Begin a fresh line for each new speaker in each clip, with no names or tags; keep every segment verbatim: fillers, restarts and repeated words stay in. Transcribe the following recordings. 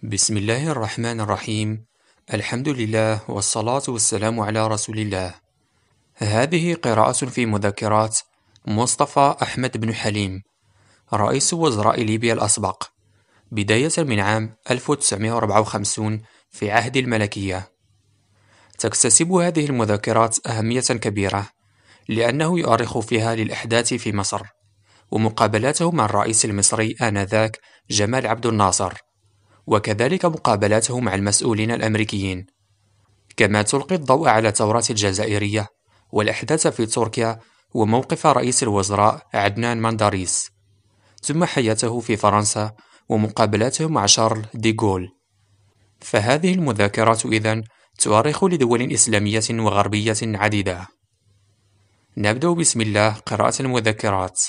بسم الله الرحمن الرحيم. الحمد لله والصلاة والسلام على رسول الله. هذه قراءة في مذكرات مصطفى أحمد بن حليم، رئيس وزراء ليبيا الأسبق، بداية من عام ألف وتسعمائة وأربعة وخمسين في عهد الملكية. تكتسب هذه المذكرات أهمية كبيرة لأنه يؤرخ فيها للأحداث في مصر ومقابلاته مع الرئيس المصري آنذاك جمال عبد الناصر، وكذلك مقابلاته مع المسؤولين الأمريكيين، كما تلقي الضوء على الثورات الجزائرية والأحداث في تركيا وموقف رئيس الوزراء عدنان منداريس، ثم حياته في فرنسا ومقابلاته مع شارل دي غول. فهذه المذاكرات إذن تؤرخ لدول إسلامية وغربية عديدة. نبدأ بسم الله قراءة المذكرات.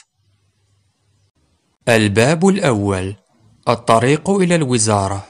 الباب الأول: الطريق إلى الوزارة.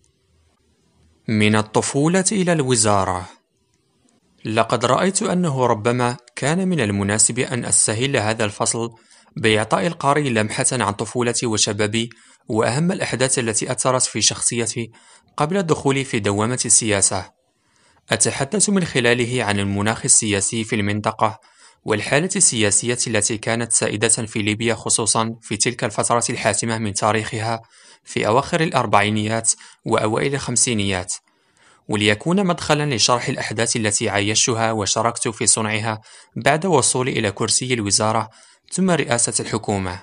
من الطفولة إلى الوزارة. لقد رأيت أنه ربما كان من المناسب أن أستهل هذا الفصل بإعطاء القارئ لمحة عن طفولتي وشبابي وأهم الأحداث التي أثرت في شخصيتي قبل الدخول في دوامة السياسة. أتحدث من خلاله عن المناخ السياسي في المنطقة والحالة السياسية التي كانت سائدة في ليبيا، خصوصا في تلك الفترة الحاسمة من تاريخها في أواخر الأربعينيات وأوائل الخمسينيات، وليكون مدخلا لشرح الأحداث التي عايشتها وشاركت في صنعها بعد وصولي إلى كرسي الوزارة ثم رئاسة الحكومة.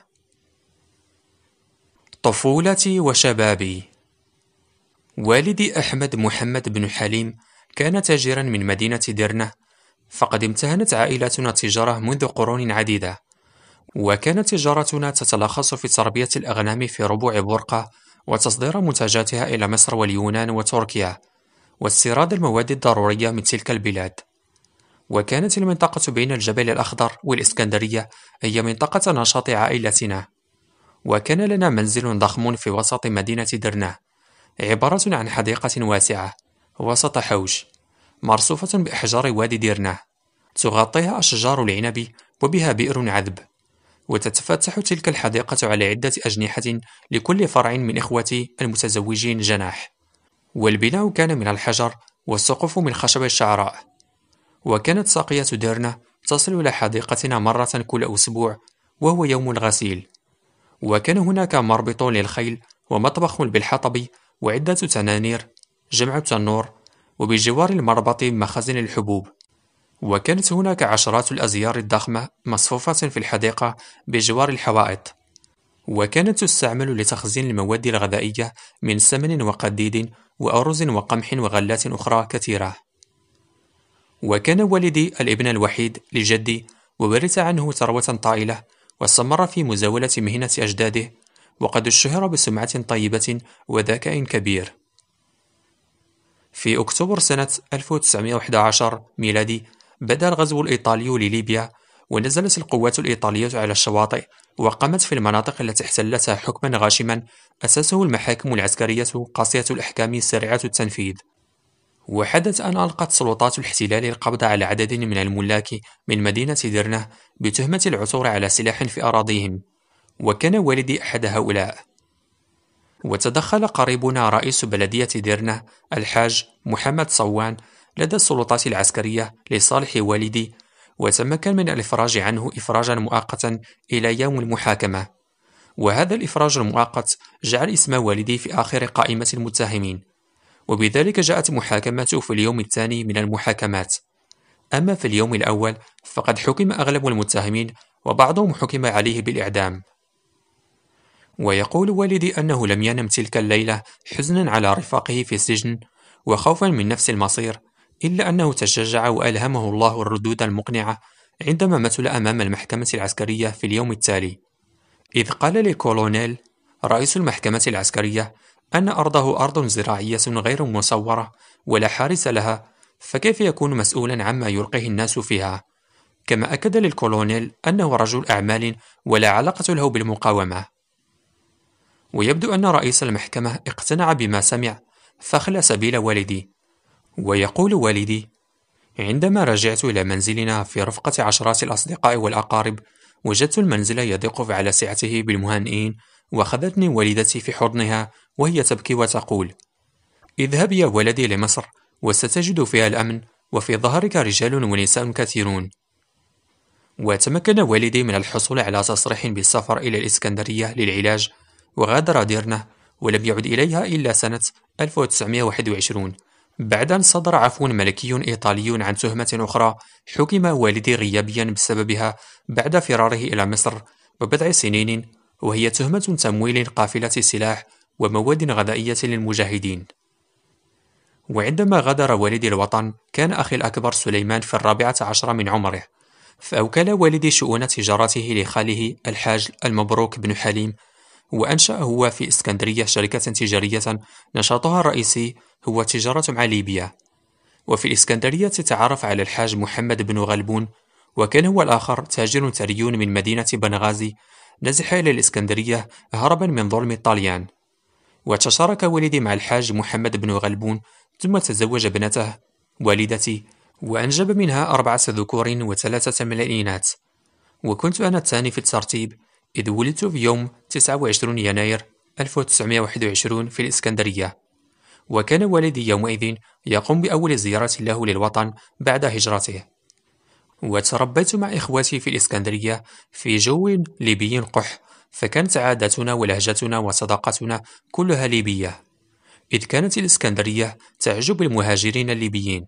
طفولتي وشبابي. والدي أحمد محمد بن حليم كان تاجرا من مدينة ديرنة، فقد امتهنت عائلتنا التجارة منذ قرون عديدة، وكانت تجارتنا تتلخص في تربية الأغنام في ربوع برقة وتصدير منتجاتها إلى مصر واليونان وتركيا، واستيراد المواد الضرورية من تلك البلاد. وكانت المنطقة بين الجبل الأخضر والإسكندرية هي منطقة نشاط عائلتنا، وكان لنا منزل ضخم في وسط مدينة درنة، عبارة عن حديقة واسعة وسط حوش مرصوفة بأحجار وادي ديرنة تغطيها أشجار العنب وبها بئر عذب، وتتفتح تلك الحديقة على عدة أجنحة لكل فرع من إخوتي المتزوجين جناح، والبناء كان من الحجر والسقف من خشب الشعراء. وكانت ساقية ديرنة تصل إلى حديقتنا مرة كل أسبوع وهو يوم الغسيل، وكان هناك مربط للخيل ومطبخ بالحطب وعدة تنانير جمع تنور، وبجوار المربط مخازن الحبوب. وكانت هناك عشرات الأزيار الضخمة مصفوفة في الحديقة بجوار الحوائط، وكانت تستعمل لتخزين المواد الغذائية من سمن وقديد وأرز وقمح وغلات أخرى كثيرة. وكان والدي الابن الوحيد لجدي، وورث عنه ثروة طائلة واستمر في مزاولة مهنة أجداده، وقد اشتهر بسمعة طيبة وذكاء كبير. في أكتوبر سنة ألف وتسعمائة وأحد عشر ميلادي بدأ الغزو الإيطالي لليبيا، ونزلت القوات الإيطالية على الشواطئ وقامت في المناطق التي احتلتها حكما غاشما أساسه المحاكم العسكرية قاسية الأحكام سريعة التنفيذ. وحدث أن ألقت سلطات الاحتلال القبض على عدد من الملاك من مدينة ديرنة بتهمة العثور على سلاح في أراضيهم، وكان والدي أحد هؤلاء. وتدخل قريبنا رئيس بلدية ديرنة الحاج محمد صوان لدى السلطات العسكرية لصالح والدي، وتمكن من الإفراج عنه إفراجا مؤقتا إلى يوم المحاكمة. وهذا الإفراج المؤقت جعل اسم والدي في آخر قائمة المتهمين، وبذلك جاءت محاكمته في اليوم الثاني من المحاكمات. أما في اليوم الأول فقد حكم أغلب المتهمين، وبعضهم حكم عليه بالإعدام. ويقول والدي أنه لم ينم تلك الليلة حزنا على رفاقه في السجن وخوفا من نفس المصير، إلا أنه تشجع وألهمه الله الردود المقنعة عندما مثل أمام المحكمة العسكرية في اليوم التالي، إذ قال للكولونيل رئيس المحكمة العسكرية أن أرضه أرض زراعية غير مصورة ولا حارس لها، فكيف يكون مسؤولا عما يلقيه الناس فيها؟ كما أكد للكولونيل أنه رجل أعمال ولا علاقة له بالمقاومة. ويبدو أن رئيس المحكمة اقتنع بما سمع فخلى سبيل والدي. ويقول والدي: عندما رجعت إلى منزلنا في رفقة عشرات الأصدقاء والأقارب، وجدت المنزل يضيق على سعته بالمهنئين، وأخذتني والدتي في حضنها وهي تبكي وتقول: اذهب يا ولدي لمصر، وستجد فيها الأمن، وفي ظهرك رجال ونساء كثيرون. وتمكن والدي من الحصول على تصريح بالسفر إلى الإسكندرية للعلاج، وغادر ديرنة، ولم يعد إليها إلا سنة ألف وتسعمائة وواحد وعشرين، بعد أن صدر عفو ملكي إيطالي عن تهمة أخرى حكم والدي غيابيا بسببها بعد فراره إلى مصر ببضع سنين، وهي تهمة تمويل قافلة سلاح ومواد غذائية للمجاهدين. وعندما غادر والدي الوطن، كان أخي الأكبر سليمان في الرابعة عشر من عمره، فأوكل والدي شؤون تجارته لخاله الحاج المبروك بن حليم، وأنشأ هو في إسكندرية شركة تجارية نشاطها الرئيسي هو تجارة مع ليبيا. وفي الإسكندرية تعرف على الحاج محمد بن غلبون، وكان هو الآخر تاجر ثري من مدينة بنغازي، نزح إلى الإسكندرية هربا من ظلم الطليان. وتشارك والدي مع الحاج محمد بن غلبون، ثم تزوج ابنته والدتي، وأنجب منها أربعة ذكور وثلاثة من الإناث. وكنت أنا الثاني في الترتيب، إذ ولدت في يوم تسعة وعشرين يناير ألف وتسعمائة وواحد وعشرين في الإسكندرية. وكان والدي يومئذ يقوم بأول زيارة له للوطن بعد هجرته. وتربيت مع إخوتي في الإسكندرية في جو ليبي قح، فكانت عاداتنا ولهجتنا وصداقتنا كلها ليبية، إذ كانت الإسكندرية تعجب المهاجرين الليبيين.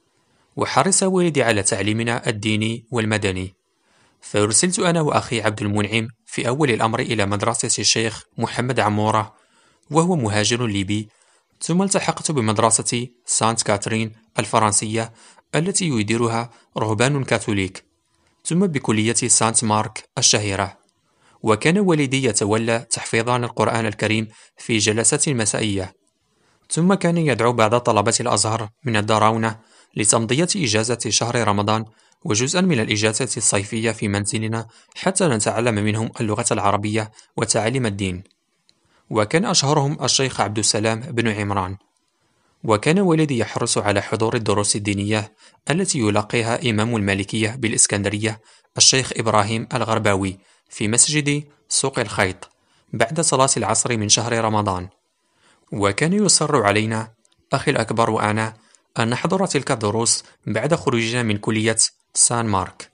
وحرص والدي على تعليمنا الديني والمدني، فأرسلت أنا وأخي عبد المنعم في أول الأمر إلى مدرسة الشيخ محمد عمورة، وهو مهاجر ليبي، ثم التحقت بمدرسة سانت كاترين الفرنسية التي يديرها رهبان كاثوليك، ثم بكلية سانت مارك الشهيرة. وكان والدي يتولى تحفيظنا القرآن الكريم في جلسات مسائية، ثم كان يدعو بعض طلبة الأزهر من الدراونة لتمضية إجازة شهر رمضان وجزءا من الإجازة الصيفية في منزلنا حتى نتعلم منهم اللغة العربية وتعليم الدين. وكان أشهرهم الشيخ عبد السلام بن عمران. وكان والدي يحرص على حضور الدروس الدينية التي يلقيها إمام المالكية بالإسكندرية الشيخ إبراهيم الغرباوي في مسجد سوق الخيط بعد صلاة العصر من شهر رمضان. وكان يصر علينا أخي الأكبر وأنا أن نحضر تلك الدروس بعد خروجنا من كلية سان مارك.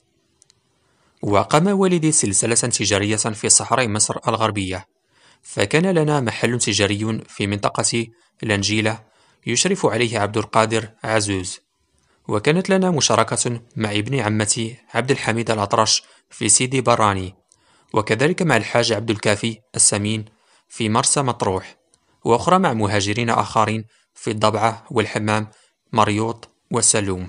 وقام والدي سلسلة تجارية في صحراء مصر الغربية، فكان لنا محل تجاري في منطقة لنجيلة يشرف عليه عبد القادر عزوز، وكانت لنا مشاركة مع ابن عمتي عبد الحميد الأطرش في سيدي براني، وكذلك مع الحاج عبد الكافي السمين في مرسى مطروح، وأخرى مع مهاجرين آخرين في الضبعة والحمام مريوط والسلوم.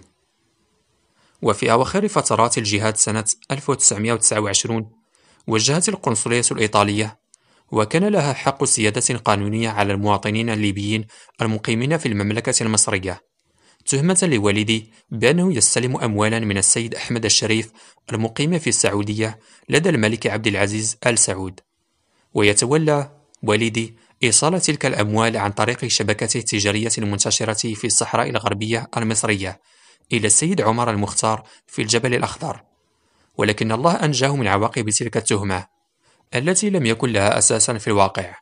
وفي أواخر فترات الجهاد سنة ألف وتسعمائة وتسعة وعشرين وجهت القنصلية الإيطالية، وكان لها حق سيادة قانونية على المواطنين الليبيين المقيمين في المملكة المصرية، تهمة لوالدي بأنه يستلم أموالا من السيد أحمد الشريف المقيم في السعودية لدى الملك عبد العزيز آل سعود، ويتولى والدي إيصال تلك الأموال عن طريق شبكة تجارية منتشرة في الصحراء الغربية المصرية إلى السيد عمر المختار في الجبل الأخضر. ولكن الله أنجاه من عواقب تلك التهمة التي لم يكن لها أساسا في الواقع.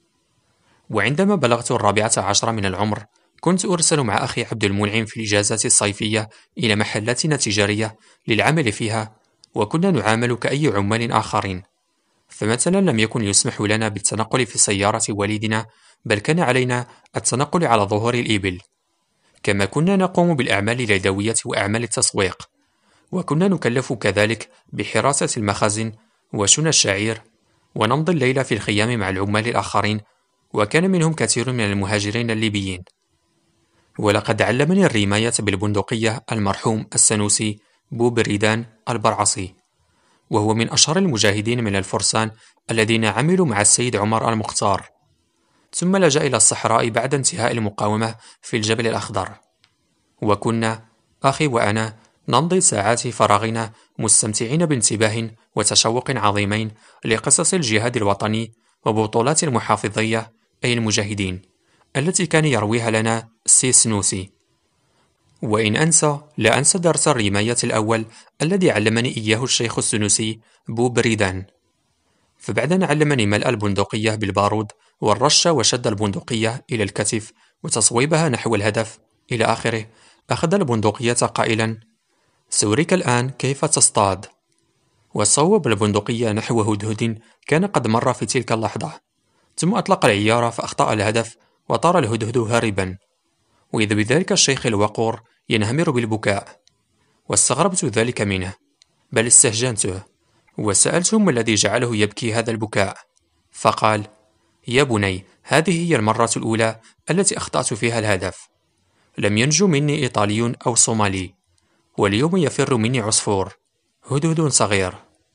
وعندما بلغت الرابعة عشر من العمر، كنت أرسل مع أخي عبد المنعم في الإجازات الصيفية إلى محلاتنا التجارية للعمل فيها، وكنا نعامل كأي عمال آخرين. فمثلا لم يكن يسمح لنا بالتنقل في سيارة والدنا، بل كان علينا التنقل على ظهور الإبل، كما كنا نقوم بالأعمال اليدوية وأعمال التسويق، وكنا نكلف كذلك بحراسة المخازن وشن الشعير، ونمضي الليل في الخيام مع العمال الآخرين، وكان منهم كثير من المهاجرين الليبيين. ولقد علمني الرماية بالبندقية المرحوم السنوسي بوبريدان البرعصي، وهو من أشهر المجاهدين من الفرسان الذين عملوا مع السيد عمر المختار، ثم لجأ إلى الصحراء بعد انتهاء المقاومة في الجبل الأخضر. وكنا أخي وأنا نمضي ساعات فراغنا مستمتعين بانتباه وتشوق عظيمين لقصص الجهاد الوطني وبطولات المحافظية أي المجاهدين التي كان يرويها لنا سي سنوسي. وإن أنسى لا أنسى درس الرماية الأول الذي علمني إياه الشيخ السنوسي بو بريدان. فبعدما علمني ملء البندقية بالبارود والرش وشد البندقية إلى الكتف وتصويبها نحو الهدف إلى آخره، أخذ البندقية قائلا: سأريك الآن كيف تصطاد. وصوب البندقية نحو هدهد كان قد مر في تلك اللحظة، ثم أطلق العيار فأخطأ الهدف وطار الهدهد هاربا، وإذا بذلك الشيخ الوقور ينهمر بالبكاء. واستغربت ذلك منه، بل استهجنته، وسألته ما الذي جعله يبكي هذا البكاء، فقال: يا بني، هذه هي المرة الأولى التي أخطأت فيها الهدف. لم ينجو مني إيطالي أو صومالي، واليوم يفر مني عصفور، هدهد صغير.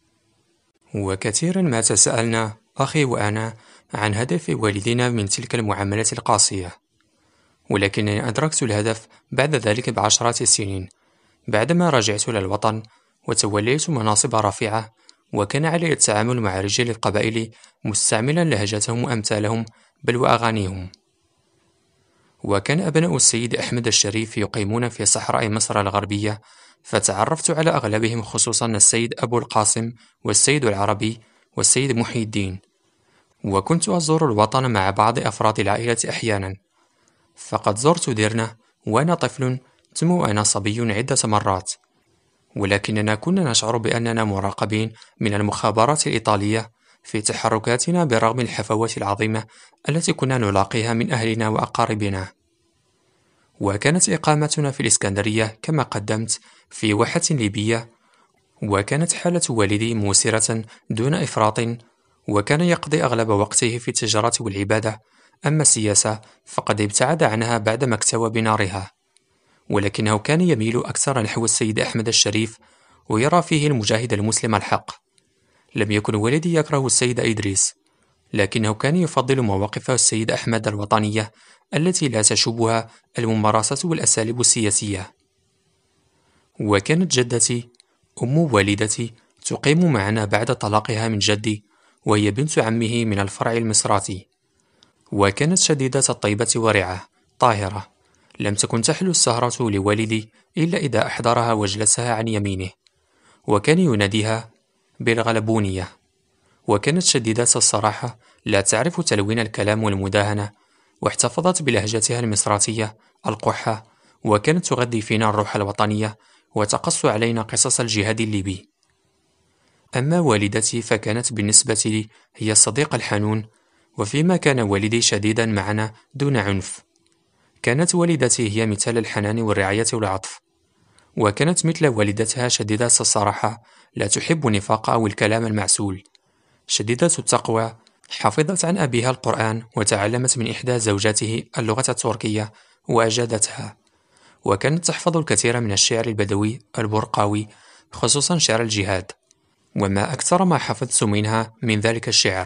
وكثيرا ما تساءلنا أخي وأنا عن هدف والدنا من تلك المعاملة القاسية، ولكنني أدركت الهدف بعد ذلك بعشرات السنين، بعدما رجعت للوطن وتوليت مناصب رفيعة، وكان علي التعامل مع رجال القبائل مستعملا لهجتهم وأمثالهم بل وأغانيهم. وكان أبناء السيد أحمد الشريف يقيمون في صحراء مصر الغربية، فتعرفت على أغلبهم، خصوصا السيد أبو القاسم والسيد العربي والسيد محي الدين. وكنت أزور الوطن مع بعض أفراد العائلة أحيانا، فقد زرت ديرنة وأنا طفل ثم وأنا صبي عدة مرات، ولكننا كنا نشعر بأننا مراقبين من المخابرات الإيطالية في تحركاتنا برغم الحفوات العظيمة التي كنا نلاقيها من أهلنا وأقاربنا. وكانت إقامتنا في الإسكندرية كما قدمت في واحة ليبية، وكانت حالة والدي موسرة دون إفراط، وكان يقضي أغلب وقته في التجارة والعبادة، أما السياسة فقد ابتعد عنها بعدما اكتوى بنارها، ولكنه كان يميل أكثر نحو السيد أحمد الشريف ويرى فيه المجاهد المسلم الحق. لم يكن والدي يكره السيد إدريس، لكنه كان يفضل مواقف السيد أحمد الوطنية التي لا تشوبها الممارسة والأساليب السياسية. وكانت جدتي أم والدتي تقيم معنا بعد طلاقها من جدي، وهي بنت عمه من الفرع المصراتي، وكانت شديدة الطيبة ورعة طاهرة. لم تكن تحلو السهرة لوالدي إلا إذا أحضرها وجلسها عن يمينه، وكان يناديها بالغلبونية. وكانت شديدة الصراحة، لا تعرف تلوين الكلام والمداهنة، واحتفظت بلهجتها المصراتية القحة، وكانت تغذي فينا الروح الوطنية وتقص علينا قصص الجهاد الليبي. أما والدتي فكانت بالنسبة لي هي الصديق الحنون، وفيما كان والدي شديدا معنا دون عنف، كانت والدتي هي مثال الحنان والرعاية والعطف. وكانت مثل والدتها شديدة الصراحة، لا تحب النفاق أو الكلام المعسول، شديدة التقوى، حفظت عن أبيها القرآن، وتعلمت من إحدى زوجاته اللغة التركية وأجادتها. وكانت تحفظ الكثير من الشعر البدوي البرقاوي، خصوصا شعر الجهاد، وما أكثر ما حفظت منها من ذلك الشعر.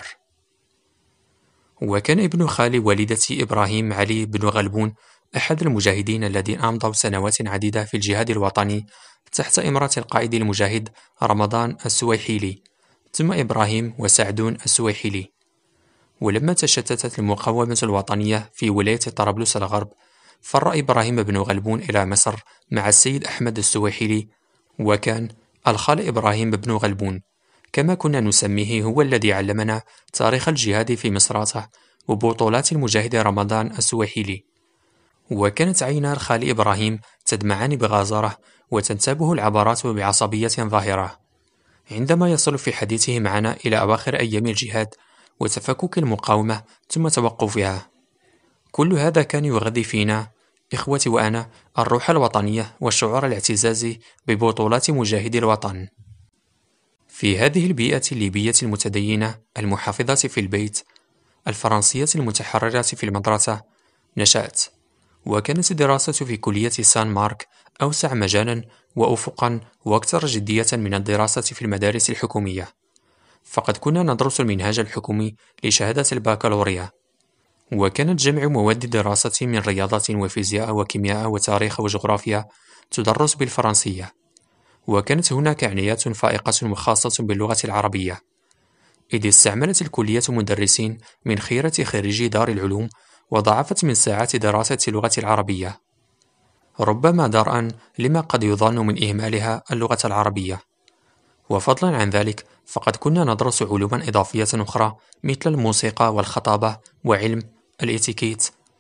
وكان ابن خال والدتي إبراهيم علي بن غلبون أحد المجاهدين الذين أمضوا سنوات عديدة في الجهاد الوطني تحت إمرة القائد المجاهد رمضان السويحيلي، ثم إبراهيم وسعدون السويحيلي. ولما تشتتت المقاومة الوطنية في ولاية طرابلس الغرب، فر إبراهيم بن غلبون إلى مصر مع السيد أحمد السويحيلي، وكان الخال إبراهيم بن غلبون كما كنا نسميه هو الذي علمنا تاريخ الجهاد في مصراته وبطولات المجاهد رمضان السويحيلي. وكانت عينا الخال إبراهيم تدمعان بغزارة، وتنتابه العبرات بعصبية ظاهرة عندما يصل في حديثه معنا إلى أواخر أيام الجهاد وتفكك المقاومة ثم توقفها. كل هذا كان يغذي فينا إخوتي وأنا الروح الوطنية والشعور الاعتزاز ببطولات مجاهدي الوطن. في هذه البيئة الليبية المتدينة المحافظة في البيت، الفرنسية المتحررة في المدرسة، نشأت. وكانت الدراسة في كلية سان مارك أوسع مجالا وأفقا وأكثر جدية من الدراسة في المدارس الحكومية، فقد كنا ندرس المنهاج الحكومي لشهادة البكالوريا. وكانت جميع مواد الدراسة من رياضة وفيزياء وكيمياء وتاريخ وجغرافيا تدرس بالفرنسية. وكانت هناك عنايات فائقة وخاصة باللغة العربية، إذ استعملت الكلية مدرسين من خيرة خريجي دار العلوم، وضاعفت من ساعات دراسة اللغة العربية، ربما درءا لما قد يظن من إهمالها اللغة العربية. وفضلا عن ذلك فقد كنا ندرس علوما إضافية أخرى مثل الموسيقى والخطابة وعلم الإتيكيت.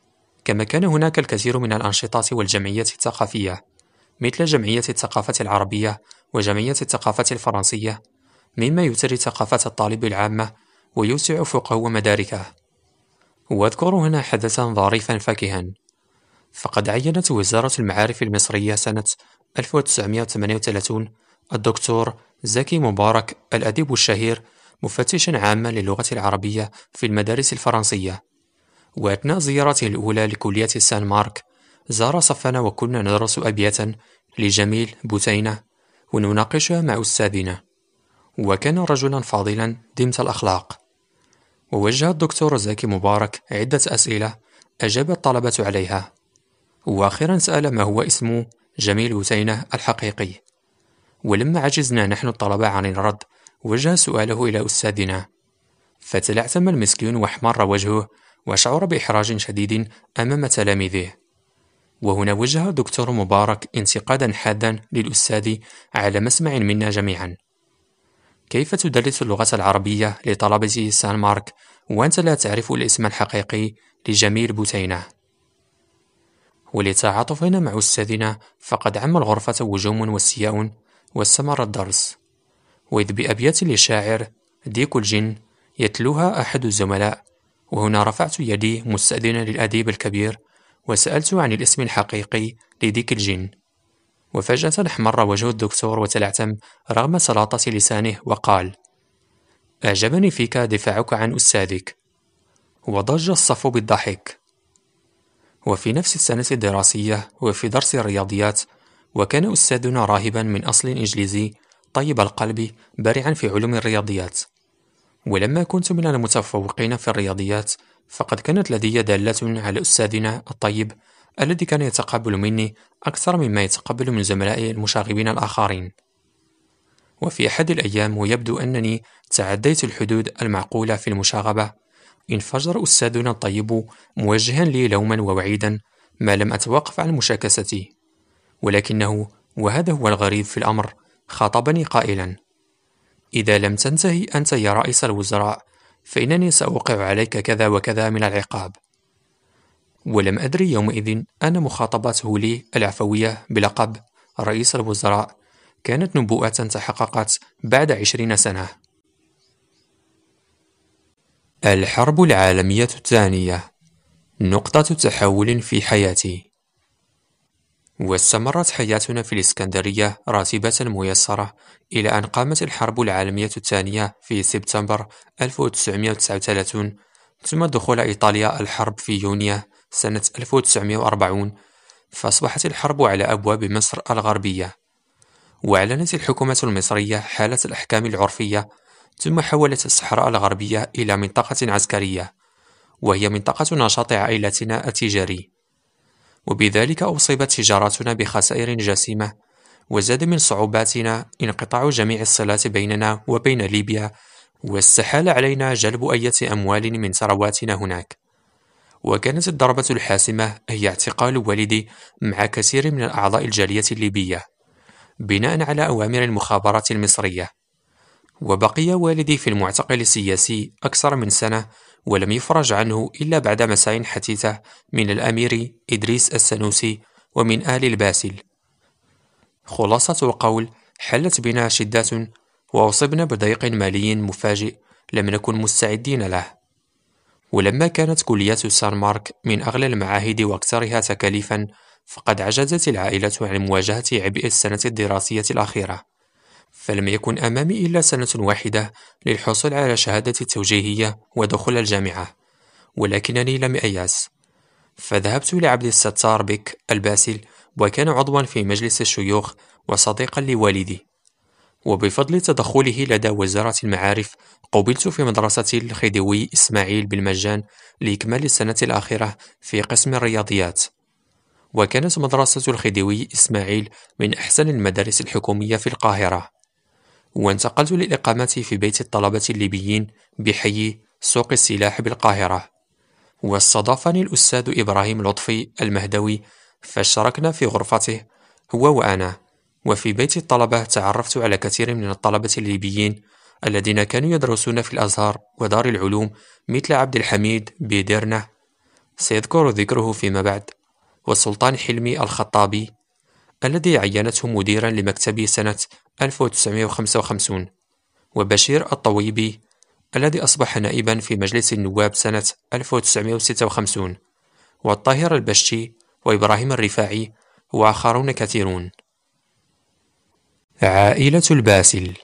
كما كان هناك الكثير من الأنشطة والجمعيات الثقافية مثل جمعية الثقافة العربية وجمعية الثقافة الفرنسية، مما يثري ثقافة الطالب العامة ويوسع أفقه ومداركه. واذكر هنا حدثا ظريفا فاكها، فقد عينت وزارة المعارف المصرية سنة ألف وتسعمائة وثمانية وثلاثين الدكتور زكي مبارك الأديب الشهير مفتشا عاما للغة العربية في المدارس الفرنسية. وأثناء زيارته الأولى لكلية سان مارك زار صفنا وكنا ندرس أبياتا لجميل بوتينة ونناقشها مع أستاذنا، وكان رجلا فاضلا ديمة الأخلاق. ووجه الدكتور زكي مبارك عدة أسئلة أجاب الطلبة عليها، وأخيرا سأل ما هو اسم جميل بوتينة الحقيقي. ولما عجزنا نحن الطلبة عن الرد وجه سؤاله إلى أستاذنا، فتلعثم المسكين واحمر وجهه وشعر بإحراج شديد أمام تلاميذه. وهنا وجه الدكتور مبارك انتقادا حادا للأستاذ على مسمع منا جميعا: كيف تدرس اللغة العربية لطلبة سان مارك وأنت لا تعرف الاسم الحقيقي لجميل بوتينة؟ ولتعاطفنا مع أستاذنا فقد عم الغرفة وجوم واستياء، واستمر الدرس، وإذ بأبيات للشاعر ديك الجن يتلوها أحد الزملاء، وهنا رفعت يدي مستأذنا للأديب الكبير وسألت عن الاسم الحقيقي لديك الجن. وفجأة احمر وجه الدكتور وتلعثم رغم سلاطة لسانه وقال: أعجبني فيك دفاعك عن أستاذك. وضج الصف بالضحك. وفي نفس السنة الدراسية وفي درس الرياضيات، وكان أستاذنا راهبا من أصل إنجليزي طيب القلب بارعا في علوم الرياضيات. ولما كنت من المتفوقين في الرياضيات فقد كانت لدي دالة على أستاذنا الطيب الذي كان يتقبل مني أكثر مما يتقبل من زملائي المشاغبين الآخرين. وفي أحد الأيام ويبدو أنني تعديت الحدود المعقولة في المشاغبة، انفجر أستاذنا الطيب موجها لي لوما ووعيدا ما لم أتوقف عن مشاكستي، ولكنه وهذا هو الغريب في الأمر خاطبني قائلا: إذا لم تنتهي أنت يا رئيس الوزراء فإنني سأوقع عليك كذا وكذا من العقاب. ولم أدري يومئذ أن مخاطبته لي العفوية بلقب رئيس الوزراء كانت نبوءة تحققت بعد عشرين سنة. الحرب العالمية الثانية نقطة تحول في حياتي. واستمرت حياتنا في الإسكندرية راتبة ميسرة إلى أن قامت الحرب العالمية الثانية في سبتمبر ألف وتسعمائة وتسعة وثلاثين، ثم دخول إيطاليا الحرب في يونيو سنة ألف وتسعمائة وأربعين، فأصبحت الحرب على أبواب مصر الغربية. وأعلنت الحكومة المصرية حالة الأحكام العرفية، ثم حولت الصحراء الغربية إلى منطقة عسكرية، وهي منطقة نشاط عائلتنا التجاري. وبذلك أصيبت تجارتنا بخسائر جسيمة، وزاد من صعوباتنا انقطاع جميع الصلات بيننا وبين ليبيا، واستحال علينا جلب أي أموال من ثرواتنا هناك. وكانت الضربة الحاسمة هي اعتقال والدي مع كثير من الأعضاء الجالية الليبية بناء على أوامر المخابرات المصرية. وبقي والدي في المعتقل السياسي أكثر من سنة، ولم يفرج عنه إلا بعد مساع حثيثة من الأمير إدريس السنوسي ومن آل الباسل. خلاصة القول: حلت بنا شدات وأصبنا بضيق مالي مفاجئ لم نكن مستعدين له. ولما كانت كلية سان مارك من أغلى المعاهد وأكثرها تكاليفا، فقد عجزت العائلة عن مواجهة عبء السنة الدراسية الأخيرة، فلم يكن أمامي إلا سنة واحدة للحصول على شهادة التوجيهية ودخول الجامعة. ولكنني لم أيأس، فذهبت لعبد الستار بك الباسل، وكان عضوا في مجلس الشيوخ وصديقا لوالدي. وبفضل تدخله لدى وزارة المعارف قبلت في مدرسة الخديوي إسماعيل بالمجان لإكمال السنة الأخيرة في قسم الرياضيات. وكانت مدرسة الخديوي إسماعيل من أحسن المدارس الحكومية في القاهرة. وانتقلت للإقامة في بيت الطلبة الليبيين بحي سوق السلاح بالقاهرة. واستضافني الأستاذ إبراهيم لطفي المهدوي، فاشتركنا في غرفته هو وأنا. وفي بيت الطلبة تعرفت على كثير من الطلبة الليبيين الذين كانوا يدرسون في الأزهر ودار العلوم، مثل عبد الحميد بيدرنة سيذكر ذكره فيما بعد، والسلطان حلمي الخطابي الذي عينته مديرا لمكتبه سنة ألف وتسعمائة وخمسة وخمسين، وبشير الطويبي الذي أصبح نائبا في مجلس النواب سنة ألف وتسعمائة وستة وخمسين، والطاهر البشتي، وإبراهيم الرفاعي، وآخرون كثيرون. عائلة الباسل.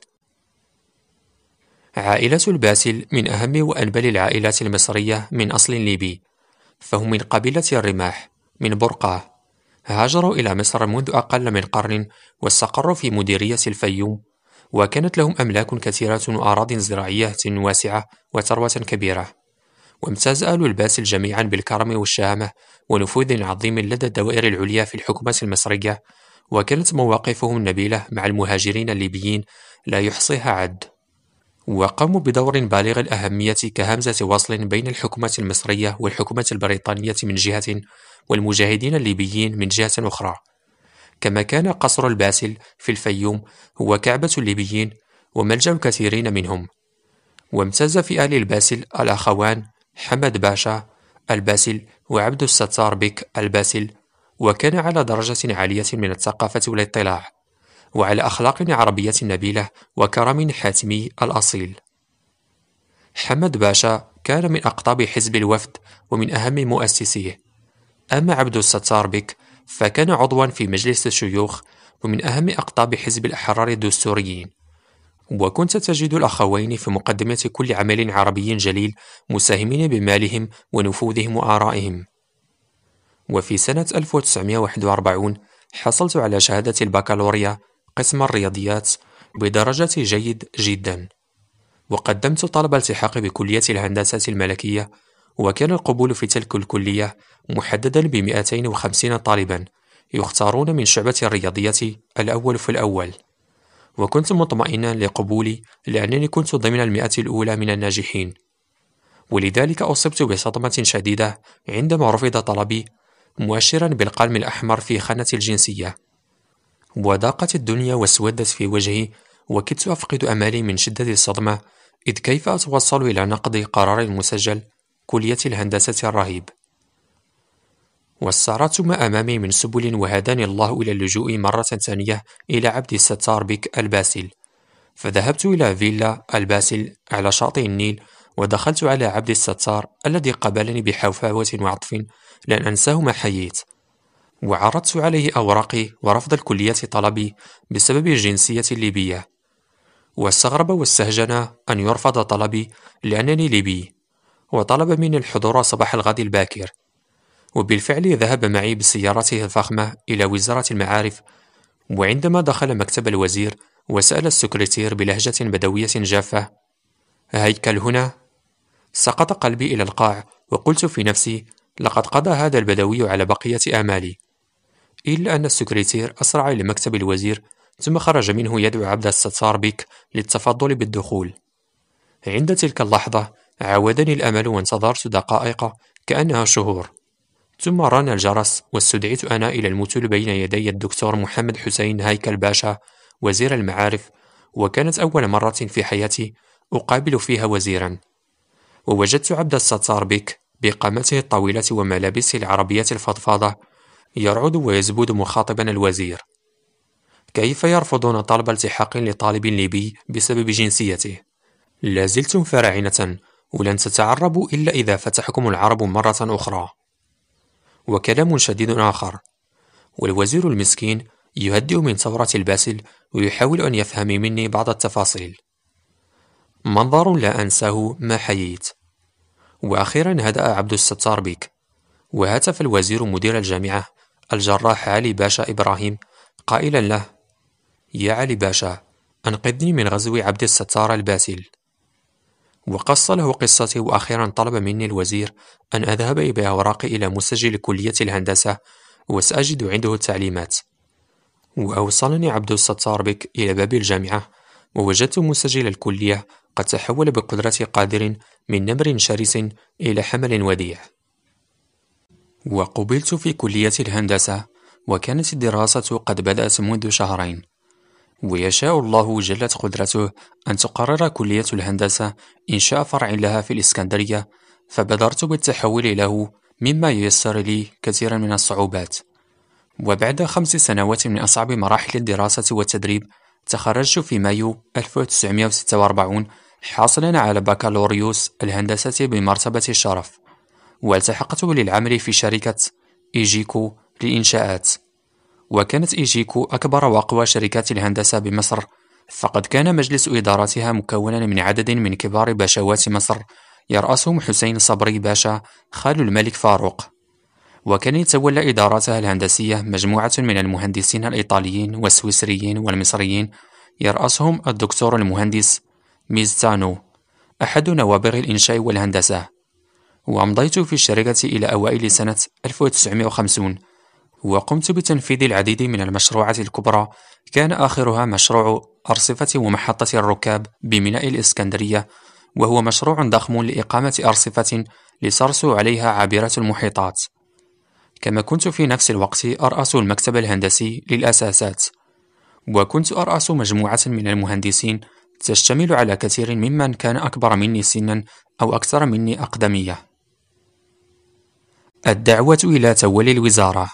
عائلة الباسل من أهم وأنبل العائلات المصرية من أصل ليبي، فهم من قبيلة الرماح من برقة. هاجروا إلى مصر منذ أقل من قرن، واستقروا في مديرية الفيوم، وكانت لهم أملاك كثيرة وأراضٍ زراعية واسعة وثروة كبيرة. وامتاز آل الباسل جميعا بالكرم والشهامة ونفوذ عظيم لدى الدوائر العليا في الحكومة المصرية، وكانت مواقفهم النبيلة مع المهاجرين الليبيين لا يحصيها عد، وقاموا بدور بالغ الأهمية كهمزة وصل بين الحكومة المصرية والحكومة البريطانية من جهة، والمجاهدين الليبيين من جهة أخرى. كما كان قصر الباسل في الفيوم هو كعبة الليبيين وملجأ كثيرين منهم. وامتاز في آل الباسل الأخوان حمد باشا الباسل وعبد الستار بك الباسل، وكان على درجة عالية من الثقافة والاطلاع، وعلى أخلاق عربية نبيلة وكرم حاتمي الأصيل. حمد باشا كان من أقطاب حزب الوفد ومن أهم مؤسسيه. أما عبد الستار بك فكان عضوا في مجلس الشيوخ ومن أهم أقطاب حزب الأحرار الدستوريين. وكنت تجد الأخوين في مقدمة كل عمل عربي جليل مساهمين بمالهم ونفوذهم وآرائهم. وفي سنة ألف وتسعمائة وواحد وأربعين حصلت على شهادة البكالوريا قسم الرياضيات بدرجة جيد جدا، وقدمت طلب التحاق بكلية الهندسة الملكية، وكان القبول في تلك الكلية محددا بمئتين وخمسين طالبا يختارون من شعبة الرياضيات الأول في الأول، وكنت مطمئنا لقبولي لأنني كنت ضمن المئة الأولى من الناجحين. ولذلك أصبت بصدمة شديدة عندما رفض طلبي، مؤشرا بالقلم الأحمر في خانة الجنسية. وضاقت الدنيا واسودت في وجهي، وكدت أفقد أمالي من شدة الصدمة، إذ كيف أتوصل إلى نقض قرار مسجل كلية الهندسة الرهيب. واستعرضت ما أمامي من سبل، وهداني الله إلى اللجوء مرة ثانية إلى عبد الستار بك الباسل. فذهبت إلى فيلا الباسل على شاطئ النيل، ودخلت على عبد الستار الذي قابلني بحفاوة وعطف لن أنساه ما حييت، وعرضت عليه أوراقي ورفض الكلية طلبي بسبب الجنسية الليبية. واستغرب واستهجن أن يرفض طلبي لأنني ليبي، وطلب مني الحضور صباح الغد الباكر. وبالفعل ذهب معي بسيارته الفخمة إلى وزارة المعارف، وعندما دخل مكتب الوزير وسأل السكرتير بلهجة بدوية جافة: هيكل هنا؟ سقط قلبي إلى القاع، وقلت في نفسي: لقد قضى هذا البدوي على بقية آمالي. إلا أن السكرتير أسرع إلى مكتب الوزير، ثم خرج منه يدعو عبد الستار بك للتفضل بالدخول. عند تلك اللحظة عاودني الأمل، وانتظرت دقائق كأنها شهور، ثم رن الجرس، واستدعيت أنا إلى المثول بين يدي الدكتور محمد حسين هيكل باشا وزير المعارف، وكانت أول مرة في حياتي أقابل فيها وزيرا. ووجدت عبد الستار بك بقامته الطويلة وملابسه العربية الفضفاضة يرعد ويزبد مخاطبا الوزير: كيف يرفضون طلب التحاق لطالب ليبي بسبب جنسيته؟ لازلتم فراعنة، ولن تتعربوا إلا إذا فتحكم العرب مرة أخرى. وكلام شديد آخر. والوزير المسكين يهدئ من ثورة الباسل، ويحاول أن يفهم مني بعض التفاصيل. منظر لا أنساه ما حييت. وأخيرا هدأ عبد الستار بك، وهتف الوزير مدير الجامعة الجراح علي باشا إبراهيم قائلا له: يا علي باشا، أنقذني من غزو عبد الستار الباسل. وقص له قصتي، وأخيرا طلب مني الوزير أن أذهب بأوراقي إلى مسجل كلية الهندسة وسأجد عنده التعليمات. وأوصلني عبد الستار بك إلى باب الجامعة، ووجدت مسجل الكلية قد تحول بقدرة قادر من نمر شرس إلى حمل وديع. وقبلت في كلية الهندسة، وكانت الدراسة قد بدأت منذ شهرين. ويشاء الله جلت قدرته أن تقرر كلية الهندسة إنشاء فرع لها في الإسكندرية، فبدرت بالتحول له مما ييسر لي كثيرا من الصعوبات. وبعد خمس سنوات من أصعب مراحل الدراسة والتدريب، تخرجت في مايو ألف وتسعمائة وستة وأربعين حاصلا على بكالوريوس الهندسة بمرتبة الشرف، والتحقت للعمل في شركة إيجيكو للإنشاءات. وكانت إيجيكو أكبر وأقوى شركات الهندسة بمصر، فقد كان مجلس إدارتها مكونا من عدد من كبار باشوات مصر يرأسهم حسين صبري باشا خال الملك فاروق. وكان يتولى إدارتها الهندسية مجموعة من المهندسين الإيطاليين والسويسريين والمصريين يرأسهم الدكتور المهندس ميزتانو، أحد نوابغ الإنشاء والهندسة. وأمضيت في الشركة إلى أوائل سنة ألف وتسعمائة وخمسين، وقمت بتنفيذ العديد من المشروعات الكبرى، كان آخرها مشروع أرصفة ومحطة الركاب بميناء الإسكندرية، وهو مشروع ضخم لإقامة أرصفة لترسو عليها عابرة المحيطات. كما كنت في نفس الوقت أرأس المكتب الهندسي للأساسات، وكنت أرأس مجموعة من المهندسين تشتمل على كثير ممن كان أكبر مني سنا أو أكثر مني أقدمية. الدعوة إلى تولي الوزارة.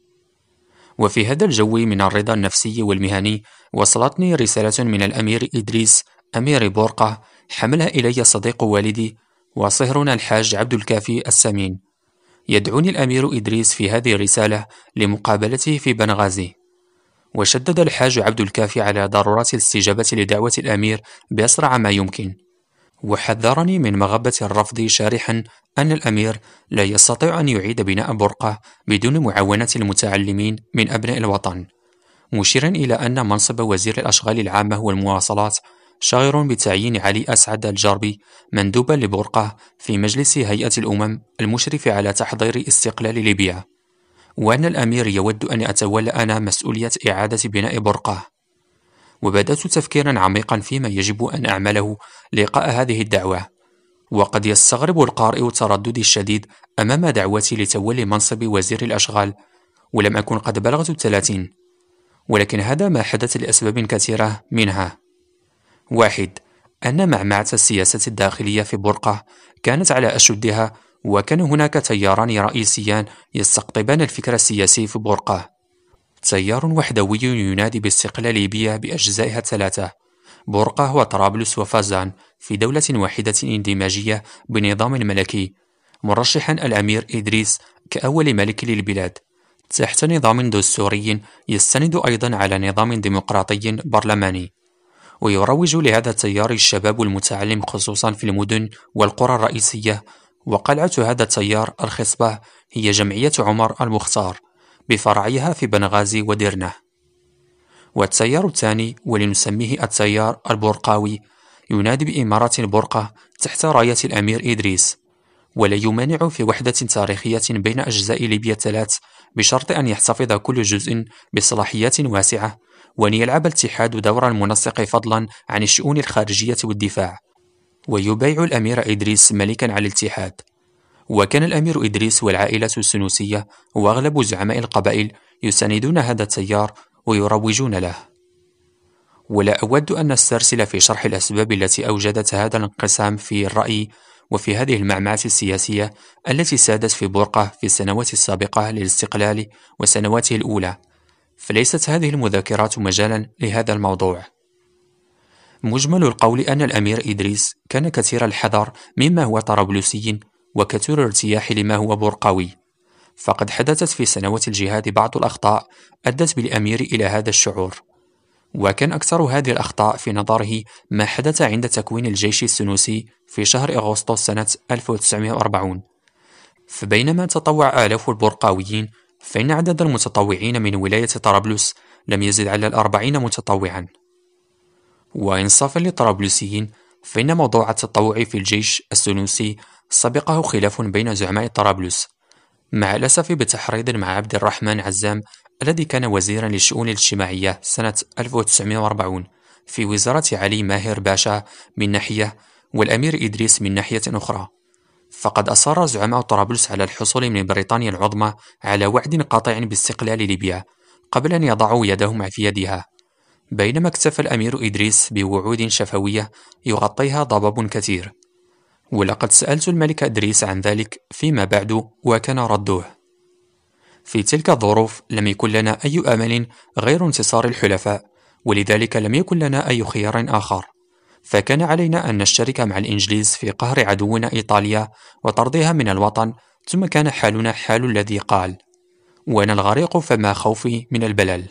وفي هذا الجو من الرضا النفسي والمهني، وصلتني رسالة من الأمير إدريس أمير بورقة، حملها إلي صديق والدي وصهرنا الحاج عبد الكافي السمين. يدعوني الأمير إدريس في هذه الرسالة لمقابلته في بنغازي. وشدد الحاج عبد الكافي على ضرورة الاستجابة لدعوة الأمير بأسرع ما يمكن، وحذرني من مغبة الرفض، شارحا أن الأمير لا يستطيع أن يعيد بناء برقة بدون معاونة المتعلمين من أبناء الوطن، مشيرا إلى أن منصب وزير الأشغال العامة والمواصلات شاغر بتعيين علي أسعد الجربي مندوبا لبرقة في مجلس هيئة الأمم المشرف على تحضير استقلال ليبيا، وأن الأمير يود أن أتولى أنا مسؤولية إعادة بناء برقة. وبدأت تفكيرا عميقا فيما يجب أن أعمله لقاء هذه الدعوة. وقد يستغرب القارئ ترددي الشديد أمام دعوتي لتولي منصب وزير الأشغال، ولم أكن قد بلغت الثلاثين، ولكن هذا ما حدث لأسباب كثيرة، منها: واحد، أن معمعة السياسة الداخلية في برقة كانت على أشدها، وكان هناك تياران رئيسيان يستقطبان الفكر السياسي في برقة. تيار وحدوي ينادي باستقلال ليبيا بأجزائها الثلاثة، برقة وطرابلس وفازان، في دولة واحدة اندماجية بنظام ملكي، مرشحا الأمير إدريس كأول ملك للبلاد تحت نظام دستوري يستند أيضا على نظام ديمقراطي برلماني. ويروج لهذا التيار الشباب المتعلم خصوصا في المدن والقرى الرئيسية، وقلعة هذا التيار الخصبة هي جمعية عمر المختار بفرعيها في بنغازي ودرنة. والتيار الثاني، ولنسميه التيار البرقاوي، ينادي بإمارة البرقة تحت راية الأمير إدريس، ولا يمانع في وحدة تاريخية بين أجزاء ليبيا الثلاث، بشرط أن يحتفظ كل جزء بصلاحيات واسعة، وأن يلعب الاتحاد دورا منسق فضلا عن الشؤون الخارجية والدفاع، ويبايع الأمير إدريس ملكا على الاتحاد. وكان الأمير إدريس والعائلة السنوسية وأغلب زعماء القبائل يساندون هذا التيار ويروجون له. ولا أود أن أسترسل في شرح الأسباب التي أوجدت هذا الانقسام في الرأي وفي هذه المعمعة السياسية التي سادت في برقة في السنوات السابقة للاستقلال وسنواته الأولى، فليست هذه المذاكرات مجالا لهذا الموضوع. مجمل القول أن الأمير إدريس كان كثير الحذر مما هو طرابلسي وكثير الارتياح لما هو برقاوي، فقد حدثت في سنوات الجهاد بعض الأخطاء أدت بالأمير إلى هذا الشعور. وكان أكثر هذه الأخطاء في نظره ما حدث عند تكوين الجيش السنوسي في شهر أغسطس سنة ألف وتسعمائة وأربعين. فبينما تطوع آلاف البرقاويين، فإن عدد المتطوعين من ولاية طرابلس لم يزد على الأربعين متطوعا. وإنصافا للطرابلسيين، فإن موضوع التطوع في الجيش السنوسي سبقه خلاف بين زعماء طرابلس، مع الأسف بتحريض مع عبد الرحمن عزام الذي كان وزيرا للشؤون الاجتماعية سنة ألف وتسعمائة وأربعين في وزارة علي ماهر باشا من ناحية، والأمير إدريس من ناحية أخرى. فقد أصر زعماء طرابلس على الحصول من بريطانيا العظمى على وعد قاطع باستقلال ليبيا قبل أن يضعوا يدهم في يدها، بينما اكتفى الأمير إدريس بوعود شفوية يغطيها ضباب كثير. ولقد سألت الملك إدريس عن ذلك فيما بعد وكان ردوه: في تلك الظروف لم يكن لنا أي أمل غير انتصار الحلفاء، ولذلك لم يكن لنا أي خيار آخر، فكان علينا أن نشترك مع الإنجليز في قهر عدونا إيطاليا وطردها من الوطن. ثم كان حالنا حال الذي قال: وأنا الغريق فما خوفي من البلل.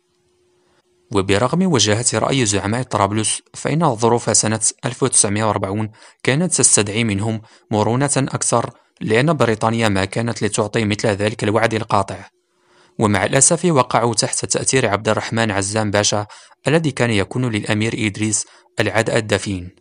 وبرغم وجاهة رأي زعماء طرابلس، فإن الظروف سنة ألف وتسعمائة وأربعين كانت تستدعي منهم مرونة أكثر، لأن بريطانيا ما كانت لتعطي مثل ذلك الوعد القاطع. ومع الأسف وقعوا تحت تأثير عبد الرحمن عزام باشا، الذي كان يكون للأمير إدريس العداء الدفين.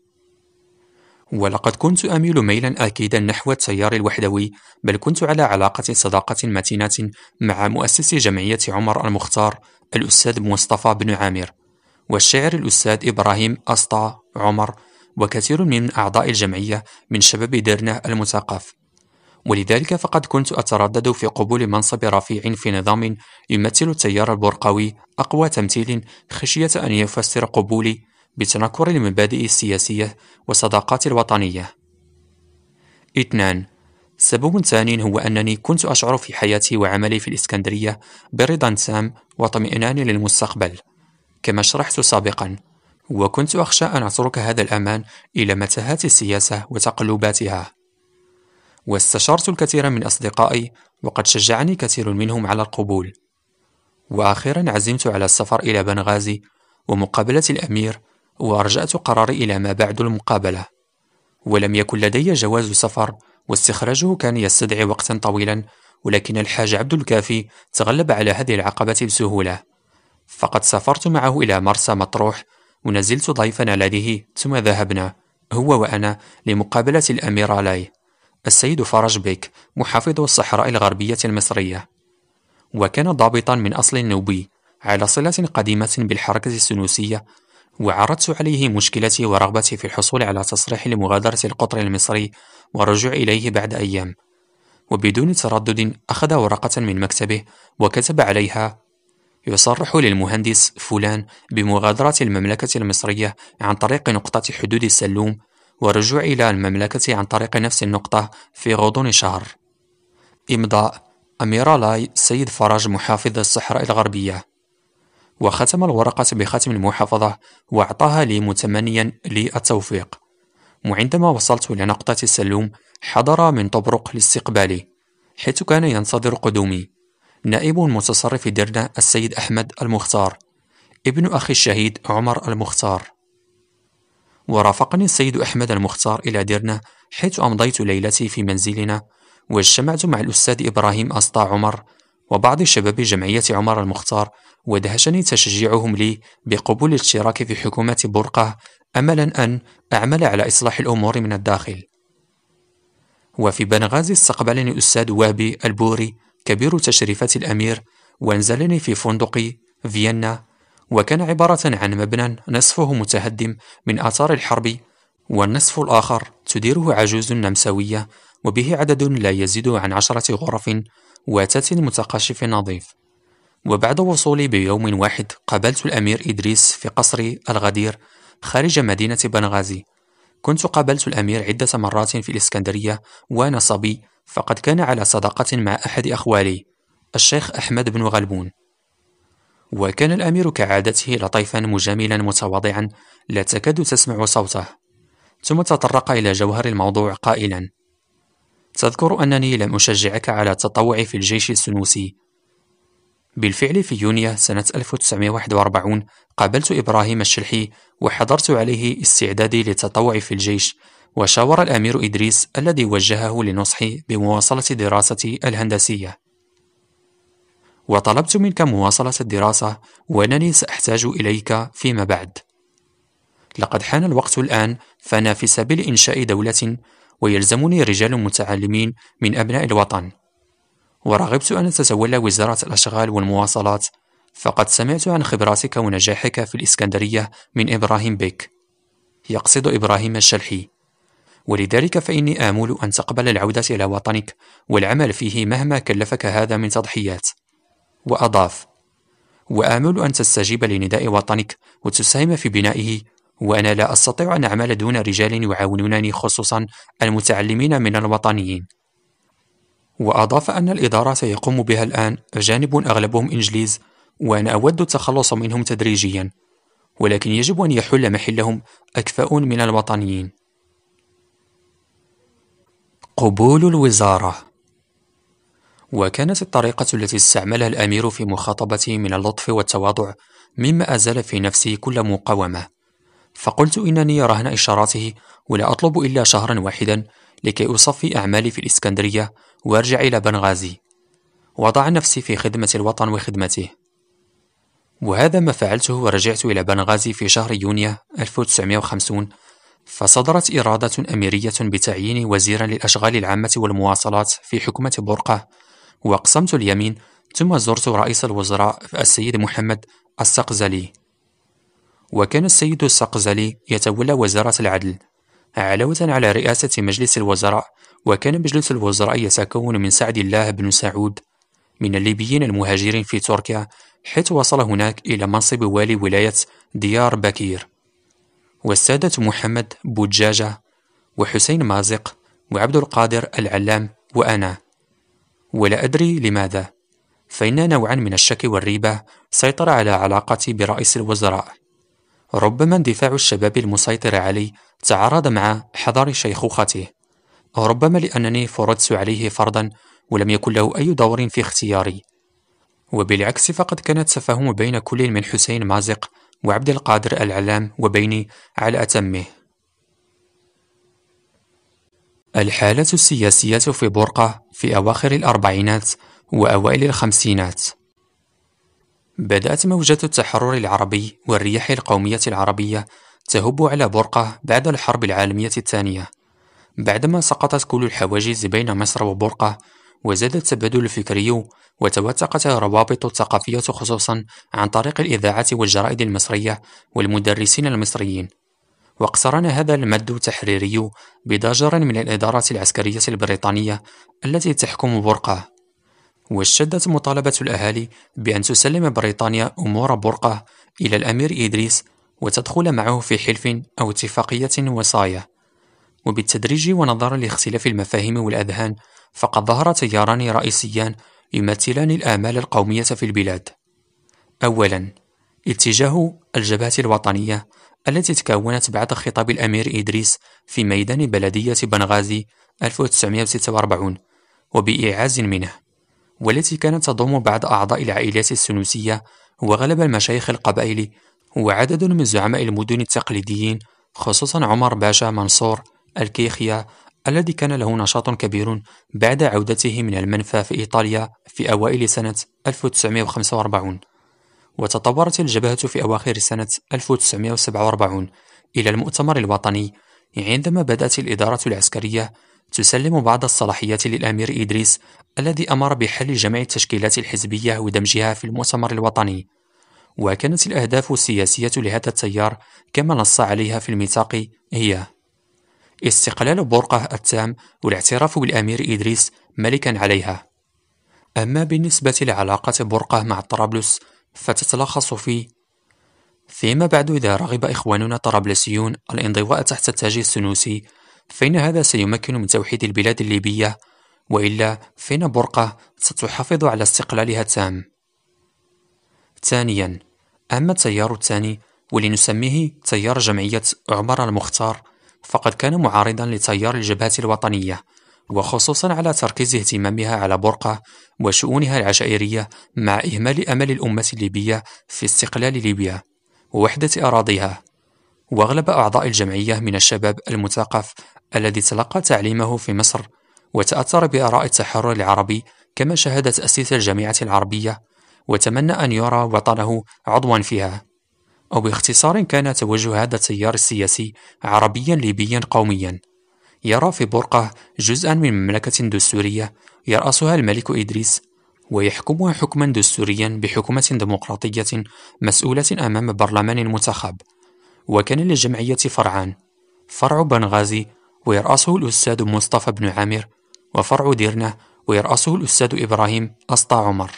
ولقد كنت أميل ميلا أكيدا نحو التيار الوحدوي، بل كنت على علاقة صداقة متينة مع مؤسس جمعية عمر المختار الأستاذ مصطفى بن عامر، والشاعر الأستاذ إبراهيم أسطى عمر، وكثير من أعضاء الجمعية من شباب ديرنا المثقف. ولذلك فقد كنت أتردد في قبول منصب رفيع في نظام يمثل التيار البرقوي أقوى تمثيل، خشية أن يفسر قبولي بتنكر المبادئ السياسية والصداقات الوطنية. اثنان. سبب ثاني هو أنني كنت أشعر في حياتي وعملي في الإسكندرية برضا تام واطمئنان للمستقبل كما شرحت سابقا، وكنت أخشى أن أترك هذا الأمان إلى متاهات السياسة وتقلباتها. واستشرت الكثير من أصدقائي، وقد شجعني كثير منهم على القبول. وأخيرا عزمت على السفر إلى بنغازي ومقابلة الأمير، وأرجأت قراري إلى ما بعد المقابلة. ولم يكن لدي جواز سفر، واستخراجه كان يستدعي وقتا طويلا، ولكن الحاج عبد الكافي تغلب على هذه العقبة بسهولة، فقد سافرت معه إلى مرسى مطروح، ونزلت ضيفا لديه، ثم ذهبنا هو وأنا لمقابلة الأمير علي السيد فرج بيك محافظ الصحراء الغربية المصرية، وكان ضابطا من أصل نوبي على صلة قديمة بالحركة السنوسية. وعرضت عليه مشكلتي ورغبتي في الحصول على تصريح لمغادرة القطر المصري والرجوع إليه بعد أيام، وبدون تردد أخذ ورقة من مكتبه وكتب عليها: يصرح للمهندس فلان بمغادرة المملكة المصرية عن طريق نقطة حدود السلوم، والرجوع إلى المملكة عن طريق نفس النقطة في غضون شهر. إمضاء أميرالاي سيد فرج محافظ الصحراء الغربية. وختم الورقة بختم المحافظة وأعطاها لي متمنيا لي التوفيق. وعندما وصلت إلى نقطة السلوم حضر من طبرق لاستقبالي، حيث كان ينتظر قدومي نائب متصرف ديرنا السيد أحمد المختار ابن أخي الشهيد عمر المختار. ورافقني السيد أحمد المختار إلى ديرنا، حيث أمضيت ليلتي في منزلنا، واجتمعت مع الأستاذ إبراهيم أسطى عمر وبعض شباب جمعية عمر المختار، ودهشني تشجيعهم لي بقبول الاشتراك في حكومة برقة، أملا أن أعمل على إصلاح الأمور من الداخل. وفي بنغازي استقبلني الأستاذ وابي البوري كبير تشريفات الأمير، وانزلني في فندق فيينا، وكان عبارة عن مبنى نصفه متهدم من آثار الحرب، والنصف الآخر تديره عجوز نمساوية، وبه عدد لا يزيد عن عشرة غرف واتات متقاشف نظيف. وبعد وصولي بيوم واحد قابلت الأمير إدريس في قصر الغدير خارج مدينة بنغازي. كنت قابلت الأمير عدة مرات في الإسكندرية وأنا صبي، فقد كان على صداقة مع أحد أخوالي الشيخ أحمد بن غلبون. وكان الأمير كعادته لطيفا مجاملا متواضعا، لا تكاد تسمع صوته. ثم تطرق إلى جوهر الموضوع قائلا: تذكر أنني لم أشجعك على التطوع في الجيش السنوسي. بالفعل في يونيو سنة ألف وتسعمائة وواحد وأربعين قابلت إبراهيم الشلحي وحضرت عليه استعدادي للتطوع في الجيش، وشاور الأمير إدريس الذي وجهه لنصحي بمواصلة دراستي الهندسية. وطلبت منك مواصلة الدراسة، وأنني سأحتاج إليك فيما بعد. لقد حان الوقت الآن، فأنا في سبيل إنشاء دولة، ويلزمني رجال متعلمين من أبناء الوطن. ورغبت أن تتولى وزارة الأشغال والمواصلات، فقد سمعت عن خبراتك ونجاحك في الإسكندرية من إبراهيم بيك، يقصد إبراهيم الشلحي، ولذلك فإني آمل أن تقبل العودة إلى وطنك والعمل فيه مهما كلفك هذا من تضحيات. وأضاف: وآمل أن تستجيب لنداء وطنك وتساهم في بنائه، وأنا لا أستطيع أن أعمل دون رجال يعاونونني، خصوصا المتعلمين من الوطنيين. وأضاف أن الإدارة يقوم بها الآن أجانب أغلبهم إنجليز، وأنا أود التخلص منهم تدريجيا، ولكن يجب أن يحل محلهم أكفاء من الوطنيين. قبول الوزارة. وكانت الطريقة التي استعملها الأمير في مخاطبتي من اللطف والتواضع مما أزال في نفسي كل مقاومة، فقلت إنني رهن إشاراته ولا أطلب إلا شهرا واحدا لكي أصفي أعمالي في الإسكندرية وأرجع إلى بنغازي، وضع نفسي في خدمة الوطن وخدمته. وهذا ما فعلته، ورجعت إلى بنغازي في شهر يونيو ألف وتسعمائة وخمسين، فصدرت إرادة أميرية بتعييني وزيرا للأشغال العامة والمواصلات في حكومة بورقة، وأقسمت اليمين، ثم زرت رئيس الوزراء السيد محمد السقزلي. وكان السيد السقزلي يتولى وزارة العدل علاوة على رئاسة مجلس الوزراء، وكان مجلس الوزراء يتكون من سعد الله بن سعود من الليبيين المهاجرين في تركيا، حيث وصل هناك إلى منصب والي ولاية ديار بكير، والسادة محمد بوجاجة وحسين مازق وعبد القادر العلام وأنا. ولا أدري لماذا، فإن نوعا من الشك والريبة سيطر على علاقتي برئيس الوزراء. ربما اندفاع الشباب المسيطر علي تعارض مع حذر شيخوخته، أو ربما لأنني فرضت عليه فرضا ولم يكن له أي دور في اختياري. وبالعكس، فقد كان التفاهم بين كل من حسين مازق وعبد القادر العلام وبيني على أتمه. الحالة السياسية في بورقة في أواخر الأربعينات وأوائل الخمسينات. بدأت موجة التحرر العربي والرياح القومية العربية تهب على بورقة بعد الحرب العالمية الثانية، بعدما سقطت كل الحواجز بين مصر وبورقة، وزاد التبادل الفكري، وتوثقت الروابط الثقافية خصوصا عن طريق الإذاعة والجرائد المصرية والمدرسين المصريين. واقترن هذا المد التحريري بضجر من الإدارة العسكرية البريطانية التي تحكم بورقة، واشتدت مطالبة الأهالي بأن تسلم بريطانيا أمور بورقة إلى الأمير إدريس وتدخل معه في حلف أو اتفاقية وصاية. وبالتدريج ونظرا لاختلاف المفاهيم والأذهان، فقد ظهر تياران رئيسيان يمثلان الآمال القومية في البلاد. أولا، اتجاه الجبهة الوطنية التي تكونت بعد خطاب الأمير إدريس في ميدان بلدية بنغازي ألف وتسعمائة وستة وأربعين وبإعاز منه، والتي كانت تضم بعض أعضاء العائلات السنوسية وغلب المشايخ القبائل وعدد من زعماء المدن التقليديين، خصوصا عمر باشا منصور الكيخيا الذي كان له نشاط كبير بعد عودته من المنفى في إيطاليا في أوائل سنة ألف وتسعمائة وخمسة وأربعين. وتطورت الجبهة في أواخر سنة ألف وتسعمائة وسبعة وأربعين إلى المؤتمر الوطني، عندما بدأت الإدارة العسكرية تسلم بعض الصلاحيات للأمير إدريس الذي أمر بحل جميع التشكيلات الحزبية ودمجها في المؤتمر الوطني. وكانت الأهداف السياسية لهذا التيار كما نص عليها في الميثاق هي استقلال بورقة التام والاعتراف بالأمير إدريس ملكا عليها. أما بالنسبة لعلاقة بورقة مع طرابلس فتتلخص في فيما بعد إذا رغب إخواننا الطرابلسيون الانضواء تحت التاج السنوسي، فإن هذا سيمكن من توحيد البلاد الليبية، وإلا فإن بورقة ستحافظ على استقلالها التام. ثانيا، أما التيار الثاني ولنسميه تيار جمعية عمر المختار، فقد كان معارضا لتيار الجبهة الوطنية، وخصوصا على تركيز اهتمامها على بورقة وشؤونها العشائرية، مع إهمال أمل الأمة الليبية في استقلال ليبيا ووحدة أراضيها. وأغلب أعضاء الجمعية من الشباب المثقف الذي تلقى تعليمه في مصر وتأثر بآراء التحرر العربي، كما شهد تأسيس الجامعة العربية وتمنى أن يرى وطنه عضوا فيها. أو باختصار، كان توجه هذا التيار السياسي عربيا ليبيا قوميا، يرى في بورقة جزءا من مملكة دستورية يرأسها الملك إدريس، ويحكمها حكما دستوريا بحكومة ديمقراطية مسؤولة أمام برلمان منتخب. وكان للجمعية فرعان، فرع بنغازي ويرأسه الأستاذ مصطفى بن عامر، وفرع ديرنة ويرأسه الأستاذ إبراهيم أسطى عمر.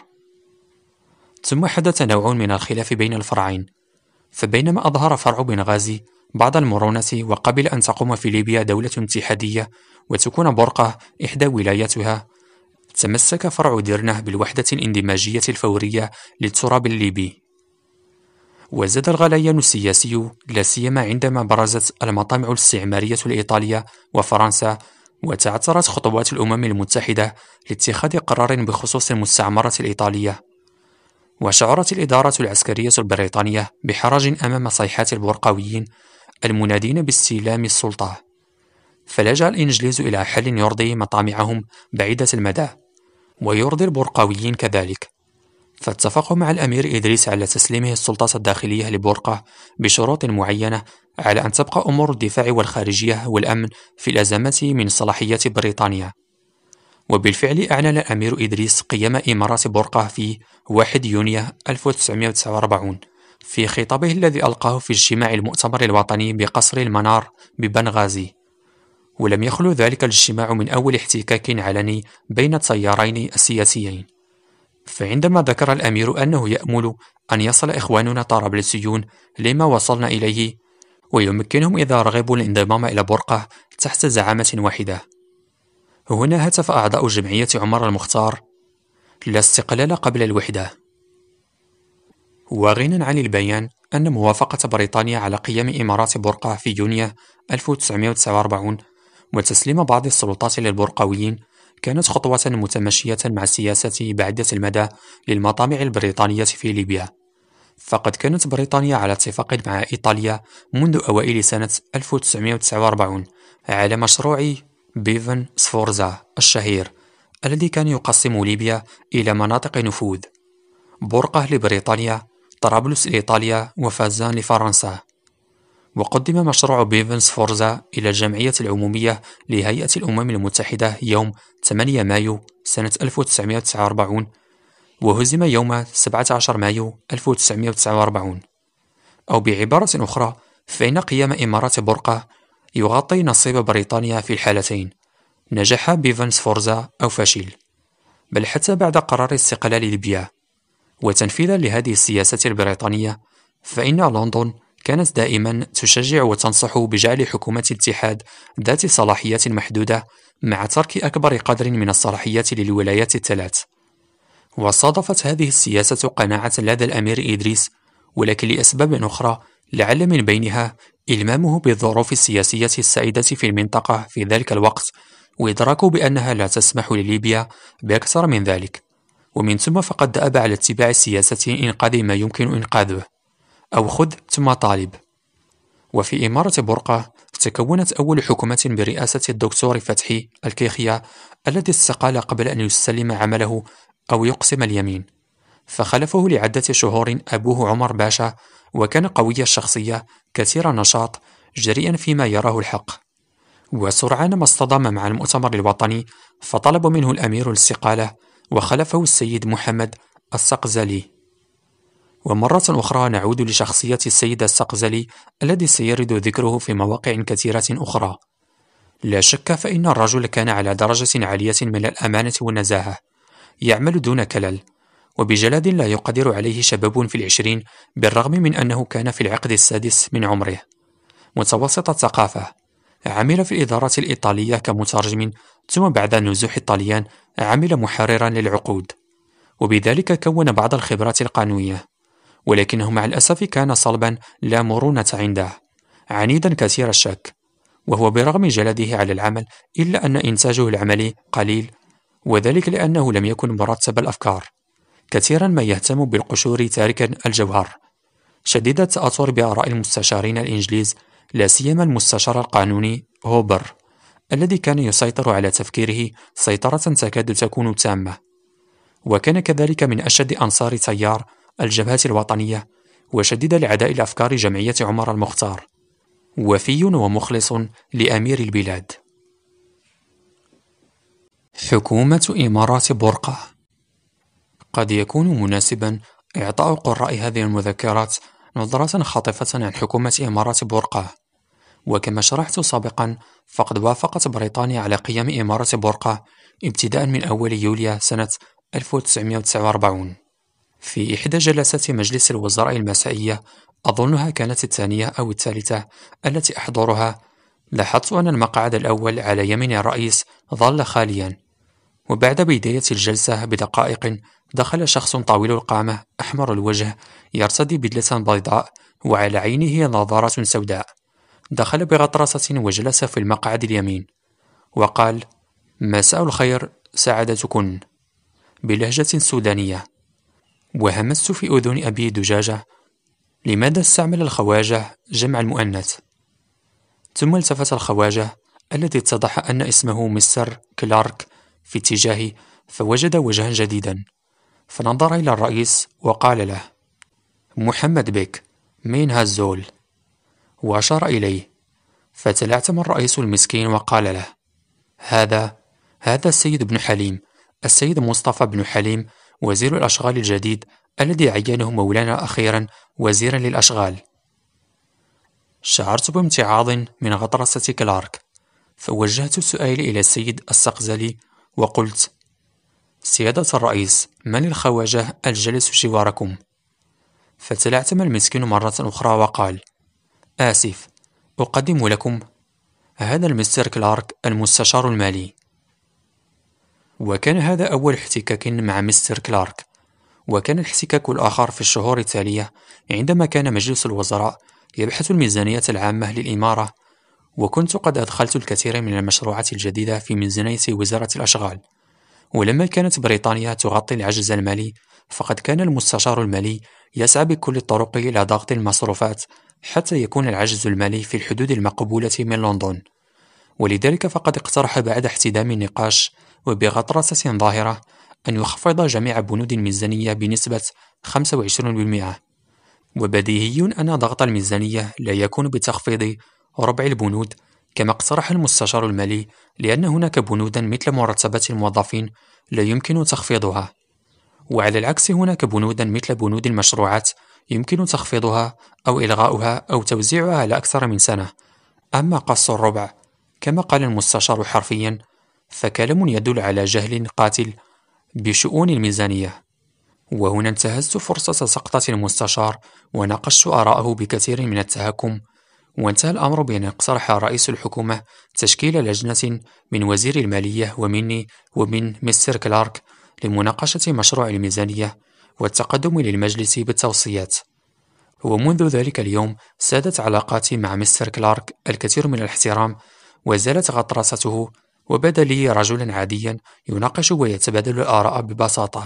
ثم حدث نوع من الخلاف بين الفرعين، فبينما أظهر فرع بنغازي بعض المرونة وقبل أن تقوم في ليبيا دولة اتحادية وتكون بورقة إحدى ولاياتها، تمسك فرع ديرنة بالوحدة الاندماجية الفورية للتراب الليبي. وزاد الغليان السياسي لا سيما عندما برزت المطامع الاستعمارية الإيطالية وفرنسا، وتعثرت خطوات الأمم المتحدة لاتخاذ قرار بخصوص المستعمرة الإيطالية، وشعرت الإدارة العسكرية البريطانية بحرج أمام صيحات البرقاويين المنادين باستلام السلطة، فلجأ الإنجليز إلى حل يرضي مطامعهم بعيدة المدى ويرضي البرقاويين كذلك، فاتفقوا مع الأمير إدريس على تسليمه السلطات الداخلية لبورقة بشروط معينة، على أن تبقى أمور الدفاع والخارجية والأمن في الأزمات من صلاحيات بريطانيا. وبالفعل أعلن الأمير إدريس قيام إمارات بورقة في واحد يونيو ألف وتسعمائة وتسعة وأربعين في خطابه الذي ألقاه في اجتماع المؤتمر الوطني بقصر المنار ببنغازي. ولم يخلو ذلك الاجتماع من أول احتكاك علني بين التيارين السياسيين، فعندما ذكر الأمير أنه يأمل أن يصل إخواننا طرابلسيون لما وصلنا إليه ويمكنهم إذا رغبوا الانضمام إلى بورقة تحت زعامة واحدة، هنا هتف أعضاء جمعية عمر المختار: لا استقلال قبل الوحدة. وغنى عن البيان أن موافقة بريطانيا على قيام إمارات بورقة في يونيو ألف وتسعمائة وتسعة وأربعين وتسليم بعض السلطات للبرقاويين كانت خطوة متماشية مع السياسة بعيدة المدى للمطامع البريطانية في ليبيا، فقد كانت بريطانيا على اتفاق مع إيطاليا منذ أوائل سنة ألف وتسعمائة وتسعة وأربعين على مشروع بيفن سفورزا الشهير الذي كان يقسم ليبيا إلى مناطق نفوذ: بورقة لبريطانيا، طرابلس لإيطاليا، وفازان لفرنسا. وقدم مشروع بيفن سفورزا إلى الجمعية العمومية لهيئة الأمم المتحدة يوم ثمانية مايو سنة ألف وتسعمائة وتسعة وأربعين، وهزم يوم سبعة عشر مايو ألف وتسعمائة وتسعة وأربعين. أو بعبارة أخرى، فإن قيام إمارات بورقة يغطي نصيب بريطانيا في الحالتين، نجح بيفن سفورزا أو فشل، بل حتى بعد قرار استقلال ليبيا. وتنفيذا لهذه السياسة البريطانية، فإن لندن كانت دائما تشجع وتنصح بجعل حكومة الاتحاد ذات صلاحيات محدودة مع ترك أكبر قدر من الصلاحيات للولايات الثلاث. وصادفت هذه السياسة قناعة لدى الأمير إدريس، ولكن لأسباب أخرى لعل من بينها إلمامه بالظروف السياسية السائدة في المنطقة في ذلك الوقت، وإدراكه بأنها لا تسمح لليبيا بأكثر من ذلك، ومن ثم فقد دأب على اتباع السياسة إنقاذ ما يمكن إنقاذه، أو خذ ثم طالب. وفي إمارة بورقة تكونت أول حكومة برئاسة الدكتور فتحي الكيخيا الذي استقال قبل أن يستلم عمله أو يقسم اليمين، فخلفه لعدة شهور أبوه عمر باشا، وكان قوي الشخصية كثير النشاط جريئا فيما يراه الحق. وسرعان ما اصطدم مع المؤتمر الوطني فطلب منه الأمير الاستقالة، وخلفه السيد محمد السقزلي. ومرة أخرى نعود لشخصية السيد السقزلي الذي سيرد ذكره في مواقع كثيرة أخرى. لا شك فإن الرجل كان على درجة عالية من الأمانة والنزاهة، يعمل دون كلل وبجلاد لا يقدر عليه شباب في العشرين، بالرغم من أنه كان في العقد السادس من عمره. متوسط الثقافة، عمل في الإدارة الإيطالية كمترجم، ثم بعد نزوح الطليان عمل محررا للعقود، وبذلك كون بعض الخبرات القانونية، ولكنه مع الأسف كان صلبا لا مرونة عنده، عنيدا كثير الشك، وهو برغم جلده على العمل إلا أن إنتاجه العملي قليل، وذلك لأنه لم يكن مرتب الأفكار، كثيرا ما يهتم بالقشور تاركا الجوهر، شديد التأثر بآراء المستشارين الإنجليز، لا سيما المستشار القانوني هوبر الذي كان يسيطر على تفكيره سيطرة تكاد تكون تامة. وكان كذلك من أشد أنصار تيار الجبهة الوطنية، وشديد العداء لأفكار جمعية عمر المختار، وفي ومخلص لأمير البلاد. حكومة إمارات بورقة. قد يكون مناسبا إعطاء قراء هذه المذكرات نظرة خاطفة عن حكومة إمارات بورقة. وكما شرحت سابقا، فقد وافقت بريطانيا على قيام إمارة بورقة ابتداء من أول يوليو سنة ألف وتسعمائة وتسعة وأربعين. في إحدى جلسات مجلس الوزراء المسائية، أظنها كانت الثانية أو الثالثة التي أحضرها، لاحظت أن المقعد الأول على يمين الرئيس ظل خاليا، وبعد بداية الجلسة بدقائق دخل شخص طويل القامة أحمر الوجه يرتدي بدلة بيضاء وعلى عينه نظارة سوداء. دخل بغطرسة وجلس في المقعد اليمين وقال: مساء الخير سعادتكن، بلهجة سودانية. وهمست في أذن أبي دجاجة: لماذا استعمل الخواجة جمع المؤنث؟ ثم التفت الخواجة الذي اتضح أن اسمه مستر كلارك في اتجاهي، فوجد وجها جديدا، فنظر إلى الرئيس وقال له: محمد بك، مين هالزول؟ وأشار إليه، فتلعثم الرئيس المسكين وقال له: هذا هذا السيد بن حليم، السيد مصطفى بن حليم، وزير الأشغال الجديد الذي عينه مولانا أخيرا وزيرا للأشغال. شعرت بامتعاض من غطرسة كلارك، فوجهت السؤال إلى السيد السقزلي وقلت: سيادة الرئيس، من الخواجة الجالس جواركم؟ فتلعثم المسكين مرة أخرى وقال: آسف، أقدم لكم هذا المستر كلارك المستشار المالي. وكان هذا أول احتكاك مع مستر كلارك، وكان الاحتكاك الآخر في الشهور التالية عندما كان مجلس الوزراء يبحث الميزانية العامة للإمارة، وكنت قد أدخلت الكثير من المشروعات الجديدة في ميزانية وزارة الأشغال. ولما كانت بريطانيا تغطي العجز المالي، فقد كان المستشار المالي يسعى بكل الطرق إلى ضغط المصروفات حتى يكون العجز المالي في الحدود المقبولة من لندن. ولذلك فقد اقترح بعد احتدام النقاش وبغطرسة ظاهرة أن يخفض جميع بنود الميزانية بنسبة خمسة وعشرين بالمئة. وبديهي أن ضغط الميزانية لا يكون بتخفيض ربع البنود كما اقترح المستشار المالي، لأن هناك بنودا مثل مرتبات الموظفين لا يمكن تخفيضها، وعلى العكس هناك بنودا مثل بنود المشروعات يمكن تخفيضها أو إلغاؤها أو توزيعها على أكثر من سنة. أما قص الربع كما قال المستشار حرفيا فكلام يدل على جهل قاتل بشؤون الميزانية. وهنا انتهزت فرصة سقطة المستشار وناقشت آراءه بكثير من التهكم، وانتهى الأمر بأن اقترح رئيس الحكومة تشكيل لجنة من وزير المالية ومني ومن مستر كلارك لمناقشة مشروع الميزانية والتقدم للمجلس بالتوصيات. ومنذ ذلك اليوم سادت علاقاتي مع مستر كلارك الكثير من الاحترام، وزالت غطرسته، وبدا لي رجلا عاديا يناقش ويتبادل الآراء ببساطة.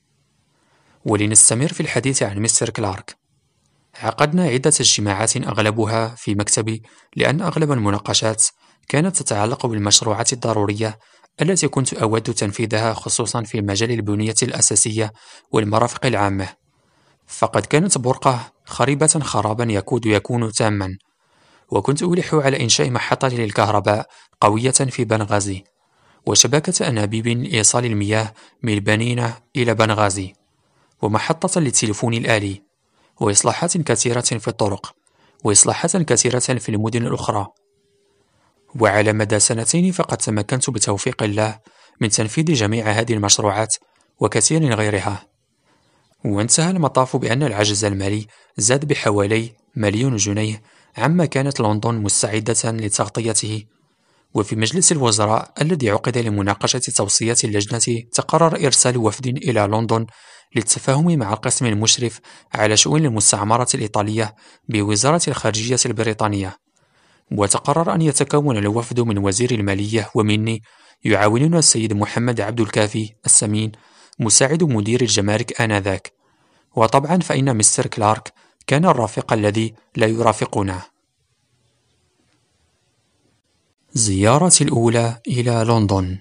ولنستمر في الحديث عن مستر كلارك، عقدنا عدة اجتماعات أغلبها في مكتبي، لأن أغلب المناقشات كانت تتعلق بالمشروعات الضرورية التي كنت أود تنفيذها، خصوصا في مجال البنية الأساسية والمرافق العامة. فقد كانت برقة خريبة خرابا يكاد يكون تاما، وكنت ألح على إنشاء محطة للكهرباء قوية في بنغازي، وشبكة أنابيب لإيصال المياه من البنينة إلى بنغازي، ومحطة للتليفون الآلي، وإصلاحات كثيرة في الطرق، وإصلاحات كثيرة في المدن الأخرى. وعلى مدى سنتين فقد تمكنت بتوفيق الله من تنفيذ جميع هذه المشروعات وكثير غيرها. وانتهى المطاف بأن العجز المالي زاد بحوالي مليون جنيه عما كانت لندن مستعدة لتغطيته. وفي مجلس الوزراء الذي عقد لمناقشة توصيات اللجنة تقرر إرسال وفد إلى لندن للتفاهم مع القسم المشرف على شؤون المستعمرة الإيطالية بوزارة الخارجية البريطانية. وتقرر أن يتكون الوفد من وزير المالية ومني، يعاوننا السيد محمد عبد الكافي السمين مساعد مدير الجمارك آنذاك. وطبعا فإن مستر كلارك كان الرافق الذي لا يرافقنا. زيارتي الأولى إلى لندن.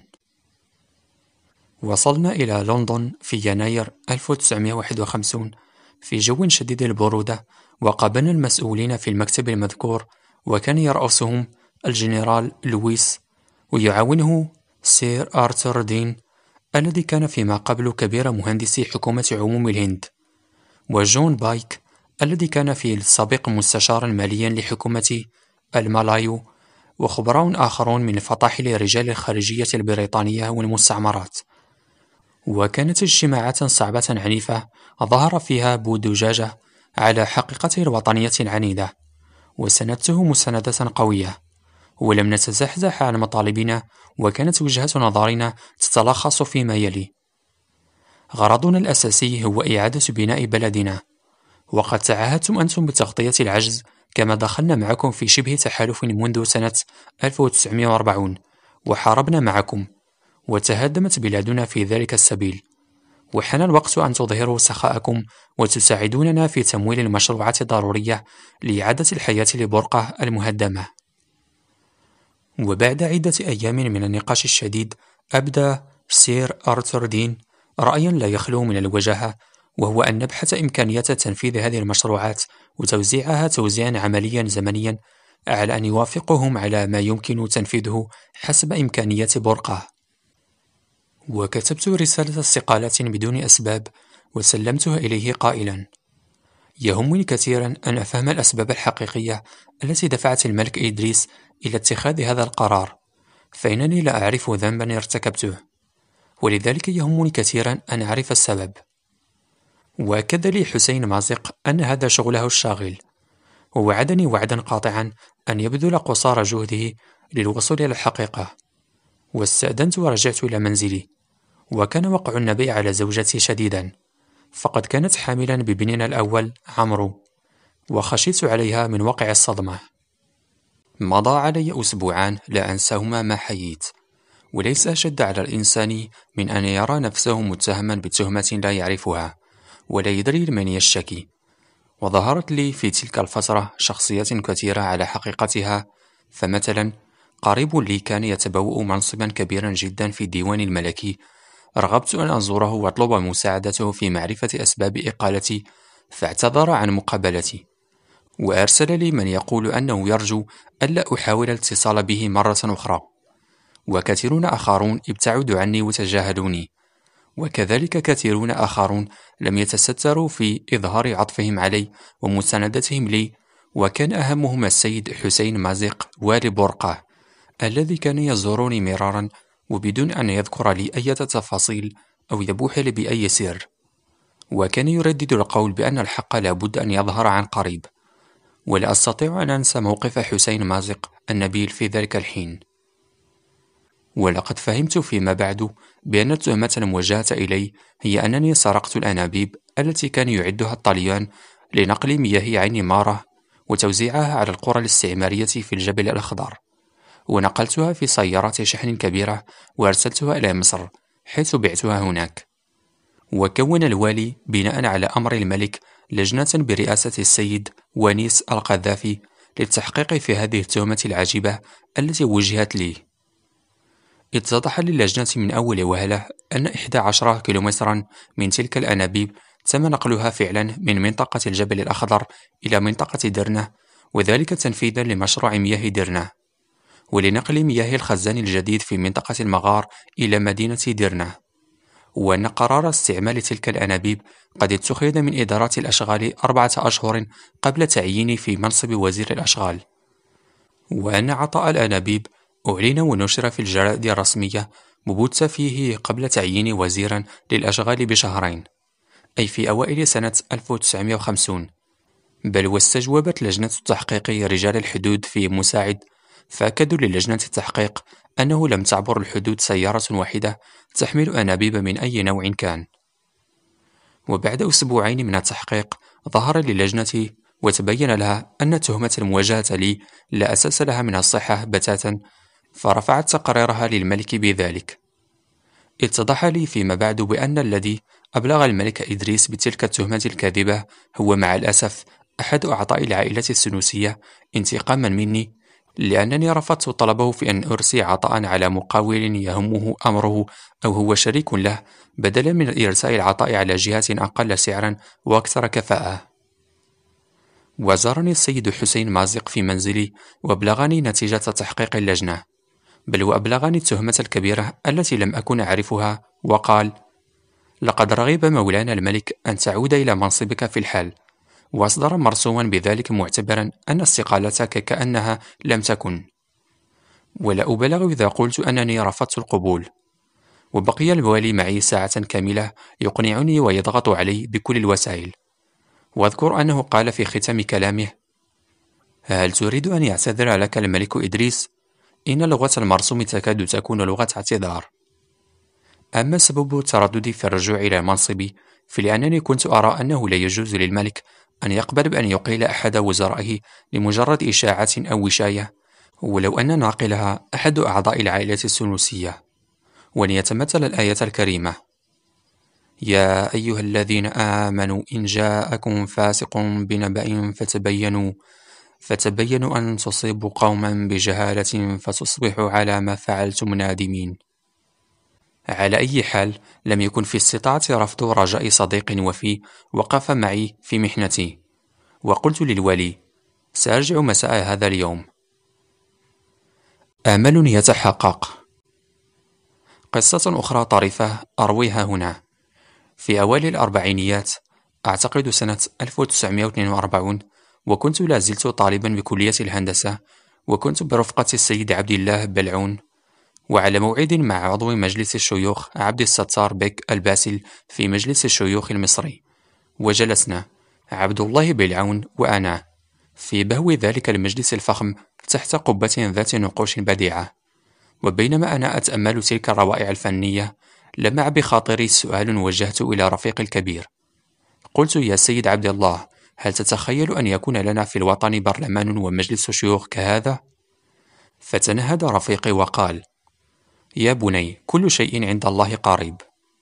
وصلنا إلى لندن في يناير ألف وتسعمائة وواحد وخمسين في جو شديد البرودة، وقابلنا المسؤولين في المكتب المذكور، وكان يرأسهم الجنرال لويس، ويعاونه سير آرثر دين الذي كان فيما قبل كبير مهندسي حكومة عموم الهند، وجون بايك الذي كان في السابق مستشارا ماليا لحكومة المالايو، وخبراء آخرون من فطاحل رجال الخارجية البريطانية والمستعمرات. وكانت اجتماعات صعبة عنيفة ظهر فيها بودجاجة على حقيقته الوطنية العنيدة، وسندته مساندة قوية، ولم نتزحزح عن مطالبنا، وكانت وجهة نظرنا تتلخص فيما يلي: غرضنا الأساسي هو إعادة بناء بلدنا، وقد تعهدتم أنتم بتغطية العجز، كما دخلنا معكم في شبه تحالف منذ سنة ألف وتسعمائة وأربعين وحاربنا معكم، وتهدمت بلادنا في ذلك السبيل، وحان الوقت أن تظهروا سخاءكم وتساعدوننا في تمويل المشروعات الضرورية لإعادة الحياة لبرقة المهدمة. وبعد عدة أيام من النقاش الشديد، أبدى سير آرثر دين رأيا لا يخلو من الوجاهة، وهو أن نبحث إمكانية تنفيذ هذه المشروعات وتوزيعها توزيعا عمليا زمنيا، على أن يوافقهم على ما يمكن تنفيذه حسب إمكانيات برقة. وكتبت رسالة استقالة بدون أسباب وسلمتها إليه قائلا: يهمني كثيرا أن أفهم الأسباب الحقيقية التي دفعت الملك إدريس إلى اتخاذ هذا القرار، فإنني لا أعرف ذنبا ارتكبته، ولذلك يهمني كثيرا أن أعرف السبب. وأكد لي حسين مازق أن هذا شغله الشاغل، ووعدني وعدا قاطعا أن يبذل قصارى جهده للوصول إلى الحقيقة. واستأذنت ورجعت إلى منزلي، وكان وقع النبي على زوجتي شديدا، فقد كانت حاملا بابننا الأول عمرو، وخشيت عليها من وقع الصدمة. مضى علي أسبوعان لا أنساهما ما حييت، وليس أشد على الإنسان من أن يرى نفسه متهما بتهمة لا يعرفها ولا يدري لمن يشتكي. وظهرت لي في تلك الفترة شخصيات كثيرة على حقيقتها، فمثلا قريب لي كان يتبوأ منصبا كبيرا جدا في الديوان الملكي، رغبت أن أزوره وأطلب مساعدته في معرفة أسباب إقالتي، فاعتذر عن مقابلتي، وأرسل لي من يقول أنه يرجو ألا أحاول الاتصال به مرة أخرى. وكثيرون آخرون ابتعدوا عني وتجاهلوني، وكذلك كثيرون آخرون لم يتستروا في إظهار عطفهم علي ومساندتهم لي، وكان أهمهم السيد حسين مازق والي برقة، الذي كان يزورني مرارا وبدون أن يذكر لي أي تفاصيل أو يبوح لي بأي سر، وكان يردد القول بأن الحق لا بد أن يظهر عن قريب. ولا أستطيع أن أنسى موقف حسين مازق النبيل في ذلك الحين. ولقد فهمت فيما بعد بأن التهمة الموجهة إلي هي أنني سرقت الأنابيب التي كان يعدها الطليان لنقل مياه عين مارة وتوزيعها على القرى الاستعمارية في الجبل الأخضر، ونقلتها في سيارات شحن كبيرة وأرسلتها إلى مصر حيث بعتها هناك. وكون الوالي بناء على أمر الملك لجنة برئاسة السيد ونيس القذافي للتحقيق في هذه التهمة العجيبة التي وجهت لي. اتضح للجنة من أول وهلة أن إحدى عشر كيلومترا من تلك الأنابيب تم نقلها فعلا من منطقة الجبل الأخضر إلى منطقة درنة، وذلك تنفيذا لمشروع مياه درنة، ولنقل مياه الخزان الجديد في منطقة المغار إلى مدينة درنة. وأن قرار استعمال تلك الأنابيب قد اتخذ من إدارة الأشغال أربعة أشهر قبل تعييني في منصب وزير الأشغال. وأن عطاء الأنابيب أعلن ونشر في الجرائد الرسمية مبث فيه قبل تعييني وزيرا للأشغال بشهرين، أي في أوائل سنة ألف وتسعمائة وخمسين. بل واستجوبت لجنة التحقيق رجال الحدود في مساعد، فأكدوا للجنة التحقيق أنه لم تعبر الحدود سيارة واحدة تحمل أنابيب من أي نوع كان. وبعد أسبوعين من التحقيق ظهر للجنة وتبين لها أن التهمة الموجهة لي لا أساس لها من الصحة بتاتا، فرفعت تقريرها للملك بذلك. اتضح لي فيما بعد بأن الذي أبلغ الملك إدريس بتلك التهمة الكاذبة هو مع الأسف أحد أعضاء العائلة السنوسية، انتقاما مني لأنني رفضت طلبه في أن أرسي عطاء على مقاول يهمه أمره أو هو شريك له، بدلا من إرساء العطاء على جهات أقل سعرا وأكثر كفاءة. وزارني السيد حسين مازق في منزلي وأبلغني نتيجة تحقيق اللجنة، بل وأبلغني التهمة الكبيرة التي لم أكن أعرفها، وقال: لقد رغب مولانا الملك أن تعود إلى منصبك في الحال، وأصدر مرسوما بذلك معتبرا أن استقالتك كأنها لم تكن. ولا أبالغ إذا قلت أنني رفضت القبول. وبقي الوالي معي ساعة كاملة يقنعني ويضغط علي بكل الوسائل. واذكر أنه قال في ختام كلامه: هل تريد أن يعتذر لك الملك إدريس؟ إن لغة المرسوم تكاد تكون لغة اعتذار. أما سبب ترددي في الرجوع إلى منصبي فلأنني كنت أرى أنه لا يجوز للملك أن يقبل بأن يقيل أحد وزرائه لمجرد إشاعة أو وشاية، ولو أن ناقلها أحد أعضاء العائلة السنوسية. وليتمثل الآية الكريمة: يا أيها الذين آمنوا إن جاءكم فاسق بنبأ فتبينوا فتبينوا أن تصيبوا قوما بجهالة فتصبحوا على ما فعلتم نادمين. على أي حال، لم يكن في استطاعتي رفض رجاء صديق وفي وقف معي في محنتي، وقلت للوالي: سأرجع مساء هذا اليوم. آمل يتحقق. قصة أخرى طريفة أرويها هنا. في أوائل الأربعينيات، أعتقد سنة ألف وتسعمائة واثنين وأربعين، وكنت لا زلت طالبا بكلية الهندسة، وكنت برفقة السيد عبد الله بلعون، وعلى موعد مع عضو مجلس الشيوخ عبد الستار بك الباسل في مجلس الشيوخ المصري. وجلسنا عبد الله بلعون وأنا في بهو ذلك المجلس الفخم تحت قبة ذات نقوش بديعة. وبينما أنا أتأمل تلك الروائع الفنية، لمع بخاطري سؤال وجهته إلى رفيقي الكبير. قلت: يا سيد عبد الله، هل تتخيل أن يكون لنا في الوطن برلمان ومجلس شيوخ كهذا؟ فتنهد رفيقي وقال: يا بني، كل شيء عند الله قريب.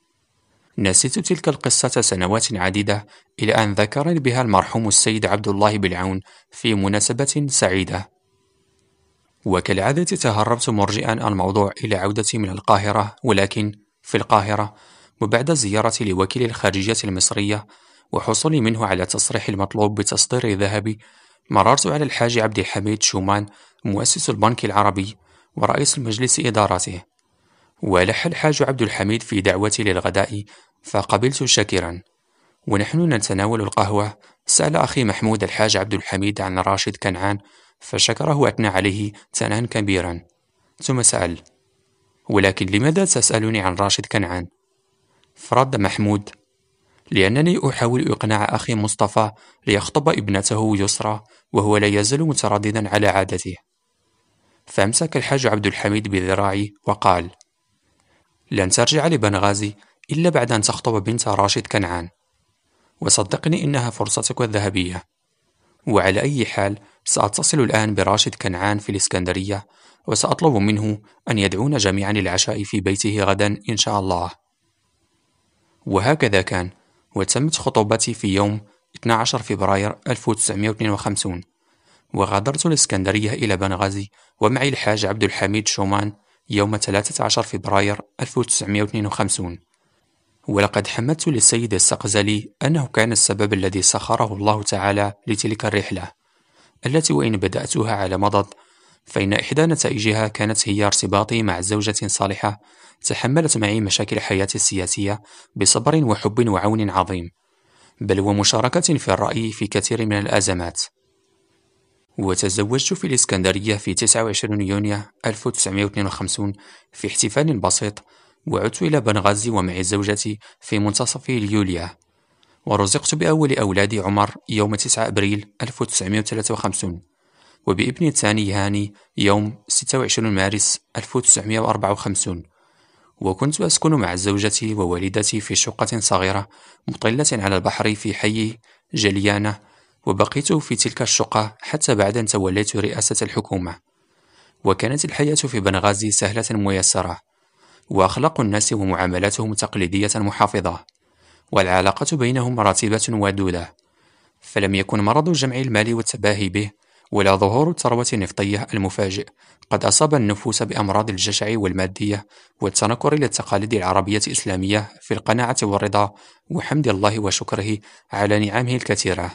نسيت تلك القصة سنوات عديدة إلى أن ذكرني بها المرحوم السيد عبد الله بلعون في مناسبة سعيدة. وكالعادة تهربت مرجئا الموضوع إلى عودتي من القاهرة، ولكن في القاهرة وبعد زيارتي لوكيل الخارجية المصرية وحصولي منه على تصريح المطلوب بتصدير ذهبي، مررت على الحاج عبد الحميد شومان مؤسس البنك العربي ورئيس مجلس إدارته. ولح الحاج عبد الحميد في دعوتي للغداء فقبلت شاكرا. ونحن نتناول القهوة سأل أخي محمود الحاج عبد الحميد عن راشد كنعان، فشكره وأثنى عليه ثناء كبيرا، ثم سأل: ولكن لماذا تسألني عن راشد كنعان؟ فرد محمود: لأنني أحاول إقناع أخي مصطفى ليخطب ابنته يسرى، وهو لا يزال مترددا على عادته. فأمسك الحاج عبد الحميد بذراعي وقال: لن ترجع لبنغازي إلا بعد أن تخطب بنت راشد كنعان، وصدقني إنها فرصتك الذهبية. وعلى أي حال، سأتصل الآن براشد كنعان في الإسكندرية، وسأطلب منه أن يدعونا جميعا للعشاء في بيته غدا إن شاء الله. وهكذا كان، وتمت خطوبتي في يوم اثني عشر فبراير ألف وتسعمائة واثنين وخمسين، وغادرت الإسكندرية إلى بنغازي ومعي الحاج عبد الحميد شومان يوم ثلاثة عشر فبراير ألف وتسعمائة واثنين وخمسين. ولقد حمدت للسيد السقزلي أنه كان السبب الذي سخره الله تعالى لتلك الرحلة، التي وإن بدأتها على مضض، فإن إحدى نتائجها كانت هي ارتباطي مع زوجة صالحة تحملت معي مشاكل حياتي السياسية بصبر وحب وعون عظيم، بل ومشاركة في الرأي في كثير من الأزمات. وتزوجت في الإسكندرية في تسعة وعشرين يونيو ألف وتسعمائة واثنين وخمسين في احتفال بسيط، وعدت إلى بنغازي ومعي زوجتي في منتصف يوليو، ورزقت بأول أولادي عمر يوم تسعة أبريل ألف وتسعمائة وثلاثة وخمسين، وبابني الثاني هاني يوم ستة وعشرين مارس ألف وتسعمائة وأربعة وخمسين. وكنت أسكن مع زوجتي ووالدتي في شقة صغيرة مطلة على البحر في حي جليانة، وبقيت في تلك الشقة حتى بعد أن توليت رئاسة الحكومة. وكانت الحياة في بنغازي سهلة ميسرة، وأخلاق الناس ومعاملاتهم تقليدية محافظة، والعلاقة بينهم راتبة ودودة، فلم يكن مرض جمع المال والتباهي به ولا ظهور الثروة النفطية المفاجئ قد أصاب النفوس بأمراض الجشع والمادية والتنكر إلى التقاليد العربية الإسلامية في القناعة والرضا وحمد الله وشكره على نعمه الكثيرة.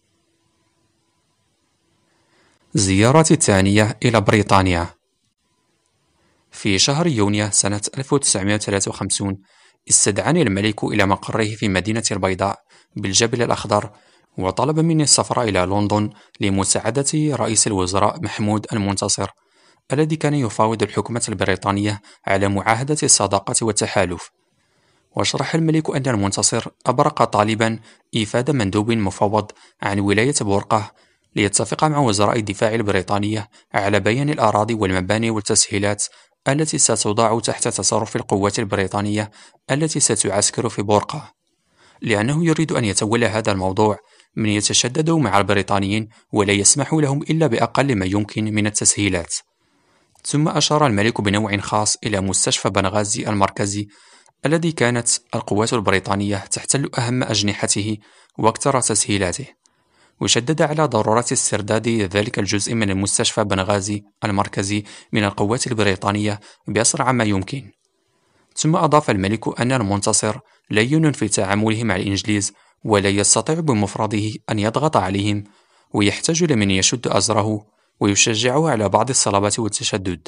زيارتي الثانية إلى بريطانيا. في شهر يونيو سنة ألف وتسعمائة وثلاثة وخمسين استدعاني الملك إلى مقره في مدينة البيضاء بالجبل الأخضر، وطلب مني السفر إلى لندن لمساعدة رئيس الوزراء محمود المنتصر الذي كان يفاوض الحكومة البريطانية على معاهدة الصداقة والتحالف. وشرح الملك أن المنتصر أبرق طالبا إيفاد مندوب مفوض عن ولاية بورقة ليتفق مع وزراء الدفاع البريطانية على بيان الأراضي والمباني والتسهيلات التي ستوضع تحت تصرف القوات البريطانية التي ستعسكر في بورقة، لأنه يريد أن يتولى هذا الموضوع من يتشدد مع البريطانيين ولا يسمح لهم إلا بأقل ما يمكن من التسهيلات. ثم أشار الملك بنوع خاص إلى مستشفى بنغازي المركزي الذي كانت القوات البريطانية تحتل أهم أجنحته واكثر تسهيلاته، وشدد على ضرورة استرداد ذلك الجزء من المستشفى بنغازي المركزي من القوات البريطانية بأسرع ما يمكن. ثم أضاف الملك أن المنتصر لين في تعامله مع الإنجليز ولا يستطيع بمفرده أن يضغط عليهم، ويحتاج لمن يشد أزره ويشجعه على بعض الصلابات والتشدد.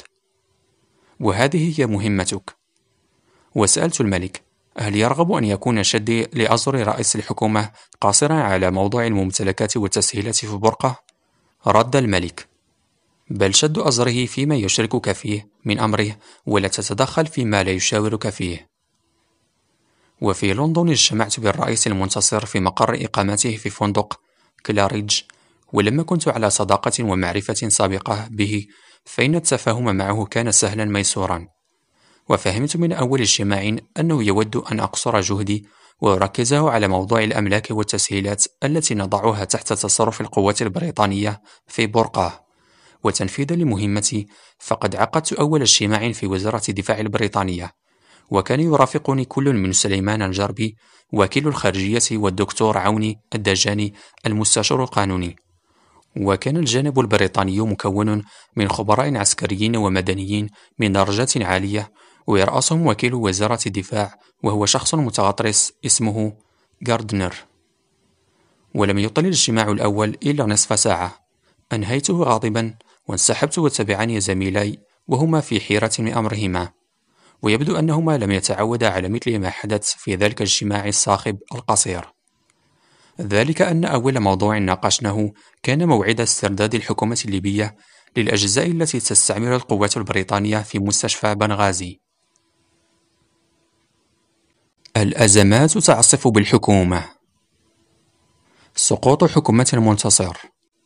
وهذه هي مهمتك. وسألت الملك: هل يرغب أن يكون شدي لأزر رئيس الحكومة قاصرا على موضوع الممتلكات والتسهيلات في برقة؟ رد الملك: بل شد أزره فيما يشركك فيه من أمره، ولا تتدخل فيما لا يشاورك فيه. وفي لندن اجتمعت بالرئيس المنتصر في مقر إقامته في فندق كلاريدج، ولما كنت على صداقة ومعرفة سابقة به فإن التفاهم معه كان سهلا ميسورا. وفهمت من أول اجتماع أنه يود أن أقصر جهدي وأركزه على موضوع الأملاك والتسهيلات التي نضعها تحت تصرف القوات البريطانية في بورقة. وتنفيذا لمهمتي فقد عقدت أول اجتماع في وزارة الدفاع البريطانية، وكان يرافقني كل من سليمان الجربي وكيل الخارجية والدكتور عوني الدجاني المستشار القانوني. وكان الجانب البريطاني مكون من خبراء عسكريين ومدنيين من درجات عالية، ويرأسهم وكيل وزارة الدفاع وهو شخص متغطرس اسمه غاردنر. ولم يطل الاجتماع الأول إلا نصف ساعة، أنهيته غاضبا وانسحبت وتبعني زميلاي وهما في حيرة من أمرهما، ويبدو أنهما لم يتعودا على مثل ما حدث في ذلك الاجتماع الصاخب القصير. ذلك أن أول موضوع ناقشناه كان موعد استرداد الحكومة الليبية للأجزاء التي تستعمل القوات البريطانية في مستشفى بنغازي. الأزمات تعصف بالحكومة. سقوط حكومة المنتصر.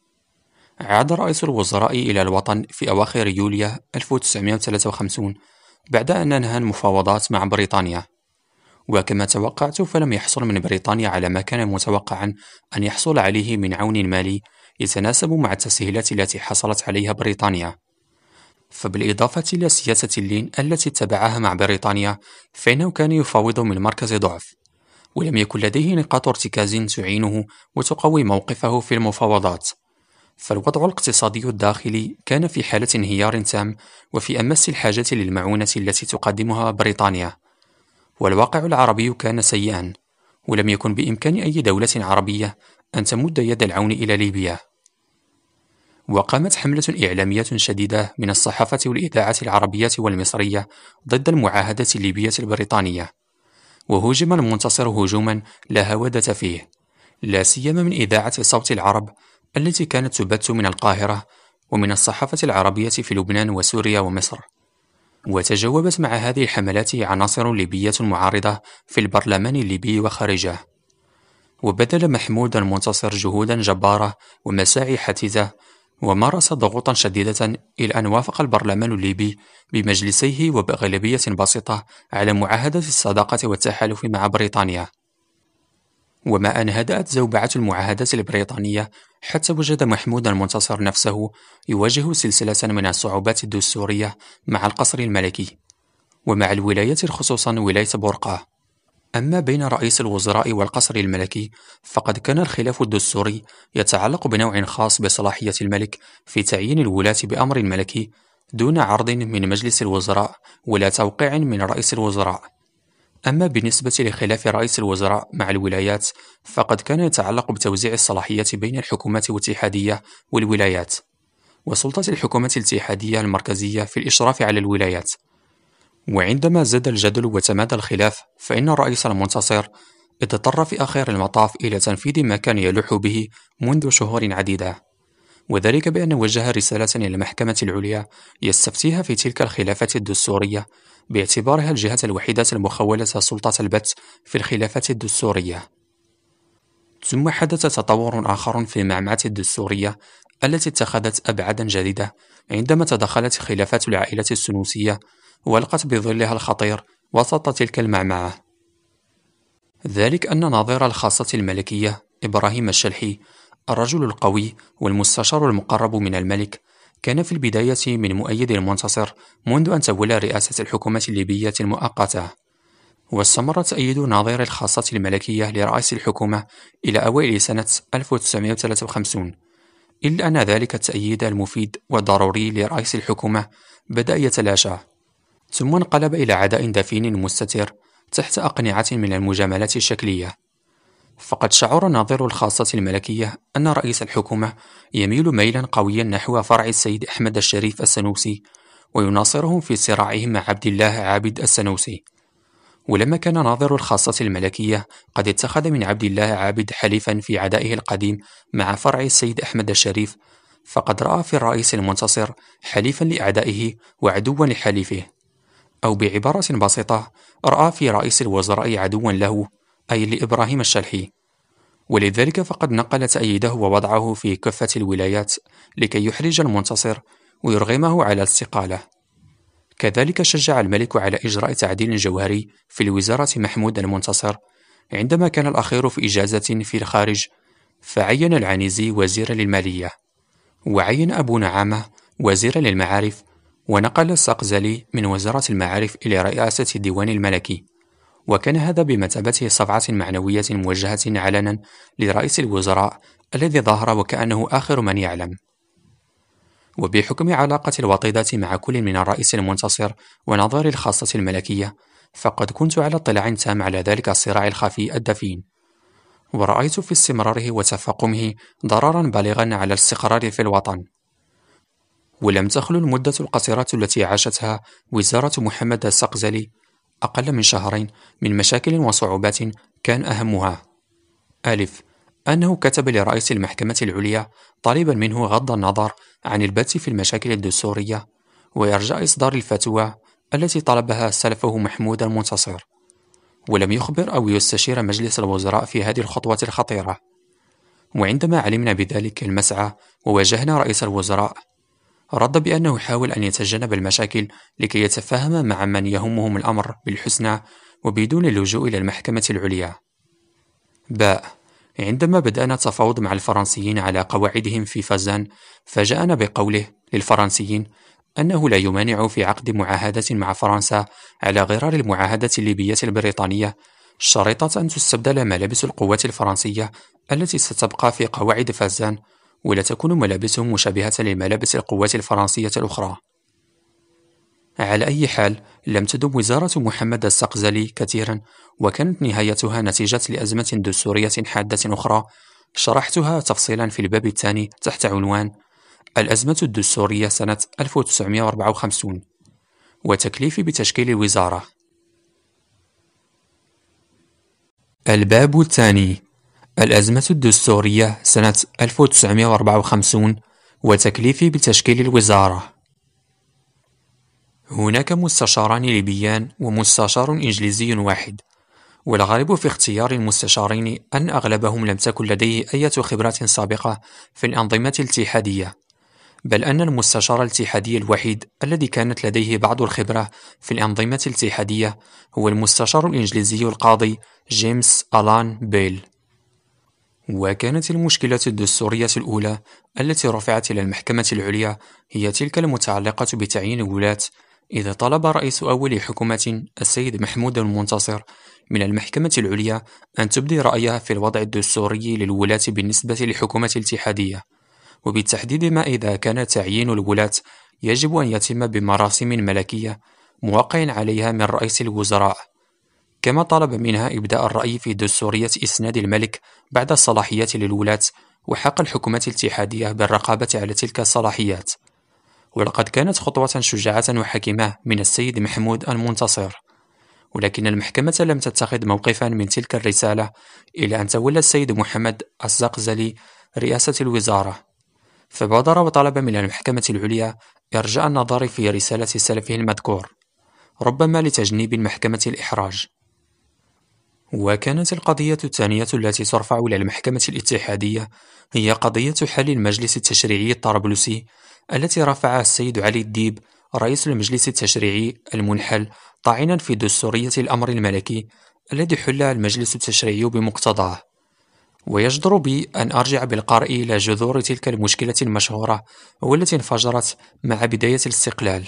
عاد رئيس الوزراء إلى الوطن في أواخر يوليو ألف وتسعمائة وثلاثة وخمسين بعد أن أنهى المفاوضات مع بريطانيا، وكما توقعت فلم يحصل من بريطانيا على ما كان متوقعا أن يحصل عليه من عون مالي يتناسب مع التسهيلات التي حصلت عليها بريطانيا. فبالإضافة إلى سياسة اللين التي اتبعها مع بريطانيا، فإنه كان يفاوض من مركز ضعف، ولم يكن لديه نقاط ارتكاز تعينه وتقوي موقفه في المفاوضات. فالوضع الاقتصادي الداخلي كان في حالة انهيار تام وفي أمس الحاجة للمعونة التي تقدمها بريطانيا، والواقع العربي كان سيئا، ولم يكن بإمكان أي دولة عربية أن تمد يد العون إلى ليبيا. وقامت حملة إعلامية شديدة من الصحافة والإذاعة العربية والمصرية ضد المعاهدة الليبية البريطانية، وهجم المنتصر هجوما لا هودة فيه، لا سيما من إذاعة صوت العرب التي كانت تبث من القاهرة ومن الصحافة العربية في لبنان وسوريا ومصر. وتجاوبت مع هذه الحملات عناصر ليبية معارضة في البرلمان الليبي وخارجه. وبذل محمود المنتصر جهودا جبارة ومساعي حثيثة، ومارس ضغوطا شديدة إلى أن وافق البرلمان الليبي بمجلسيه وبأغلبية بسيطة على معاهدة الصداقة والتحالف مع بريطانيا. وما أن هدأت زوبعة المعاهدات البريطانية، حتى وجد محمود المنتصر نفسه يواجه سلسلة من الصعوبات الدستورية مع القصر الملكي ومع الولايات، خصوصا ولاية بورقة. أما بين رئيس الوزراء والقصر الملكي فقد كان الخلاف الدستوري يتعلق بنوع خاص بصلاحية الملك في تعيين الولاة بأمر ملكي دون عرض من مجلس الوزراء ولا توقيع من رئيس الوزراء. أما بالنسبة لخلاف رئيس الوزراء مع الولايات فقد كان يتعلق بتوزيع الصلاحيات بين الحكومات الاتحادية والولايات، وسلطة الحكومة الاتحادية المركزية في الإشراف على الولايات. وعندما زاد الجدل وتمادى الخلاف فإن الرئيس المنتصر اضطر في آخر المطاف إلى تنفيذ ما كان يلوح به منذ شهور عديدة، وذلك بأن وجه رسالة إلى المحكمة العليا يستفتيها في تلك الخلافة الدستورية باعتبارها الجهة الوحيدة المخولة سلطة البت في الخلافة الدستورية. ثم حدث تطور آخر في المعمعة الدستورية التي اتخذت أبعادا جديدة عندما تدخلت خلافات العائلة السنوسية والقت بظلها الخطير وسط تلك المعمعة، ذلك أن نظير الخاصة الملكية إبراهيم الشلحي الرجل القوي والمستشار المقرب من الملك كان في البداية من مؤيدي المنتصر منذ أن تولى رئاسة الحكومة الليبية المؤقتة، واستمر تأييد نظير الخاصة الملكية لرئيس الحكومة إلى أوائل سنة ألف وتسعمائة وثلاثة وخمسين، إلا أن ذلك التأييد المفيد والضروري لرئيس الحكومة بدأ يتلاشى، ثم انقلب إلى عداء دفين مستتر تحت أقنعة من المجاملات الشكلية. فقد شعر ناظر الخاصة الملكية أن رئيس الحكومة يميل ميلا قويا نحو فرع السيد أحمد الشريف السنوسي ويناصرهم في صراعهم مع عبد الله عابد السنوسي. ولما كان ناظر الخاصة الملكية قد اتخذ من عبد الله عابد حليفا في عدائه القديم مع فرع السيد أحمد الشريف، فقد رأى في الرئيس المنتصر حليفا لأعدائه وعدوا لحليفه، أو بعبارة بسيطة رأى في رئيس الوزراء عدوا له، أي لإبراهيم الشلحي. ولذلك فقد نقل تأييده ووضعه في كفة الولايات لكي يحرج المنتصر ويرغمه على الاستقالة. كذلك شجع الملك على إجراء تعديل جوهري في الوزارة محمود المنتصر عندما كان الأخير في إجازة في الخارج، فعين العنيزي وزيرا للمالية، وعين أبو نعامة وزيرا للمعارف، ونقل السقزلي من وزارة المعارف إلى رئاسة الديوان الملكي، وكان هذا بمثابة صفعة معنوية موجهة علنا لرئيس الوزراء الذي ظهر وكأنه آخر من يعلم. وبحكم علاقة الوطيدة مع كل من الرئيس المنتصر ونظير الخاصة الملكية، فقد كنت على اطلاع تام على ذلك الصراع الخفي الدفين، ورأيت في استمراره وتفاقمه ضررا بالغا على الاستقرار في الوطن. ولم تخلو المدة القصيرة التي عاشتها وزارة محمد السقزلي أقل من شهرين من مشاكل وصعوبات كان أهمها: ألف، أنه كتب لرئيس المحكمة العليا طالبا منه غض النظر عن البت في المشاكل الدستورية وإرجاء إصدار الفتوى التي طلبها سلفه محمود المنتصر، ولم يخبر أو يستشير مجلس الوزراء في هذه الخطوة الخطيرة. وعندما علمنا بذلك المسعى وواجهنا رئيس الوزراء، رد بأنه حاول أن يتجنب المشاكل لكي يتفاهم مع من يهمهم الأمر بالحسنى وبدون اللجوء إلى المحكمة العليا. باء، عندما بدأنا التفاوض مع الفرنسيين على قواعدهم في فازان، فاجأنا بقوله للفرنسيين أنه لا يمانع في عقد معاهدة مع فرنسا على غرار المعاهدة الليبية البريطانية، شريطة أن تستبدل ملابس القوات الفرنسية التي ستبقى في قواعد فازان، ولا تكون ملابسهم مشابهة لملابس القوات الفرنسية الأخرى. على أي حال، لم تدم وزارة محمد السقزلي كثيرا، وكانت نهايتها نتيجة لأزمة دستورية حادة أخرى شرحتها تفصيلا في الباب الثاني تحت عنوان الأزمة الدستورية سنة ألف وتسعمائة وأربعة وخمسين وتكليف بتشكيل الوزارة. الباب الثاني: الأزمة الدستورية سنة ألف وتسعمائة وأربعة وخمسين وتكليف بتشكيل الوزارة. هناك مستشاران ليبيان ومستشار إنجليزي واحد، والغالب في اختيار المستشارين أن أغلبهم لم تكن لديه أي خبرات سابقة في الأنظمة الاتحادية، بل أن المستشار الاتحادي الوحيد الذي كانت لديه بعض الخبرة في الأنظمة الاتحادية هو المستشار الإنجليزي القاضي جيمس آلان بيل. وكانت المشكلة الدستورية الأولى التي رفعت إلى المحكمة العليا هي تلك المتعلقة بتعيين الولاة، إذا طلب رئيس أول حكومة السيد محمود المنتصر من المحكمة العليا أن تبدي رأيها في الوضع الدستوري للولاة بالنسبة للحكومة الاتحادية، وبالتحديد ما إذا كان تعيين الولاة يجب أن يتم بمراسم ملكية موقع عليها من رئيس الوزراء، كما طلب منها إبداء الرأي في دستورية إسناد الملك بعد الصلاحيات للولاة وحق الحكومة الاتحادية بالرقابة على تلك الصلاحيات. ولقد كانت خطوة شجاعة وحكيمة من السيد محمود المنتصر، ولكن المحكمة لم تتخذ موقفا من تلك الرسالة إلى أن تولى السيد محمد السقزلي رئاسة الوزارة، فبادر وطلب من المحكمة العليا إرجاء النظر في رسالة سلفه المذكور، ربما لتجنيب المحكمة الإحراج. وكانت القضية الثانية التي ترفع إلى المحكمة الاتحادية هي قضية حل المجلس التشريعي الطرابلسي التي رفعها السيد علي الديب رئيس المجلس التشريعي المنحل، طاعنا في دستورية الأمر الملكي الذي حلها المجلس التشريعي بمقتضاه. ويجدر بي أن أرجع بالقارئ إلى جذور تلك المشكلة المشهورة والتي انفجرت مع بداية الاستقلال.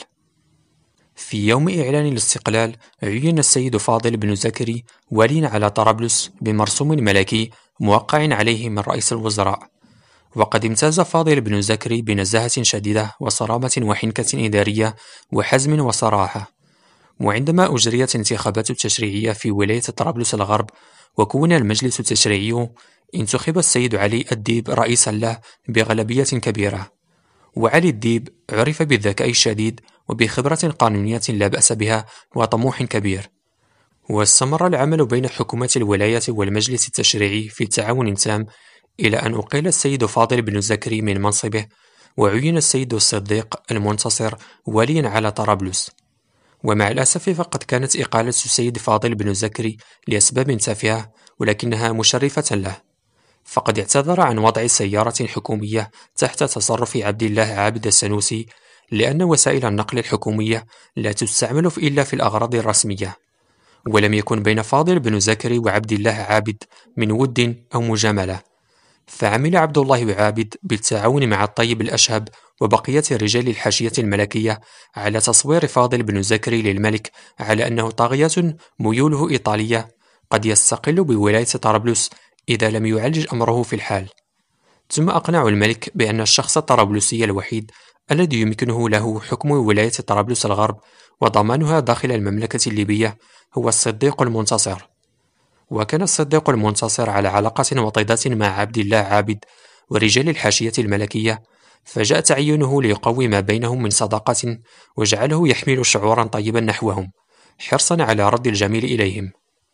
في يوم إعلان الاستقلال عين السيد فاضل بن زكري واليا على طرابلس بمرسوم ملكي موقع عليه من رئيس الوزراء. وقد امتاز فاضل بن زكري بنزاهة شديدة وصرامة وحنكة إدارية وحزم وصراحة. وعندما أجريت انتخابات التشريعية في ولاية طرابلس الغرب وكون المجلس التشريعي، انتخب السيد علي الديب رئيسا له بغلبية كبيرة. وعلي الديب عرف بالذكاء الشديد وبخبرة قانونية لا بأس بها وطموح كبير. واستمر العمل بين حكومة الولاية والمجلس التشريعي في تعاون تام إلى أن أقيل السيد فاضل بن زكري من منصبه، وعين السيد الصديق المنتصر واليا على طرابلس. ومع الأسف فقد كانت إقالة السيد فاضل بن زكري لأسباب تافهة ولكنها مشرفة له، فقد اعتذر عن وضع سيارة حكومية تحت تصرف عبد الله عابد السنوسي، لأن وسائل النقل الحكومية لا تستعمل إلا في الأغراض الرسمية. ولم يكن بين فاضل بن زكري وعبد الله عابد من ود أو مجاملة، فعمل عبد الله عابد بالتعاون مع الطيب الأشهب وبقية رجال الحاشية الملكية على تصوير فاضل بن زكري للملك على أنه طاغية ميوله إيطالية قد يستقل بولاية طرابلس إذا لم يعالج أمره في الحال. ثم أقنعوا الملك بأن الشخص الطرابلسي الوحيد الذي يمكنه له حكم ولاية طرابلس الغرب وضمانها داخل المملكة الليبية هو الصديق المنتصر. وكان الصديق المنتصر على علاقة وطيدة مع عبد الله عابد ورجال الحاشية الملكية، فجاء تعيينه ليقوي ما بينهم من صداقة وجعله يحمل شعورا طيبا نحوهم، حرصا على رد الجميل إليهم.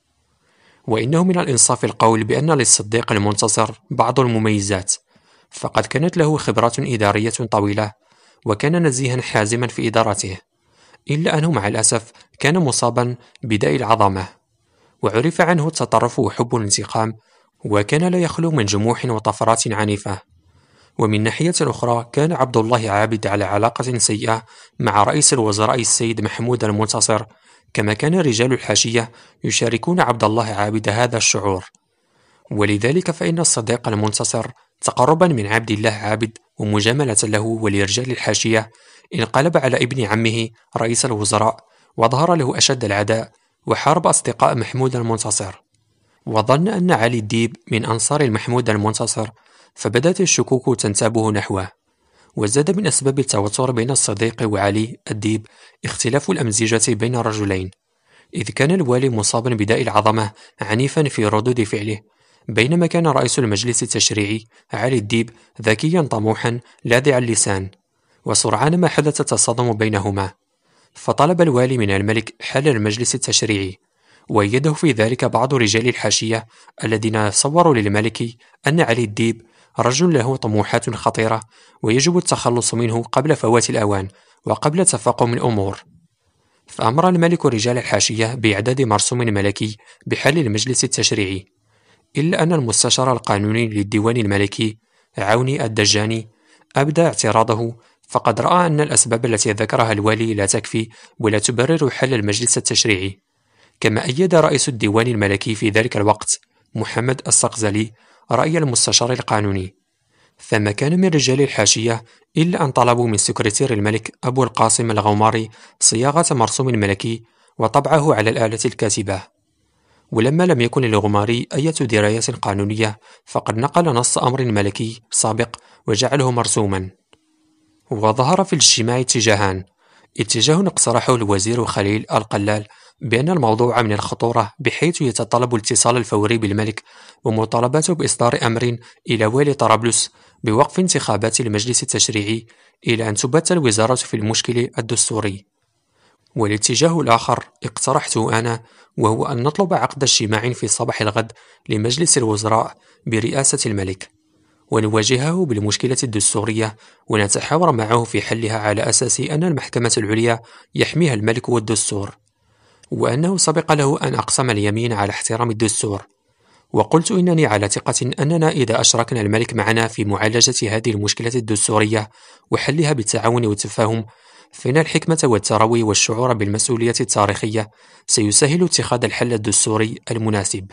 وإنه من الإنصاف القول بأن للصديق المنتصر بعض المميزات، فقد كانت له خبرات إدارية طويلة وكان نزيها حازما في إدارته، إلا أنه مع الأسف كان مصابا بداء العظمة، وعرف عنه التطرف وحب الانتقام، وكان لا يخلو من جموح وطفرات عنيفة. ومن ناحية أخرى كان عبد الله عابد على علاقة سيئة مع رئيس الوزراء السيد محمود المنتصر، كما كان رجال الحاشية يشاركون عبد الله عابد هذا الشعور. ولذلك فإن الصديق المنتصر تقربا من عبد الله عابد ومجاملة له ولرجال الحاشية انقلب على ابن عمه رئيس الوزراء وظهر له أشد العداء، وحارب أصدقاء محمود المنتصر، وظن أن علي الديب من أنصار المحمود المنتصر، فبدت الشكوك تنتابه نحوه. وزاد من أسباب التوتر بين الصديق وعلي الديب اختلاف الأمزجة بين الرجلين، إذ كان الوالي مصابا بداء العظمة عنيفا في ردود فعله، بينما كان رئيس المجلس التشريعي علي الديب ذكيا طموحا لاذع اللسان. وسرعان ما حدث تصادم بينهما، فطلب الوالي من الملك حل المجلس التشريعي، وأيده في ذلك بعض رجال الحاشية الذين صوروا للملك أن علي الديب رجل له طموحات خطيرة ويجب التخلص منه قبل فوات الأوان وقبل تفاقم الأمور. فأمر الملك رجال الحاشية بإعداد مرسوم ملكي بحل المجلس التشريعي، إلا أن المستشار القانوني للديوان الملكي عوني الدجاني أبدى اعتراضه، فقد رأى أن الأسباب التي ذكرها الوالي لا تكفي ولا تبرر حل المجلس التشريعي. كما أيد رئيس الديوان الملكي في ذلك الوقت محمد الصقزلي رأي المستشار القانوني، فما كان من رجال الحاشية إلا أن طلبوا من سكرتير الملك أبو القاسم الغوماري صياغة مرسوم ملكي وطبعه على الآلة الكاتبة. ولما لم يكن للغماري أي دراية قانونية، فقد نقل نص أمر ملكي سابق وجعله مرسوما. وظهر في الاجتماع اتجاهان: اتجاه اقترحه الوزير خليل القلال بأن الموضوع من الخطورة بحيث يتطلب الاتصال الفوري بالملك ومطالبته بإصدار أمر إلى والي طرابلس بوقف انتخابات المجلس التشريعي إلى أن تبت الوزارة في المشكل الدستوري. والاتجاه الآخر اقترحته أنا، وهو أن نطلب عقد اجتماع في صباح الغد لمجلس الوزراء برئاسة الملك، ونواجهه بالمشكلة الدستورية ونتحاور معه في حلها على أساس أن المحكمة العليا يحميها الملك والدستور، وأنه سبق له أن أقسم اليمين على احترام الدستور. وقلت إنني على ثقة أننا إذا أشركنا الملك معنا في معالجة هذه المشكلة الدستورية وحلها بالتعاون والتفاهم، فإن الحكمة والتروي والشعور بالمسؤولية التاريخية سيسهل اتخاذ الحل الدستوري المناسب.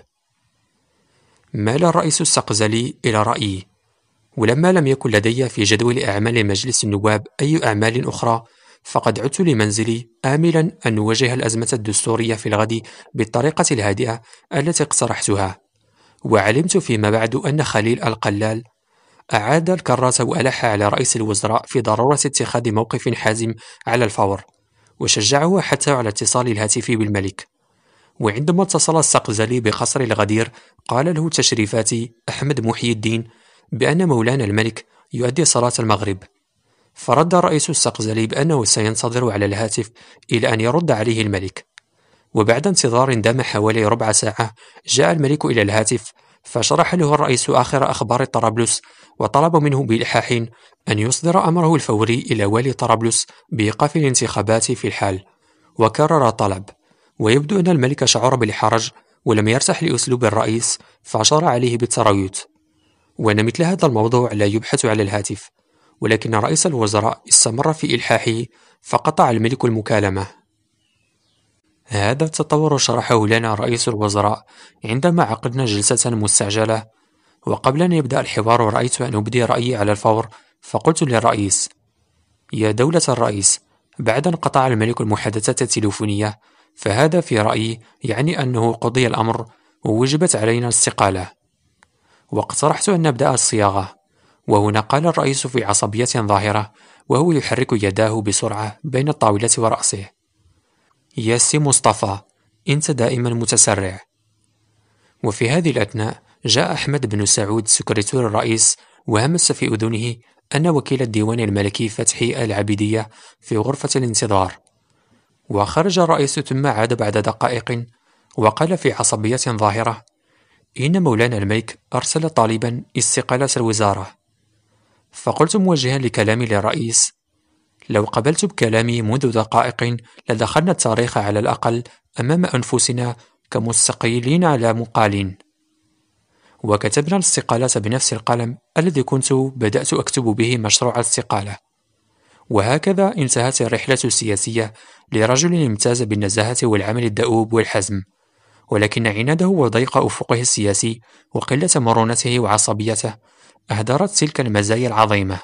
مال الرئيس السقزلي إلى رأيي، ولما لم يكن لدي في جدول أعمال مجلس النواب أي أعمال أخرى، فقد عدت لمنزلي آملا أن نواجه الأزمة الدستورية في الغد بالطريقة الهادئة التي اقترحتها. وعلمت فيما بعد أن خليل القلال أعاد الكرة وألح على رئيس الوزراء في ضرورة اتخاذ موقف حازم على الفور، وشجعه حتى على اتصال الهاتف بالملك. وعندما اتصل السقزلي بقصر الغدير قال له تشريفاتي أحمد محي الدين بأن مولانا الملك يؤدي صلاة المغرب، فرد الرئيس السقزلي بأنه سينتظر على الهاتف إلى أن يرد عليه الملك. وبعد انتظار دام حوالي ربع ساعة جاء الملك إلى الهاتف، فشرح له الرئيس آخر أخبار طرابلس، وطلب منه بإلحاح أن يصدر أمره الفوري إلى والي طرابلس بإيقاف الانتخابات في الحال، وكرر الطلب. ويبدو أن الملك شعر بالحرج ولم يرتاح لأسلوب الرئيس، فأشار عليه بالترويت، وأن مثل هذا الموضوع لا يبحث على الهاتف. ولكن رئيس الوزراء استمر في إلحاحه، فقطع الملك المكالمة. هذا التطور شرحه لنا رئيس الوزراء عندما عقدنا جلسة مستعجلة، وقبل أن يبدأ الحوار رأيت أن أبدي رأيي على الفور، فقلت للرئيس: يا دولة الرئيس، بعد أن قطع الملك المحادثة التليفونية، فهذا في رأيي يعني أنه قضي الأمر ووجبت علينا الاستقالة. واقترحت أن نبدأ الصياغة، وهنا قال الرئيس في عصبية ظاهرة وهو يحرك يداه بسرعة بين الطاولة ورأسه: يا سي مصطفى، أنت دائما متسرع. وفي هذه الأثناء جاء أحمد بن سعود سكرتير الرئيس، وهمس في أذنه أن وكيل الديوان الملكي فتحي العبيدية في غرفة الانتظار. وخرج الرئيس ثم عاد بعد دقائق وقال في عصبية ظاهرة: إن مولانا الملك أرسل طالبا استقالة الوزارة. فقلت موجها لكلامي للرئيس: لو قبلت بكلامي منذ دقائق لدخلنا التاريخ على الأقل أمام أنفسنا كمستقيلين على مقال. وكتبنا الاستقالة بنفس القلم الذي كنت بدأت أكتب به مشروع الاستقالة. وهكذا انتهت الرحلة السياسية لرجل امتاز بالنزاهة والعمل الدؤوب والحزم، ولكن عناده وضيق أفقه السياسي وقلة مرونته وعصبيته أهدرت تلك المزايا العظيمة.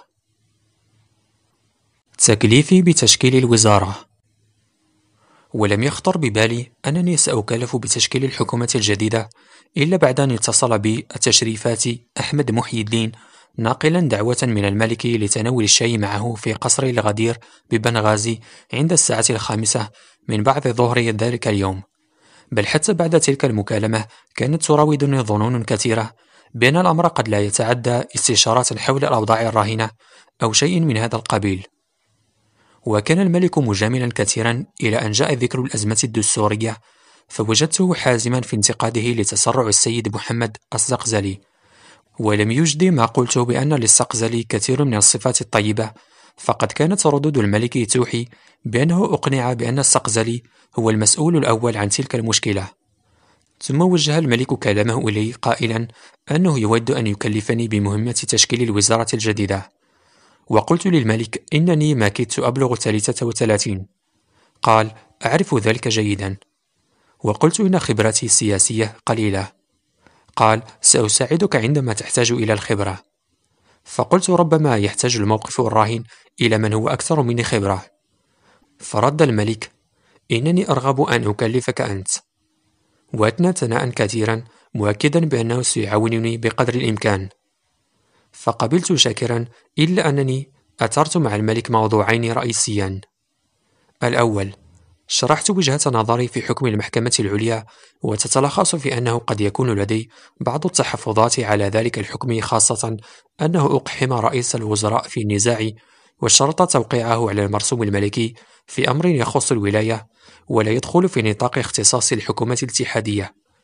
تكليفي بتشكيل الوزارة. ولم يخطر ببالي أنني سأكلف بتشكيل الحكومة الجديدة إلا بعد أن اتصل بي التشريفاتي أحمد محي الدين ناقلا دعوة من الملك لتناول الشاي معه في قصر الغدير ببنغازي عند الساعة الخامسة من بعد ظهر ذلك اليوم. بل حتى بعد تلك المكالمة كانت تراودني ظنون كثيرة بأن الأمر قد لا يتعدى استشارات حول الأوضاع الراهنة أو شيء من هذا القبيل. وكان الملك مجاملا كثيرا إلى أن جاء ذكر الأزمة الدستورية، فوجدته حازما في انتقاده لتسرع السيد محمد السقزلي، ولم يجد ما قلته بأن للسقزلي كثير من الصفات الطيبة، فقد كانت ردود الملك توحي بأنه أقنع بأن السقزلي هو المسؤول الأول عن تلك المشكلة. ثم وجه الملك كلامه إلي قائلا أنه يود أن يكلفني بمهمة تشكيل الوزارة الجديدة. وقلت للملك إنني ما كدت أبلغ ثلاثة وثلاثين. قال: أعرف ذلك جيدا. وقلت إن خبرتي السياسية قليلة. قال: سأساعدك عندما تحتاج إلى الخبرة. فقلت: ربما يحتاج الموقف الراهن إلى من هو أكثر مني خبرة. فرد الملك: إنني أرغب أن أكلفك أنت. وأثنى ثناء كثيرا مؤكدا بأنه سيعاونني بقدر الإمكان. فقبلت شاكرا، إلا أنني أثرت مع الملك موضوعين رئيسيان. الأول، شرحت وجهة نظري في حكم المحكمة العليا، وتتلخص في أنه قد يكون لدي بعض التحفظات على ذلك الحكم، خاصة أنه أقحم رئيس الوزراء في النزاع وشرط توقيعه على المرسوم الملكي في أمر يخص الولاية ولا يدخل في نطاق اختصاص الحكومة الاتحادية.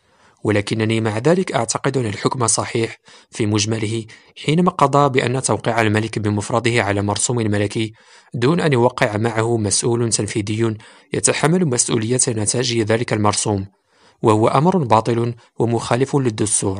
ولكنني مع ذلك أعتقد أن الحكم صحيح في مجمله حينما قضى بأن توقيع الملك بمفرده على مرسوم ملكي دون أن يوقع معه مسؤول تنفيذي يتحمل مسؤولية نتائج ذلك المرسوم، وهو أمر باطل ومخالف للدستور.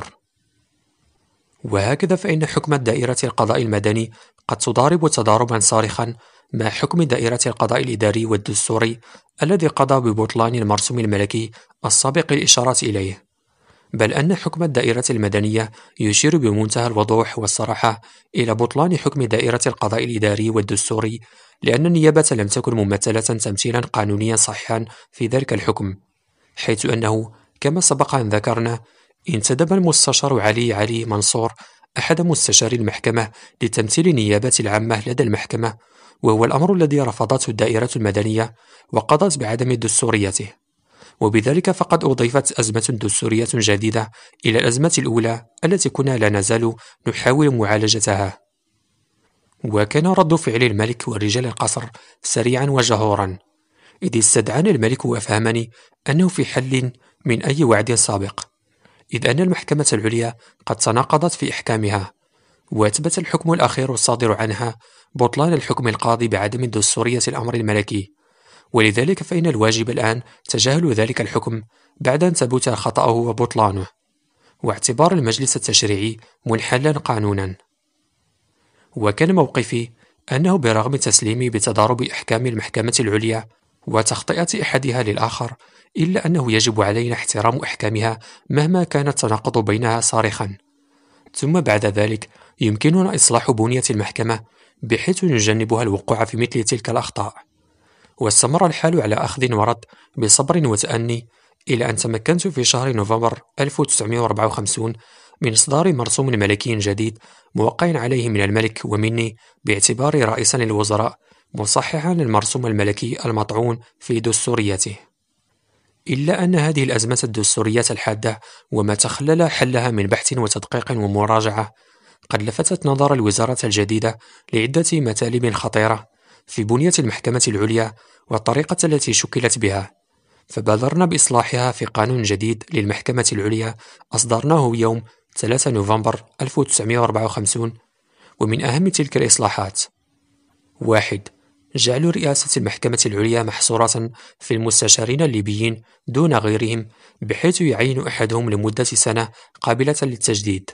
وهكذا فإن حكم دائرة القضاء المدني قد تضارب تضاربا صارخا مع حكم دائرة القضاء الإداري والدستوري الذي قضى ببطلان المرسوم الملكي السابق الإشارة إليه، بل أن حكم الدائرة المدنية يشير بمنتهى الوضوح والصراحة إلى بطلان حكم دائرة القضاء الإداري والدستوري، لأن النيابة لم تكن ممثلة تمثيلا قانونيا صحيحا في ذلك الحكم، حيث أنه كما سبق أن ذكرنا انتدب المستشار علي علي منصور أحد مستشاري المحكمة لتمثيل النيابة العامة لدى المحكمة، وهو الأمر الذي رفضته الدائرة المدنية وقضت بعدم دستوريته، وبذلك فقد أضيفت أزمة دستورية جديدة إلى الأزمة الأولى التي كنا لا نزال نحاول معالجتها. وكان رد فعل الملك ورجال القصر سريعا وجهورا، إذ استدعاني الملك وأفهمني أنه في حل من أي وعد سابق، إذ أن المحكمة العليا قد تناقضت في إحكامها، وأثبت الحكم الأخير الصادر عنها بطلان الحكم القاضي بعدم دستورية الأمر الملكي، ولذلك فإن الواجب الآن تجاهل ذلك الحكم بعد أن ثبت خطأه وبطلانه، واعتبار المجلس التشريعي منحلا قانونا. وكان موقفي أنه برغم تسليمي بتضارب أحكام المحكمة العليا وتخطئة أحدها للآخر، إلا أنه يجب علينا احترام أحكامها مهما كان التناقض بينها صارخا، ثم بعد ذلك يمكننا إصلاح بنية المحكمة بحيث نجنبها الوقوع في مثل تلك الأخطاء. واستمر الحال على أخذ ورد بصبر وتأني إلى أن تمكنت في شهر نوفمبر ألف وتسعمائة وأربعة وخمسين من إصدار مرسوم ملكي جديد موقع عليه من الملك ومني باعتباري رئيسا للوزراء، مصححا للمرسوم الملكي المطعون في دستوريته. إلا أن هذه الأزمة الدستورية الحادة وما تخلل حلها من بحث وتدقيق ومراجعة قد لفتت نظر الوزارة الجديدة لعدة مطالب خطيرة في بنية المحكمة العليا والطريقة التي شكلت بها، فبادرنا بإصلاحها في قانون جديد للمحكمة العليا أصدرناه يوم ثلاثة نوفمبر ألف وتسعمائة وأربعة وخمسين. ومن أهم تلك الإصلاحات: واحد. جعل رئاسة المحكمة العليا محصورة في المستشارين الليبيين دون غيرهم، بحيث يعين أحدهم لمدة سنة قابلة للتجديد.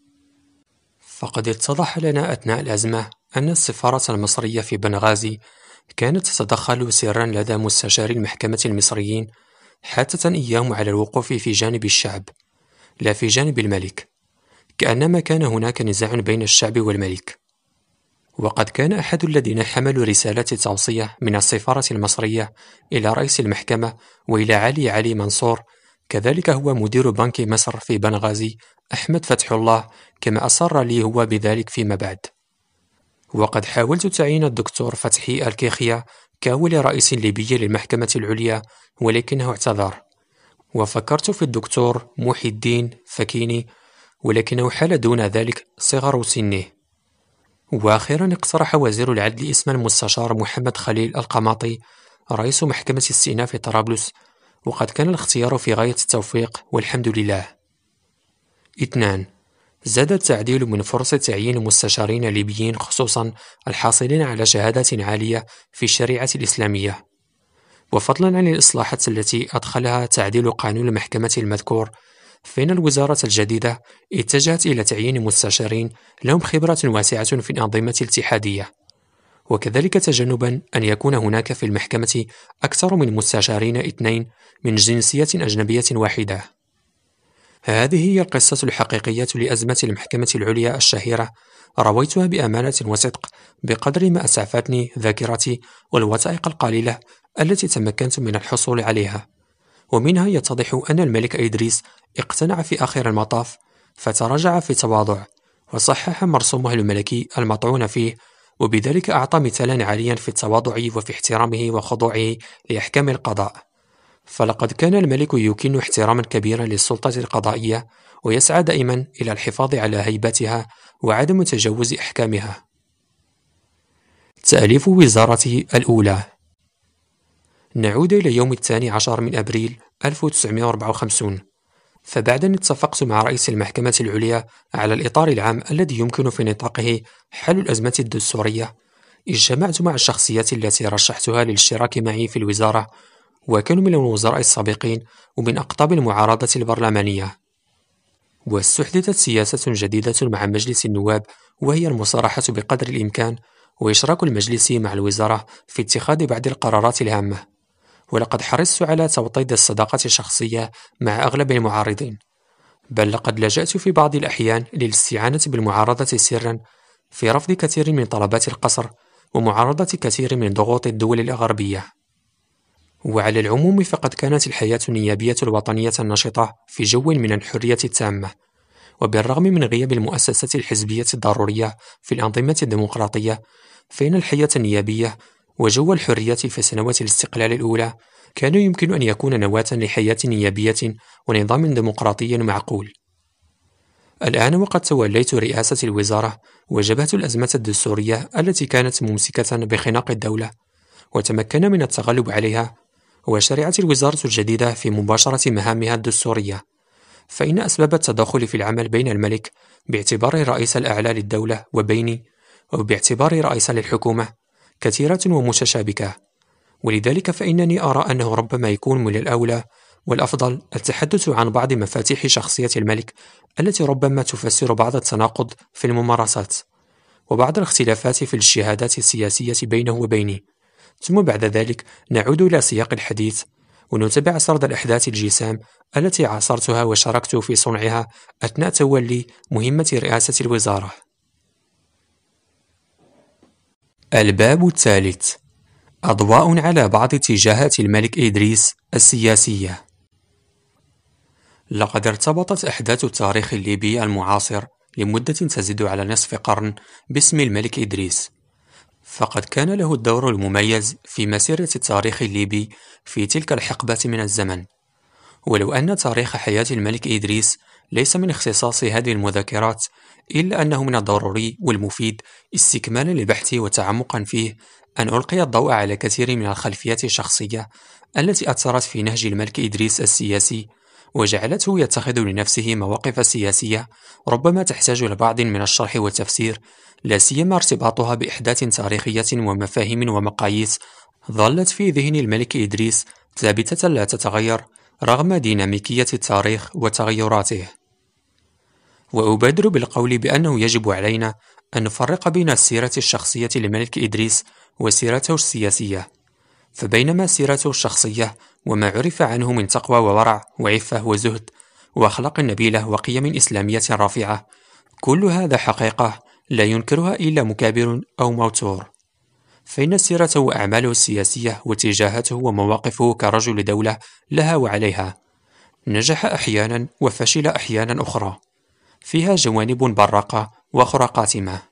فقد اتضح لنا أثناء الأزمة أن السفارة المصرية في بنغازي كانت تتدخل سرا لدى مستشاري المحكمة المصريين، حاثة إياهم على الوقوف في جانب الشعب لا في جانب الملك، كأنما كان هناك نزاع بين الشعب والملك. وقد كان أحد الذين حملوا رسالة توصية من السفارة المصرية إلى رئيس المحكمة وإلى علي علي منصور كذلك هو مدير بنك مصر في بنغازي أحمد فتح الله، كما أصر لي هو بذلك فيما بعد. وقد حاولت تعيين الدكتور فتحي الكيخيا كأول رئيس ليبي للمحكمة العليا، ولكنه اعتذر، وفكرت في الدكتور محي الدين فكيني، ولكنه حال دون ذلك صغر سنه. وأخيرا اقترح وزير العدل اسم المستشار محمد خليل القماطي رئيس محكمة استئناف طرابلس، وقد كان الاختيار في غاية التوفيق والحمد لله. اثنان. زاد التعديل من فرص تعيين مستشارين ليبيين خصوصا الحاصلين على شهادات عالية في الشريعة الإسلامية. وفضلا عن الإصلاحات التي أدخلها تعديل قانون المحكمة المذكور، فإن الوزارة الجديدة اتجهت إلى تعيين مستشارين لهم خبرة واسعة في الأنظمة الاتحادية، وكذلك تجنبا أن يكون هناك في المحكمة أكثر من مستشارين اثنين من جنسية أجنبية واحدة. هذه هي القصة الحقيقية لأزمة المحكمة العليا الشهيرة، رويتها بأمانة وصدق بقدر ما أسعفتني ذاكرتي والوثائق القليلة التي تمكنت من الحصول عليها، ومنها يتضح أن الملك إدريس اقتنع في آخر المطاف، فتراجع في تواضع وصحح مرسومه الملكي المطعون فيه، وبذلك أعطى مثالا عاليا في التواضع وفي احترامه وخضوعه لأحكام القضاء. فلقد كان الملك يكن احتراما كبيرا للسلطة القضائية، ويسعى دائما إلى الحفاظ على هيبتها وعدم تجاوز أحكامها. تأليف وزارته الأولى. نعود إلى يوم الثاني عشر من أبريل ألف وتسعمائة وأربعة وخمسين. فبعدني اتفقت مع رئيس المحكمة العليا على الإطار العام الذي يمكن في نطاقه حل الأزمة الدستورية. اجتمعت مع الشخصيات التي رشحتها للاشتراك معي في الوزارة، وكانوا من الوزراء السابقين ومن أقطاب المعارضة البرلمانية. واستحدثت سياسة جديدة مع مجلس النواب، وهي المصارحة بقدر الإمكان وإشراك المجلس مع الوزارة في اتخاذ بعض القرارات الهامة. ولقد حرصت على توطيد الصداقة الشخصية مع أغلب المعارضين، بل لقد لجأت في بعض الأحيان للاستعانة بالمعارضة سرا في رفض كثير من طلبات القصر ومعارضة كثير من ضغوط الدول الغربية. وعلى العموم فقد كانت الحياة النيابية الوطنية النشطة في جو من الحرية التامة، وبالرغم من غياب المؤسسات الحزبية الضرورية في الأنظمة الديمقراطية، فإن الحياة النيابية وجو الحرية في سنوات الاستقلال الأولى كانوا يمكن أن يكون نواة لحياة نيابية ونظام ديمقراطي معقول. الآن وقد توليت رئاسة الوزارة، وجبهت الأزمة الدستورية التي كانت ممسكة بخناق الدولة، وتمكن من التغلب عليها، وشرعت الوزارة الجديدة في مباشرة مهامها الدستورية. فإن أسباب التدخل في العمل بين الملك باعتباره الرئيس الأعلى للدولة وبيني وباعتباره رئيسا للحكومة كثيرة ومتشابكة، ولذلك فإنني أرى أنه ربما يكون من الأولى والأفضل التحدث عن بعض مفاتيح شخصية الملك التي ربما تفسر بعض التناقض في الممارسات وبعض الاختلافات في الاجتهادات السياسية بينه وبيني، ثم بعد ذلك نعود إلى سياق الحديث ونتبع سرد الأحداث الجسام التي عاصرتها وشاركت في صنعها أثناء تولي مهمة رئاسة الوزارة. الباب الثالث: أضواء على بعض اتجاهات الملك إدريس السياسية. لقد ارتبطت أحداث التاريخ الليبي المعاصر لمدة تزيد على نصف قرن باسم الملك إدريس، فقد كان له الدور المميز في مسيرة التاريخ الليبي في تلك الحقبة من الزمن. ولو أن تاريخ حياة الملك إدريس ليس من اختصاص هذه المذكرات، إلا أنه من الضروري والمفيد استكمالا للبحث وتعمقا فيه أن ألقي الضوء على كثير من الخلفيات الشخصية التي أثرت في نهج الملك إدريس السياسي، وجعلته يتخذ لنفسه مواقف سياسية ربما تحتاج لبعض من الشرح والتفسير، لا سيما ارتباطها بأحداث تاريخية ومفاهيم ومقاييس ظلت في ذهن الملك إدريس ثابتة لا تتغير رغم ديناميكية التاريخ وتغيراته. وأبادر بالقول بأنه يجب علينا أن نفرق بين السيرة الشخصية للملك إدريس وسيرته السياسية. فبينما سيرته الشخصية وما عرف عنه من تقوى وورع وعفة وزهد وأخلاق نبيلة وقيم إسلامية رافعة، كل هذا حقيقة لا ينكرها إلا مكابر أو موتور. فإن سيرته وأعماله السياسية واتجاهاته ومواقفه كرجل دولة لها وعليها نجح أحيانا وفشل أحيانا أخرى، فيها جوانب براقة وأخرى قاتمة.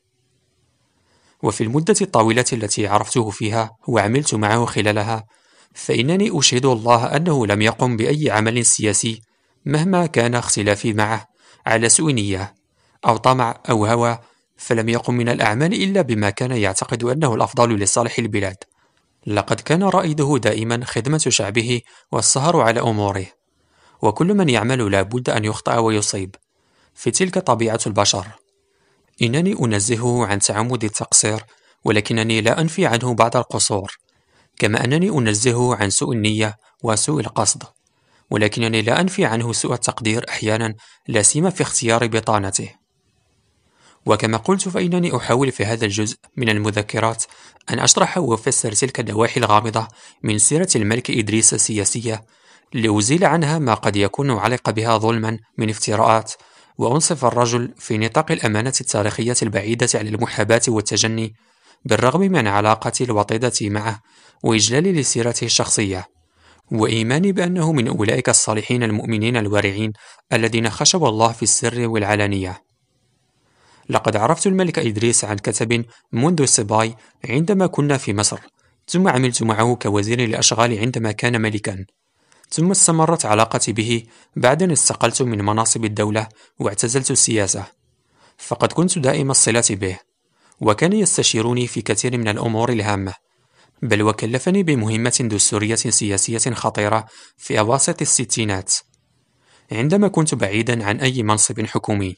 وفي المدة الطويلة التي عرفته فيها وعملت معه خلالها، فإنني أشهد الله أنه لم يقم بأي عمل سياسي مهما كان اختلافي معه على سوء نية أو طمع أو هوى، فلم يقم من الأعمال إلا بما كان يعتقد أنه الأفضل لصالح البلاد. لقد كان رائده دائما خدمة شعبه والسهر على أموره، وكل من يعمل لا بد أن يخطئ ويصيب، في تلك طبيعة البشر. إنني أنزهه عن تعمد التقصير، ولكنني لا أنفي عنه بعض القصور، كما أنني أنزهه عن سوء النية وسوء القصد، ولكنني لا أنفي عنه سوء التقدير أحيانا، لا سيما في اختيار بطانته. وكما قلت فإنني أحاول في هذا الجزء من المذكرات أن أشرح وأفسر تلك النواحي الغامضة من سيرة الملك إدريس السياسية، لأزيل عنها ما قد يكون علق بها ظلما من افتراءات، وأنصف الرجل في نطاق الأمانة التاريخية البعيدة عن المحاباة والتجني، بالرغم من علاقتي الوطيدة معه وإجلالي لسيرته الشخصية، وإيماني بأنه من أولئك الصالحين المؤمنين الورعين الذين خشوا الله في السر والعلانية. لقد عرفت الملك إدريس عن كتب منذ الصباي عندما كنا في مصر، ثم عملت معه كوزير الأشغال عندما كان ملكا، ثم استمرت علاقتي به بعد أن استقلت من مناصب الدولة واعتزلت السياسة. فقد كنت دائم الصلة به، وكان يستشيرني في كثير من الأمور الهامة، بل وكلفني بمهمة دستورية سياسية خطيرة في أواسط الستينات. عندما كنت بعيدا عن أي منصب حكومي.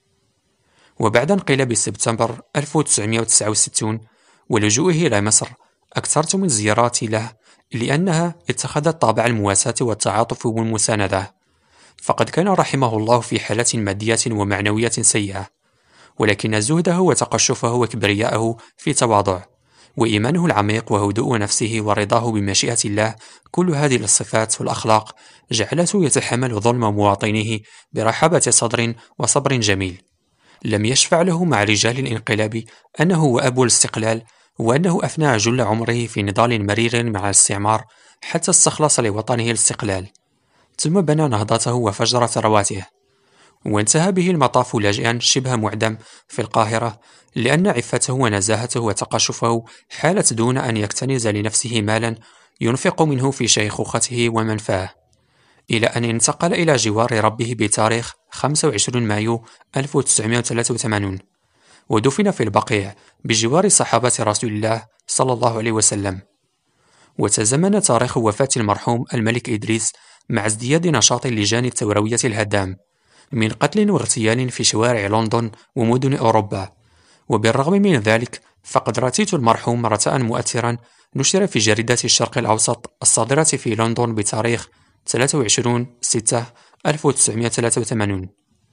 وبعد انقلاب سبتمبر ألف وتسعمائة وتسعة وستين ولجوئه إلى مصر، أكثرت من زياراتي له لأنها اتخذت طابع المواساة والتعاطف والمساندة، فقد كان رحمه الله في حالة مادية ومعنوية سيئة، ولكن زهده وتقشفه وكبرياءه في تواضع، وإيمانه العميق وهدوء نفسه ورضاه بمشيئة الله، كل هذه الصفات والأخلاق جعلته يتحمل ظلم مواطنيه برحابة صدر وصبر جميل. لم يشفع له مع رجال الانقلاب أنه هو أبو الاستقلال، وأنه أفنى جل عمره في نضال مرير مع الاستعمار حتى استخلص لوطنه الاستقلال، ثم بنى نهضته وفجر ثرواته، وانتهى به المطاف لاجئا شبه معدم في القاهرة، لأن عفته ونزاهته وتقشفه حالت دون أن يكتنز لنفسه مالا ينفق منه في شيخوخته ومنفاه، إلى أن انتقل إلى جوار ربه بتاريخ خمسة وعشرين مايو ألف وتسعمائة وثلاثة وثمانين، ودفن في البقيع بجوار صحابة رسول الله صلى الله عليه وسلم. وتزامن تاريخ وفاة المرحوم الملك إدريس مع ازدياد نشاط اللجان الثوروية الهدام من قتل واغتيال في شوارع لندن ومدن أوروبا. وبالرغم من ذلك فقد رأيت المرحوم رثاء مؤثرا نشر في جريدة الشرق الأوسط الصادرة في لندن بتاريخ ثلاثة وعشرين ستة ألف وتسعمائة وثلاثة وثمانين.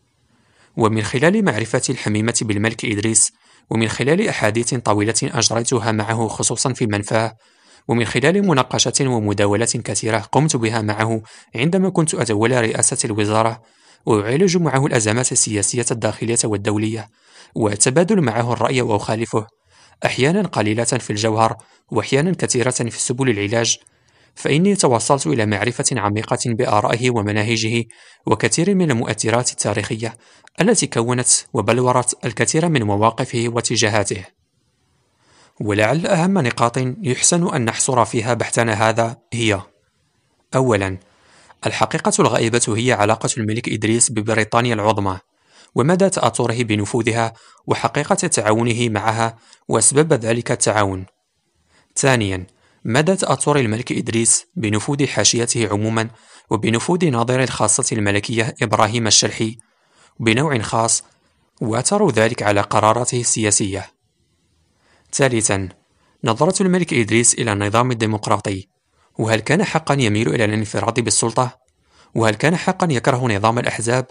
ومن خلال معرفتي الحميمة بالملك إدريس، ومن خلال أحاديث طويلة أجريتها معه خصوصا في منفاه، ومن خلال مناقشات ومداولات كثيرة قمت بها معه عندما كنت أتولى رئاسة الوزارة، وأعالج معه الأزمات السياسية الداخلية والدولية، وأتبادل معه الرأي وأخالفه، أحيانا قليلة في الجوهر وأحيانا كثيرة في سبل العلاج، فإني توصلت إلى معرفة عميقة بآرائه ومناهجه وكثير من المؤثرات التاريخية التي كونت وبلورت الكثير من مواقفه واتجاهاته. ولعل أهم نقاط يحسن أن نحصر فيها بحثنا هذا هي: أولا، الحقيقة الغائبة هي علاقة الملك إدريس ببريطانيا العظمى، ومدى تأثره بنفوذها وحقيقة تعاونه معها وأسباب ذلك التعاون. ثانيا، مدى تأثر الملك إدريس بنفوذ حاشيته عموما وبنفوذ ناظر الخاصة الملكية إبراهيم الشلحي بنوع خاص، وأثر ذلك على قراراته السياسية. ثالثا، نظرة الملك إدريس إلى النظام الديمقراطي، وهل كان حقا يميل إلى الانفراد بالسلطة؟ وهل كان حقا يكره نظام الأحزاب؟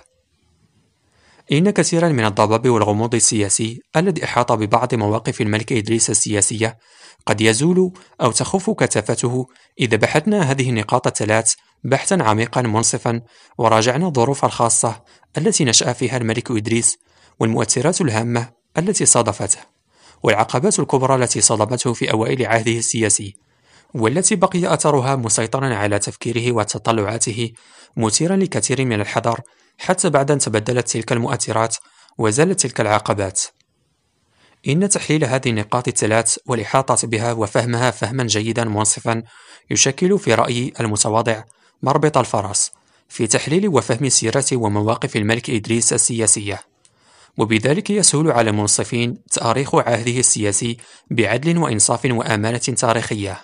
إن كثيرا من الضباب والغموض السياسي الذي أحاط ببعض مواقف الملك إدريس السياسية قد يزول أو تخف كثافته إذا بحثنا هذه النقاط الثلاث بحثا عميقا منصفا، وراجعنا الظروف الخاصة التي نشأ فيها الملك إدريس، والمؤثرات الهامة التي صادفته، والعقبات الكبرى التي صدمته في أوائل عهده السياسي، والتي بقي أثرها مسيطرا على تفكيره وتطلعاته، مثيرا لكثير من الحذر حتى بعد أن تبدلت تلك المؤثرات وزالت تلك العقبات. إن تحليل هذه النقاط الثلاث والإحاطة بها وفهمها فهما جيدا منصفا يشكل في رأيي المتواضع مربط الفرس في تحليل وفهم سيرة ومواقف الملك إدريس السياسية، وبذلك يسهل على المنصفين تأريخ عهده السياسي بعدل وإنصاف وأمانة تاريخية.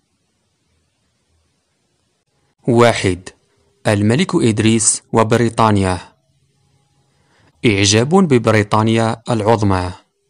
واحد. الملك إدريس وبريطانيا. إعجاب ببريطانيا العظمى.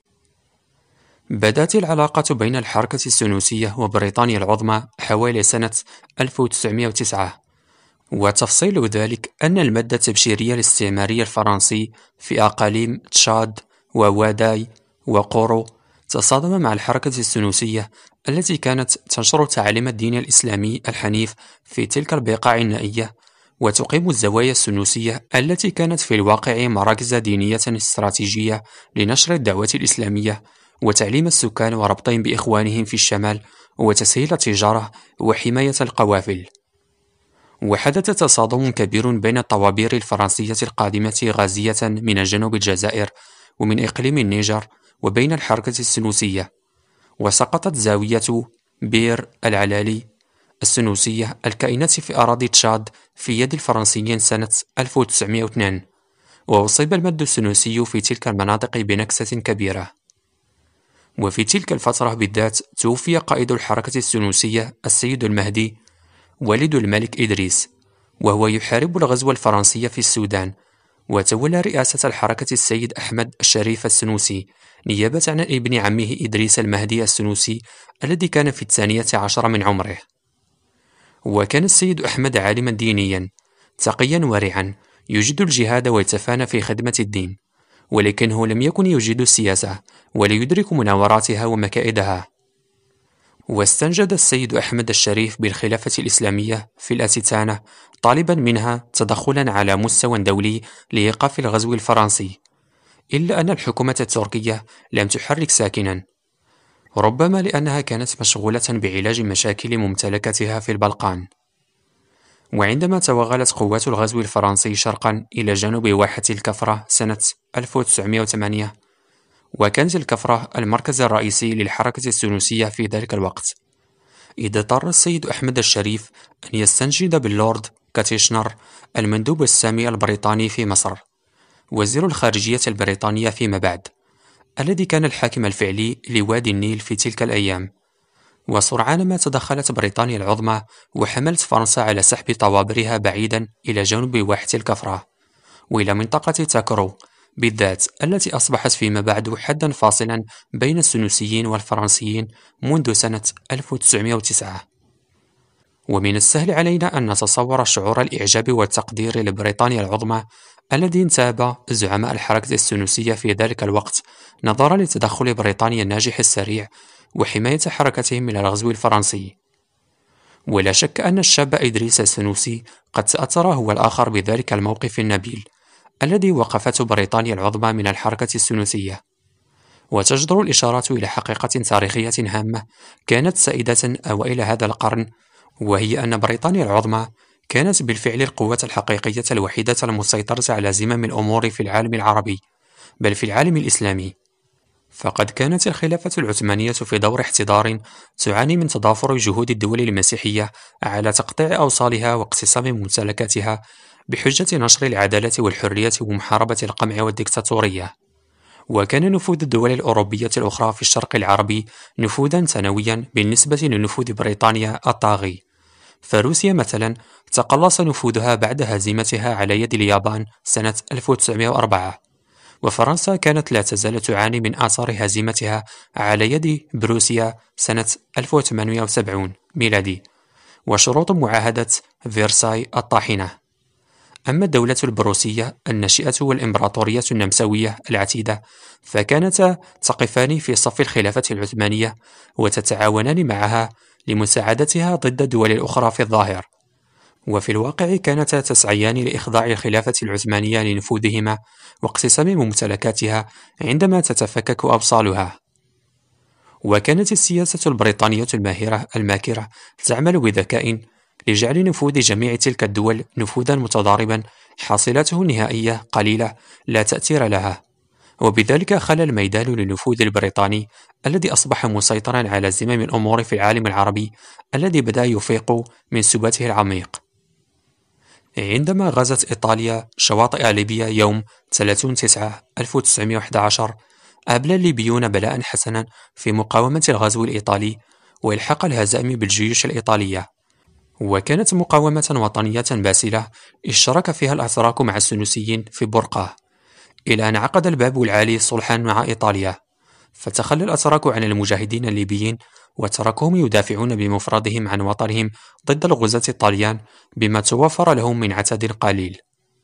بدأت العلاقة بين الحركة السنوسية وبريطانيا العظمى حوالي سنة ألف وتسعمائة وتسعة، وتفصيل ذلك أن المادة التبشيرية الاستعمارية الفرنسي في أقاليم تشاد وواداي وقورو تصادم مع الحركة السنوسية التي كانت تنشر تعاليم الدين الإسلامي الحنيف في تلك البقاع النائية، وتقيم الزوايا السنوسية التي كانت في الواقع مراكز دينية استراتيجية لنشر الدعوة الإسلامية وتعليم السكان وربطهم بإخوانهم في الشمال وتسهيل التجارة وحماية القوافل. وحدث تصادم كبير بين الطوابير الفرنسية القادمة غازية من جنوب الجزائر ومن إقليم النيجر وبين الحركة السنوسية، وسقطت زاوية بير العلالي السنوسية الكائنة في أراضي تشاد في يد الفرنسيين سنة ألف وتسعمائة واثنين، وأصيب المد السنوسي في تلك المناطق بنكسة كبيرة. وفي تلك الفترة بالذات توفي قائد الحركة السنوسية السيد المهدي والد الملك إدريس، وهو يحارب الغزو الفرنسي في السودان، وتولى رئاسة الحركة السيد أحمد الشريف السنوسي نيابة عن ابن عمه إدريس المهدي السنوسي الذي كان في الثانية عشر من عمره. وكان السيد أحمد عالما دينيا تقيا ورعا يجيد الجهاد ويتفانى في خدمة الدين، ولكنه لم يكن يجيد السياسة ولا يدرك مناوراتها ومكائدها. واستنجد السيد أحمد الشريف بالخلافة الإسلامية في الأستانة طالبا منها تدخلا على مستوى دولي لإيقاف الغزو الفرنسي، إلا أن الحكومة التركية لم تحرك ساكنا، ربما لأنها كانت مشغولة بعلاج مشاكل ممتلكاتها في البلقان. وعندما توغلت قوات الغزو الفرنسي شرقا إلى جنوب واحة الكفرة سنة ألف وتسعمائة وثمانية، وكانت الكفرة المركز الرئيسي للحركة السنوسية في ذلك الوقت، اضطر السيد أحمد الشريف أن يستنجد باللورد كاتيشنر المندوب السامي البريطاني في مصر، وزير الخارجية البريطانية فيما بعد، الذي كان الحاكم الفعلي لوادي النيل في تلك الأيام. وسرعان ما تدخلت بريطانيا العظمى وحملت فرنسا على سحب طوابرها بعيدا إلى جنوب واحة الكفرة وإلى منطقة تاكرو بالذات، التي أصبحت فيما بعد حدا فاصلا بين السنوسيين والفرنسيين منذ سنة ألف وتسعمائة وتسعة. ومن السهل علينا أن نتصور شعور الإعجاب والتقدير لبريطانيا العظمى الذي انتاب زعماء الحركة السنوسية في ذلك الوقت نظرا لتدخل بريطانيا الناجح السريع وحماية حركتهم من الغزو الفرنسي. ولا شك أن الشاب إدريس السنوسي قد تأثر هو الآخر بذلك الموقف النبيل الذي وقفته بريطانيا العظمى من الحركة السنوسية. وتجدر الإشارة إلى حقيقة تاريخية هامة كانت سائدة أوائل هذا القرن، وهي أن بريطانيا العظمى كانت بالفعل القوة الحقيقية الوحيدة المسيطرة على زمام الأمور في العالم العربي، بل في العالم الإسلامي. فقد كانت الخلافة العثمانية في دور احتضار تعاني من تضافر جهود الدول المسيحية على تقطيع أوصالها واقتسام ممتلكاتها بحجة نشر العدالة والحرية ومحاربة القمع والديكتاتورية. وكان نفوذ الدول الأوروبية الأخرى في الشرق العربي نفوذا ثانويا بالنسبة لنفوذ بريطانيا الطاغي. فروسيا مثلا تقلص نفوذها بعد هزيمتها على يد اليابان سنة ألف وتسعمائة وأربعة، وفرنسا كانت لا تزال تعاني من آثار هزيمتها على يد بروسيا سنة ألف وثمانمائة وسبعين ميلادي وشروط معاهدة فيرساي الطاحنة. أما الدولة البروسية الناشئة والإمبراطورية النمساوية العتيدة فكانتا تقفان في صف الخلافة العثمانية وتتعاونان معها لمساعدتها ضد الدول الأخرى في الظاهر، وفي الواقع كانتا تسعيان لإخضاع الخلافة العثمانية لنفوذهما واقتسام ممتلكاتها عندما تتفكك أبصالها. وكانت السياسة البريطانية الماهرة الماكرة تعمل بذكاء لجعل نفوذ جميع تلك الدول نفوذا متضاربا حاصلته النهائية قليلة لا تأثير لها، وبذلك خلى الميدان للنفوذ البريطاني الذي أصبح مسيطرا على زمام الأمور في العالم العربي الذي بدأ يفيق من سباته العميق. عندما غزت إيطاليا شواطئ ليبيا يوم ثلاثين تسعة ألف وتسعمائة وأحد عشر أبلى الليبيون بلاء حسنا في مقاومة الغزو الإيطالي وإلحاق الهزائم بالجيوش الإيطالية، وكانت مقاومة وطنية باسلة اشترك فيها الأتراك مع السنوسيين في برقة، إلى أن عقد الباب العالي صلحا مع إيطاليا، فتخلى الأتراك عن المجاهدين الليبيين وتركوهم يدافعون بمفردهم عن وطنهم ضد الغزاة الطليان بما توفر لهم من عتاد قليل.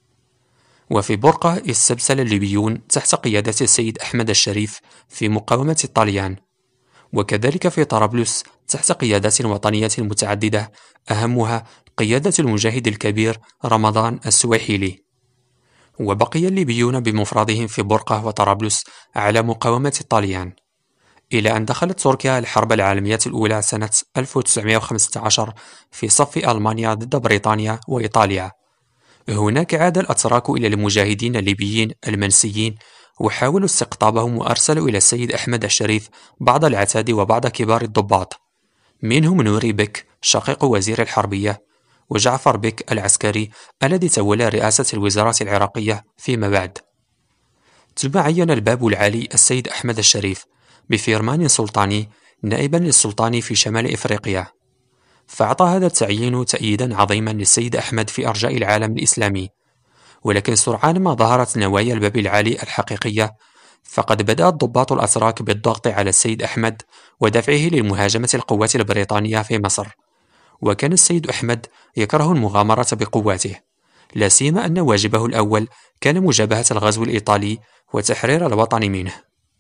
وفي برقة استبسل الليبيون تحت قيادة السيد أحمد الشريف في مقاومة الطليان، وكذلك في طرابلس تحت قيادات وطنية متعددة أهمها قيادة المجاهد الكبير رمضان السويحيلي. وبقي الليبيون بمفردهم في برقة وطرابلس على مقاومة الطليان، إلى أن دخلت تركيا الحرب العالمية الأولى سنة ألف وتسعمائة وخمسة عشر في صف ألمانيا ضد بريطانيا وإيطاليا. هناك عاد الأتراك إلى المجاهدين الليبيين المنسيين وحاولوا استقطابهم وأرسلوا إلى السيد أحمد الشريف بعض العتاد وبعض كبار الضباط، منهم نوري بك شقيق وزير الحربية، وجعفر بك العسكري الذي تولى رئاسة الوزارة العراقية فيما بعد. ثم عين الباب العالي السيد أحمد الشريف بفرمان سلطاني نائبا للسلطان في شمال إفريقيا، فأعطى هذا التعيين تأييدا عظيما للسيد أحمد في أرجاء العالم الإسلامي. ولكن سرعان ما ظهرت نوايا الباب العالي الحقيقية، فقد بدأ الضباط الأتراك بالضغط على السيد أحمد ودفعه لمهاجمة القوات البريطانية في مصر. وكان السيد أحمد يكره المغامرة بقواته، لا سيما أن واجبه الأول كان مجابهة الغزو الإيطالي وتحرير الوطن منه.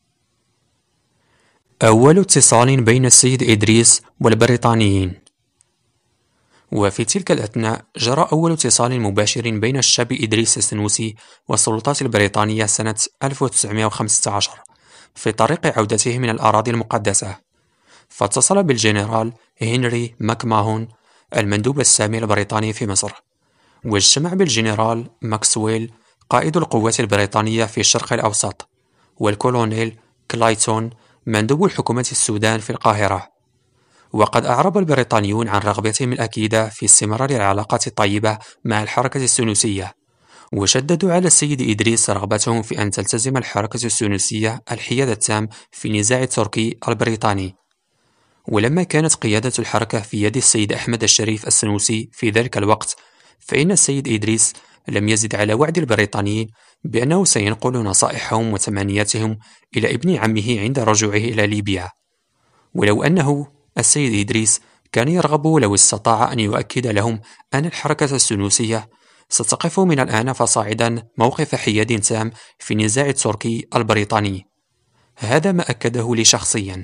أول اتصال بين السيد إدريس والبريطانيين. وفي تلك الأثناء جرى أول اتصال مباشر بين الشاب إدريس السنوسي والسلطات البريطانية سنة ألف وتسعمائة وخمسة عشر في طريق عودته من الأراضي المقدسة، فاتصل بالجنرال هنري ماكماهون المندوب السامي البريطاني في مصر، واجتمع بالجنرال ماكسويل قائد القوات البريطانية في الشرق الأوسط، والكولونيل كلايتون مندوب الحكومة السودان في القاهرة. وقد أعرب البريطانيون عن رغبتهم الأكيدة في استمرار العلاقات الطيبة مع الحركة السنوسية، وشددوا على السيد إدريس رغبتهم في أن تلتزم الحركة السنوسية الحياد التام في النزاع التركي البريطاني. ولما كانت قيادة الحركة في يد السيد أحمد الشريف السنوسي في ذلك الوقت، فإن السيد إدريس لم يزد على وعد البريطانيين بأنه سينقل نصائحهم وتمنياتهم إلى ابن عمه عند رجوعه إلى ليبيا. ولو أنه السيد إدريس كان يرغب لو استطاع أن يؤكد لهم أن الحركة السنوسية ستقف من الآن فصاعدا موقف حياد تام في النزاع التركي البريطاني. هذا ما أكده لي شخصيا.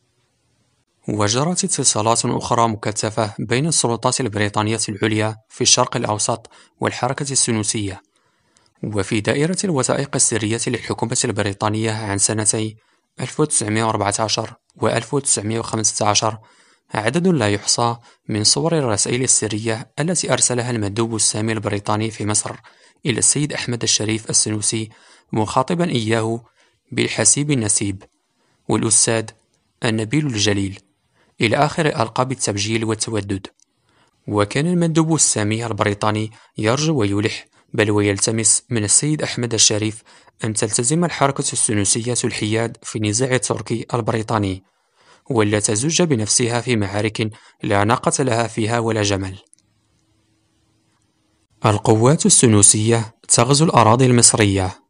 وجرت اتصالات أخرى مكثفة بين السلطات البريطانية العليا في الشرق الأوسط والحركة السنوسية. وفي دائرة الوثائق السرية للحكومة البريطانية عن سنتي ألف وتسعمائة وأربعة عشر و ألف وتسعمائة وخمسة عشر عدد لا يحصى من صور الرسائل السرية التي أرسلها المندوب السامي البريطاني في مصر إلى السيد أحمد الشريف السنوسي، مخاطبا إياه بالحسيب النسيب والأستاذ النبيل الجليل إلى آخر ألقاب التبجيل والتودد. وكان المندوب السامي البريطاني يرجو ويلح بل ويلتمس من السيد أحمد الشريف أن تلتزم الحركة السنوسية الحياد في النزاع التركي البريطاني، ولا تزج بنفسها في معارك لا ناقة لها فيها ولا جمل. القوات السنوسية تغزو الأراضي المصرية.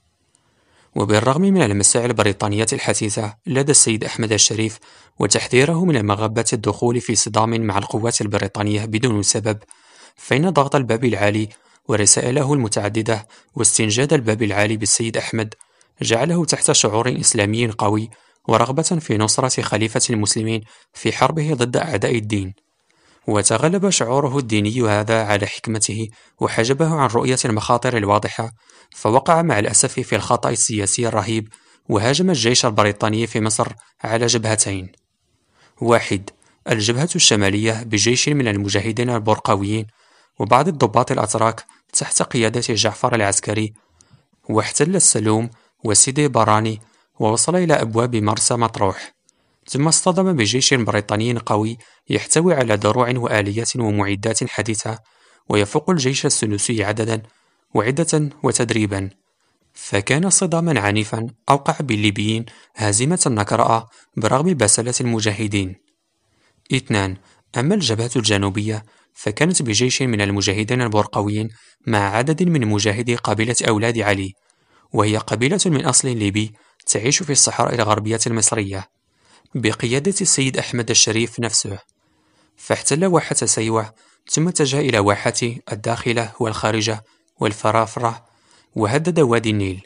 وبالرغم من المساعي البريطانية الحثيثة لدى السيد أحمد الشريف وتحذيره من مغبة الدخول في صدام مع القوات البريطانية بدون سبب، فإن ضغط الباب العالي ورسائله المتعددة واستنجاد الباب العالي بالسيد أحمد جعله تحت شعور إسلامي قوي ورغبة في نصرة خليفة المسلمين في حربه ضد أعداء الدين. وتغلب شعوره الديني هذا على حكمته وحجبه عن رؤية المخاطر الواضحة، فوقع مع الأسف في الخطأ السياسي الرهيب، وهاجم الجيش البريطاني في مصر على جبهتين: واحد، الجبهة الشمالية بجيش من المجاهدين البرقويين وبعض الضباط الأتراك تحت قيادة جعفر العسكري، واحتل السلوم وسيدي براني ووصل إلى أبواب مرسى مطروح، ثم اصطدم بجيش بريطاني قوي يحتوي على دروع وآليات ومعدات حديثة ويفوق الجيش السنوسي عددا وعدة وتدريبا، فكان صداما عنيفا أوقع بالليبيين هزيمة نكراء برغم بسالة المجاهدين. اثنان، أما الجبهة الجنوبية فكانت بجيش من المجاهدين البرقويين مع عدد من مجاهدي قبيلة أولاد علي، وهي قبيلة من أصل ليبي تعيش في الصحراء الغربية المصرية بقيادة السيد أحمد الشريف نفسه، فاحتل واحة سيوة ثم اتجه إلى واحة الداخلة والخارجة والفرافرة وهدد وادي النيل.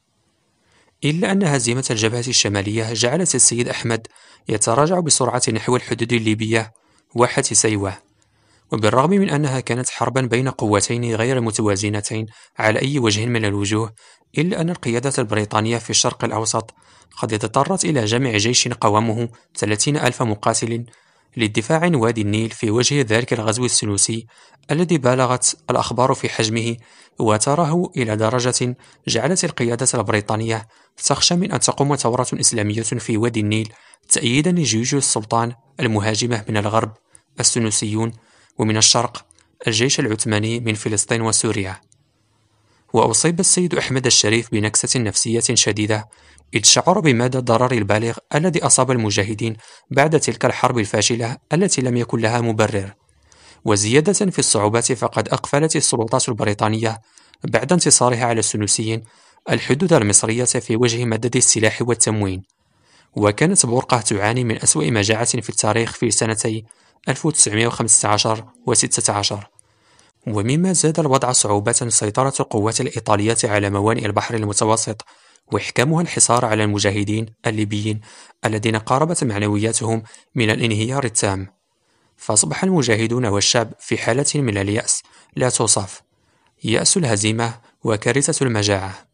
إلا أن هزيمة الجبهة الشمالية جعلت السيد أحمد يتراجع بسرعة نحو الحدود الليبية واحة سيوة، وبالرغم من أنها كانت حربا بين قوتين غير متوازنتين على أي وجه من الوجوه، إلا أن القيادة البريطانية في الشرق الأوسط قد اضطرت إلى جمع جيش قوامه ثلاثين ألف مقاتل للدفاع عن وادي النيل في وجه ذلك الغزو السنوسي الذي بالغت الأخبار في حجمه وتراه إلى درجة جعلت القيادة البريطانية تخشى من أن تقوم ثورة إسلامية في وادي النيل تأييدا لجيوش السلطان المهاجمة من الغرب السنوسيون، ومن الشرق الجيش العثماني من فلسطين وسوريا. وأصيب السيد أحمد الشريف بنكسة نفسية شديدة، إذ شعر بمدى الضرر البالغ الذي أصاب المجاهدين بعد تلك الحرب الفاشلة التي لم يكن لها مبرر. وزيادة في الصعوبات، فقد أقفلت السلطات البريطانية بعد انتصارها على السنوسيين الحدود المصرية في وجه مدد السلاح والتموين، وكانت بورقة تعاني من أسوأ مجاعة في التاريخ في سنتي ألف وتسعمائة وخمسة عشر و ستة عشر. ومما زاد الوضع صعوبة سيطرة القوات الإيطالية على موانئ البحر المتوسط، وإحكامها الحصار على المجاهدين الليبيين الذين قاربت معنوياتهم من الانهيار التام. فأصبح المجاهدون والشعب في حالة من اليأس لا توصف، يأس الهزيمة وكارثة المجاعة.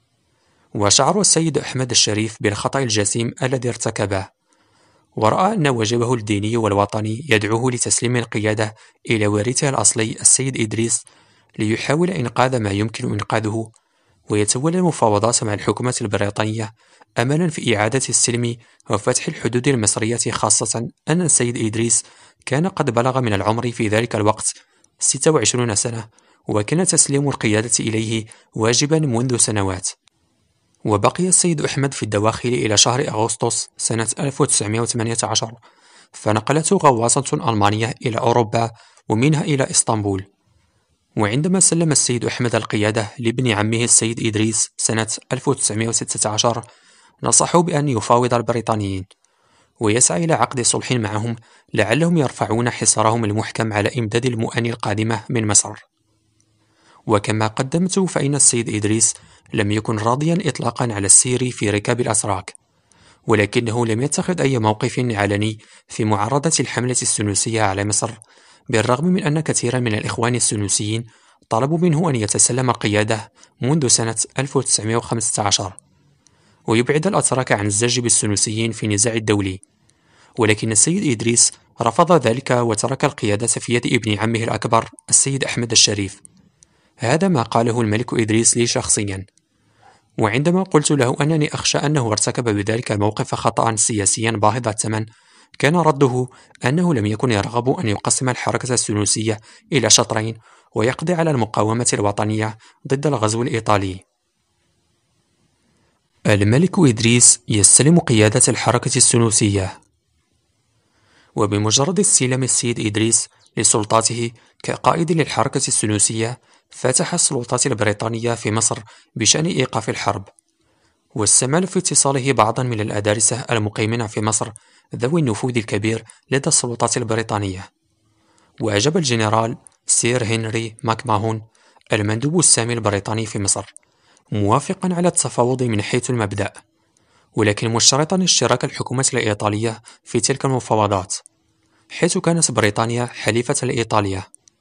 وشعر السيد أحمد الشريف بالخطأ الجسيم الذي ارتكبه، ورأى أن واجبه الديني والوطني يدعوه لتسليم القيادة إلى وارثه الأصلي السيد إدريس، ليحاول إنقاذ ما يمكن إنقاذه، ويتولى المفاوضات مع الحكومة البريطانية أملا في إعادة السلم وفتح الحدود المصرية، خاصة أن السيد إدريس كان قد بلغ من العمر في ذلك الوقت ستة وعشرين سنة، وكان تسليم القيادة إليه واجبا منذ سنوات. وبقي السيد أحمد في الدواخل إلى شهر أغسطس سنة ألف وتسعمائة وثمانية عشر، فنقلته غواصة ألمانية إلى أوروبا ومنها إلى إسطنبول. وعندما سلم السيد أحمد القيادة لابن عمه السيد إدريس سنة ألف وتسعمائة وستة عشر، نصحوا بأن يفاوض البريطانيين ويسعى إلى عقد صلح معهم لعلهم يرفعون حصارهم المحكم على إمداد المؤن القادمة من مصر. وكما قدمت، فإن السيد إدريس لم يكن راضيا إطلاقا على السير في ركاب الأتراك، ولكنه لم يتخذ أي موقف علني في معارضة الحملة السنوسية على مصر، بالرغم من أن كثيرا من الإخوان السنوسيين طلبوا منه أن يتسلم القيادة منذ سنة ألف وتسعمائة وخمسة عشر ويبعد الأتراك عن الزج بالسنوسيين في النزاع الدولي. ولكن السيد إدريس رفض ذلك وترك القيادة في يد ابن عمه الأكبر السيد أحمد الشريف. هذا ما قاله الملك إدريس لي شخصيا، وعندما قلت له أنني أخشى أنه ارتكب بذلك الموقف خطأ سياسيا باهظ الثمن، كان رده أنه لم يكن يرغب أن يقسم الحركة السنوسية إلى شطرين ويقضي على المقاومة الوطنية ضد الغزو الإيطالي. الملك إدريس يستلم قيادة الحركة السنوسية. وبمجرد استلام السيد إدريس لسلطاته كقائد للحركة السنوسية، فتح السلطات البريطانية في مصر بشأن إيقاف الحرب، واستمال في اتصاله بعضا من الأدارسة المقيمين في مصر ذوي النفوذ الكبير لدى السلطات البريطانية. وأجاب الجنرال سير هنري ماكماهون المندوب السامي البريطاني في مصر موافقا على التفاوض من حيث المبدأ، ولكن مشترطا اشتراك الحكومة الإيطالية في تلك المفاوضات، حيث كانت بريطانيا حليفة لإيطاليا.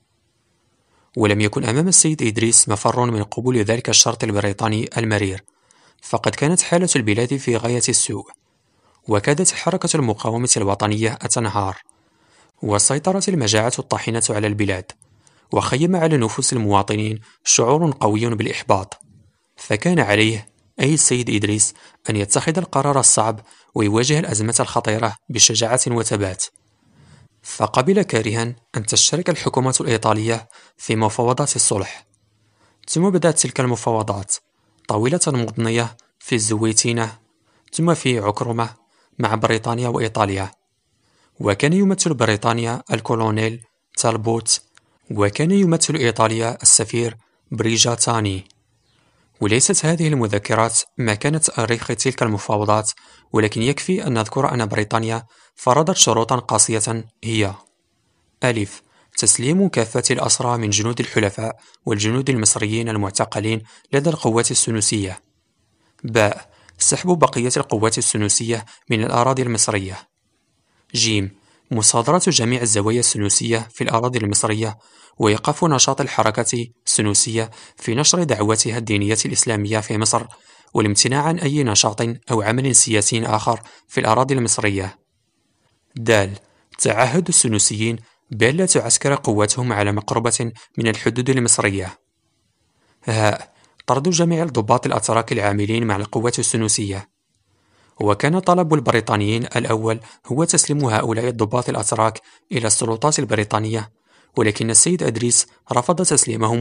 ولم يكن أمام السيد إدريس مفر من قبول ذلك الشرط البريطاني المرير، فقد كانت حالة البلاد في غاية السوء، وكادت حركة المقاومة الوطنية تنهار، وسيطرت المجاعة الطاحنة على البلاد، وخيم على نفوس المواطنين شعور قوي بالإحباط. فكان عليه أي السيد إدريس أن يتخذ القرار الصعب ويواجه الأزمة الخطيرة بشجاعة وثبات. فقبل كارها أن تشترك الحكومة الإيطالية في مفاوضات الصلح، ثم بدأت تلك المفاوضات طويلة مضنية في الزويتينة ثم في عكرمة مع بريطانيا وإيطاليا. وكان يمثل بريطانيا الكولونيل تالبوت، وكان يمثل إيطاليا السفير بريجاتاني. وليست هذه المذكرات ما كانت تاريخ تلك المفاوضات، ولكن يكفي أن نذكر أن بريطانيا فرضت شروطا قاسية، هي: ألف تسليم كافة الأسرى من جنود الحلفاء والجنود المصريين المعتقلين لدى القوات السنوسية. باء سحب بقية القوات السنوسية من الأراضي المصرية. جيم مصادرة جميع الزوايا السنوسية في الأراضي المصرية، وإيقاف نشاط الحركة السنوسية في نشر دعوتها الدينية الإسلامية في مصر، والامتناع عن أي نشاط أو عمل سياسي آخر في الأراضي المصرية. د تعهد السنوسيين بألا تعسكر قواتهم على مقربة من الحدود المصرية. هاء طرد جميع الضباط الأتراك العاملين مع القوات السنوسية. وكان طلب البريطانيين الأول هو تسليم هؤلاء الضباط الأتراك إلى السلطات البريطانية، ولكن السيد إدريس رفض تسليمهم،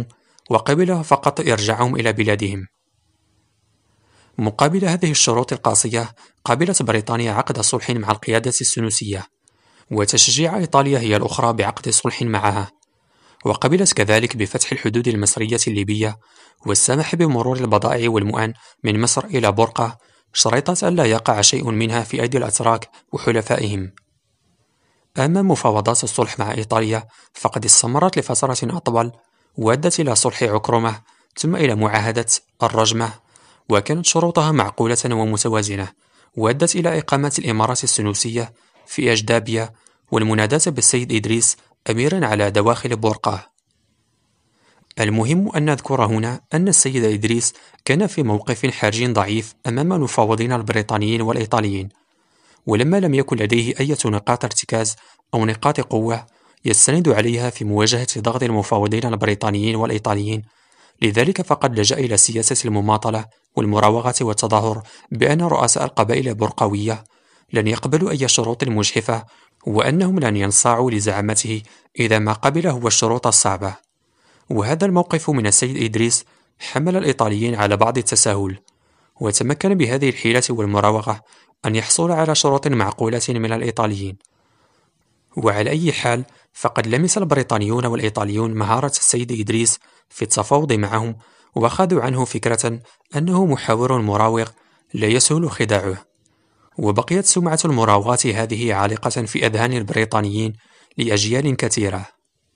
وقبل فقط إرجاعهم إلى بلادهم. مقابل هذه الشروط القاسية، قبلت بريطانيا عقد صلح مع القيادة السنوسية، وتشجيع إيطاليا هي الأخرى بعقد صلح معها، وقبلت كذلك بفتح الحدود المصرية الليبية والسماح بمرور البضائع والمؤن من مصر إلى بورقة، شريطة ألا يقع شيء منها في أيدي الأتراك وحلفائهم. أما مفاوضات الصلح مع إيطاليا فقد استمرت لفترة أطول، وأدت إلى صلح عكرمة، ثم إلى معاهدة الرجمة، وكانت شروطها معقولة ومتوازنة، وأدت إلى إقامة الإمارات السنوسية في أجدابيا والمناداة بالسيد إدريس أميرا على دواخل بورقة. المهم أن نذكر هنا أن السيد إدريس كان في موقف حرج ضعيف أمام المفاوضين البريطانيين والإيطاليين، ولما لم يكن لديه أي نقاط ارتكاز أو نقاط قوة يستند عليها في مواجهة ضغط المفاوضين البريطانيين والإيطاليين، لذلك فقد لجأ إلى سياسة المماطلة والمراوغة والتظاهر بأن رؤساء القبائل البرقوية لن يقبلوا أي شروط مجحفة، وأنهم لن ينصاعوا لزعامته إذا ما قبل هو الشروط الصعبة. وهذا الموقف من السيد إدريس حمل الإيطاليين على بعض التساهل، وتمكن بهذه الحيلة والمراوغة أن يحصل على شروط معقولة من الإيطاليين. وعلى أي حال فقد لمس البريطانيون والإيطاليون مهارة السيد إدريس في التفاوض معهم، وأخذوا عنه فكرة أنه محاور مراوغ لا يسهل خداعه. وبقيت سمعة المراوغات هذه عالقة في أذهان البريطانيين لأجيال كثيرة.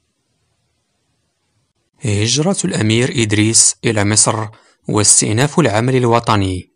هجرة الأمير إدريس إلى مصر واستئناف العمل الوطني.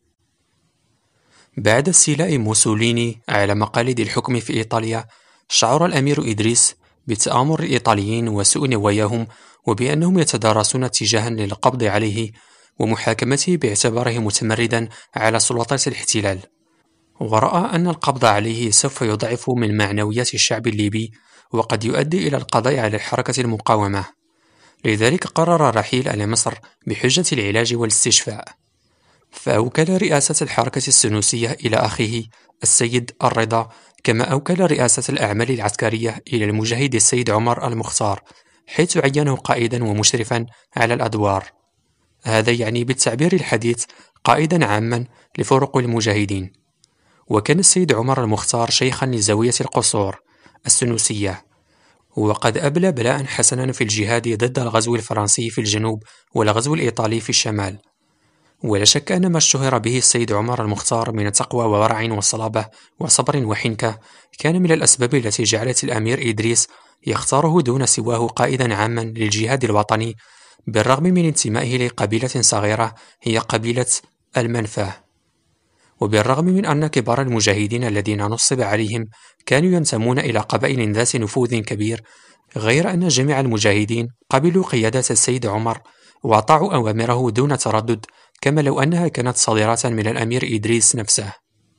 بعد استيلاء موسوليني على مقاليد الحكم في إيطاليا، شعر الأمير إدريس بتآمر الإيطاليين وسوء نواياهم، وبأنهم يتدارسون اتجاها للقبض عليه ومحاكمته باعتباره متمردا على سلطات الاحتلال، ورأى أن القبض عليه سوف يضعف من معنويات الشعب الليبي وقد يؤدي إلى القضاء على الحركة المقاومة. لذلك قرر الرحيل إلى مصر بحجة العلاج والاستشفاء، فأوكل رئاسة الحركة السنوسية إلى أخيه السيد الرضا، كما أوكل رئاسة الأعمال العسكرية إلى المجاهد السيد عمر المختار، حيث عينه قائدا ومشرفا على الأدوار. هذا يعني بالتعبير الحديث قائدا عاما لفرق المجاهدين. وكان السيد عمر المختار شيخا لزاوية القصور السنوسية، وقد أبلى بلاء حسنا في الجهاد ضد الغزو الفرنسي في الجنوب والغزو الإيطالي في الشمال. ولا شك أن ما اشتهر به السيد عمر المختار من تقوى وورع وصلابة وصبر وحنكة كان من الأسباب التي جعلت الأمير إدريس يختاره دون سواه قائدا عاما للجهاد الوطني، بالرغم من انتمائه لقبيلة صغيرة هي قبيلة المنفاه، وبالرغم من أن كبار المجاهدين الذين نصب عليهم كانوا ينتمون إلى قبائل ذات نفوذ كبير، غير أن جميع المجاهدين قبلوا قيادة السيد عمر وأطاعوا أوامره دون تردد، كما لو أنها كانت صادرة من الأمير إدريس نفسه.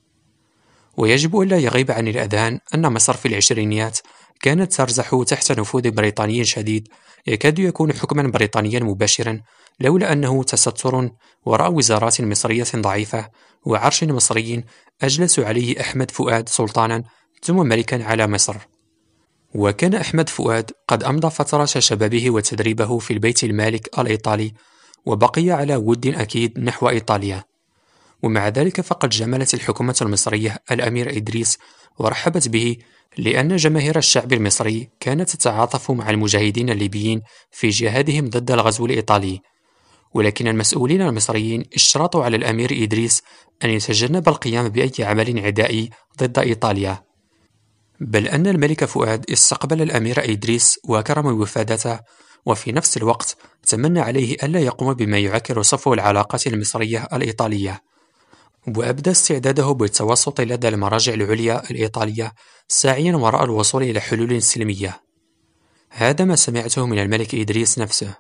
ويجب أن لا يغيب عن الأذهان أن مصر في العشرينيات كانت ترزح تحت نفوذ بريطاني شديد يكاد يكون حكما بريطانيا مباشرا، لولا أنه تستر وراء وزارات مصرية ضعيفة وعرش مصري أجلس عليه أحمد فؤاد سلطانا ثم ملكا على مصر. وكان أحمد فؤاد قد أمضى فترة شبابه وتدريبه في البيت المالك الإيطالي، وبقي على ود أكيد نحو إيطاليا. ومع ذلك فقد جملت الحكومة المصرية الأمير إدريس ورحبت به، لأن جماهير الشعب المصري كانت تتعاطف مع المجاهدين الليبيين في جهادهم ضد الغزو الإيطالي. ولكن المسؤولين المصريين اشترطوا على الأمير إدريس أن يتجنب القيام بأي عمل عدائي ضد إيطاليا، بل أن الملك فؤاد استقبل الأمير إدريس وكرم وفادته، وفي نفس الوقت تمنى عليه ألا يقوم بما يعكر صفو العلاقات المصرية الإيطالية، وأبدى استعداده بالتوسط لدى المراجع العليا الإيطالية، ساعيا وراء الوصول إلى حلول سلمية. هذا ما سمعته من الملك إدريس نفسه.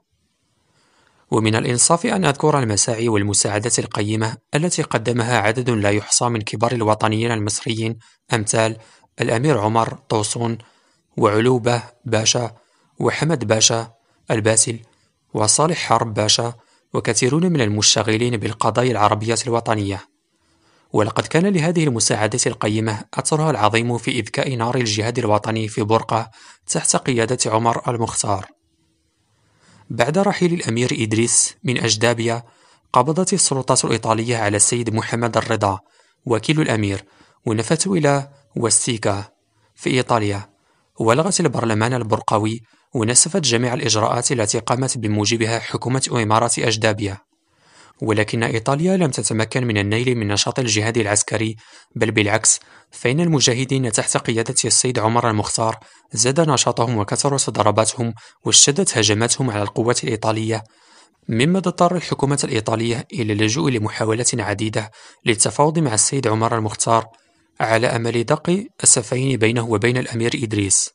ومن الإنصاف أن أذكر المساعي والمساعدات القيمة التي قدمها عدد لا يحصى من كبار الوطنيين المصريين، أمثال الأمير عمر طوسون وعلوبة باشا وحمد باشا الباسل وصالح حرب باشا، وكثيرون من المشتغلين بالقضايا العربية الوطنية. ولقد كان لهذه المساعدات القيمة أثرها العظيم في إذكاء نار الجهاد الوطني في بورقة تحت قيادة عمر المختار. بعد رحيل الأمير إدريس من أجدابيا، قبضت السلطات الإيطالية على السيد محمد الرضا وكيل الأمير ونفته إلى وستيكا في إيطاليا، ولغت البرلمان البرقوي ونسفت جميع الإجراءات التي قامت بموجبها حكومة إمارة أجدابيا. ولكن إيطاليا لم تتمكن من النيل من نشاط الجهاد العسكري، بل بالعكس، فإن المجاهدين تحت قيادة السيد عمر المختار زاد نشاطهم وكثرت ضرباتهم واشتدت هجماتهم على القوات الإيطالية، مما اضطر الحكومة الإيطالية إلى اللجوء لمحاولات عديدة للتفاوض مع السيد عمر المختار على أمل دق السفين بينه وبين الأمير إدريس.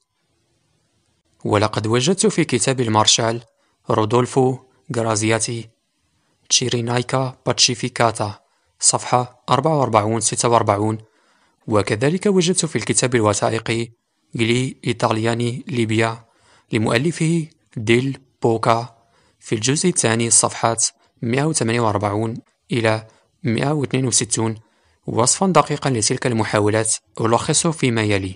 ولقد وجدت في كتاب المارشال رودولفو غرازياتي تشيرينايكا باتشيفيكاتا صفحة أربعة وأربعين ستة وأربعين، وكذلك وجدت في الكتاب الوثائقي جلي إيطالياني ليبيا لمؤلفه ديل بوكا في الجزء الثاني الصفحات مئة وثمانية وأربعين إلى مئة واثنين وستين وصفا دقيقا لتلك المحاولات ألخص فيما يلي: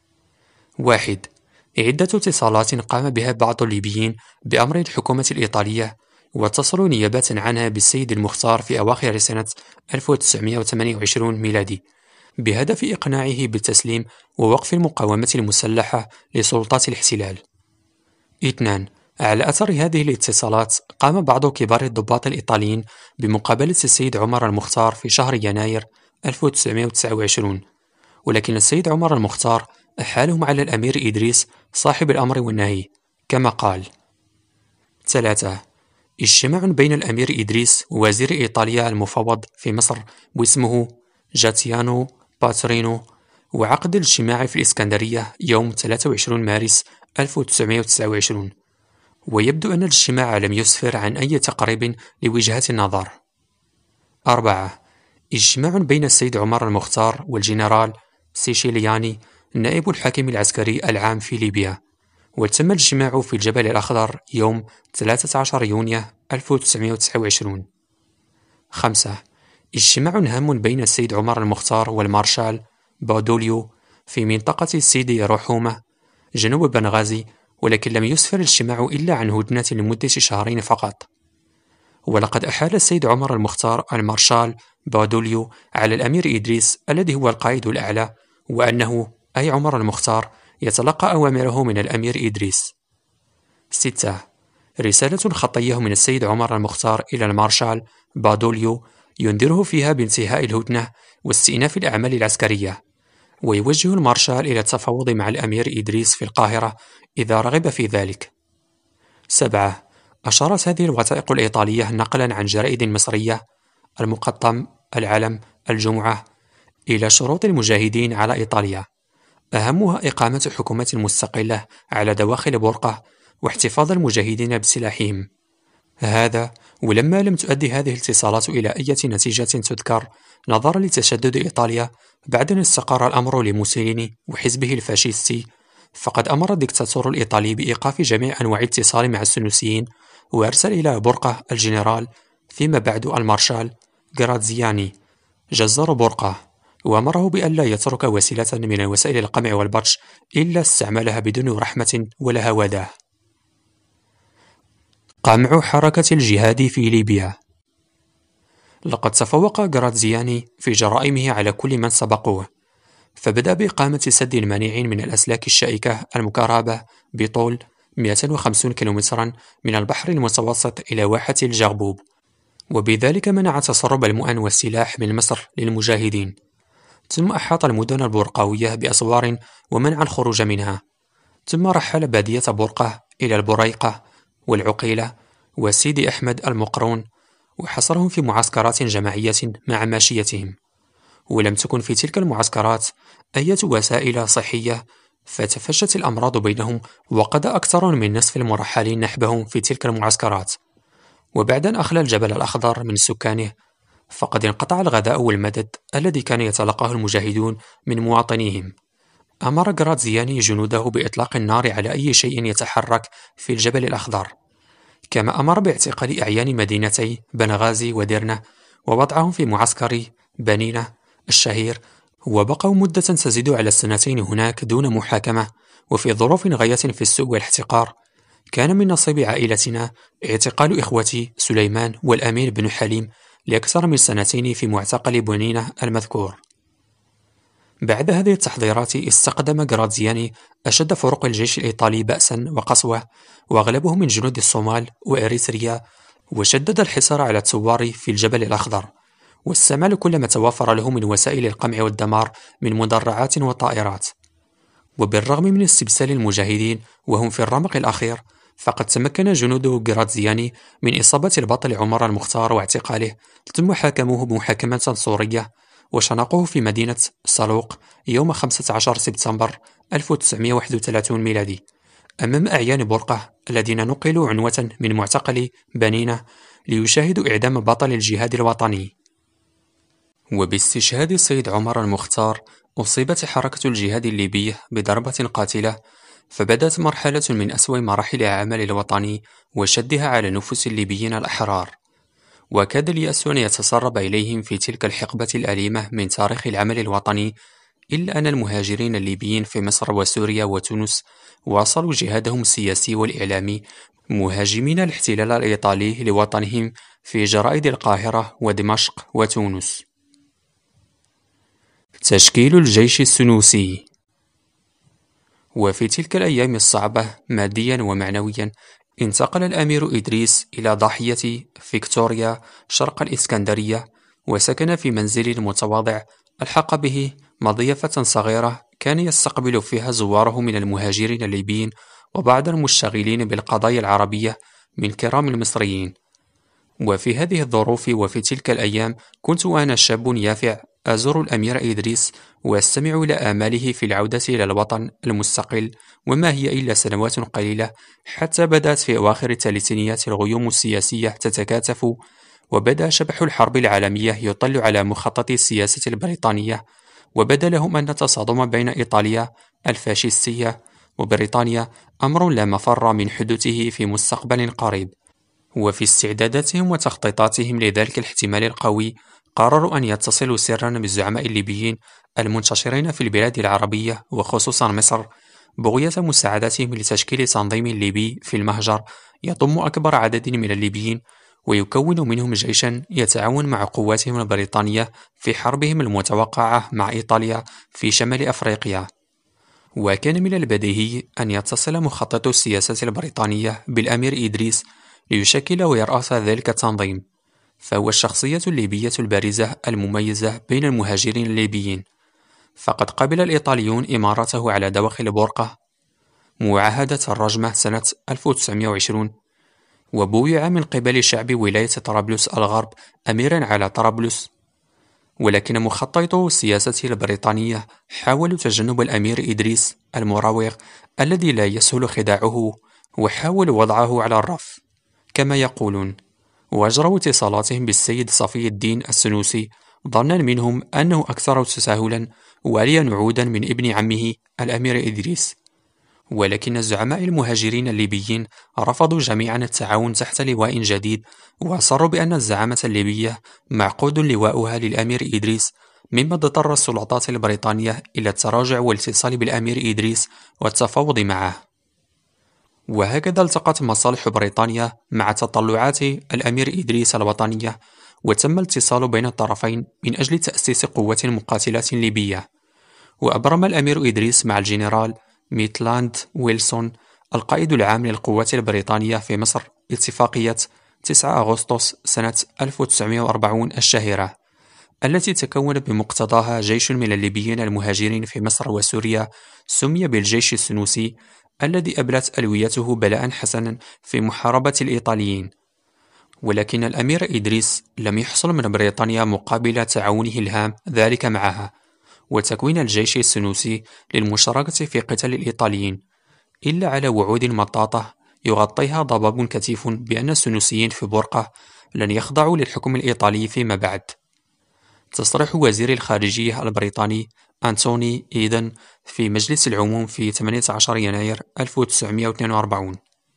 واحد. عدة اتصالات قام بها بعض الليبيين بأمر الحكومة الإيطالية، واتصلوا نيابة عنها بالسيد المختار في أواخر سنة ألف وتسعمئة وثمانية وعشرين ميلادي بهدف إقناعه بالتسليم ووقف المقاومة المسلحة لسلطات الاحتلال. اثنان. على أثر هذه الاتصالات قام بعض كبار الضباط الإيطاليين بمقابلة السيد عمر المختار في شهر يناير ألف وتسعمئة وتسعة وعشرين، ولكن السيد عمر المختار أحالهم على الأمير إدريس صاحب الأمر والنهي كما قال. ثلاثة. اجتماع بين الأمير إدريس ووزير إيطاليا المفوض في مصر واسمه جاتيانو باترينو، وعقد الاجتماع في الإسكندرية يوم ثلاثة وعشرين مارس ألف وتسعمئة وتسعة وعشرين، ويبدو أن الاجتماع لم يسفر عن أي تقريب لوجهات النظر. أربعة. اجتماع بين السيد عمر المختار والجنرال سيشيلياني نائب الحاكم العسكري العام في ليبيا، وتم الاجتماع في الجبل الأخضر يوم ثلاثة عشر يونيو ألف وتسعمئة وتسعة وعشرين. خمسة. اجتماع هام بين السيد عمر المختار والمارشال بادوليو في منطقة سيدي رحومة جنوب بنغازي، ولكن لم يسفر الاجتماع إلا عن هدنة لمدة شهرين فقط. ولقد أحال السيد عمر المختار المارشال بادوليو على الأمير إدريس الذي هو القائد الأعلى، وأنه أي عمر المختار يتلقى أوامره من الأمير إدريس. ستة. رسالة خطية من السيد عمر المختار إلى المارشال بادوليو ينذره فيها بانتهاء الهدنة واستئناف الأعمال العسكرية، ويوجه المارشال إلى التفاوض مع الأمير إدريس في القاهرة إذا رغب في ذلك. سبعة. أشارت هذه الوثائق الإيطالية نقلا عن جرائد مصرية المقطم، العلم، الجمعة إلى شروط المجاهدين على إيطاليا، أهمها إقامة حكومة مستقلة على دواخل بورقة واحتفاظ المجاهدين بسلاحهم. هذا ولما لم تؤدي هذه الاتصالات إلى أي نتيجة تذكر نظرا لتشدد إيطاليا بعد أن استقر الأمر لموسوليني وحزبه الفاشيستي، فقد أمر الدكتاتور الإيطالي بإيقاف جميع أنواع الاتصال مع السنوسيين، وأرسل إلى بورقة الجنرال فيما بعد المارشال غرازياني جزار بورقة، وأمره بألا يترك وسيلة من وسائل القمع والبطش إلا استعملها بدون رحمة ولا هوادة. قمع حركة الجهاد في ليبيا. لقد تفوق غرازياني في جرائمه على كل من سبقوه، فبدأ بإقامة سد مانع من الأسلاك الشائكة المكربة بطول مئتين وخمسين كيلومترا من البحر المتوسط إلى واحة الجغبوب، وبذلك منع تسرب المؤن والسلاح من مصر للمجاهدين. ثم أحاط المدن البرقاوية بأسوار ومنع الخروج منها، ثم رحل بادية بورقة إلى البريقة والعقيلة وسيدي أحمد المقرون، وحصرهم في معسكرات جماعية مع ماشيتهم، ولم تكن في تلك المعسكرات أي وسائل صحية، فتفشت الأمراض بينهم، وقضى أكثر من نصف المرحلين نحبهم في تلك المعسكرات. وبعد أن أخلى الجبل الأخضر من سكانه، فقد انقطع الغذاء والمدد الذي كان يتلقاه المجاهدون من مواطنيهم. أمر غرازياني جنوده بإطلاق النار على أي شيء يتحرك في الجبل الأخضر، كما أمر باعتقال أعيان مدينتي بنغازي وديرنا ووضعهم في معسكر بنينة الشهير، وبقوا مدة تزيد على السنتين هناك دون محاكمة وفي ظروف غاية في السوء والاحتقار، كان من نصيب عائلتنا اعتقال إخوتي سليمان والأمير بن حليم لأكثر من سنتين في معتقل بنينة المذكور. بعد هذه التحضيرات استقدم غراتزياني أشد فروق الجيش الإيطالي بأسا وقسوة، وأغلبه من جنود الصومال وإريتريا، وشدد الحصار على الثوار في الجبل الأخضر، واستعمل كل ما توافر له من وسائل القمع والدمار من مدرعات وطائرات. وبالرغم من استبسال المجاهدين وهم في الرمق الأخير، فقد تمكن جنود غراتزياني من إصابة البطل عمر المختار واعتقاله، ثم حاكموه بمحاكمة صورية وشنقوه في مدينة صالوق يوم خمسة عشر سبتمبر ألف وتسعمائة وواحد وثلاثين ميلادي أمام أعيان بورقة الذين نقلوا عنوة من معتقل بنينة ليشاهدوا إعدام بطل الجهاد الوطني. وباستشهاد السيد عمر المختار أصيبت حركة الجهاد الليبية بضربة قاتلة، فبدأت مرحلة من أسوأ مراحل أعمال الوطني وشدها على نفوس الليبيين الأحرار، وكاد اليأس أن يتسرب إليهم في تلك الحقبة الأليمة من تاريخ العمل الوطني، إلا أن المهاجرين الليبيين في مصر وسوريا وتونس واصلوا جهادهم السياسي والإعلامي، مهاجمين الاحتلال الإيطالي لوطنهم في جرائد القاهرة ودمشق وتونس. تشكيل الجيش السنوسي. وفي تلك الأيام الصعبة ماديا ومعنويا، انتقل الأمير إدريس إلى ضاحية فيكتوريا شرق الإسكندرية، وسكن في منزل متواضع ألحق به مضيفة صغيرة كان يستقبل فيها زواره من المهاجرين الليبيين وبعض المشتغلين بالقضايا العربية من كرام المصريين. وفي هذه الظروف وفي تلك الأيام كنت وأنا شاب يافع أزور الأمير إدريس وأستمع إلى آماله في العودة إلى الوطن المستقل، وما هي إلا سنوات قليلة حتى بدأت في أواخر الثلاثينيات الغيوم السياسية تتكاتف، وبدأ شبح الحرب العالمية يطل على مخطط السياسة البريطانية، وبدا لهم أن التصادم بين إيطاليا الفاشيستية وبريطانيا أمر لا مفر من حدوثه في مستقبل قريب. وفي استعداداتهم وتخطيطاتهم لذلك الاحتمال القوي، قرروا أن يتصلوا سرا بالزعماء الليبيين المنتشرين في البلاد العربية وخصوصا مصر، بغية مساعدتهم لتشكيل تنظيم ليبي في المهجر يضم أكبر عدد من الليبيين، ويكون منهم جيشا يتعاون مع قواتهم البريطانية في حربهم المتوقعة مع إيطاليا في شمال أفريقيا. وكان من البديهي أن يتصل مخطط السياسة البريطانية بالأمير إدريس ليشكل ويرأس ذلك التنظيم، فهو الشخصية الليبية البارزة المميزة بين المهاجرين الليبيين. فقد قبل الإيطاليون إمارته على دواخل بورقة معاهدة الرجمة سنة ألف وتسعمائة وعشرين، وبويع من قبل شعب ولاية طرابلس الغرب أميرا على طرابلس، ولكن مخططو السياسة البريطانية حاولوا تجنب الأمير إدريس المراوغ الذي لا يسهل خداعه، وحاولوا وضعه على الرف كما يقولون، وأجروا اتصالاتهم بالسيد صفي الدين السنوسي ظنا منهم أنه أكثر تساهلا واليا نعودا من ابن عمه الأمير إدريس. ولكن الزعماء المهاجرين الليبيين رفضوا جميعا التعاون تحت لواء جديد، وأصروا بأن الزعامة الليبية معقود لواؤها للأمير إدريس، مما اضطر السلطات البريطانية إلى التراجع والاتصال بالأمير إدريس والتفاوض معه. وهكذا التقت مصالح بريطانيا مع تطلعات الأمير إدريس الوطنية، وتم الاتصال بين الطرفين من أجل تأسيس قوة مقاتلات ليبية. وأبرم الأمير إدريس مع الجنرال ميتلاند ويلسون القائد العام للقوات البريطانية في مصر اتفاقية تسعة أغسطس سنة ألف وتسعمائة وأربعين الشهيرة، التي تكون بمقتضاها جيش من الليبيين المهاجرين في مصر وسوريا سمي بالجيش السنوسي، الذي أبلت ألويته بلاء حسنا في محاربة الإيطاليين. ولكن الأمير إدريس لم يحصل من بريطانيا مقابل تعاونه الهام ذلك معها وتكوين الجيش السنوسي للمشاركة في قتال الإيطاليين، إلا على وعود مطاطة يغطيها ضباب كثيف بأن السنوسيين في بورقة لن يخضعوا للحكم الإيطالي فيما بعد. تصريح وزير الخارجية البريطاني أنتوني إيدن في مجلس العموم في ثمانية عشر يناير ألف وتسعمائة واثنين وأربعين.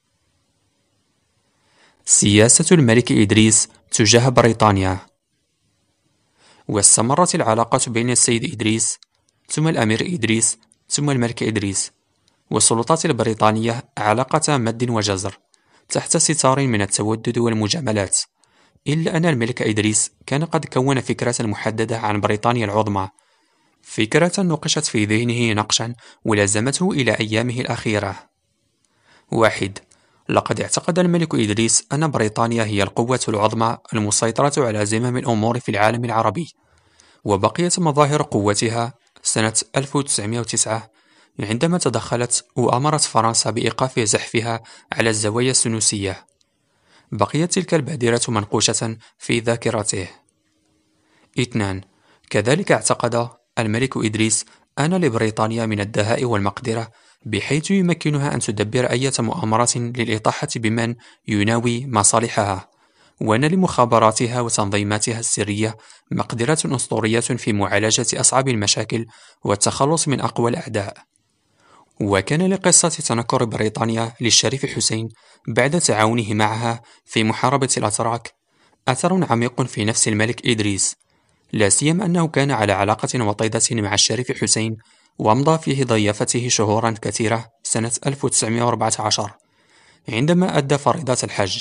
سياسة الملك إدريس تجاه بريطانيا. واستمرت العلاقة بين السيد إدريس ثم الأمير إدريس ثم الملك إدريس، والسلطات البريطانية علاقة مد وجزر تحت ستار من التودد والمجاملات، إلا أن الملك إدريس كان قد كون فكرة محددة عن بريطانيا العظمى، فكرة نقشت في ذهنه نقشا ولازمته إلى أيامه الأخيرة. واحد. لقد اعتقد الملك إدريس أن بريطانيا هي القوة العظمى المسيطرة على زمام الأمور في العالم العربي، وبقيت مظاهر قوتها سنة ألف وتسعمائة وتسعة عندما تدخلت وأمرت فرنسا بإيقاف زحفها على الزوايا السنوسية. بقيت تلك البادرة منقوشة في ذاكرته. اثنان. كذلك اعتقد الملك إدريس أن لبريطانيا من الدهاء والمقدرة بحيث يمكنها أن تدبر أي مؤامرة للإطاحة بمن يناوي مصالحها، وأن لمخابراتها وتنظيماتها السرية مقدرة أسطورية في معالجة أصعب المشاكل والتخلص من أقوى الأعداء. وكان لقصة تنكر بريطانيا للشريف حسين بعد تعاونه معها في محاربة الأتراك أثر عميق في نفس الملك إدريس، لا سيما أنه كان على علاقة وطيدة مع الشريف حسين، وأمضى في ضيافته شهورا كثيرة سنة ألف وتسعمائة وأربعة عشر عندما أدى فريضة الحج.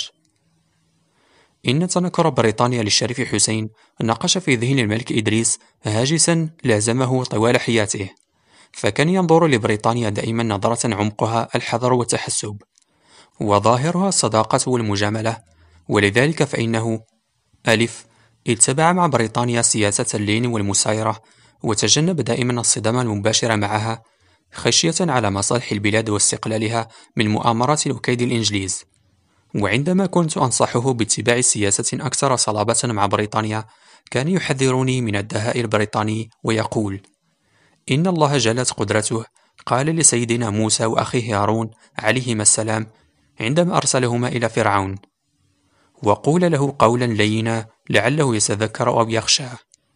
إن تنكر بريطانيا للشريف حسين نقش في ذهن الملك إدريس هاجسا لازمه طوال حياته، فكان ينظر لبريطانيا دائما نظرة عمقها الحذر والتحسب، وظاهرها الصداقة والمجاملة، ولذلك فإنه ألف. اتبع مع بريطانيا سياسة اللين والمسايرة، وتجنب دائما الصدام المباشر معها خشية على مصالح البلاد واستقلالها من مؤامرات وكيد الإنجليز. وعندما كنت أنصحه باتباع سياسة أكثر صلابة مع بريطانيا كان يحذرني من الدهاء البريطاني ويقول: إن الله جلت قدرته قال لسيدنا موسى وأخيه هارون عليهما السلام عندما أرسلهما إلى فرعون: وقول له قولا لينا لعله يتذكر أو يخشى.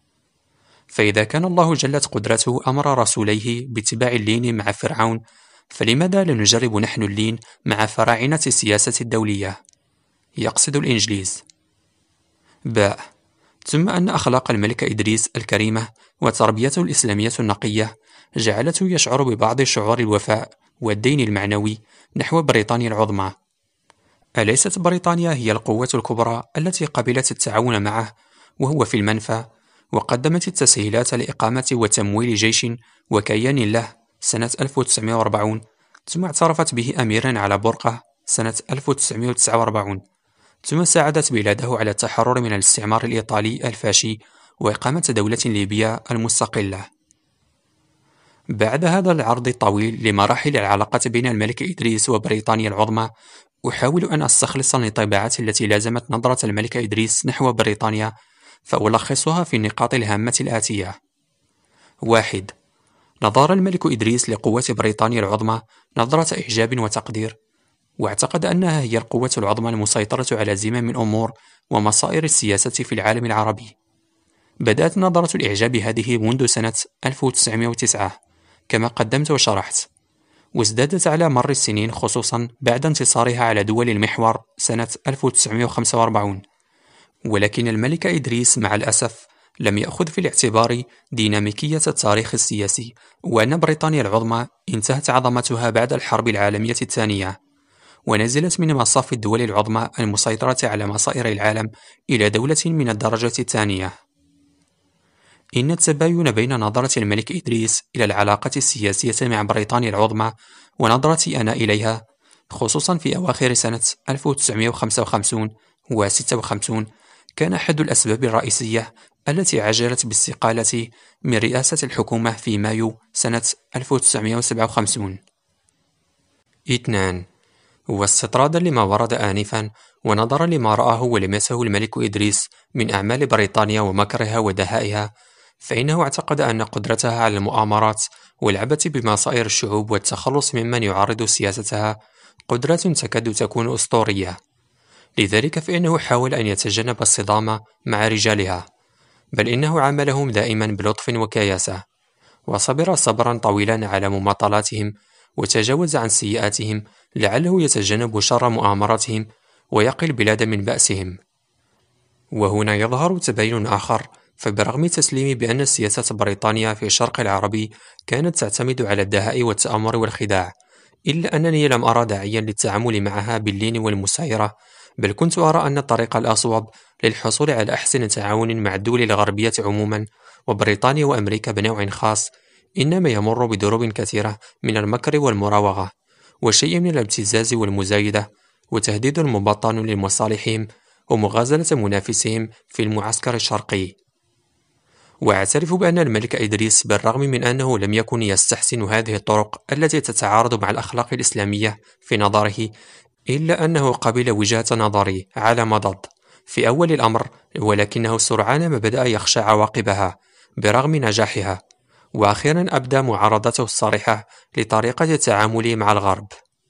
فإذا كان الله جلت قدرته أمر رسوليه باتباع اللين مع فرعون، فلماذا لا نجرب نحن اللين مع فراعنة السياسة الدولية؟ يقصد الإنجليز. باء. ثم أن أخلاق الملك إدريس الكريمة وتربيته الإسلامية النقية جعلته يشعر ببعض شعور الوفاء والدين المعنوي نحو بريطانيا العظمى. أليست بريطانيا هي القوة الكبرى التي قبلت التعاون معه وهو في المنفى، وقدمت التسهيلات لإقامة وتمويل جيش وكيان له سنة ألف وتسعمائة وأربعين، ثم اعترفت به أميرا على برقة سنة ألف وتسعمائة وتسعة وأربعين، ثم ساعدت بلاده على التحرر من الاستعمار الإيطالي الفاشي وإقامة دولة ليبيا المستقلة. بعد هذا العرض الطويل لمراحل العلاقة بين الملك إدريس وبريطانيا العظمى، أحاول أن أستخلص الانطباعات التي لازمت نظرة الملك إدريس نحو بريطانيا، فألخصها في النقاط الهامة الآتية. واحد. نظر الملك إدريس لقوة بريطانيا العظمى نظرة إعجاب وتقدير، واعتقد أنها هي القوة العظمى المسيطرة على زمام الأمور ومصائر السياسة في العالم العربي. بدأت نظرة الإعجاب هذه منذ سنة ألف وتسعمائة وتسعة كما قدمت وشرحت، وازدادت على مر السنين خصوصا بعد انتصارها على دول المحور سنة ألف وتسعمائة وخمسة وأربعين. ولكن الملك إدريس مع الأسف لم يأخذ في الاعتبار ديناميكية التاريخ السياسي، وأن بريطانيا العظمى انتهت عظمتها بعد الحرب العالمية الثانية، ونزلت من مصاف الدول العظمى المسيطرة على مصائر العالم إلى دولة من الدرجة الثانية. إن التباين بين نظرة الملك إدريس إلى العلاقة السياسية مع بريطانيا العظمى ونظرتي أنا إليها خصوصا في أواخر سنة ألف وتسعمائة وخمسة وخمسين و ستة وخمسين كان أحد الأسباب الرئيسية التي عجلت باستقالة من رئاسة الحكومة في مايو سنة ألف وتسعمائة وسبعة وخمسين. اثنان. واستطرادا لما ورد آنفا ونظرا لما رآه ولمسه الملك إدريس من أعمال بريطانيا ومكرها ودهائها، فإنه اعتقد أن قدرتها على المؤامرات والعبث بمصائر الشعوب والتخلص ممن يعارض سياستها قدرة تكاد تكون أسطورية. لذلك فإنه حاول أن يتجنب الصدام مع رجالها، بل إنه عاملهم دائما بلطف وكياسة، وصبر صبرا طويلا على مماطلاتهم وتجاوز عن سيئاتهم لعله يتجنب شر مؤامراتهم ويقي البلاد من بأسهم. وهنا يظهر تباين آخر، فبرغم تسليمي بأن سياسة بريطانيا في الشرق العربي كانت تعتمد على الدهاء والتآمر والخداع، إلا أنني لم أرى داعيا للتعامل معها باللين والمسايرة، بل كنت أرى أن الطريق الأصوب للحصول على أحسن تعاون مع الدول الغربية عموما، وبريطانيا وأمريكا بنوع خاص، إنما يمر بدروب كثيرة من المكر والمراوغة، وشيء من الابتزاز والمزايدة، وتهديد مبطن لمصالحهم، ومغازلة منافسهم في المعسكر الشرقي. وأعترف بأن الملك إدريس بالرغم من أنه لم يكن يستحسن هذه الطرق التي تتعارض مع الأخلاق الإسلامية في نظره، إلا أنه قبل وجهة نظري على مضض في أول الأمر، ولكنه سرعان ما بدأ يخشى عواقبها برغم نجاحها، وأخيرا أبدى معارضته الصريحة لطريقة التعامل مع الغرب.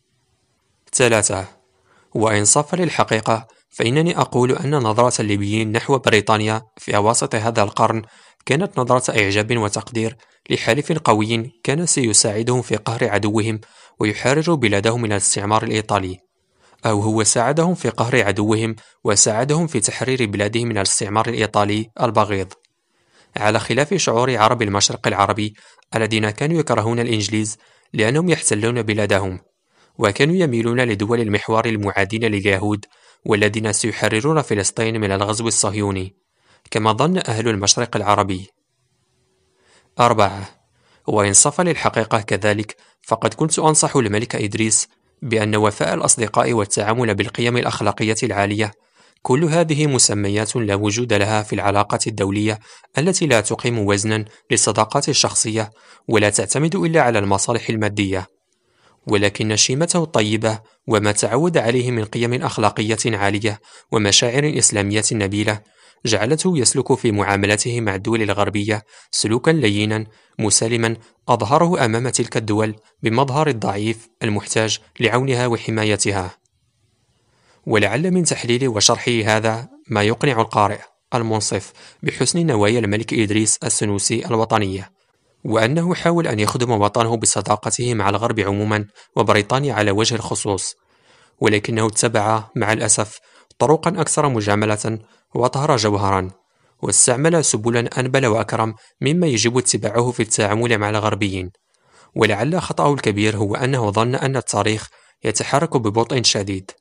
ثلاثة. وإنصافا للحقيقة، فإنني أقول أن نظرة الليبيين نحو بريطانيا في أواسط هذا القرن كانت نظرة إعجاب وتقدير لحليف قوي كان سيساعدهم في قهر عدوهم ويحرر بلادهم من الاستعمار الإيطالي، أو هو ساعدهم في قهر عدوهم وساعدهم في تحرير بلادهم من الاستعمار الإيطالي البغيض، على خلاف شعور عرب المشرق العربي الذين كانوا يكرهون الإنجليز لأنهم يحتلون بلادهم، وكانوا يميلون لدول المحور المعادين لليهود والذين سيحررون فلسطين من الغزو الصهيوني، كما ظن أهل المشرق العربي. أربعة. وإنصافا للحقيقة كذلك، فقد كنت أنصح الملك إدريس بأن وفاء الأصدقاء والتعامل بالقيم الأخلاقية العالية كل هذه مسميات لا وجود لها في العلاقات الدولية التي لا تقيم وزنا للصداقات الشخصية ولا تعتمد إلا على المصالح المادية، ولكن شيمته الطيبة وما تعود عليه من قيم أخلاقية عالية ومشاعر إسلامية نبيلة جعلته يسلك في معاملته مع الدول الغربية سلوكا لينا مسالما أظهره أمام تلك الدول بمظهر الضعيف المحتاج لعونها وحمايتها. ولعل من تحليل وشرحه هذا ما يقنع القارئ المنصف بحسن نوايا الملك إدريس السنوسي الوطنية، وأنه حاول أن يخدم وطنه بصداقته مع الغرب عموما وبريطانيا على وجه الخصوص، ولكنه اتبع مع الأسف طرقا أكثر مجاملة وأطهر جوهرا، واستعمل سبلا أنبل وأكرم مما يجب اتباعه في التعامل مع الغربيين. ولعل خطأه الكبير هو أنه ظن أن التاريخ يتحرك ببطء شديد.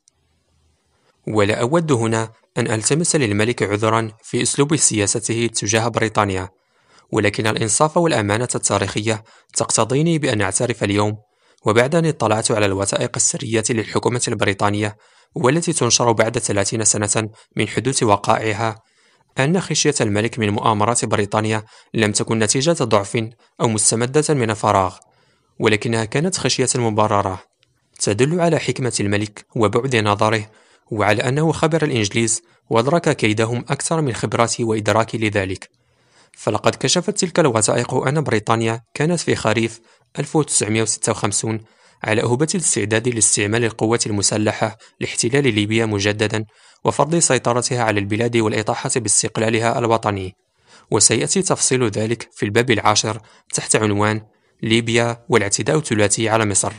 ولا أود هنا أن ألتمس للملك عذرا في أسلوب سياسته تجاه بريطانيا، ولكن الإنصاف والأمانة التاريخية تقتضيني بأن أعترف اليوم، وبعد أن اطلعت على الوثائق السرية للحكومة البريطانية والتي تنشر بعد ثلاثين سنة من حدوث وقائعها، أن خشية الملك من مؤامرات بريطانيا لم تكن نتيجة ضعف أو مستمدة من الفراغ، ولكنها كانت خشية مبررة تدل على حكمة الملك وبعد نظره، وعلى أنه خبر الإنجليز وأدرك كيدهم أكثر من خبراتي وإدراكي لذلك. فلقد كشفت تلك الوثائق أن بريطانيا كانت في خريف ألف وتسعمائة وستة وخمسين على أهبة الاستعداد لاستعمال القوات المسلحة لاحتلال ليبيا مجددا وفرض سيطرتها على البلاد والإطاحة باستقلالها الوطني، وسيأتي تفصيل ذلك في الباب العاشر تحت عنوان ليبيا والاعتداء الثلاثي على مصر.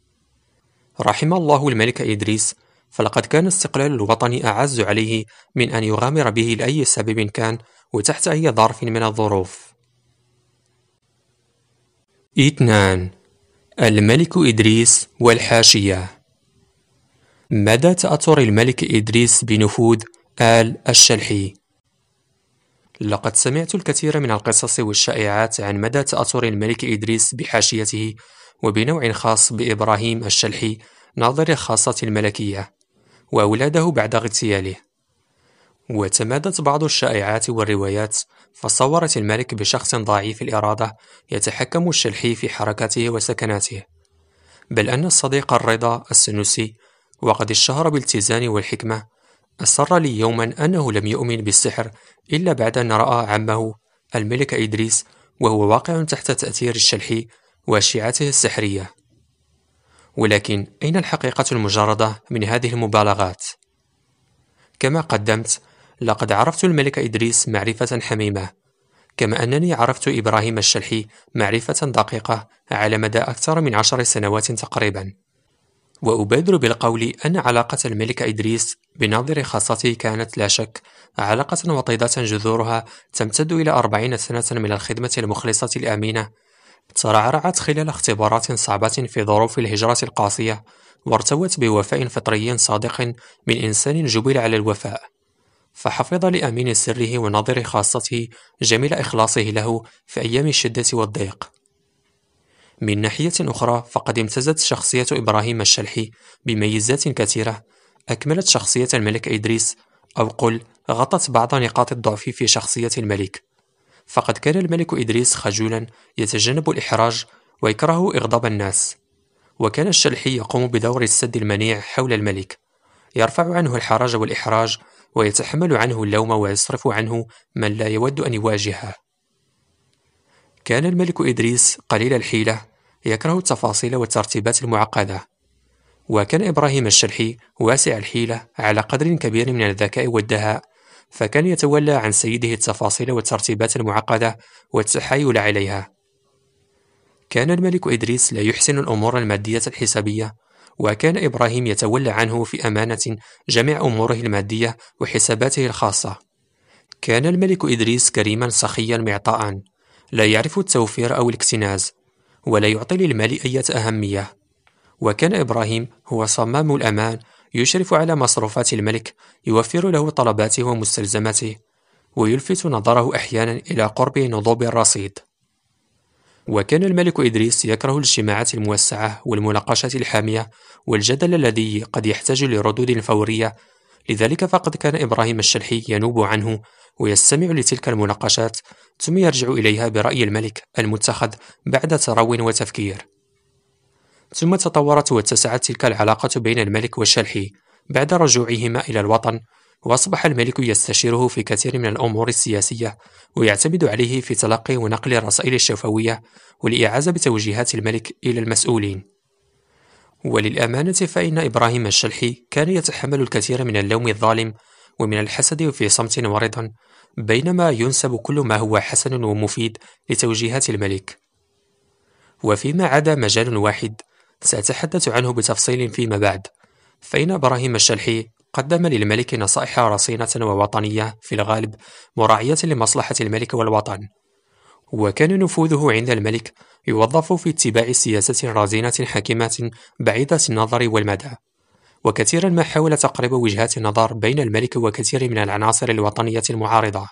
رحم الله الملك إدريس، فلقد كان استقلال الوطن أعز عليه من أن يغامر به لأي سبب كان وتحت أي ظرف من الظروف. اثنان. الملك إدريس والحاشية. مدى تأثر الملك إدريس بنفوذ آل الشلحي؟ لقد سمعت الكثير من القصص والشائعات عن مدى تأثر الملك إدريس بحاشيته، وبنوع خاص بإبراهيم الشلحي ناظر الخاصة الملكية وأولاده بعد اغتياله. وتمادت بعض الشائعات والروايات فصورت الملك بشخص ضعيف الإرادة يتحكم الشلحي في حركاته وسكناته، بل أن الصديق الرضا السنوسي وقد اشتهر بالاتزان والحكمة أسر لي يوما أنه لم يؤمن بالسحر إلا بعد أن رأى عمه الملك إدريس وهو واقع تحت تأثير الشلحي وشيعته السحرية. ولكن أين الحقيقة المجردة من هذه المبالغات؟ كما قدمت، لقد عرفت الملك إدريس معرفة حميمة، كما أنني عرفت إبراهيم الشلحي معرفة دقيقة على مدى أكثر من عشر سنوات تقريبا. وأبادر بالقول أن علاقة الملك إدريس بناظر خاصته كانت لا شك علاقة وطيدة جذورها تمتد إلى أربعين سنة من الخدمة المخلصة الأمينة ترعرعت خلال اختبارات صعبة في ظروف الهجرة القاسية، وارتوت بوفاء فطري صادق من إنسان جبل على الوفاء، فحفظ لأمين سره وناظر خاصته جميل إخلاصه له في أيام الشدة والضيق. من ناحية أخرى، فقد امتازت شخصية إبراهيم الشلحي بميزات كثيرة أكملت شخصية الملك إدريس، أو قل غطت بعض نقاط الضعف في شخصية الملك. فقد كان الملك إدريس خجولا يتجنب الإحراج ويكره إغضاب الناس، وكان الشلحي يقوم بدور السد المنيع حول الملك، يرفع عنه الحرج والإحراج ويتحمل عنه اللوم ويصرف عنه من لا يود أن يواجهه. كان الملك إدريس قليل الحيلة، يكره التفاصيل والترتيبات المعقدة، وكان إبراهيم الشلحي واسع الحيلة على قدر كبير من الذكاء والدهاء، فكان يتولى عن سيده التفاصيل والترتيبات المعقدة والتحايل عليها. كان الملك إدريس لا يحسن الأمور المادية الحسابية، وكان إبراهيم يتولى عنه في أمانة جميع أموره المادية وحساباته الخاصة. كان الملك إدريس كريما سخيا معطاء، لا يعرف التوفير أو الاكتناز، ولا يعطي للمال أي أهمية. وكان إبراهيم هو صمام الأمان، يشرف على مصروفات الملك، يوفر له طلباته ومستلزماته، ويلفت نظره أحيانا إلى قرب نضوب الرصيد. وكان الملك إدريس يكره الاجتماعات الموسعة والمناقشات الحامية والجدل الذي قد يحتاج لردود فورية، لذلك فقد كان إبراهيم الشلحي ينوب عنه ويستمع لتلك المناقشات، ثم يرجع إليها برأي الملك المتخذ بعد ترو وتفكير. ثم تطورت واتسعت تلك العلاقة بين الملك والشلحي بعد رجوعهما إلى الوطن، وأصبح الملك يستشيره في كثير من الأمور السياسية، ويعتمد عليه في تلقي ونقل الرسائل الشفوية والإعازة بتوجيهات الملك إلى المسؤولين. وللأمانة فإن إبراهيم الشلحي كان يتحمل الكثير من اللوم الظالم ومن الحسد في صمت ورضا، بينما ينسب كل ما هو حسن ومفيد لتوجيهات الملك. وفيما عدا مجال واحد سأتحدث عنه بتفصيل فيما بعد، فإن إبراهيم الشلحي قدم للملك نصائح رصينة ووطنية في الغالب مراعية لمصلحة الملك والوطن، وكان نفوذه عند الملك يوظف في اتباع سياسة رزينة حكيمة بعيدة النظر والمدى، وكثيرا ما حاول تقريب وجهات النظر بين الملك وكثير من العناصر الوطنية المعارضة.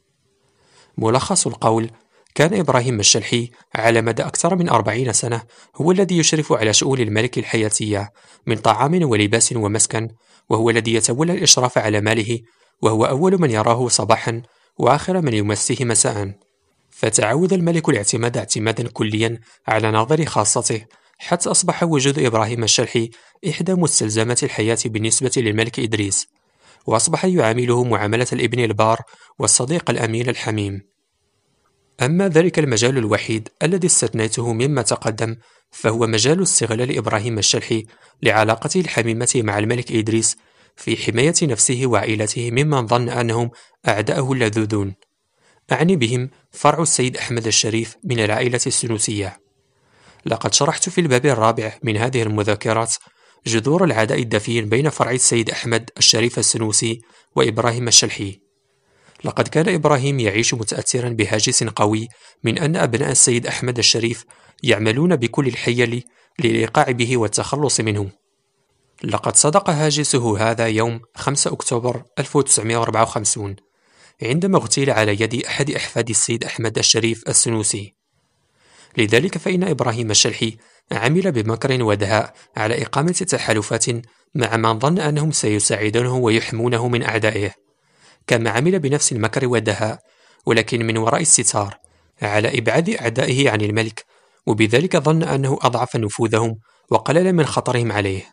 ملخص القول: كان إبراهيم الشلحي على مدى أكثر من أربعين سنة هو الذي يشرف على شؤون الملك الحياتية من طعام ولباس ومسكن، وهو الذي يتولى الإشراف على ماله، وهو أول من يراه صباحا وآخر من يمسيه مساء. فتعود الملك الاعتماد اعتمادا كليا على ناظر خاصته، حتى أصبح وجود إبراهيم الشلحي إحدى مستلزمات الحياة بالنسبة للملك إدريس، وأصبح يعامله معاملة الابن البار والصديق الأمين الحميم. أما ذلك المجال الوحيد الذي استثنيته مما تقدم، فهو مجال استغلال إبراهيم الشلحي لعلاقته الحميمة مع الملك إدريس في حماية نفسه وعائلته ممن ظن أنهم أعداءه اللذوذون. أعني بهم فرع السيد أحمد الشريف من العائلة السنوسية. لقد شرحت في الباب الرابع من هذه المذكرات جذور العداء الدفين بين فرع السيد أحمد الشريف السنوسي وإبراهيم الشلحي. لقد كان إبراهيم يعيش متأثرا بهاجس قوي من أن أبناء السيد أحمد الشريف يعملون بكل الحيل للإيقاع به والتخلص منه. لقد صدق هاجسه هذا يوم خمسة أكتوبر ألف وتسعمائة وأربعة وخمسين عندما اغتيل على يد أحد أحفاد السيد أحمد الشريف السنوسي. لذلك فإن إبراهيم الشلحي عمل بمكر ودهاء على إقامة تحالفات مع من ظن أنهم سيساعدونه ويحمونه من أعدائه، كما عمل بنفس المكر والدهاء ولكن من وراء الستار على إبعاد أعدائه عن الملك، وبذلك ظن أنه أضعف نفوذهم وقلل من خطرهم عليه.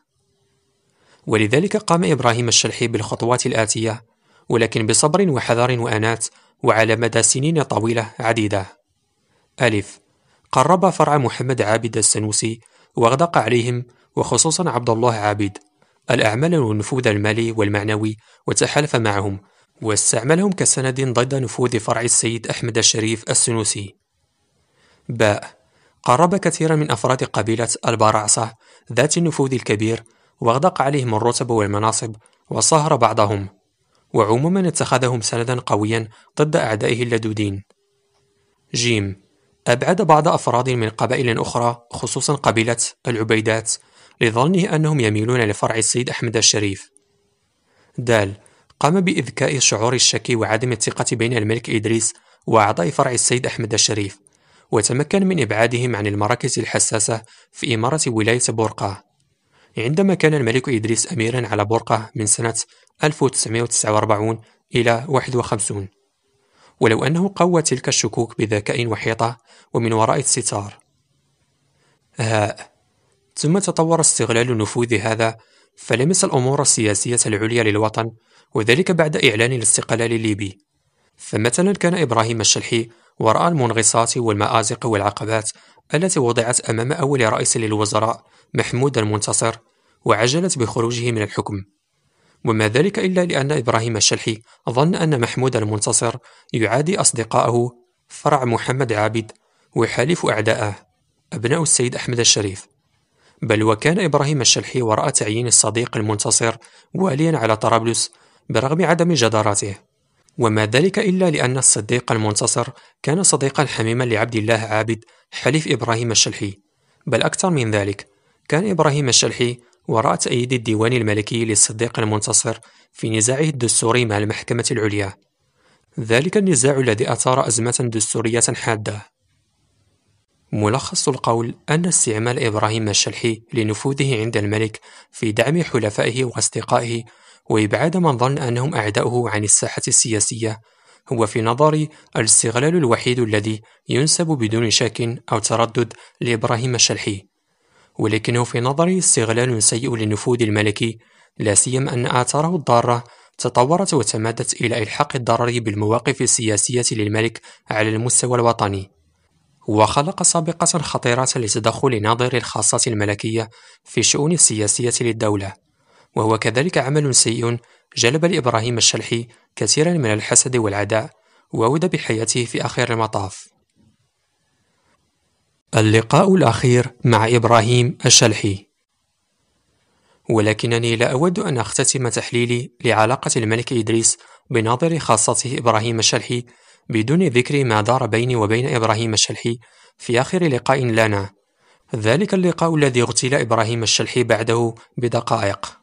ولذلك قام إبراهيم الشلحي بالخطوات الآتية، ولكن بصبر وحذر وأنات وعلى مدى سنين طويلة عديدة. ألف: قرب فرع محمد عابد السنوسي واغدق عليهم، وخصوصا عبد الله عابد، الأعمال والنفوذ المالي والمعنوي، وتحالف معهم واستعملهم كسند ضد نفوذ فرع السيد أحمد الشريف السنوسي. باء: قرب كثيرا من أفراد قبيلة البراعصة ذات النفوذ الكبير واغدق عليهم الرتب والمناصب وصهر بعضهم، وعموما اتخذهم سندا قويا ضد أعدائه اللدودين. جيم: أبعد بعض أفراد من قبائل أخرى خصوصا قبيلة العبيدات لظنه أنهم يميلون لفرع السيد أحمد الشريف. د. قام بإذكاء شعور الشك وعدم الثقة بين الملك إدريس وأعضاء فرع السيد أحمد الشريف، وتمكن من إبعادهم عن المراكز الحساسة في إمارة ولاية بورقة. عندما كان الملك إدريس أميرا على بورقة من سنة ألف وتسعمائة وتسعة وأربعين إلى واحد وخمسين، ولو أنه قوى تلك الشكوك بذكاء وحيطة ومن وراء الستار. هاء. ثم تطور استغلال نفوذ هذا فلمس الأمور السياسية العليا للوطن، وذلك بعد إعلان الاستقلال الليبي. فمثلا كان إبراهيم الشلحي وراء المنغصات والمآزق والعقبات التي وضعت أمام أول رئيس للوزراء محمود المنتصر وعجلت بخروجه من الحكم، وما ذلك إلا لأن إبراهيم الشلحي ظن أن محمود المنتصر يعادي أصدقائه فرع محمد عابد وحليف أعدائه أبناء السيد أحمد الشريف. بل وكان إبراهيم الشلحي وراء تعيين الصديق المنتصر واليا على طرابلس برغم عدم جدارته، وما ذلك إلا لأن الصديق المنتصر كان صديقا حميما لعبد الله عابد حليف إبراهيم الشلحي. بل أكثر من ذلك، كان إبراهيم الشلحي وراء تأييد الديوان الملكي للصديق المنتصر في نزاعه الدستوري مع المحكمة العليا، ذلك النزاع الذي أثار أزمة دستورية حادة. ملخص القول أن استعمال إبراهيم الشلحي لنفوذه عند الملك في دعم حلفائه وأصدقائه وإبعاد من ظن أنهم أعداؤه عن الساحة السياسية هو في نظري الاستغلال الوحيد الذي ينسب بدون شك أو تردد لإبراهيم الشلحي، ولكنه في نظري استغلال سيء للنفوذ الملكي، لا سيما أن آثاره الضارة تطورت وتمادت إلى إلحاق الضرر بالمواقف السياسية للملك على المستوى الوطني، وخلق سابقة خطيرة لتدخل ناظر الخاصة الملكية في الشؤون السياسية للدولة، وهو كذلك عمل سيء جلب لإبراهيم الشلحي كثيرا من الحسد والعداء وعود بحياته في آخر المطاف. اللقاء الأخير مع إبراهيم الشلحي. ولكنني لا أود أن أختتم تحليلي لعلاقة الملك إدريس بناظر خاصته إبراهيم الشلحي بدون ذكر ما دار بيني وبين إبراهيم الشلحي في آخر لقاء لنا، ذلك اللقاء الذي اغتيل إبراهيم الشلحي بعده بدقائق.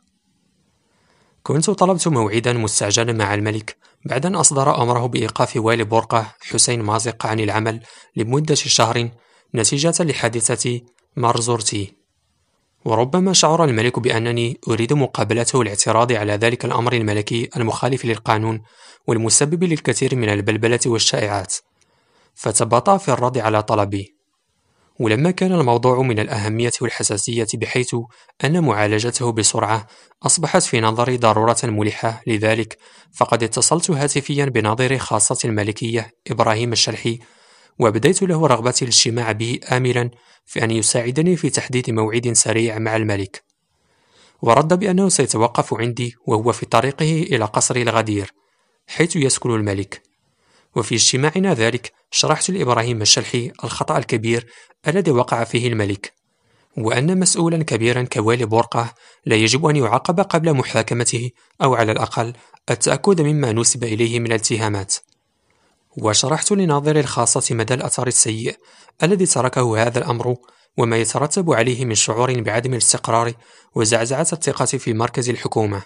كنت طلبت موعدا مستعجلا مع الملك بعد أن أصدر أمره بإيقاف والي بورقة حسين مازق عن العمل لمدة شهر نتيجة لحادثة مارزورتي، وربما شعر الملك بأنني أريد مقابلته الاعتراض على ذلك الأمر الملكي المخالف للقانون والمسبب للكثير من البلبلة والشائعات، فتباطأ في الرد على طلبي. ولما كان الموضوع من الأهمية والحساسية بحيث أن معالجته بسرعة أصبحت في نظري ضرورة ملحة لذلك، فقد اتصلت هاتفيا بناظر خاصة الملكية إبراهيم الشلحي وبديت له رغبتي الاجتماع به آملا في أن يساعدني في تحديد موعد سريع مع الملك، ورد بأنه سيتوقف عندي وهو في طريقه إلى قصر الغدير حيث يسكن الملك. وفي اجتماعنا ذلك شرحت لإبراهيم الشلحي الخطأ الكبير الذي وقع فيه الملك، وأن مسؤولا كبيرا كوالي بورقة لا يجب أن يعاقب قبل محاكمته أو على الأقل التأكد مما نسب إليه من الاتهامات. وشرحت لناظر الخاصة مدى الأثر السيء الذي تركه هذا الأمر وما يترتب عليه من شعور بعدم الاستقرار وزعزعة الثقة في مركز الحكومة.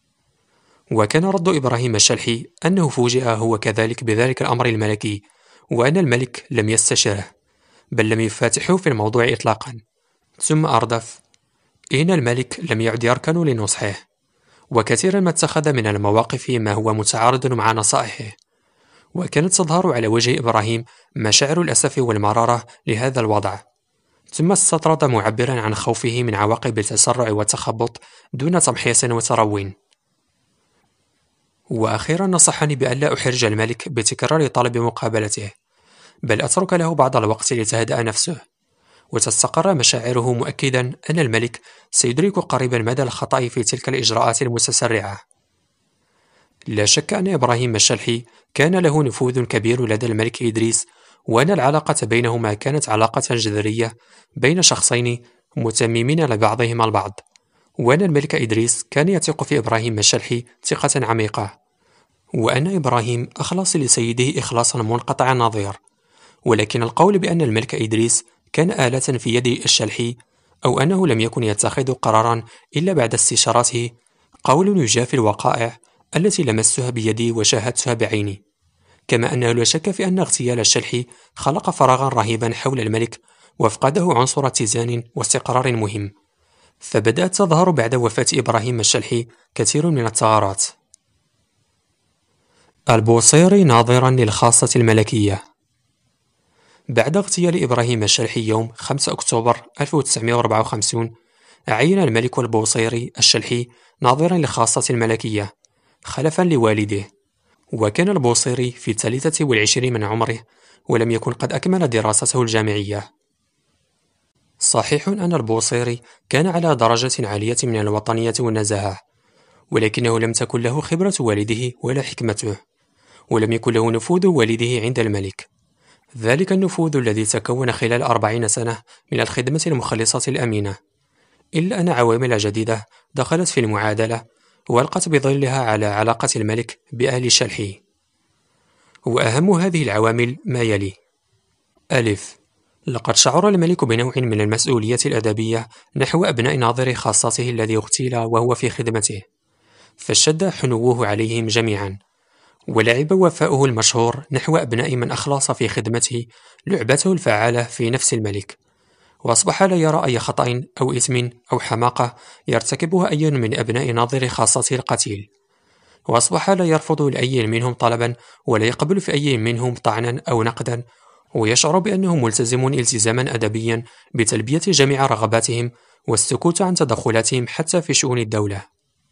وكان رد إبراهيم الشلحي أنه فوجئ هو كذلك بذلك الأمر الملكي، وأن الملك لم يستشره بل لم يفاتحه في الموضوع إطلاقا. ثم أردف: إن الملك لم يعد يركن لنصحه، وكثيرا ما اتخذ من المواقف ما هو متعارض مع نصائحه. وكانت تظهر على وجه إبراهيم مشاعر الأسف والمرارة لهذا الوضع، ثم استطرد معبرا عن خوفه من عواقب التسرع والتخبط دون تمحيص وتروين. وأخيرا نصحني بألا أحرج الملك بتكرار طلب مقابلته، بل أترك له بعض الوقت لتهدأ نفسه وتستقر مشاعره، مؤكدا أن الملك سيدرك قريبا مدى الخطأ في تلك الإجراءات المتسرعة. لا شك أن إبراهيم الشلحي كان له نفوذ كبير لدى الملك إدريس، وأن العلاقة بينهما كانت علاقة جذرية بين شخصين متممين لبعضهما البعض، وأن الملك إدريس كان يثق في إبراهيم الشلحي ثقة عميقة، وأن إبراهيم أخلص لسيده إخلاصا منقطع النظير، ولكن القول بأن الملك إدريس كان آلة في يد الشلحي أو أنه لم يكن يتخذ قرارا إلا بعد استشارته قول يجافي الوقائع التي لمستها بيدي وشاهدتها بعيني. كما أنه لا شك في أن اغتيال الشلحي خلق فراغا رهيبا حول الملك وافقده عنصر اتزان واستقرار مهم. فبدأت تظهر بعد وفاة إبراهيم الشلحي كثير من الثغرات. البوصيري ناظرا للخاصة الملكية. بعد اغتيال إبراهيم الشلحي يوم خمسة أكتوبر ألف وتسعمائة وأربعة وخمسين عين الملك البوصيري الشلحي ناظرا للخاصة الملكية خلفا لوالده. وكان البوصيري في الثالثة والعشرين من عمره ولم يكن قد أكمل دراسته الجامعية. صحيح أن البوصيري كان على درجة عالية من الوطنية والنزاهة، ولكنه لم تكن له خبرة والده ولا حكمته، ولم يكن له نفوذ والده عند الملك، ذلك النفوذ الذي تكون خلال أربعين سنة من الخدمة المخلصة الأمينة. إلا أن عوامل جديدة دخلت في المعادلة والقت بظلها على علاقة الملك بأهل الشلحي، وأهم هذه العوامل ما يلي: ألف، لقد شعر الملك بنوع من المسؤولية الأدبية نحو أبناء ناظر خاصته الذي اغتيل وهو في خدمته، فاشتد حنوه عليهم جميعا، ولعب وفاؤه المشهور نحو أبناء من أخلص في خدمته لعبته الفعالة في نفس الملك، وأصبح لا يرى أي خطأ أو إثم أو حماقة يرتكبها أي من أبناء ناظر خاصته القتيل، وأصبح لا يرفض لأي منهم طلبا ولا يقبل في أي منهم طعنا أو نقدا، ويشعر بأنه ملتزم التزاما أدبيا بتلبية جميع رغباتهم والسكوت عن تدخلاتهم حتى في شؤون الدولة.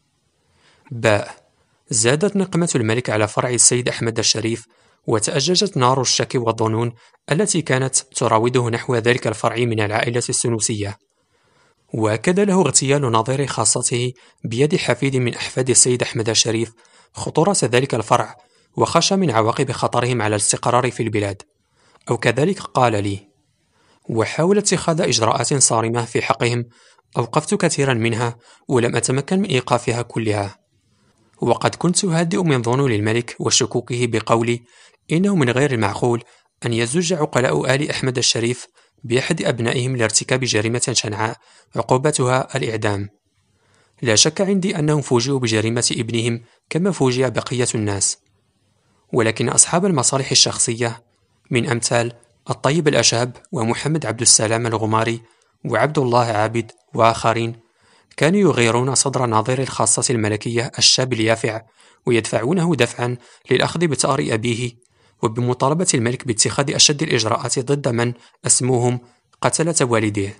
باء، زادت نقمة الملك على فرع السيد أحمد الشريف، وتأججت نار الشك والظنون التي كانت تراوده نحو ذلك الفرع من العائلة السنوسية، وأكد له اغتيال ناظر خاصته بيد حفيد من أحفاد السيد أحمد الشريف خطورة ذلك الفرع، وخشى من عواقب خطرهم على الاستقرار في البلاد، أو كذلك قال لي، وحاول اتخاذ إجراءات صارمة في حقهم أوقفت كثيرا منها ولم أتمكن من إيقافها كلها، وقد كنت هادئ من ظنون الملك وشكوكه بقولي إنه من غير المعقول أن يزج عقلاء آل أحمد الشريف بأحد أبنائهم لارتكاب جريمة شنعاء عقوبتها الإعدام. لا شك عندي أنهم فوجئوا بجريمة ابنهم كما فوجئ بقية الناس، ولكن أصحاب المصالح الشخصية من أمثال الطيب الأشهب ومحمد عبد السلام الغماري وعبد الله عابد وآخرين كانوا يغيرون صدر ناظر الخاصة الملكية الشاب اليافع ويدفعونه دفعا للأخذ بثأر أبيه وبمطالبة الملك باتخاذ أشد الإجراءات ضد من أسموهم قتلة والديه.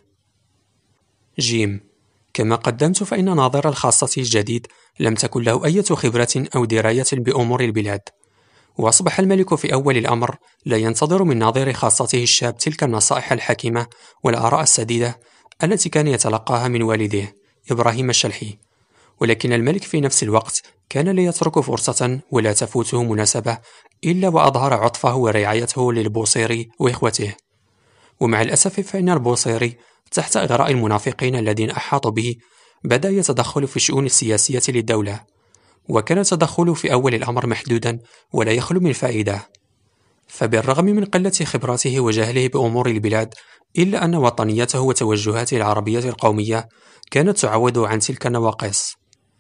جيم، كما قدمت فإن ناظر الخاصة الجديد لم تكن له أي خبرة أو دراية بأمور البلاد، وأصبح الملك في أول الأمر لا ينتظر من ناظر خاصته الشاب تلك النصائح الحكيمة والآراء السديدة التي كان يتلقاها من والديه إبراهيم الشلحي، ولكن الملك في نفس الوقت كان لا يترك فرصة ولا تفوته مناسبة إلا وأظهر عطفه ورعايته للبوصيري وإخوته. ومع الأسف فإن البوصيري تحت إغراء المنافقين الذين أحاطوا به بدأ يتدخل في الشؤون السياسية للدولة، وكان التدخل في أول الأمر محدودا ولا يخلو من فائدة، فبالرغم من قلة خبراته وجهله بأمور البلاد إلا أن وطنيته وتوجهاته العربية القومية كانت تعوض عن تلك النواقص.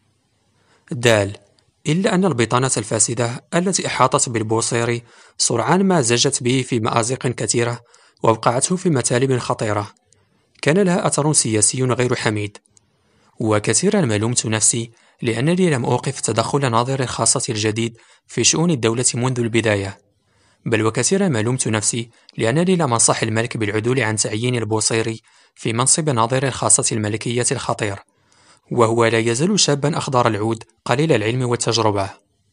دال، إلا أن البطانة الفاسدة التي أحاطت بالبوصيري سرعان ما زجت به في مآزق كثيرة ووقعته في متالب خطيرة كان لها أثر سياسي غير حميد، وكثيرا ما لومت نفسي لأنني لم أوقف تدخل ناظر الخاصة الجديد في شؤون الدولة منذ البداية، بل وكثيرا ما لومت نفسي لأنني لم أنصح الملك بالعدول عن تعيين البوصيري في منصب ناظر الخاصة الملكية الخطير، وهو لا يزال شابا أخضر العود قليل العلم والتجربة.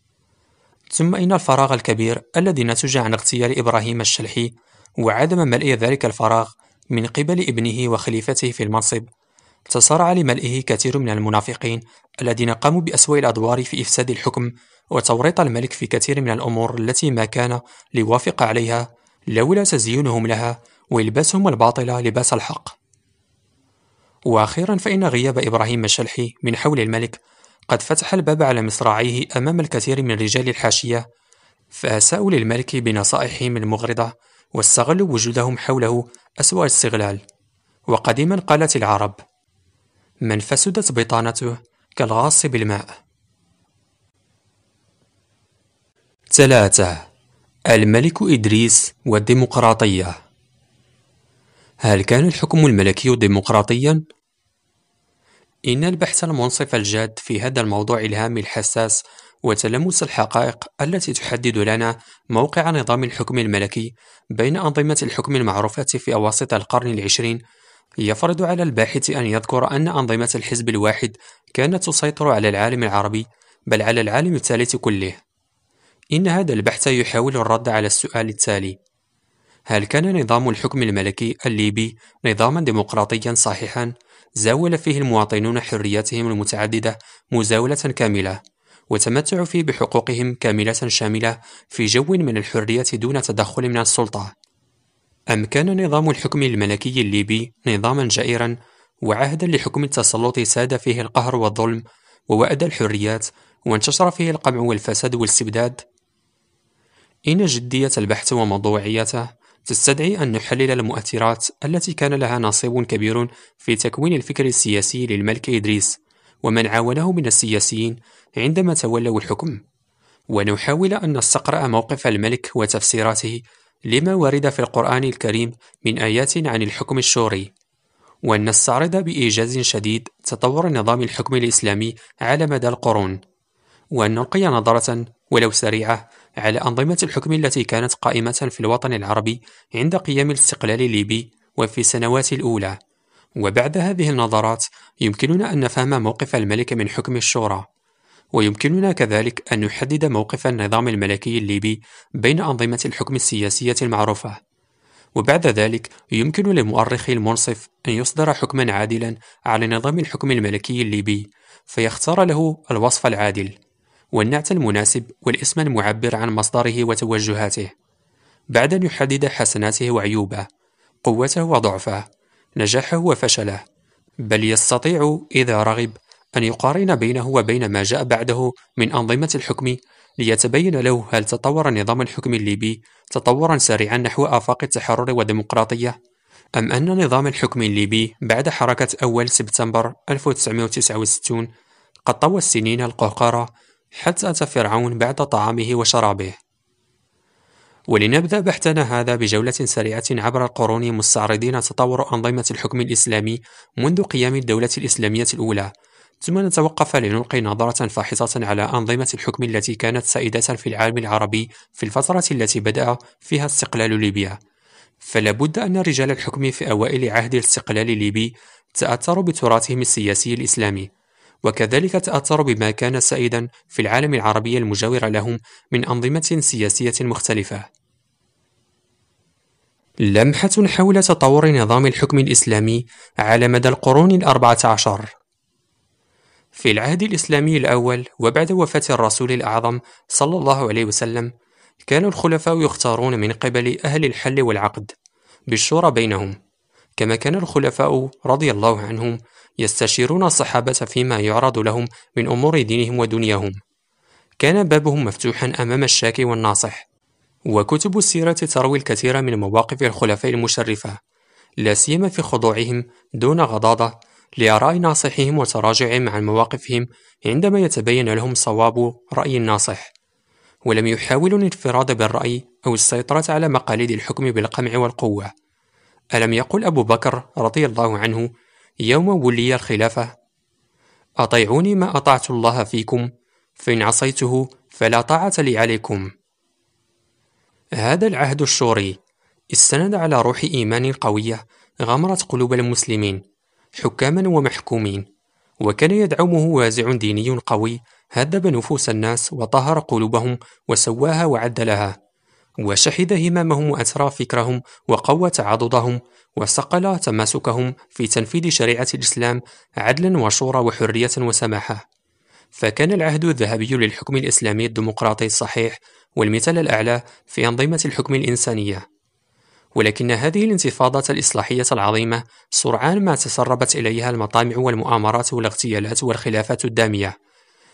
ثم إن الفراغ الكبير الذي نتج عن اغتيال إبراهيم الشلحي وعدم ملء ذلك الفراغ من قبل ابنه وخليفته في المنصب تصارع لملئه كثير من المنافقين الذين قاموا بأسوأ الأدوار في إفساد الحكم وتوريط الملك في كثير من الأمور التي ما كان ليوافق عليها لولا تزيينهم لها وإلباسهم الباطل لباس الحق. وأخيرا فإن غياب إبراهيم الشلحي من حول الملك قد فتح الباب على مصراعيه أمام الكثير من رجال الحاشية، فأساءوا للملك بنصائحهم المغرضة واستغلوا وجودهم حوله أسوأ استغلال. وقديما قالت العرب: من فسدت بطانته كالغاص بالماء. ثلاثة. الملك إدريس والديمقراطية. هل كان الحكم الملكي ديمقراطيا؟ إن البحث المنصف الجاد في هذا الموضوع الهام الحساس وتلمس الحقائق التي تحدد لنا موقع نظام الحكم الملكي بين أنظمة الحكم المعروفة في أواسط القرن العشرين يفرض على الباحث أن يذكر أن أنظمة الحزب الواحد كانت تسيطر على العالم العربي، بل على العالم الثالث كله. إن هذا البحث يحاول الرد على السؤال التالي: هل كان نظام الحكم الملكي الليبي نظاما ديمقراطيا صحيحا زاول فيه المواطنون حرياتهم المتعددة مزاولة كاملة، وتمتعوا فيه بحقوقهم كاملة شاملة في جو من الحرية دون تدخل من السلطة؟ أم كان نظام الحكم الملكي الليبي نظاما جائرا وعهدا لحكم التسلط ساد فيه القهر والظلم ووأد الحريات وانتشر فيه القمع والفساد والاستبداد؟ إن جدية البحث وموضوعيته تستدعي أن نحلل المؤثرات التي كان لها نصيب كبير في تكوين الفكر السياسي للملك إدريس ومن عاونه من السياسيين عندما تولوا الحكم، ونحاول أن نستقرأ موقف الملك وتفسيراته لما ورد في القرآن الكريم من آيات عن الحكم الشوري، وأن نستعرض بإيجاز شديد تطور نظام الحكم الإسلامي على مدى القرون، وأن نلقي نظرة ولو سريعة على أنظمة الحكم التي كانت قائمة في الوطن العربي عند قيام الاستقلال الليبي وفي السنوات الأولى. وبعد هذه النظرات يمكننا أن نفهم موقف الملك من حكم الشورى، ويمكننا كذلك أن نحدد موقف النظام الملكي الليبي بين أنظمة الحكم السياسية المعروفة. وبعد ذلك يمكن للمؤرخ المنصف أن يصدر حكما عادلا على نظام الحكم الملكي الليبي، فيختار له الوصف العادل والنعت المناسب والاسم المعبر عن مصدره وتوجهاته، بعد أن يحدد حسناته وعيوبه، قوته وضعفه، نجاحه وفشله، بل يستطيع إذا رغب أن يقارن بينه وبين ما جاء بعده من أنظمة الحكم ليتبين له هل تطور نظام الحكم الليبي تطورا سريعا نحو آفاق التحرر والديمقراطية، أم أن نظام الحكم الليبي بعد حركة أول سبتمبر ألف وتسعمائة وتسعة وستين قد طوى السنين القهقرة حتى أتى فرعون بعد طعامه وشرابه. ولنبدأ بحثنا هذا بجولة سريعة عبر القرون مستعرضين تطور أنظمة الحكم الإسلامي منذ قيام الدولة الإسلامية الأولى، ثم نتوقف لنلقي نظرة فاحصة على أنظمة الحكم التي كانت سائدة في العالم العربي في الفترة التي بدأ فيها استقلال ليبيا. فلا بد أن رجال الحكم في أوائل عهد الاستقلال الليبي تأثروا بتراثهم السياسي الإسلامي، وكذلك تأثروا بما كان سائدا في العالم العربي المجاور لهم من أنظمة سياسية مختلفة. لمحة حول تطور نظام الحكم الإسلامي على مدى القرون الأربعة عشر. في العهد الإسلامي الأول وبعد وفاة الرسول الأعظم صلى الله عليه وسلم، كان الخلفاء يختارون من قبل أهل الحل والعقد بالشورى بينهم، كما كان الخلفاء رضي الله عنهم يستشيرون الصحابة فيما يعرض لهم من أمور دينهم ودنياهم. كان بابهم مفتوحا أمام الشاكي والناصح، وكتب السيرة تروي الكثير من مواقف الخلفاء المشرفة، لا سيما في خضوعهم دون غضاضة لآراء ناصحهم وتراجعهم عن مواقفهم عندما يتبين لهم صواب رأي الناصح، ولم يحاولوا الانفراد بالرأي أو السيطرة على مقاليد الحكم بالقمع والقوة. ألم يقل أبو بكر رضي الله عنه يوم ولي الخلافة: أطيعوني ما أطعت الله فيكم، فإن عصيته فلا طاعة لي عليكم. هذا العهد الشوري استند على روح إيمان قوية غمرت قلوب المسلمين حكاما ومحكومين، وكان يدعمه وازع ديني قوي هذب نفوس الناس وطهر قلوبهم وسواها وعدلها، وشحذ همامهم وأثرى فكرهم وقوى تعاضدهم وصقل تماسكهم في تنفيذ شريعة الإسلام عدلا وشورى وحرية وسماحة. فكان العهد الذهبي للحكم الإسلامي الديمقراطي الصحيح والمثال الأعلى في أنظمة الحكم الإنسانية. ولكن هذه الانتفاضة الإصلاحية العظيمة سرعان ما تسربت إليها المطامع والمؤامرات والاغتيالات والخلافات الدامية،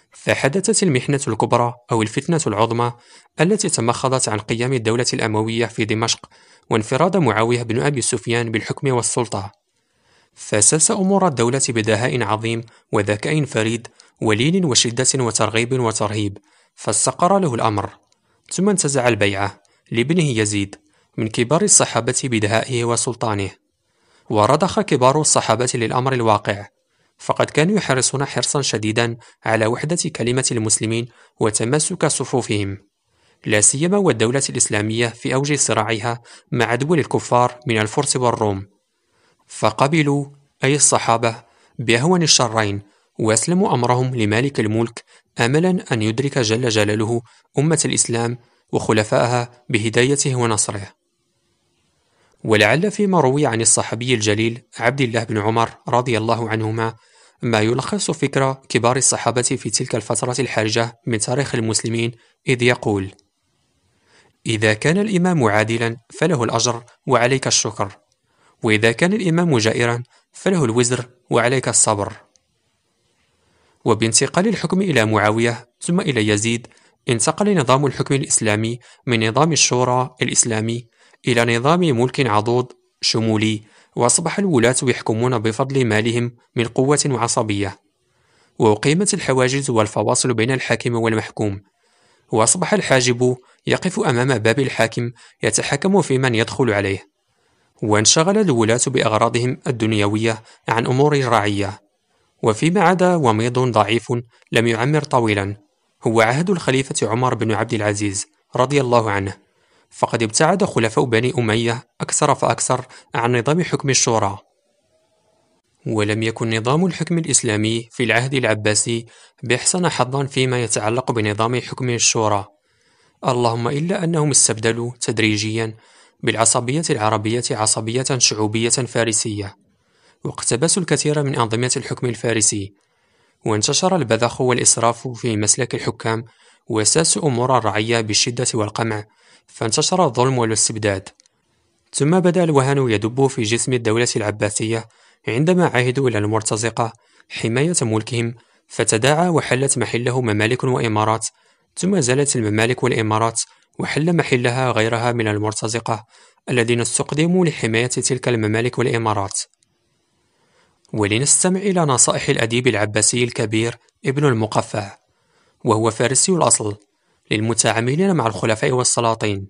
فحدثت المحنة الكبرى أو الفتنة العظمى التي تمخضت عن قيام الدولة الأموية في دمشق وانفراد معاوية بن أبي سفيان بالحكم والسلطة، فساس أمور الدولة بدهاء عظيم وذكاء فريد ولين وشدة وترغيب وترهيب، فاستقر له الأمر. ثم انتزع البيعة لابنه يزيد من كبار الصحابة بدهائه وسلطانه، ورضخ كبار الصحابة للأمر الواقع، فقد كانوا يحرصون حرصا شديدا على وحدة كلمة المسلمين وتماسك صفوفهم، لا سيما والدولة الإسلامية في أوج صراعها مع دول الكفار من الفرس والروم، فقبلوا أي الصحابة بأهون الشرين وأسلموا أمرهم لمالك الملك أملا أن يدرك جل جلاله أمة الإسلام وخلفائها بهدايته ونصره. ولعل فيما روي عن الصحابي الجليل عبد الله بن عمر رضي الله عنهما ما يلخص فكر كبار الصحابة في تلك الفترة الحرجة من تاريخ المسلمين، إذ يقول: إذا كان الإمام عادلا فله الأجر وعليك الشكر، وإذا كان الإمام جائرا فله الوزر وعليك الصبر. وبانتقال الحكم إلى معاوية ثم إلى يزيد، انتقل نظام الحكم الإسلامي من نظام الشورى الإسلامي إلى نظام ملك عضوض شمولي، وأصبح الولاة يحكمون بفضل مالهم من قوة وعصبية، وأقيمت الحواجز والفواصل بين الحاكم والمحكوم، وأصبح الحاجب يقف أمام باب الحاكم يتحكم في من يدخل عليه، وانشغل الولاة بأغراضهم الدنيوية عن أمور الرعية. وفيما عدا وميض ضعيف لم يعمر طويلا هو عهد الخليفة عمر بن عبد العزيز رضي الله عنه، فقد ابتعد خلفاء بني أمية أكثر فأكثر عن نظام حكم الشورى. ولم يكن نظام الحكم الإسلامي في العهد العباسي بأحسن حظا فيما يتعلق بنظام حكم الشورى، اللهم إلا أنهم استبدلوا تدريجيا بالعصبية العربية عصبية شعوبية فارسية، واقتبسوا الكثير من أنظمة الحكم الفارسي، وانتشر البذخ والإسراف في مسلك الحكام، وساسوا أمور الرعية بالشدة والقمع، فانتشر الظلم والاستبداد. ثم بدأ الوهن يدب في جسم الدولة العباسية عندما عهدوا إلى المرتزقة حماية ملكهم، فتداعى وحلت محله ممالك وإمارات، ثم زالت الممالك والإمارات وحل محلها غيرها من المرتزقة الذين استخدموا لحماية تلك الممالك والإمارات. ولنستمع إلى نصائح الأديب العباسي الكبير ابن المقفع، وهو فارسي الأصل، للمتعاملين مع الخلفاء والسلاطين: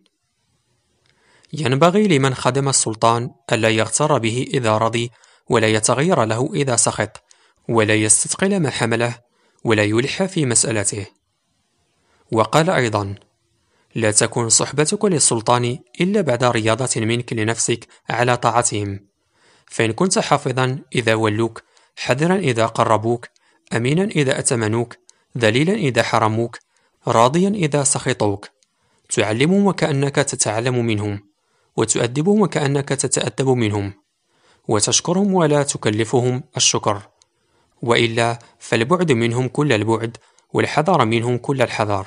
ينبغي لمن خدم السلطان ألا يغتر به إذا رضي، ولا يتغير له إذا سخط، ولا يستثقل ما حمله، ولا يلح في مسألته. وقال أيضا: لا تكن صحبتك للسلطان إلا بعد رياضة منك لنفسك على طاعتهم، فإن كنت حافظا إذا ولوك، حذرا إذا قربوك، أمينا إذا أتمنوك، ذليلا إذا حرموك، راضيا إذا سخطوك، تعلمهم وكأنك تتعلم منهم، وتؤدبهم وكأنك تتأدب منهم، وتشكرهم ولا تكلفهم الشكر، وإلا فالبعد منهم كل البعد، والحذر منهم كل الحذر.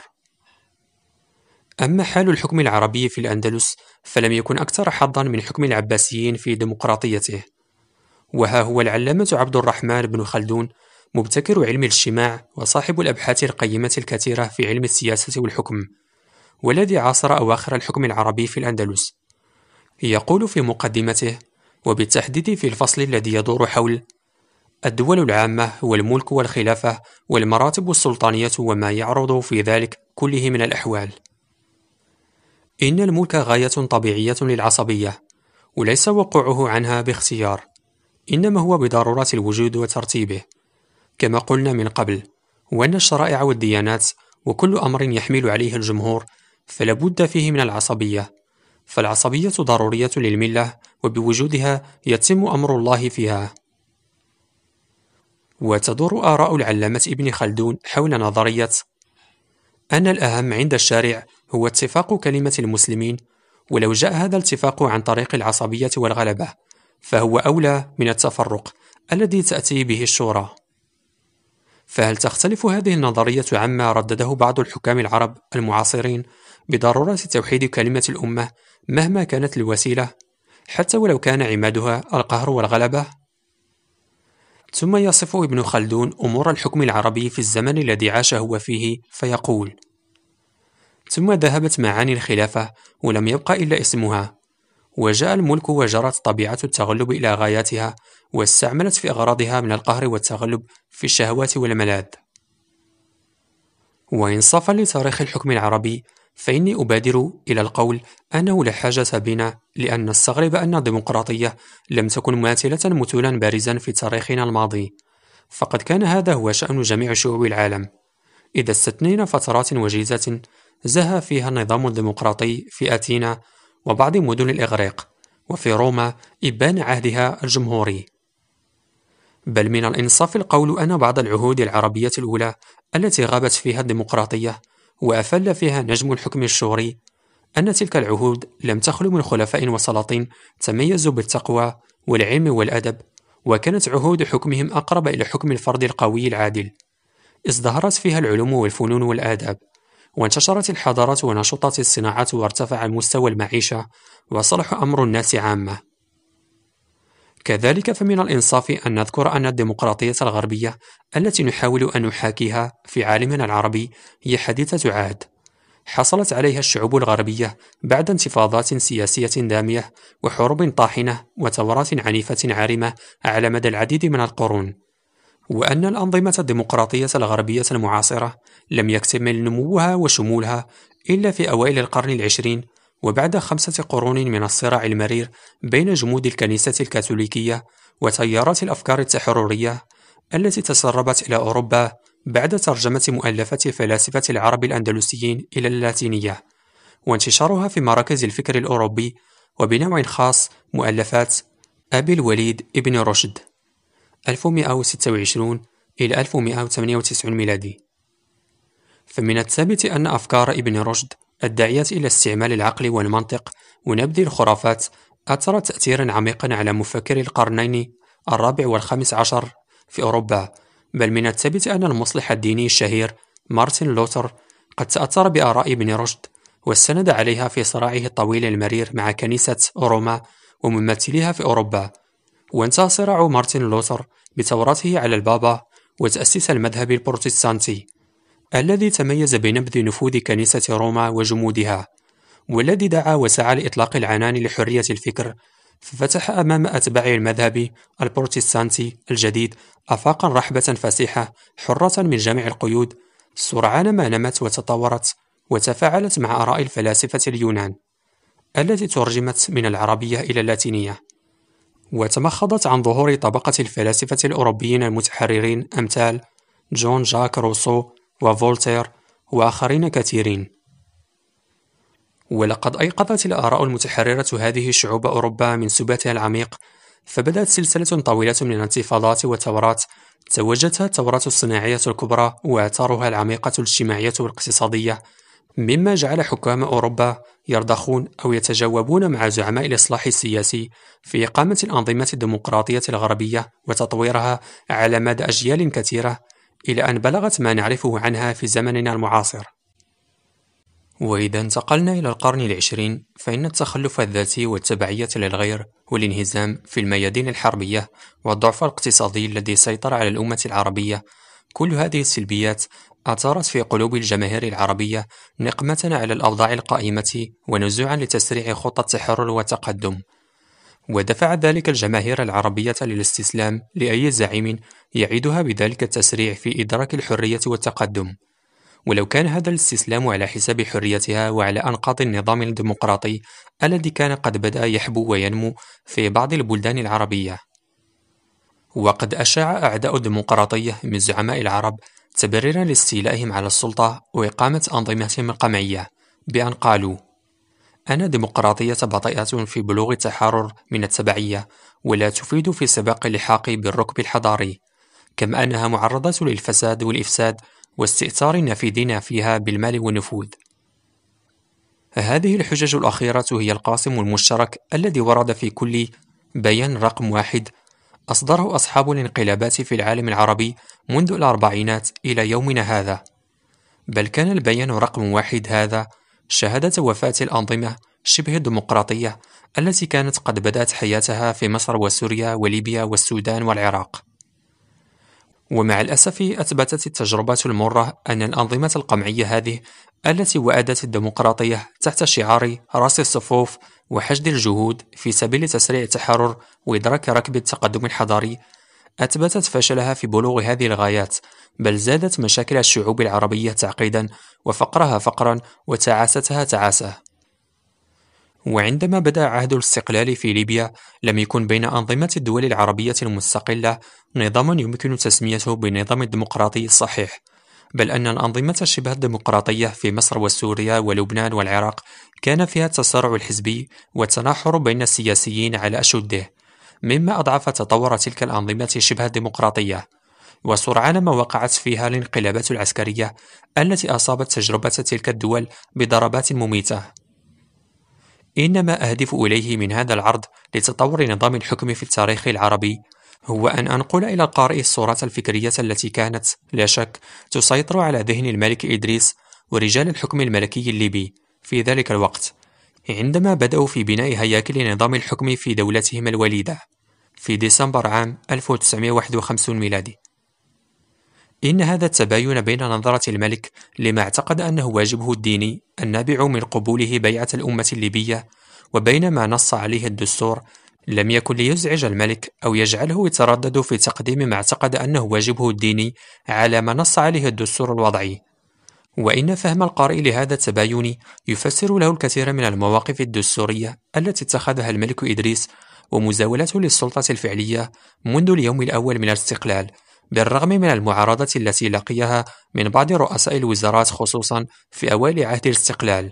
أما حال الحكم العربي في الأندلس فلم يكن أكثر حظا من حكم العباسيين في ديمقراطيته. وها هو العلامة عبد الرحمن بن خلدون، مبتكر علم الاجتماع وصاحب الأبحاث القيمة الكثيرة في علم السياسة والحكم، والذي عاصر أواخر الحكم العربي في الأندلس، يقول في مقدمته، وبالتحديد في الفصل الذي يدور حول الدول العامة والملك والخلافة والمراتب السلطانية وما يعرض في ذلك كله من الأحوال: إن الملك غاية طبيعية للعصبية، وليس وقوعه عنها باختيار، إنما هو بضرورة الوجود وترتيبه، كما قلنا من قبل، وأن الشرائع والديانات وكل أمر يحمل عليه الجمهور فلا بد فيه من العصبية، فالعصبية ضرورية للملة، وبوجودها يتم أمر الله فيها. وتدور آراء العلامة ابن خلدون حول نظرية أن الأهم عند الشارع هو اتفاق كلمة المسلمين، ولو جاء هذا الاتفاق عن طريق العصبية والغلبة فهو أولى من التفرق الذي تأتي به الشورى. فهل تختلف هذه النظرية عما ردده بعض الحكام العرب المعاصرين بضرورة توحيد كلمة الأمة مهما كانت الوسيلة، حتى ولو كان عمادها القهر والغلبة؟ ثم يصف ابن خلدون أمور الحكم العربي في الزمن الذي عاش هو فيه فيقول: ثم ذهبت معاني الخلافة ولم يبق إلا اسمها، وجاء الملك وجرت طبيعة التغلب إلى غاياتها، واستعملت في أغراضها من القهر والتغلب في الشهوات والملاذ. وإنصافا لتاريخ الحكم العربي، فإني أبادر إلى القول أنه لا حاجة بنا لأن نستغرب أن الديمقراطية لم تكن ماثلة مثلا بارزا في تاريخنا الماضي، فقد كان هذا هو شأن جميع شعوب العالم. إذا استثنينا فترات وجيزة زهى فيها النظام الديمقراطي في أثينا وبعض مدن الإغريق، وفي روما إبان عهدها الجمهوري. بل من الإنصاف القول أن بعض العهود العربية الأولى التي غابت فيها الديمقراطية وأفل فيها نجم الحكم الشوري، أن تلك العهود لم تخلو من خلفاء وسلاطين تميزوا بالتقوى والعلم والأدب، وكانت عهود حكمهم أقرب إلى حكم الفرد القوي العادل، ازدهرت فيها العلوم والفنون والآداب، وانتشرت الحضارات ونشطت الصناعات، وارتفع مستوى المعيشة، وصلح أمر الناس عامة. كذلك فمن الإنصاف أن نذكر أن الديمقراطية الغربية التي نحاول أن نحاكيها في عالمنا العربي هي حديثة عهد، حصلت عليها الشعوب الغربية بعد انتفاضات سياسية دامية وحروب طاحنة وثورات عنيفة عارمة على مدى العديد من القرون، وأن الأنظمة الديمقراطية الغربية المعاصرة لم يكتمل نموها وشمولها إلا في أوائل القرن العشرين، وبعد خمسة قرون من الصراع المرير بين جمود الكنيسة الكاثوليكية وتيارات الأفكار التحررية التي تسربت إلى أوروبا بعد ترجمة مؤلفات فلاسفة العرب الأندلسيين إلى اللاتينية، وانتشارها في مراكز الفكر الأوروبي، وبنوع خاص مؤلفات أبي الوليد ابن رشد ألف ومئة وستة وعشرين إلى ألف ومئة وثمانية وتسعين ميلادي. فمن الثابت أن أفكار ابن رشد الداعية إلى استعمال العقل والمنطق ونبذ الخرافات أثرت تأثيرا عميقا على مفكري القرنين الرابع والخامس عشر في أوروبا، بل من الثابت أن المصلح الديني الشهير مارتن لوثر قد تأثر بآراء ابن رشد واستند عليها في صراعه الطويل المرير مع كنيسة روما وممثليها في أوروبا. وانتهى صراع مارتن لوثر بثورته على البابا وتأسيس المذهب البروتستانتي الذي تميز بنبذ نفوذ كنيسة روما وجمودها، والذي دعا وسعى لإطلاق العنان لحرية الفكر، ففتح أمام أتباع المذهب البروتستانتي الجديد آفاقا رحبة فسيحة حرة من جميع القيود، سرعان ما نمت وتطورت وتفاعلت مع آراء الفلاسفة اليونان التي ترجمت من العربية إلى اللاتينية، وتمخضت عن ظهور طبقة الفلاسفة الأوروبيين المتحررين أمثال جون جاك روسو وفولتير وآخرين كثيرين. ولقد أيقظت الآراء المتحررة هذه الشعوب أوروبا من سباتها العميق، فبدأت سلسلة طويلة من الانتفاضات والثورات توجتها الثورات الصناعية الكبرى وآثارها العميقة الاجتماعية والاقتصادية، مما جعل حكام أوروبا يرضخون أو يتجاوبون مع زعماء الإصلاح السياسي في إقامة الأنظمة الديمقراطية الغربية وتطويرها على مدى أجيال كثيرة، إلى أن بلغت ما نعرفه عنها في زمننا المعاصر. وإذا انتقلنا إلى القرن العشرين، فإن التخلف الذاتي والتبعية للغير والانهزام في الميادين الحربية والضعف الاقتصادي الذي سيطر على الأمة العربية، كل هذه السلبيات أثارت في قلوب الجماهير العربية نقمة على الأوضاع القائمة ونزوعا لتسريع خطة التحرر والتقدم، ودفع ذلك الجماهير العربية للاستسلام لأي زعيم يعيدها بذلك التسريع في إدراك الحرية والتقدم، ولو كان هذا الاستسلام على حساب حريتها وعلى أنقاض النظام الديمقراطي الذي كان قد بدأ يحبو وينمو في بعض البلدان العربية. وقد أشاع أعداء الديمقراطية من زعماء العرب تبريرا لاستيلائهم على السلطة وإقامة أنظمتهم القمعية بأن قالوا: أن ديمقراطية بطيئة في بلوغ التحرر من التبعية ولا تفيد في سباق اللحاق بالركب الحضاري، كما أنها معرضة للفساد والإفساد واستئثار النافذين فيها بالمال والنفوذ. هذه الحجج الأخيرة هي القاسم المشترك الذي ورد في كل بيان رقم واحد أصدره أصحاب الانقلابات في العالم العربي منذ الأربعينات إلى يومنا هذا، بل كان البيان رقم واحد هذا شهادة وفاة الأنظمة شبه الديمقراطية التي كانت قد بدأت حياتها في مصر وسوريا وليبيا والسودان والعراق. ومع الأسف أثبتت التجربات المرة أن الأنظمة القمعية هذه التي وأدت الديمقراطية تحت شعار رأس الصفوف وحشد الجهود في سبيل تسريع التحرر وإدراك ركب التقدم الحضاري أثبتت فشلها في بلوغ هذه الغايات، بل زادت مشاكل الشعوب العربية تعقيدا وفقرها فقرا وتعاستها تعاسة. وعندما بدأ عهد الاستقلال في ليبيا لم يكن بين أنظمة الدول العربية المستقلة نظاما يمكن تسميته بالنظام الديمقراطي الصحيح، بل أن الأنظمة الشبه الديمقراطية في مصر وسوريا ولبنان والعراق كان فيها التصارع الحزبي والتناحر بين السياسيين على أشده، مما أضعف تطور تلك الأنظمة شبه الديمقراطية. وسرعان ما وقعت فيها الانقلابات العسكرية التي أصابت تجربة تلك الدول بضربات مميتة. إنما أهدف إليه من هذا العرض لتطور نظام الحكم في التاريخ العربي هو أن أنقل إلى القارئ الصورات الفكرية التي كانت لا شك تسيطر على ذهن الملك إدريس ورجال الحكم الملكي الليبي في ذلك الوقت، عندما بدأوا في بناء هياكل نظام الحكم في دولتهم الوليدة في ديسمبر عام ألف وتسعمائة وواحد وخمسين ميلادي. إن هذا التباين بين نظرة الملك لما اعتقد أنه واجبه الديني النابع من قبوله بيعة الأمة الليبية وبين ما نص عليه الدستور لم يكن ليزعج الملك أو يجعله يتردد في تقديم ما اعتقد أنه واجبه الديني على ما نص عليه الدستور الوضعي. وإن فهم القارئ لهذا التباين يفسر له الكثير من المواقف الدستورية التي اتخذها الملك إدريس ومزاولته للسلطة الفعلية منذ اليوم الأول من الاستقلال، بالرغم من المعارضة التي لقيها من بعض رؤساء الوزارات خصوصا في أوائل عهد الاستقلال.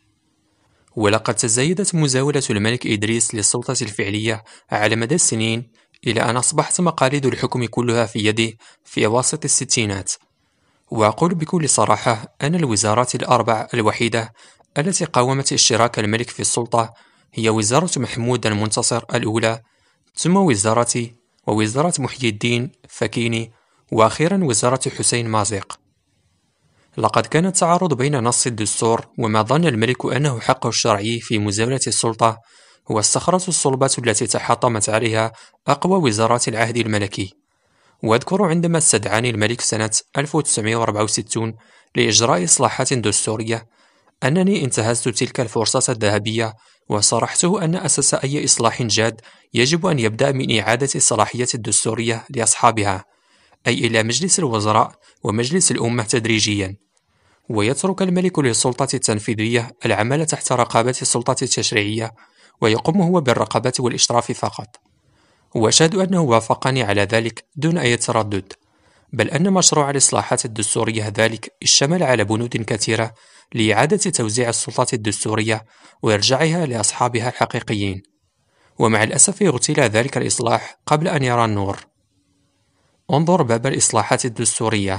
ولقد تزايدت مزاولة الملك إدريس للسلطة الفعلية على مدى السنين إلى أن أصبحت مقاليد الحكم كلها في يده في أواسط الستينات. وأقول بكل صراحة أن الوزارات الأربع الوحيدة التي قاومت اشتراك الملك في السلطة هي وزارة محمود المنتصر الأولى، ثم وزارتي ووزارة محيي الدين فكيني، وأخيرا وزارة حسين مازق. لقد كان التعارض بين نص الدستور وما ظن الملك أنه حقه الشرعي في مزاولة السلطة هو الصخرة الصلبة التي تحطمت عليها أقوى وزارات العهد الملكي. وأذكر عندما استدعاني الملك سنة ألف وتسعمائة وأربعة وستين لإجراء إصلاحات دستورية أنني انتهزت تلك الفرصة الذهبية وصرحته أن أساس أي إصلاح جاد يجب أن يبدأ من إعادة الصلاحية الدستورية لأصحابها، أي إلى مجلس الوزراء ومجلس الأمة تدريجيا، ويترك الملك للسلطة التنفيذية العمل تحت رقابة السلطة التشريعية ويقوم هو بالرقابة والإشراف فقط. وأشهد أنه وافقني على ذلك دون أي تردد، بل أن مشروع الإصلاحات الدستورية ذلك اشتمل على بنود كثيرة لإعادة توزيع السلطات الدستورية وإرجاعها لأصحابها الحقيقيين، ومع الأسف اغتيل ذلك الإصلاح قبل أن يرى النور. انظر باب الإصلاحات الدستورية.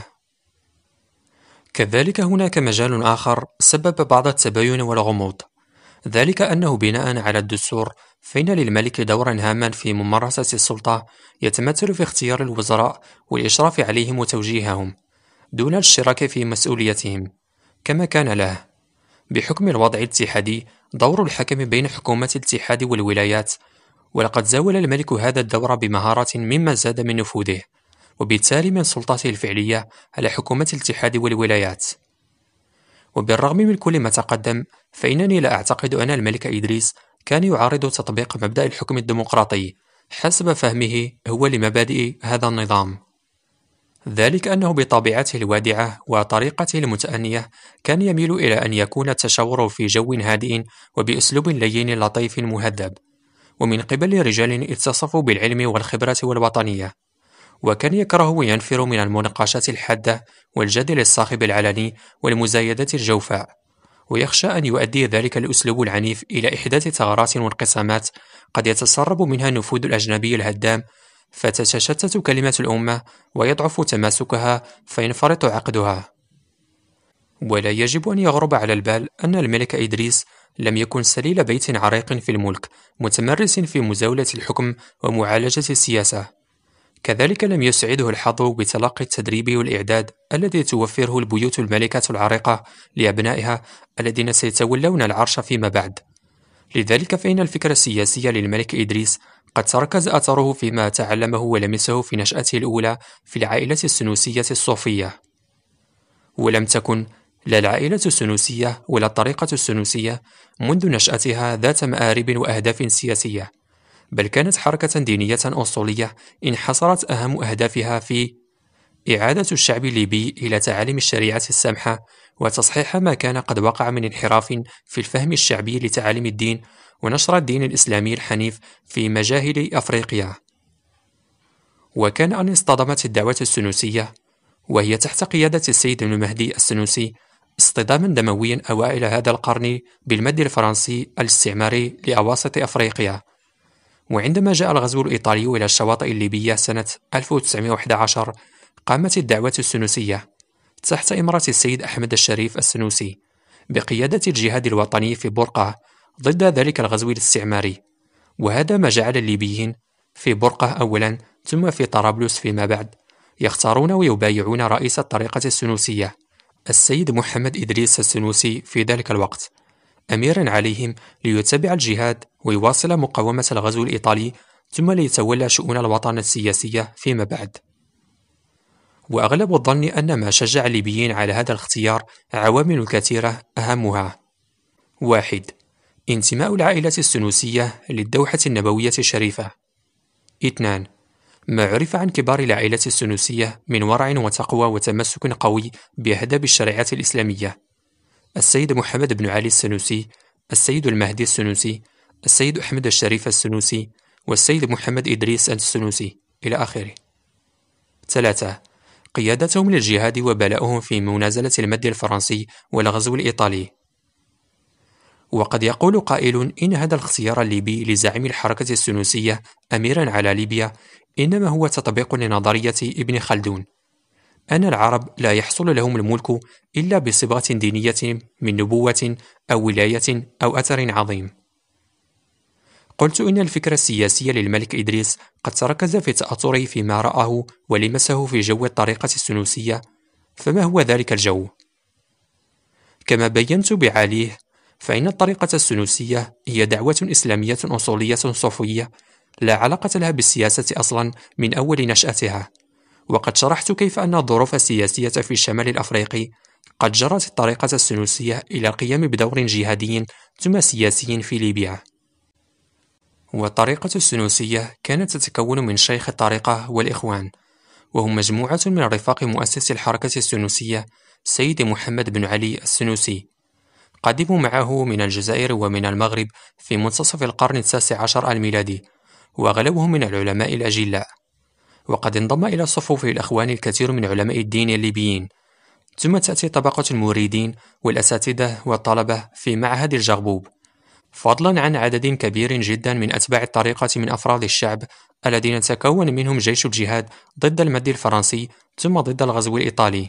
كذلك هناك مجال آخر سبب بعض التباين والغموض، ذلك أنه بناء على الدستور فإن للملك دورا هاما في ممارسة السلطة يتمثل في اختيار الوزراء والإشراف عليهم وتوجيههم دون الاشتراك في مسؤوليتهم كما كان له. بحكم الوضع الاتحادي دور الحكم بين حكومة الاتحاد والولايات، ولقد زاول الملك هذا الدور بمهارة مما زاد من نفوذه وبالتالي من سلطته الفعلية على حكومة الاتحاد والولايات. وبالرغم من كل ما تقدم فإنني لا أعتقد أن الملك إدريس كان يعارض تطبيق مبدأ الحكم الديمقراطي حسب فهمه هو لمبادئ هذا النظام، ذلك أنه بطبيعته الوادعة وطريقته المتأنية كان يميل إلى أن يكون التشاور في جو هادئ وبأسلوب لين لطيف مهذب، ومن قبل رجال اتصفوا بالعلم والخبرة والوطنية، وكان يكره وينفر من المناقشات الحادة والجدل الصاخب العلني والمزايدات الجوفاء، ويخشى أن يؤدي ذلك الأسلوب العنيف إلى إحداث ثغرات وانقسامات قد يتسرب منها النفوذ الأجنبي الهدام فتتشتت كلمة الأمة ويضعف تماسكها فينفرط عقدها. ولا يجب أن يغرب على البال أن الملك إدريس لم يكن سليل بيت عريق في الملك متمرس في مزاولة الحكم ومعالجة السياسة، كذلك لم يسعده الحظ بتلقي التدريب والإعداد الذي توفره البيوت الملكة العريقة لأبنائها الذين سيتولون العرش فيما بعد. لذلك فإن الفكرة السياسية للملك إدريس قد تركز أثره فيما تعلمه ولمسه في نشأته الأولى في العائلة السنوسية الصوفية. ولم تكن لا العائلة السنوسية ولا الطريقة السنوسية منذ نشأتها ذات مآرب وأهداف سياسية، بل كانت حركة دينية أصولية انحصرت أهم أهدافها في إعادة الشعب الليبي إلى تعاليم الشريعة السامحة وتصحيح ما كان قد وقع من انحراف في الفهم الشعبي لتعاليم الدين، ونشر الدين الإسلامي الحنيف في مجاهل أفريقيا. وكان أن اصطدمت الدعوة السنوسية وهي تحت قيادة السيد المهدي السنوسي اصطداما دمويا أوائل هذا القرن بالمد الفرنسي الاستعماري لأواسط أفريقيا. وعندما جاء الغزو الإيطالي إلى الشواطئ الليبية سنة ألف وتسعمائة وأحد عشر، قامت الدعوة السنوسية تحت إمرة السيد أحمد الشريف السنوسي بقيادة الجهاد الوطني في برقة ضد ذلك الغزو الاستعماري، وهذا ما جعل الليبيين في برقة أولا ثم في طرابلس فيما بعد يختارون ويبايعون رئيس الطريقة السنوسية السيد محمد إدريس السنوسي في ذلك الوقت أميرا عليهم ليتبع الجهاد ويواصل مقاومة الغزو الإيطالي ثم ليتولى شؤون الوطن السياسية فيما بعد. وأغلب الظن أن ما شجع الليبيين على هذا الاختيار عوامل كثيرة أهمها: واحد. انتماء العائلة السنوسية للدوحة النبوية الشريفة. اثنان. ما عرف عن كبار العائلة السنوسية من ورع وتقوى وتمسك قوي بأهداب الشريعة الإسلامية: السيد محمد بن علي السنوسي، السيد المهدي السنوسي، السيد أحمد الشريف السنوسي، والسيد محمد إدريس السنوسي إلى آخره. ثلاثة. قيادتهم للجهاد وبلاؤهم في منازلة المد الفرنسي والغزو الإيطالي. وقد يقول قائل إن هذا الاختيار الليبي لزعيم الحركة السنوسية أميرا على ليبيا إنما هو تطبيق لنظرية ابن خلدون أن العرب لا يحصل لهم الملك إلا بصبغة دينية من نبوة أو ولاية أو أثر عظيم. قلت إن الفكر السياسي للملك إدريس قد تركز في تأثره فيما رآه ولمسه في جو الطريقة السنوسية، فما هو ذلك الجو؟ كما بينت بعاليه، فإن الطريقة السنوسية هي دعوة إسلامية أصولية صوفية لا علاقة لها بالسياسة أصلا من أول نشأتها. وقد شرحت كيف أن الظروف السياسية في الشمال الأفريقي قد جرت الطريقة السنوسية إلى القيام بدور جهادي ثم سياسي في ليبيا. والطريقة السنوسية كانت تتكون من شيخ الطريقة والإخوان، وهم مجموعة من رفاق مؤسس الحركة السنوسية سيد محمد بن علي السنوسي، قدموا معه من الجزائر ومن المغرب في منتصف القرن التاسع عشر الميلادي، وأغلبهم من العلماء الأجلاء. وقد انضم إلى صفوف الأخوان الكثير من علماء الدين الليبيين. ثم تأتي طبقة المريدين والأساتذة والطلبة في معهد الجغبوب، فضلا عن عدد كبير جدا من أتباع الطريقة من أفراد الشعب الذين تكون منهم جيش الجهاد ضد المد الفرنسي ثم ضد الغزو الإيطالي.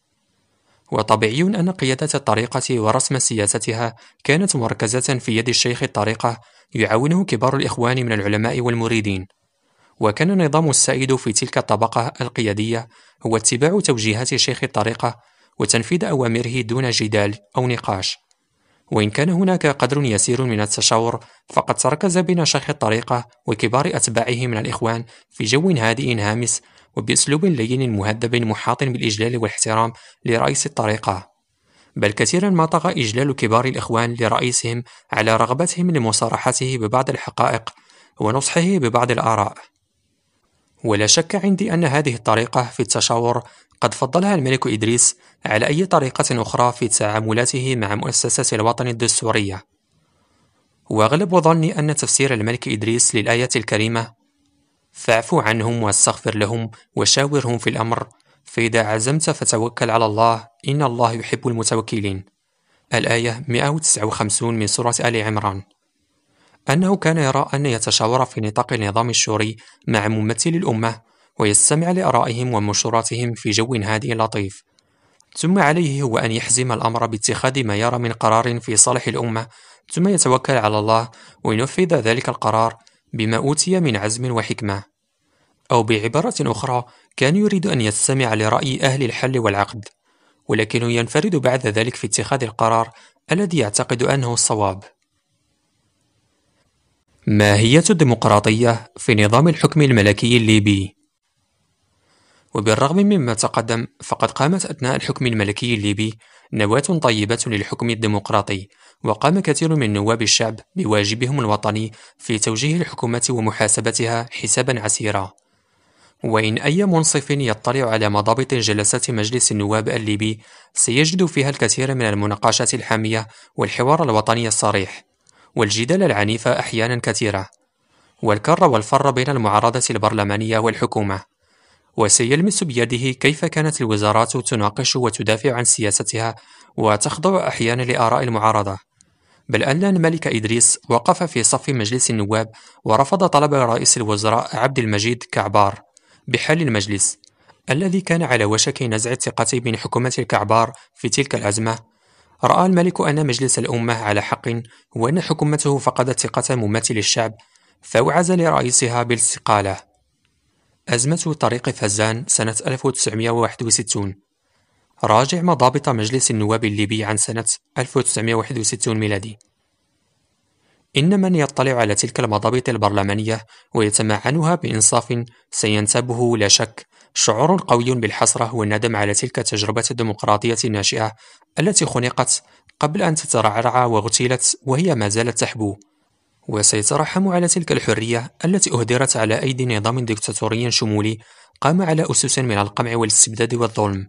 وطبيعي أن قيادة الطريقة ورسم سياستها كانت مركزة في يد الشيخ الطريقة يعاونه كبار الإخوان من العلماء والمريدين. وكان النظام السائد في تلك الطبقة القيادية هو اتباع توجيهات شيخ الطريقة وتنفيذ أوامره دون جدال أو نقاش. وإن كان هناك قدر يسير من التشاور، فقد تركز بين شيخ الطريقة وكبار أتباعه من الإخوان في جو هادئ هامس وبأسلوب لين مهذب محاط بالإجلال والاحترام لرئيس الطريقة، بل كثيرا ما طغى إجلال كبار الإخوان لرئيسهم على رغبتهم لمصارحته ببعض الحقائق ونصحه ببعض الآراء. ولا شك عندي أن هذه الطريقة في التشاور قد فضلها الملك إدريس على أي طريقة أخرى في تعاملاته مع مؤسسة الوطن الدستورية. وأغلب ظني أن تفسير الملك إدريس للآية الكريمة فاعف عنهم واستغفر لهم وشاورهم في الأمر فإذا عزمت فتوكل على الله إن الله يحب المتوكلين، الآية مئة وتسعة وخمسين من سورة آل عمران، أنه كان يرى أن يتشاور في نطاق النظام الشوري مع ممثلي الأمة ويستمع لآرائهم ومنشوراتهم في جو هادئ لطيف، ثم عليه هو أن يحزم الأمر باتخاذ ما يرى من قرار في صالح الأمة ثم يتوكل على الله وينفذ ذلك القرار بما أوتي من عزم وحكمة. أو بعبارة أخرى، كان يريد أن يستمع لرأي أهل الحل والعقد، ولكنه ينفرد بعد ذلك في اتخاذ القرار الذي يعتقد أنه الصواب. ماهية الديمقراطية في نظام الحكم الملكي الليبي؟ وبالرغم مما تقدم، فقد قامت أثناء الحكم الملكي الليبي نواة طيبة للحكم الديمقراطي، وقام كثير من نواب الشعب بواجبهم الوطني في توجيه الحكومة ومحاسبتها حسابا عسيرا. وإن أي منصف يطلع على مضابط جلسات مجلس النواب الليبي سيجد فيها الكثير من المناقشات الحامية والحوار الوطني الصريح، والجدال العنيف أحيانا كثيرة، والكر والفر بين المعارضة البرلمانية والحكومة. وسيلمس بيده كيف كانت الوزارات تناقش وتدافع عن سياستها وتخضع أحيانا لآراء المعارضة، بل أن الملك إدريس وقف في صف مجلس النواب ورفض طلب رئيس الوزراء عبد المجيد كعبار بحل المجلس الذي كان على وشك نزع الثقة من حكومة الكعبار في تلك الأزمة. رأى الملك أن مجلس الأمة على حق وأن حكومته فقدت ثقة ممثل الشعب، فوعز لرئيسها بالاستقالة. أزمة طريق فزان سنة ألف وتسعمائة وواحد وستين. راجع مضابط مجلس النواب الليبي عن سنة ألف وتسعمائة وواحد وستين ميلادي. إن من يطلع على تلك المضابط البرلمانية ويتمعنها بإنصاف سينتابه لا شك شعور قوي بالحسرة والندم على تلك التجربة الديمقراطية الناشئة التي خنقت قبل أن تترعرع واغتيلت وهي ما زالت تحبو، وسيترحم على تلك الحرية التي أهدرت على أيدي نظام ديكتاتوري شمولي قام على أسس من القمع والاستبداد والظلم.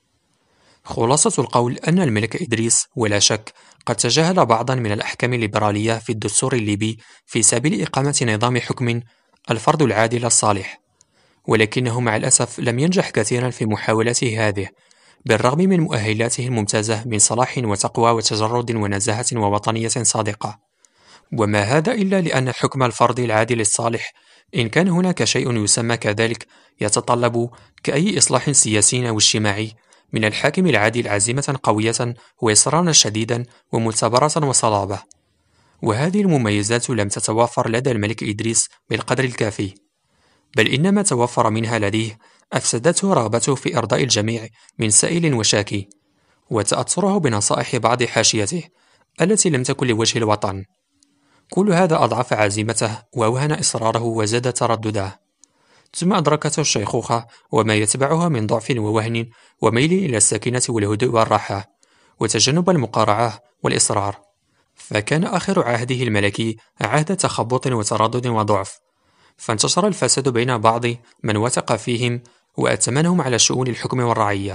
خلاصة القول أن الملك إدريس ولا شك قد تجاهل بعضا من الأحكام الليبرالية في الدستور الليبي في سبيل إقامة نظام حكم الفرد العادل الصالح، ولكنه مع الأسف لم ينجح كثيرا في محاولاته هذه، بالرغم من مؤهلاته الممتازة من صلاح وتقوى وتجرد ونزاهة ووطنية صادقة. وما هذا إلا لأن حكم الفرد العادل الصالح، إن كان هناك شيء يسمى كذلك، يتطلب كأي إصلاح سياسي أو اجتماعي من الحاكم العادل عزيمة قوية وإصرارا شديدا ومثابرة وصلابة. وهذه المميزات لم تتوافر لدى الملك إدريس بالقدر الكافي، بل إن ما توفر منها لديه أفسدته رغبته في إرضاء الجميع من سائل وشاكي، وتأثره بنصائح بعض حاشيته التي لم تكن لوجه الوطن. كل هذا أضعف عزيمته وأوهن إصراره وزاد تردده. ثم أدركته الشيخوخة وما يتبعها من ضعف ووهن وميل إلى السكينة والهدوء والراحة وتجنب المقارعة والإصرار، فكان آخر عهده الملكي عهد تخبط وتردد وضعف، فانتشر الفساد بين بعض من وثق فيهم وأتمنهم على شؤون الحكم والرعية.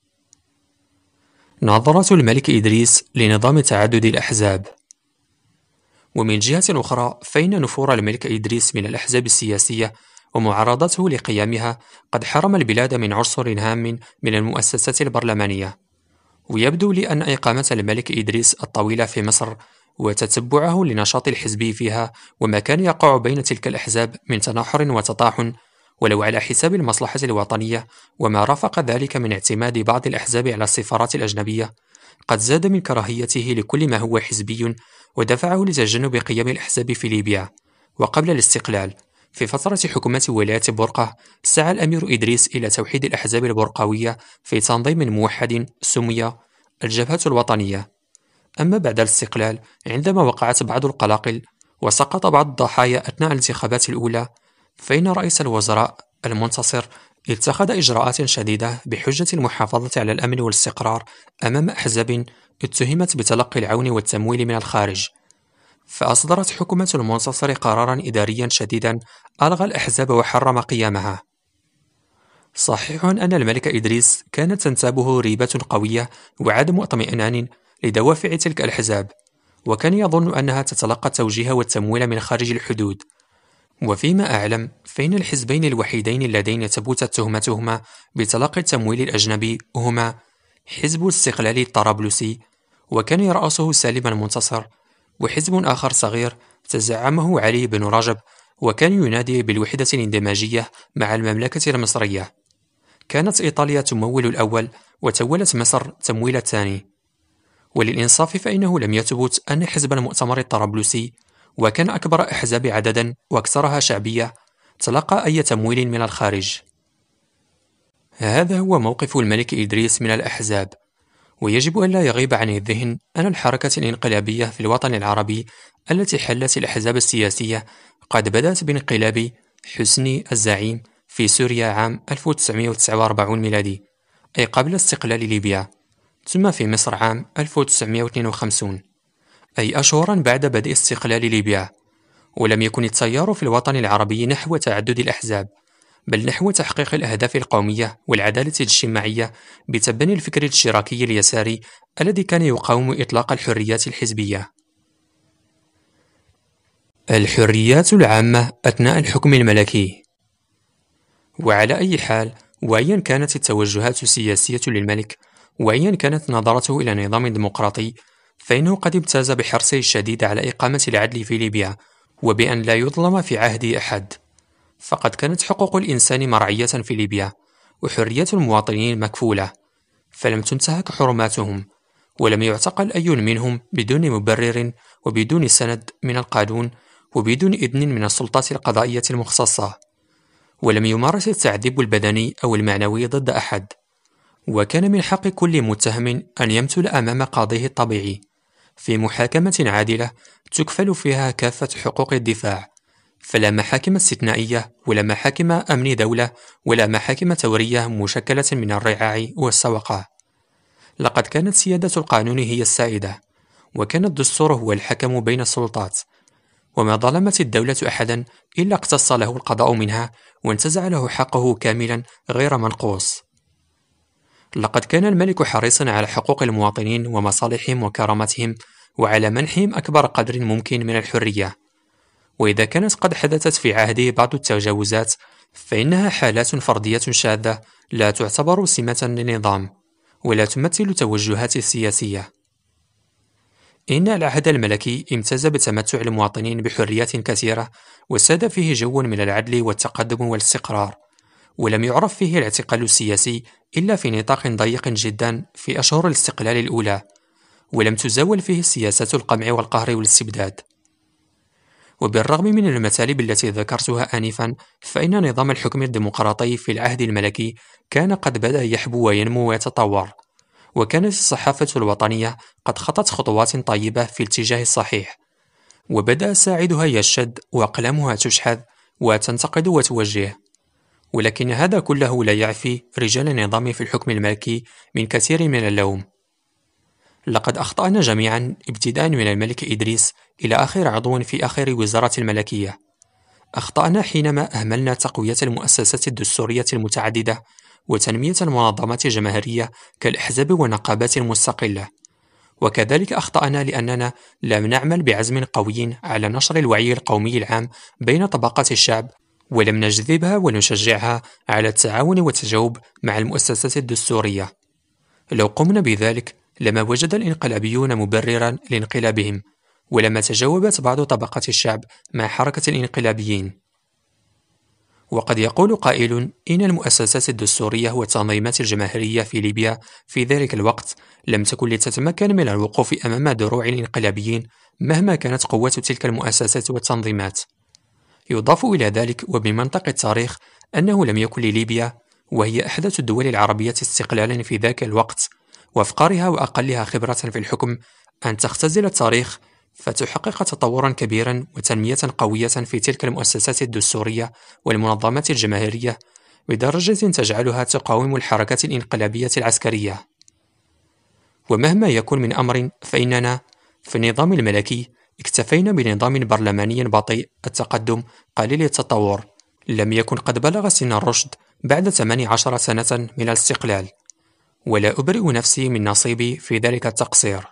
نظرة الملك إدريس لنظام تعدد الأحزاب. ومن جهة أخرى فإن نفور الملك إدريس من الأحزاب السياسية ومعارضته لقيامها قد حرم البلاد من عنصر هام من المؤسسات البرلمانية. ويبدو لي أن إقامة الملك إدريس الطويلة في مصر وتتبعه لنشاط الحزب فيها وما كان يقع بين تلك الأحزاب من تناحر وتطاحن ولو على حساب المصلحة الوطنية، وما رافق ذلك من اعتماد بعض الأحزاب على السفارات الأجنبية، قد زاد من كراهيته لكل ما هو حزبي ودفعه لتجنب قيام الأحزاب في ليبيا. وقبل الاستقلال في فترة حكومة ولاية بورقة سعى الأمير إدريس إلى توحيد الأحزاب البرقاوية في تنظيم موحد سمي الجبهة الوطنية. أما بعد الاستقلال عندما وقعت بعض القلاقل وسقط بعض الضحايا أثناء الانتخابات الأولى، فإن رئيس الوزراء المنتصر اتخذ إجراءات شديدة بحجة المحافظة على الأمن والاستقرار أمام أحزاب اتهمت بتلقي العون والتمويل من الخارج. فأصدرت حكومة المنتصر قرارا إداريا شديدا ألغى الأحزاب وحرم قيامها. صحيح أن الملك إدريس كانت تنتابه ريبة قوية وعدم اطمئنان لدوافع تلك الأحزاب، وكان يظن أنها تتلقى التوجيه والتمويل من خارج الحدود. وفيما أعلم فإن الحزبين الوحيدين اللذين ثبتت تهمتهما بتلقي التمويل الأجنبي هما حزب الاستقلال الطرابلسي وكان يرأسه سالم المنتصر، وحزب آخر صغير تزعمه علي بن رجب وكان ينادي بالوحدة الاندماجية مع المملكة المصرية. كانت إيطاليا تمول الأول وتولت مصر تمويل الثاني. وللإنصاف فإنه لم يثبت أن حزب المؤتمر الطرابلسي، وكان أكبر أحزاب عددا وأكثرها شعبية، تلقى أي تمويل من الخارج. هذا هو موقف الملك إدريس من الأحزاب. ويجب أن لا يغيب عن الذهن أن الحركة الانقلابية في الوطن العربي التي حلت الأحزاب السياسية قد بدأت بانقلاب حسني الزعيم في سوريا عام ألف وتسعمائة وتسعة وأربعين ميلادي، أي قبل استقلال ليبيا، ثم في مصر عام ألف وتسعمائة واثنين وخمسين، أي أشهرا بعد بدء استقلال ليبيا. ولم يكن التيار في الوطن العربي نحو تعدد الأحزاب، بل نحو تحقيق الأهداف القومية والعدالة الاجتماعية بتبني الفكر الاشتراكي اليساري الذي كان يقاوم إطلاق الحريات الحزبية. الحريات العامة أثناء الحكم الملكي. وعلى أي حال، وأيا كانت التوجهات السياسية للملك، وأيا كانت نظرته إلى نظام ديمقراطي، فإنه قد امتاز بحرصه الشديد على إقامة العدل في ليبيا، وبأن لا يظلم في عهده أحد. فقد كانت حقوق الإنسان مرعية في ليبيا، وحرية المواطنين مكفولة، فلم تنتهك حرماتهم، ولم يعتقل أي منهم بدون مبرر وبدون سند من القانون وبدون إذن من السلطات القضائية المختصة، ولم يمارس التعذيب البدني أو المعنوي ضد أحد. وكان من حق كل متهم أن يمثل أمام قاضيه الطبيعي في محاكمة عادلة تكفل فيها كافة حقوق الدفاع، فلا محاكم استثنائية ولا محاكم أمن دولة ولا محاكم ثورية مشكلة من الرعاع والسوقة. لقد كانت سيادة القانون هي السائدة، وكان الدستور هو الحكم بين السلطات، وما ظلمت الدولة أحدا إلا اقتص له القضاء منها وانتزع له حقه كاملا غير منقوص. لقد كان الملك حريصا على حقوق المواطنين ومصالحهم وكرامتهم، وعلى منحهم أكبر قدر ممكن من الحرية. وإذا كانت قد حدثت في عهده بعض التجاوزات، فإنها حالات فردية شاذة لا تعتبر سمة للنظام، ولا تمثل توجهات سياسية. إن العهد الملكي امتاز بتمتع المواطنين بحريات كثيرة، وساد فيه جو من العدل والتقدم والاستقرار، ولم يعرف فيه الاعتقال السياسي إلا في نطاق ضيق جدا في أشهر الاستقلال الأولى، ولم تزاول فيه سياسات القمع والقهر والاستبداد. وبالرغم من المثالب التي ذكرتها آنفا، فإن نظام الحكم الديمقراطي في العهد الملكي كان قد بدأ يحبو وينمو ويتطور، وكانت الصحافة الوطنية قد خطت خطوات طيبة في الاتجاه الصحيح، وبدأ ساعدها يشد وأقلامها تشحذ وتنتقد وتوجه. ولكن هذا كله لا يعفي رجال النظام في الحكم الملكي من كثير من اللوم. لقد أخطأنا جميعا، ابتداء من الملك إدريس إلى آخر عضو في آخر وزارة الملكية. أخطأنا حينما أهملنا تقوية المؤسسات الدستورية المتعددة وتنمية المنظمات الجماهيرية كالأحزاب والنقابات المستقلة. وكذلك أخطأنا لأننا لم نعمل بعزم قوي على نشر الوعي القومي العام بين طبقات الشعب، ولم نجذبها ونشجعها على التعاون والتجاوب مع المؤسسات الدستورية. لو قمنا بذلك لما وجد الانقلابيون مبررا لانقلابهم، ولما تجاوبت بعض طبقات الشعب مع حركة الانقلابيين. وقد يقول قائل إن المؤسسات الدستورية والتنظيمات الجماهيرية في ليبيا في ذلك الوقت لم تكن لتتمكن من الوقوف أمام دروع الانقلابيين مهما كانت قوة تلك المؤسسات والتنظيمات. يضاف إلى ذلك وبمنطق التاريخ أنه لم يكن لليبيا، وهي أحدث الدول العربية استقلالا في ذاك الوقت وأفقرها وأقلها خبرة في الحكم، أن تختزل التاريخ فتحقق تطورا كبيرا وتنمية قوية في تلك المؤسسات الدستورية والمنظمات الجماهيرية بدرجة تجعلها تقاوم الحركات الانقلابية العسكرية. ومهما يكن من أمر، فإننا في النظام الملكي اكتفينا بنظام برلماني بطيء التقدم قليل التطور، لم يكن قد بلغ سن الرشد بعد ثمانية عشر سنة من الاستقلال، ولا أبرئ نفسي من نصيبي في ذلك التقصير.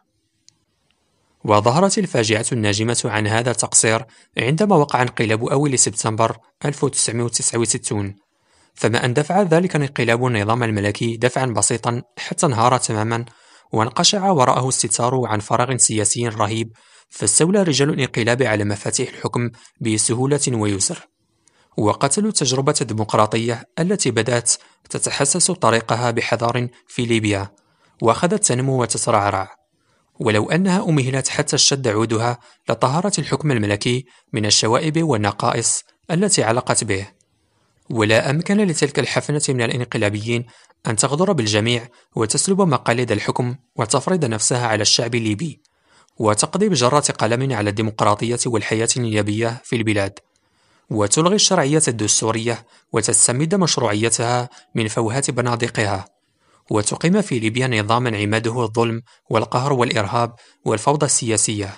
وظهرت الفاجعة الناجمة عن هذا التقصير عندما وقع انقلاب أول سبتمبر ألف وتسعمائة وتسعة وستين، فما أن دفع ذلك الانقلاب النظام الملكي دفعا بسيطا حتى انهار تماما وانقشع وراءه الستار عن فراغ سياسي رهيب، فاستولى رجال الانقلاب على مفاتيح الحكم بسهولة ويسر، وقتلوا التجربة الديمقراطية التي بدأت تتحسس طريقها بحذر في ليبيا وأخذت تنمو وتترعرع. ولو أنها أمهلت حتى اشتد عودها لطهرت الحكم الملكي من الشوائب والنقائص التي علقت به. ولا أمكن لتلك الحفنة من الانقلابيين أن تغدر بالجميع وتسلب مقاليد الحكم وتفرض نفسها على الشعب الليبي، وتقضي بجرة قلم على الديمقراطية والحياة النيابية في البلاد، وتلغي الشرعية الدستورية وتستمد مشروعيتها من فوهات بنادقها، وتقيم في ليبيا نظاما عماده الظلم والقهر والإرهاب والفوضى السياسية.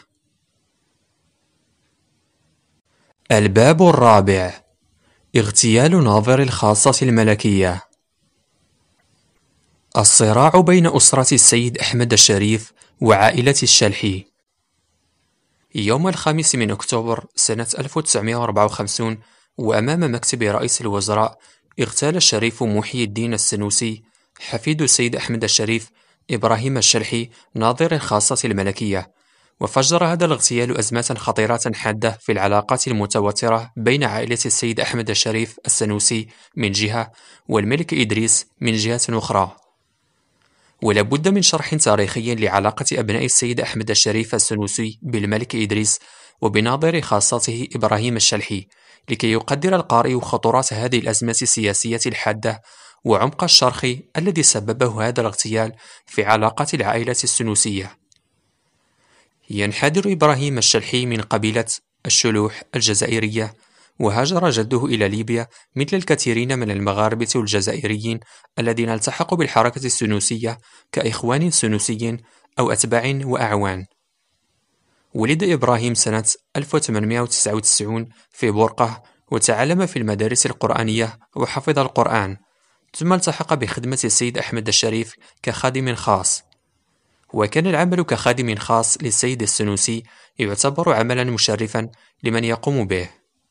الباب الرابع: اغتيال ناظر الخاصة الملكية. الصراع بين أسرة السيد أحمد الشريف وعائلة الشلحي. يوم الخامس من أكتوبر سنة ألف وتسعمائة وأربعة وخمسين، وأمام مكتب رئيس الوزراء، اغتال الشريف محي الدين السنوسي حفيد السيد أحمد الشريف إبراهيم الشلحي ناظر الخاصة الملكية، وفجر هذا الاغتيال أزمات خطيرة حادة في العلاقات المتوترة بين عائلة السيد أحمد الشريف السنوسي من جهة والملك إدريس من جهة أخرى. ولا بد من شرح تاريخي لعلاقة أبناء السيد أحمد الشريف السنوسي بالملك إدريس وبناظر خاصته إبراهيم الشلحي، لكي يقدر القارئ خطورات هذه الأزمة السياسية الحادة وعمق الشرخ الذي سببه هذا الاغتيال في علاقات العائلة السنوسية. ينحدر إبراهيم الشلحي من قبيلة الشلوح الجزائرية، وهاجر جده إلى ليبيا مثل الكثيرين من المغاربة والجزائريين الذين التحقوا بالحركة السنوسية كإخوان سنوسيين أو أتباع وأعوان. ولد إبراهيم سنة ألف وثمانمائة وتسعة وتسعين في بورقة، وتعلم في المدارس القرآنية وحفظ القرآن، ثم التحق بخدمة السيد أحمد الشريف كخادم خاص. وكان العمل كخادم خاص للسيد السنوسي يعتبر عملا مشرفا لمن يقوم به.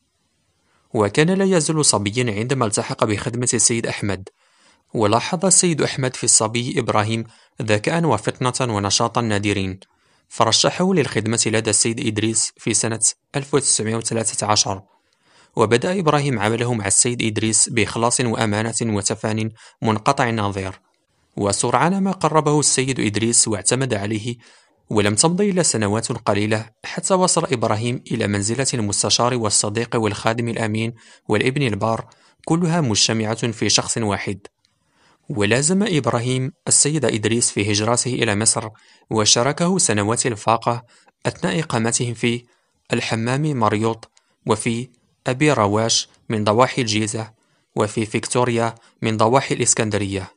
وكان لا يزال صبيا عندما التحق بخدمة السيد أحمد، ولاحظ السيد أحمد في الصبي إبراهيم ذكاء وفطنة ونشاطا نادرين، فرشحه للخدمة لدى السيد إدريس في سنة ألف وتسعمائة وثلاثة عشر. وبدأ إبراهيم عمله مع السيد إدريس بإخلاص وأمانة وتفان منقطع النظير، وسرعان ما قربه السيد إدريس واعتمد عليه. ولم تمض إلا سنوات قليلة حتى وصل إبراهيم إلى منزلة المستشار والصديق والخادم الأمين والابن البار، كلها مجتمعة في شخص واحد. ولازم إبراهيم السيد إدريس في هجرته إلى مصر، وشاركه سنوات الفاقة أثناء إقامتهم في الحمام مريوط، وفي أبي رواش من ضواحي الجيزة، وفي فيكتوريا من ضواحي الإسكندرية.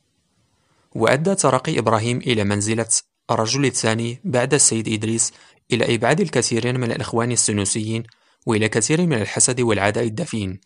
وأدى ترقي إبراهيم إلى منزلة الرجل الثاني بعد السيد إدريس إلى إبعاد الكثير من الإخوان السنوسيين وإلى كثير من الحسد والعداء الدفين.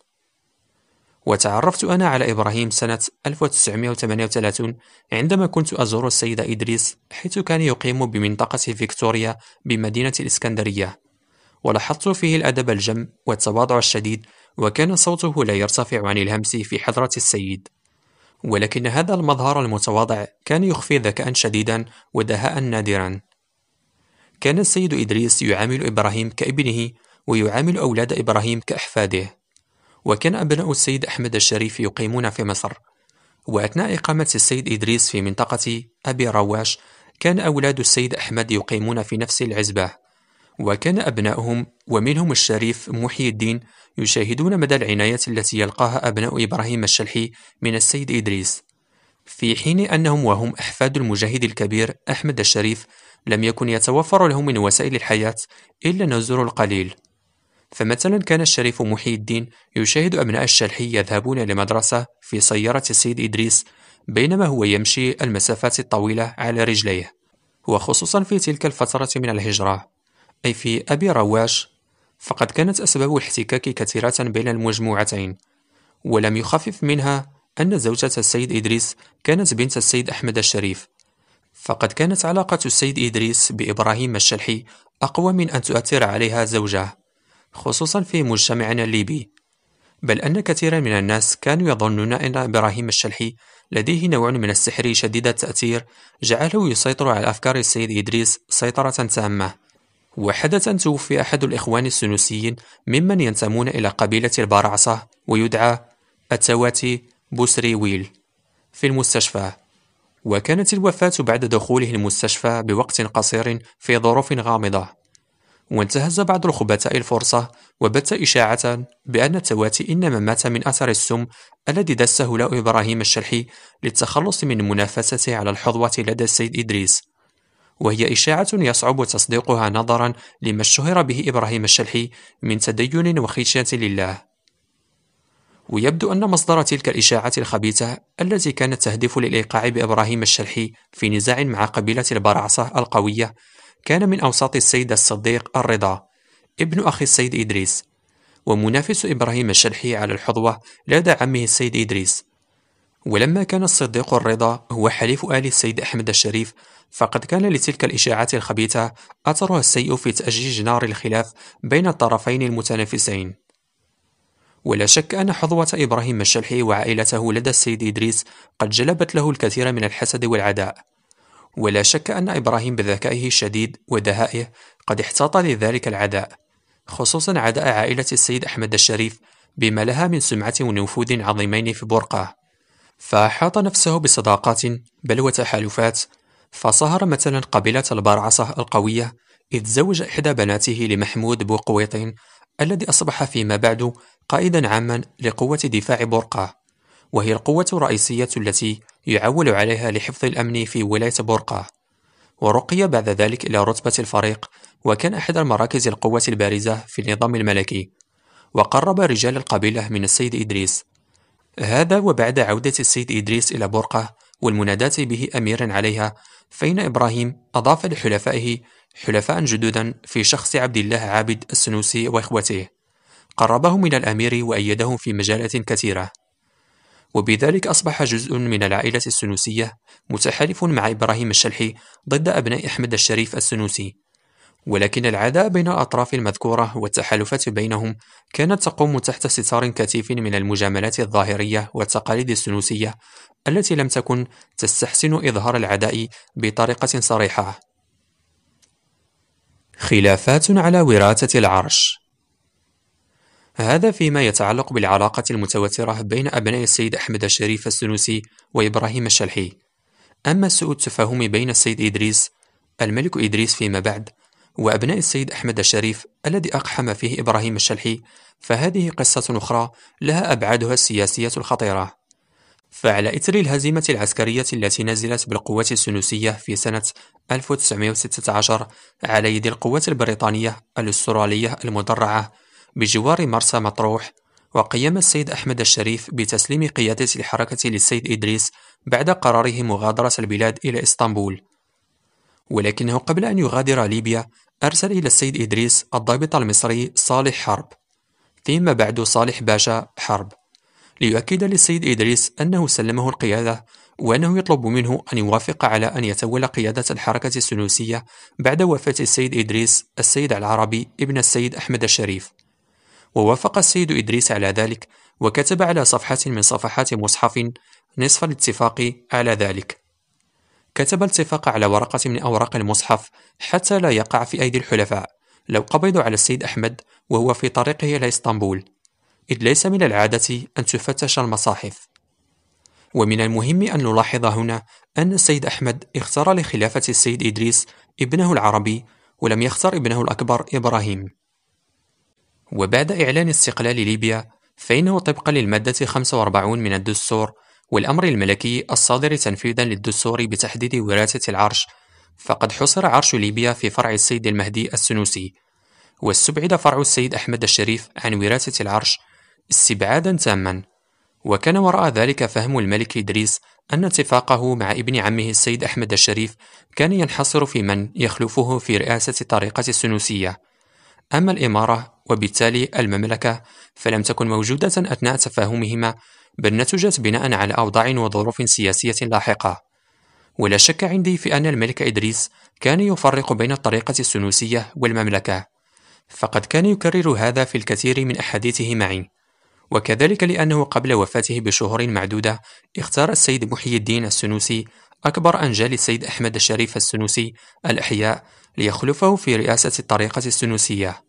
وتعرفت أنا على إبراهيم سنة ألف وتسعمائة وثمانية وثلاثين عندما كنت أزور السيد إدريس، حيث كان يقيم بمنطقة فيكتوريا بمدينة الإسكندرية، ولاحظت فيه الأدب الجم والتواضع الشديد، وكان صوته لا يرتفع عن الهمس في حضرة السيد. ولكن هذا المظهر المتواضع كان يخفي ذكاء شديدا ودهاء نادرا. كان السيد إدريس يعامل إبراهيم كابنه، ويعامل أولاد إبراهيم كأحفاده. وكان أبناء السيد أحمد الشريف يقيمون في مصر، وأثناء إقامة السيد إدريس في منطقة أبي رواش كان أولاد السيد أحمد يقيمون في نفس العزبة، وكان أبناؤهم ومنهم الشريف محي الدين يشاهدون مدى العناية التي يلقاها أبناء إبراهيم الشلحي من السيد إدريس، في حين أنهم وهم أحفاد المجاهد الكبير أحمد الشريف لم يكن يتوفر لهم من وسائل الحياة إلا النزول القليل. فمثلا كان الشريف محي الدين يشاهد أبناء الشلحي يذهبون لمدرسة في سيارة السيد إدريس، بينما هو يمشي المسافات الطويلة على رجليه، وخصوصا في تلك الفترة من الهجرة، أي في أبي رواش، فقد كانت أسباب الاحتكاك كثيرة بين المجموعتين. ولم يخفف منها أن زوجة السيد إدريس كانت بنت السيد أحمد الشريف، فقد كانت علاقة السيد إدريس بإبراهيم الشلحي أقوى من أن تؤثر عليها زوجه، خصوصا في مجتمعنا الليبي. بل أن كثيرا من الناس كانوا يظنون أن إبراهيم الشلحي لديه نوع من السحر شديد التأثير جعله يسيطر على أفكار السيد إدريس سيطرة تامة. وحدثا توفي أحد الإخوان السنوسيين ممن ينتمون إلى قبيلة البارعصة ويدعى التواتي بوسري ويل في المستشفى، وكانت الوفاة بعد دخوله المستشفى بوقت قصير في ظروف غامضة. وانتهز بعض الخبثاء الفرصة وبث إشاعة بأن التواتي إنما مات من أثر السم الذي دسه له إبراهيم الشلحي للتخلص من المنافسة على الحظوة لدى السيد إدريس، وهي إشاعة يصعب تصديقها نظرا لما اشتهر به إبراهيم الشلحي من تدين وخشية لله. ويبدو أن مصدر تلك الإشاعة الخبيثة التي كانت تهدف للإيقاع بإبراهيم الشلحي في نزاع مع قبيلة البرعصة القوية كان من أوساط السيد الصديق الرضا ابن أخي السيد إدريس، ومنافس إبراهيم الشلحي على الحظوة لدى عمه السيد إدريس. ولما كان الصديق الرضا هو حليف آل السيد أحمد الشريف، فقد كان لتلك الإشاعات الخبيثة أثرها السيء في تأجيج نار الخلاف بين الطرفين المتنافسين. ولا شك أن حظوة إبراهيم الشلحي وعائلته لدى السيد إدريس قد جلبت له الكثير من الحسد والعداء، ولا شك أن إبراهيم بذكائه الشديد ودهائه قد احتاط لذلك العداء، خصوصا عداء عائلة السيد أحمد الشريف بما لها من سمعة ونفوذ عظيمين في بورقة، فأحاط نفسه بصداقات بل وتحالفات. فصهر مثلا قبيلة البرعصة القوية إذ زوج إحدى بناته لمحمود بوقويط الذي أصبح فيما بعد قائدا عاما لقوة دفاع بورقة، وهي القوة الرئيسية التي يعول عليها لحفظ الأمن في ولاية بورقة. ورقي بعد ذلك إلى رتبة الفريق، وكان أحد المراكز القوة البارزة في النظام الملكي، وقرب رجال القبيلة من السيد إدريس. هذا وبعد عودة السيد إدريس إلى بورقة والمناداة به أميرا عليها، فإن إبراهيم أضاف لحلفائه حلفاء جددا في شخص عبد الله عابد السنوسي وإخوته، قربه من الأمير وأيدهم في مجالات كثيرة، وبذلك أصبح جزء من العائلة السنوسية متحالف مع إبراهيم الشلحي ضد أبناء أحمد الشريف السنوسي. ولكن العداء بين الأطراف المذكورة والتحالفات بينهم كانت تقوم تحت ستار كثيف من المجاملات الظاهرية والتقاليد السنوسية التي لم تكن تستحسن إظهار العداء بطريقة صريحة. خلافات على وراثة العرش. هذا فيما يتعلق بالعلاقة المتوترة بين أبناء السيد أحمد الشريف السنوسي وإبراهيم الشلحي. أما سوء التفاهم بين السيد إدريس الملك إدريس فيما بعد وأبناء السيد أحمد الشريف الذي أقحم فيه إبراهيم الشلحي، فهذه قصة أخرى لها أبعادها السياسية الخطيرة. فعلى إثر الهزيمة العسكرية التي نزلت بالقوات السنوسية في سنة ألف وتسعمائة وستة عشر على يد القوات البريطانية الأسترالية المدرعة بجوار مرسى مطروح، وقيم السيد أحمد الشريف بتسليم قيادة الحركة للسيد إدريس بعد قراره مغادرة البلاد إلى إسطنبول. ولكنه قبل أن يغادر ليبيا أرسل إلى السيد إدريس الضابط المصري صالح حرب، فيما بعد صالح باشا حرب، ليؤكد للسيد إدريس أنه سلمه القيادة، وأنه يطلب منه أن يوافق على أن يتولى قيادة الحركة السنوسية بعد وفاة السيد إدريس السيد العربي ابن السيد أحمد الشريف. ووافق السيد إدريس على ذلك، وكتب على صفحة من صفحات مصحف نصف الاتفاق على ذلك. كتب الاتفاق على ورقة من أوراق المصحف حتى لا يقع في أيدي الحلفاء لو قبضوا على السيد أحمد وهو في طريقه إلى إسطنبول، إذ ليس من العادة أن تفتش المصاحف. ومن المهم أن نلاحظ هنا أن السيد أحمد اختار لخلافة السيد إدريس ابنه العربي، ولم يختار ابنه الأكبر إبراهيم. وبعد إعلان استقلال ليبيا، فإنه طبقا للمادة خمسة وأربعين من الدستور والأمر الملكي الصادر تنفيذا للدستور بتحديد وراثة العرش، فقد حصر عرش ليبيا في فرع السيد المهدي السنوسي، واستبعد فرع السيد أحمد الشريف عن وراثة العرش استبعادا تاما. وكان وراء ذلك فهم الملك إدريس أن اتفاقه مع ابن عمه السيد أحمد الشريف كان ينحصر في من يخلفه في رئاسة الطريقة السنوسية. أما الإمارة وبالتالي المملكة فلم تكن موجودة أثناء تفاهمهما، بل نتجت بناء على أوضاع وظروف سياسية لاحقة. ولا شك عندي في أن الملك إدريس كان يفرق بين الطريقة السنوسية والمملكة، فقد كان يكرر هذا في الكثير من أحاديثه معي، وكذلك لأنه قبل وفاته بشهور معدودة اختار السيد محي الدين السنوسي أكبر أنجال السيد أحمد الشريف السنوسي الأحياء ليخلفه في رئاسة الطريقة السنوسية.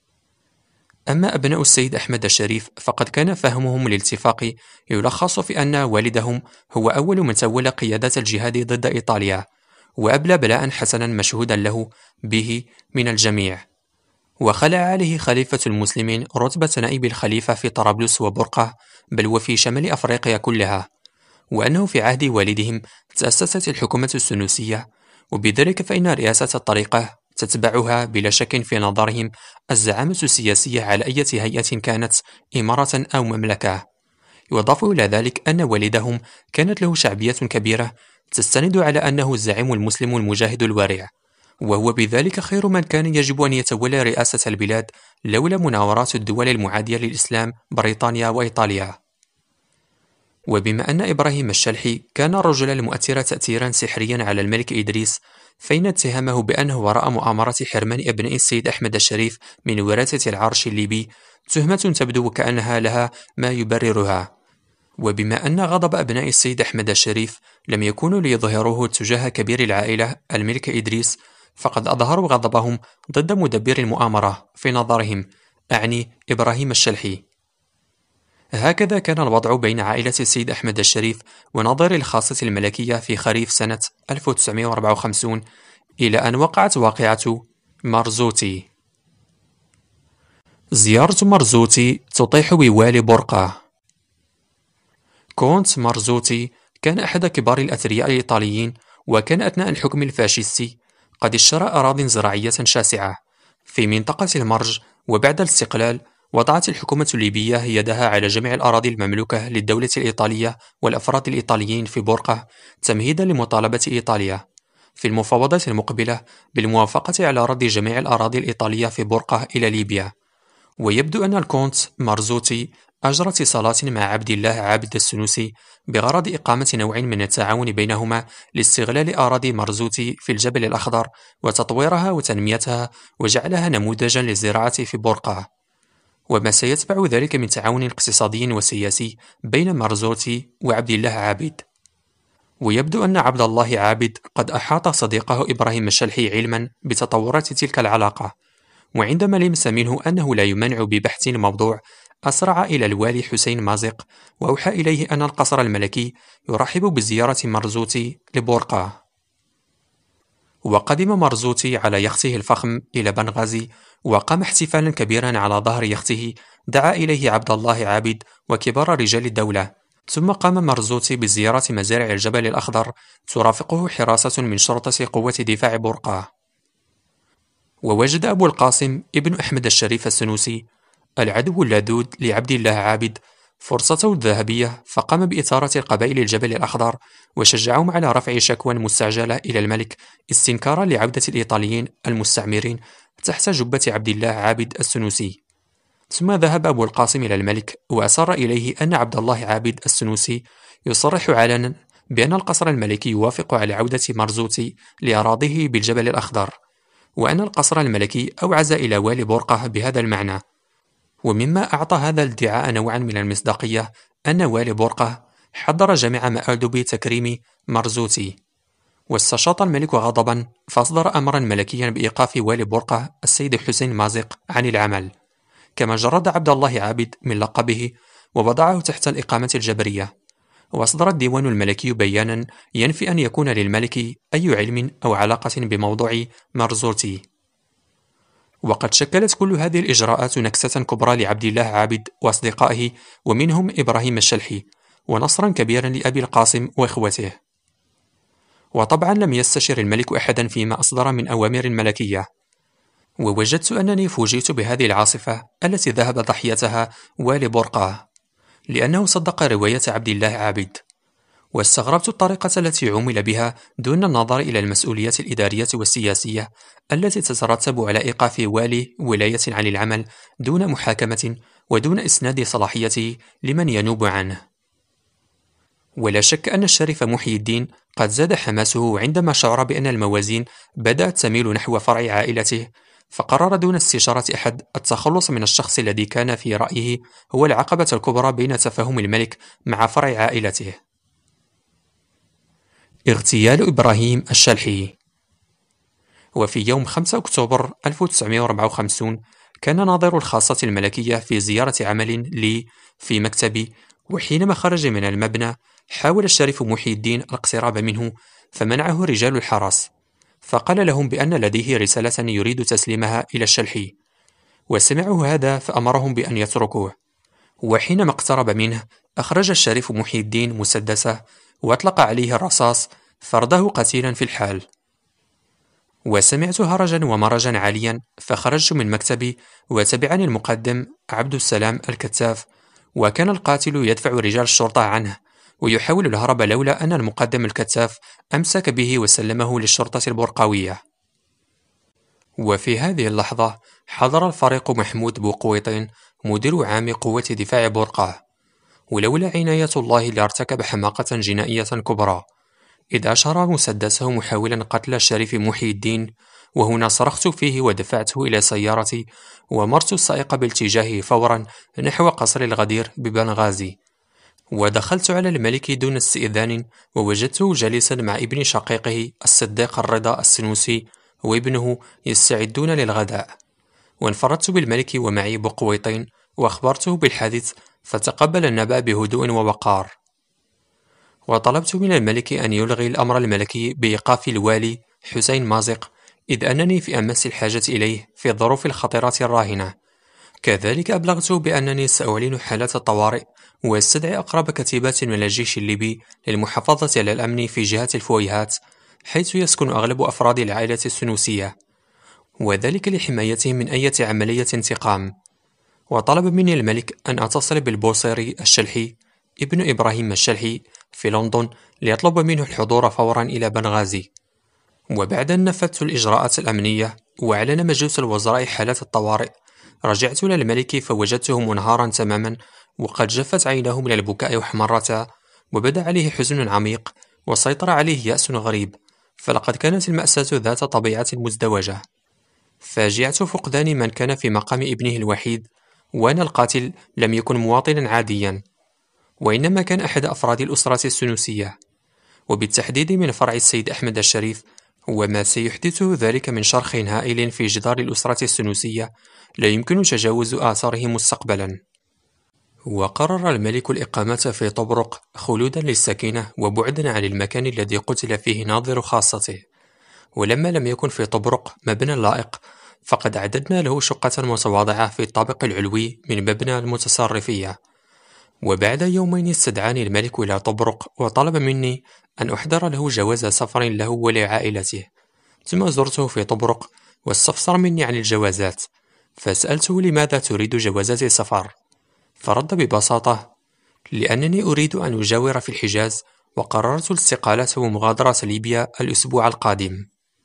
أما أبناء السيد أحمد الشريف فقد كان فهمهم للاتفاق يلخص في أن والدهم هو أول من تولى قيادة الجهاد ضد إيطاليا، وأبلى بلاء حسنا مشهودا له به من الجميع. وخلع عليه خليفة المسلمين رتبة نائب الخليفة في طرابلس وبرقة، بل وفي شمال أفريقيا كلها، وأنه في عهد والدهم تأسست الحكومة السنوسية، وبذلك فإن رئاسة الطريقة تتبعها بلا شك في نظرهم الزعامة السياسية على أي هيئة كانت، إمارة أو مملكة. يضاف إلى ذلك أن والدهم كانت له شعبية كبيرة تستند على أنه الزعيم المسلم المجاهد الورع، وهو بذلك خير من كان يجب أن يتولى رئاسة البلاد لولا مناورات الدول المعادية للإسلام بريطانيا وإيطاليا. وبما أن إبراهيم الشلحي كان الرجل المؤثر تأثيرا سحريا على الملك إدريس، فإن اتهامه بأنه وراء مؤامرة حرمان أبناء السيد أحمد الشريف من وراثة العرش الليبي تهمة تبدو وكأنها لها ما يبررها. وبما أن غضب أبناء السيد أحمد الشريف لم يكونوا ليظهروه تجاه كبير العائلة الملك إدريس، فقد أظهروا غضبهم ضد مدبر المؤامرة في نظرهم، أعني إبراهيم الشلحي. هكذا كان الوضع بين عائلة السيد أحمد الشريف ونظير الخاصة الملكية في خريف سنة ألف وتسعمائة وأربعة وخمسين، إلى أن وقعت واقعة مرزوتي. زيارة مرزوتي تطيح بوالي برقة. كونت مرزوتي كان أحد كبار الأثرياء الإيطاليين، وكان أثناء الحكم الفاشيستي قد اشترى أراضٍ زراعية شاسعة في منطقة المرج، وبعد الاستقلال وضعت الحكومة الليبية يدها على جميع الأراضي المملوكة للدولة الإيطالية والأفراد الإيطاليين في بورقة، تمهيدا لمطالبة إيطاليا في المفاوضات المقبلة بالموافقة على رد جميع الأراضي الإيطالية في بورقة إلى ليبيا. ويبدو أن الكونت مرزوتي أجرى اتصالات مع عبد الله عابد السنوسي بغرض إقامة نوع من التعاون بينهما لاستغلال أراضي مرزوتي في الجبل الأخضر وتطويرها وتنميتها وجعلها نموذجا للزراعة في بورقة، وما سيتبع ذلك من تعاون اقتصادي وسياسي بين مرزوتي وعبد الله عابد. ويبدو أن عبد الله عابد قد أحاط صديقه إبراهيم الشلحي علما بتطورات تلك العلاقة، وعندما لمس منه أنه لا يمانع ببحث الموضوع أسرع إلى الوالي حسين مازق وأوحى إليه أن القصر الملكي يرحب بزيارة مرزوتي لبورقة. وقدم مرزوتي على يخته الفخم إلى بنغازي، وقام احتفالا كبيرا على ظهر يخته دعا إليه عبد الله عابد وكبار رجال الدولة. ثم قام مرزوتي بزيارة مزارع الجبل الأخضر ترافقه حراسة من شرطة قوة دفاع بورقة. ووجد أبو القاسم ابن أحمد الشريف السنوسي العدو اللدود لعبد الله عابد فرصته الذهبية، فقام بإثارة القبائل الجبل الأخضر وشجعهم على رفع شكوى مستعجلة إلى الملك استنكارا لعودة الإيطاليين المستعمرين تحت جبة عبد الله عابد السنوسي. ثم ذهب أبو القاسم إلى الملك وأسر إليه أن عبد الله عابد السنوسي يصرح علنا بأن القصر الملكي يوافق على عودة مرزوتي لأراضيه بالجبل الأخضر، وأن القصر الملكي أوعز إلى والي بورقة بهذا المعنى. ومما أعطى هذا الادعاء نوعا من المصداقية أن والي بورقة حضر جميع مآدب تكريم مرزوتي، واستشاط الملك غضبا فأصدر أمرا ملكيا بإيقاف والي بورقة السيد حسين مازق عن العمل، كما جرد عبد الله عابد من لقبه ووضعه تحت الإقامة الجبرية. وأصدر الديوان الملكي بيانا ينفي أن يكون للملك أي علم أو علاقة بموضوع مرزوتي. وقد شكلت كل هذه الإجراءات نكسة كبرى لعبد الله عابد وأصدقائه، ومنهم إبراهيم الشلحي، ونصرا كبيرا لأبي القاسم وإخوته. وطبعا لم يستشر الملك أحدا فيما أصدر من أوامر ملكية. ووجدت أنني فوجئت بهذه العاصفة التي ذهب ضحيتها والي بورقة، لأنه صدق رواية عبد الله عابد، واستغربت الطريقة التي عُمل بها دون النظر إلى المسؤوليات الإدارية والسياسية التي تترتب على إيقاف والي ولاية عن العمل دون محاكمة ودون إسناد صلاحيته لمن ينوب عنه. ولا شك أن الشريف محي الدين قد زاد حماسه عندما شعر بأن الموازين بدأت تميل نحو فرع عائلته، فقرر دون استشارة أحد التخلص من الشخص الذي كان في رأيه هو العقبة الكبرى بين تفاهم الملك مع فرع عائلته. اغتيال إبراهيم الشلحي. وفي يوم خمسة أكتوبر ألف وتسعمائة وأربعة وخمسين كان ناظر الخاصة الملكية في زيارة عمل لي في مكتبي، وحينما خرج من المبنى حاول الشريف محي الدين الاقتراب منه، فمنعه رجال الحرس، فقال لهم بأن لديه رسالة يريد تسليمها إلى الشلحي، وسمعوا هذا فأمرهم بأن يتركوه. وحينما اقترب منه أخرج الشريف محي الدين مسدسه وأطلق عليه الرصاص فرده قتيلا في الحال. وسمعت هرجا ومرجا عاليا فخرجت من مكتبي وتبعني المقدم عبد السلام الكتاف، وكان القاتل يدفع رجال الشرطة عنه ويحاول الهرب لولا أن المقدم الكتاف أمسك به وسلمه للشرطة البرقاوية. وفي هذه اللحظة حضر الفريق محمود بوقويطين مدير عام قوة دفاع بورقاه، ولولا عناية الله لارتكب حماقة جنائية كبرى، إذ أشار مسدسه محاولا قتل الشريف محي الدين، وهنا صرخت فيه ودفعته إلى سيارتي ومرت السائق باتجاهه فورا نحو قصر الغدير ببنغازي. ودخلت على الملك دون استئذان ووجدته جالسا مع ابن شقيقه الصديق الرضا السنوسي وابنه يستعدون للغداء. وانفردت بالملك ومعي بقويطين وأخبرته بالحادث، فتقبل النبأ بهدوء ووقار. وطلبت من الملك أن يلغي الأمر الملكي بإيقاف الوالي حسين مازق، إذ أنني في أمس الحاجة إليه في الظروف الخطيرة الراهنة. كذلك أبلغته بأنني سأعلن حالة الطوارئ وأستدعي أقرب كتيبات من الجيش الليبي للمحافظة على الأمن في جهة الفويهات، حيث يسكن أغلب أفراد العائلة السنوسية، وذلك لحمايتهم من أي عملية انتقام. وطلب مني الملك أن أتصل بالبوصيري الشلحي ابن إبراهيم الشلحي في لندن ليطلب منه الحضور فورا إلى بنغازي. وبعد أن نفذت الإجراءات الأمنية وأعلن مجلس الوزراء حالة الطوارئ، رجعت للملك فوجدته منهارا تماما وقد جفت عيناه من البكاء واحمرتا، وبدا عليه حزن عميق وسيطر عليه يأس غريب، فلقد كانت المأساة ذات طبيعة مزدوجة. فاجعة فقدان من كان في مقام ابنه الوحيد، وأن القاتل لم يكن مواطنا عاديا، وإنما كان أحد أفراد الأسرة السنوسية، وبالتحديد من فرع السيد أحمد الشريف، وما سيحدثه ذلك من شرخ هائل في جدار الأسرة السنوسية لا يمكن تجاوز آثاره مستقبلا. وقرر الملك الإقامة في طبرق خلودا للسكينة وبعدا عن المكان الذي قتل فيه ناظر خاصته. ولما لم يكن في طبرق مبنى لائق، فقد أعددنا له شقة متواضعة في الطابق العلوي من مبنى المتصرفية. وبعد يومين استدعاني الملك إلى طبرق وطلب مني أن أحضر له جواز سفر له ولعائلته، ثم زرته في طبرق واستفسر مني عن الجوازات، فسألته لماذا تريد جوازات سفر، فرد ببساطة: لأنني أريد أن أجاور في الحجاز، وقررت الاستقالة ومغادرة ليبيا الأسبوع القادم.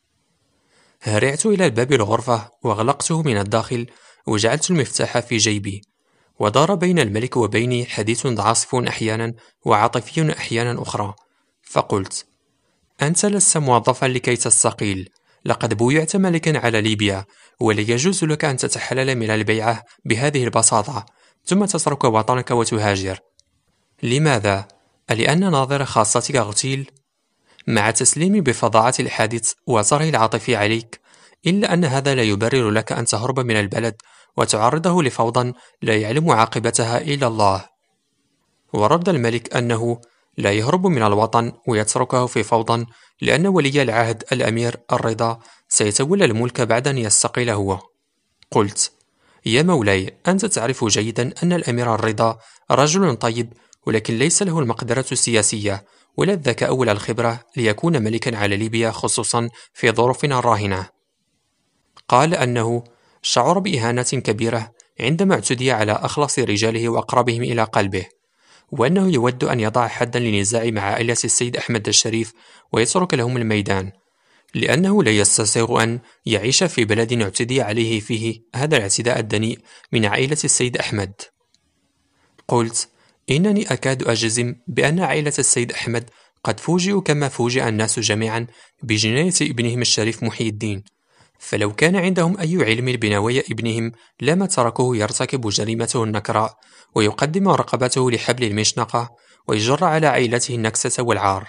هرعت إلى الباب الغرفة وأغلقته من الداخل وجعلت المفتاح في جيبي، ودار بين الملك وبيني حديث عاصف أحيانا وعاطفي أحيانا أخرى، فقلت: أنت لست موظفا لكي تستقيل، لقد بويعت ملكا على ليبيا، ولا يجوز لك أن تتحلل من البيعة بهذه البساطة ثم تترك وطنك وتهاجر. لماذا؟ لأن ناظر خاصتك اغتيل؟ مع تسليمي بفظاعة الحادث وأثره العاطفي عليك، إلا أن هذا لا يبرر لك أن تهرب من البلد وتعرضه لفوضى لا يعلم عاقبتها إلا الله. ورد الملك أنه لا يهرب من الوطن ويتركه في فوضى، لأن ولي العهد الأمير الرضا سيتولى الملك بعد أن يستقيل هو. قلت: يا مولاي، أنت تعرف جيدا أن الأمير الرضا رجل طيب، ولكن ليس له المقدرة السياسية ولا الذكاء ولا الخبرة ليكون ملكا على ليبيا، خصوصا في ظروفنا الراهنة. قال أنه شعر بإهانة كبيرة عندما اعتدي على أخلص رجاله وأقربهم إلى قلبه، وأنه يود أن يضع حدا للنزاع مع عائلة السيد أحمد الشريف ويترك لهم الميدان، لأنه لا يستسيغ أن يعيش في بلد اعتدي عليه فيه هذا الاعتداء الدنيء من عائلة السيد أحمد. قلت: إنني أكاد أجزم بأن عائلة السيد أحمد قد فوجئوا كما فوجئ الناس جميعا بجناية ابنهم الشريف محي الدين، فلو كان عندهم أي علم بنوايا ابنهم لما تركوه يرتكب جريمته النكراء ويقدم رقبته لحبل المشنقة ويجر على عائلته النكسة والعار.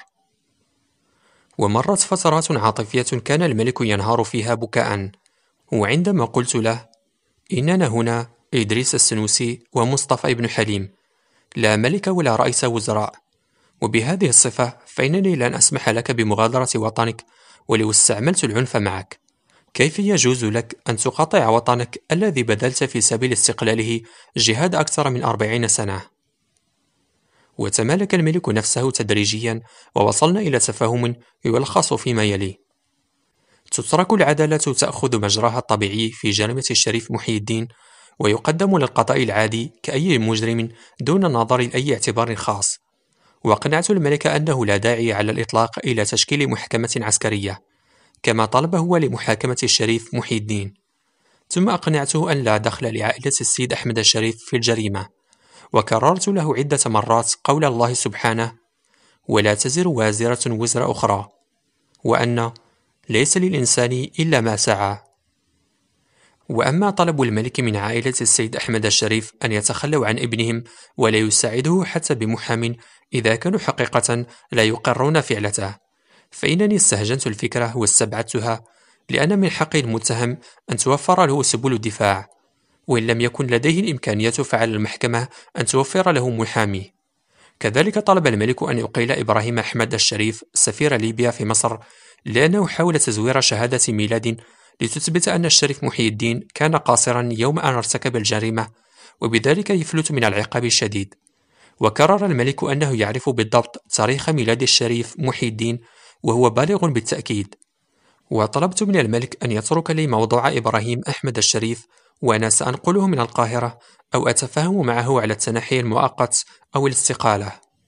ومرت فترات عاطفية كان الملك ينهار فيها بكاء، وعندما قلت له: إننا هنا إدريس السنوسي ومصطفى ابن حليم، لا ملك ولا رئيس وزراء، وبهذه الصفة فإنني لن أسمح لك بمغادرة وطنك ولو استعملت العنف معك. كيف يجوز لك أن تقاطع وطنك الذي بذلت في سبيل استقلاله جهاد أكثر من أربعين سنة؟ وتمالك الملك نفسه تدريجيا، ووصلنا إلى تفاهم يلخص فيما يلي: تترك العدالة تأخذ مجراها الطبيعي في جريمة الشريف محي الدين، ويقدم للقضاء العادي كأي مجرم دون النظر لأي اعتبار خاص. وأقنعت الملك أنه لا داعي على الإطلاق إلى تشكيل محكمة عسكرية كما طلب هو لمحاكمة الشريف محي الدين. ثم أقنعته أن لا دخل لعائلة السيد أحمد الشريف في الجريمة، وكررت له عدة مرات قول الله سبحانه: ولا تزر وازرة وزر أخرى، وأن ليس للإنسان إلا ما سعى. وأما طلب الملك من عائلة السيد أحمد الشريف أن يتخلوا عن ابنهم ولا يساعده حتى بمحام إذا كانوا حقيقة لا يقرون فعلته، فإنني استهجنت الفكرة واستبعدتها، لأن من حق المتهم أن توفر له سبل الدفاع، وإن لم يكن لديه الإمكانية فعلى المحكمة أن توفر له محامي. كذلك طلب الملك أن يقيل إبراهيم أحمد الشريف سفير ليبيا في مصر، لأنه حاول تزوير شهادة ميلاد لتثبت أن الشريف محي الدين كان قاصرا يوم أن ارتكب الجريمة، وبذلك يفلت من العقاب الشديد. وكرر الملك أنه يعرف بالضبط تاريخ ميلاد الشريف محي الدين، وهو بالغ بالتأكيد. وطلبت من الملك أن يترك لي موضوع إبراهيم أحمد الشريف، وأنا سأنقله من القاهرة أو أتفاهم معه على التنحي المؤقت أو الاستقالة.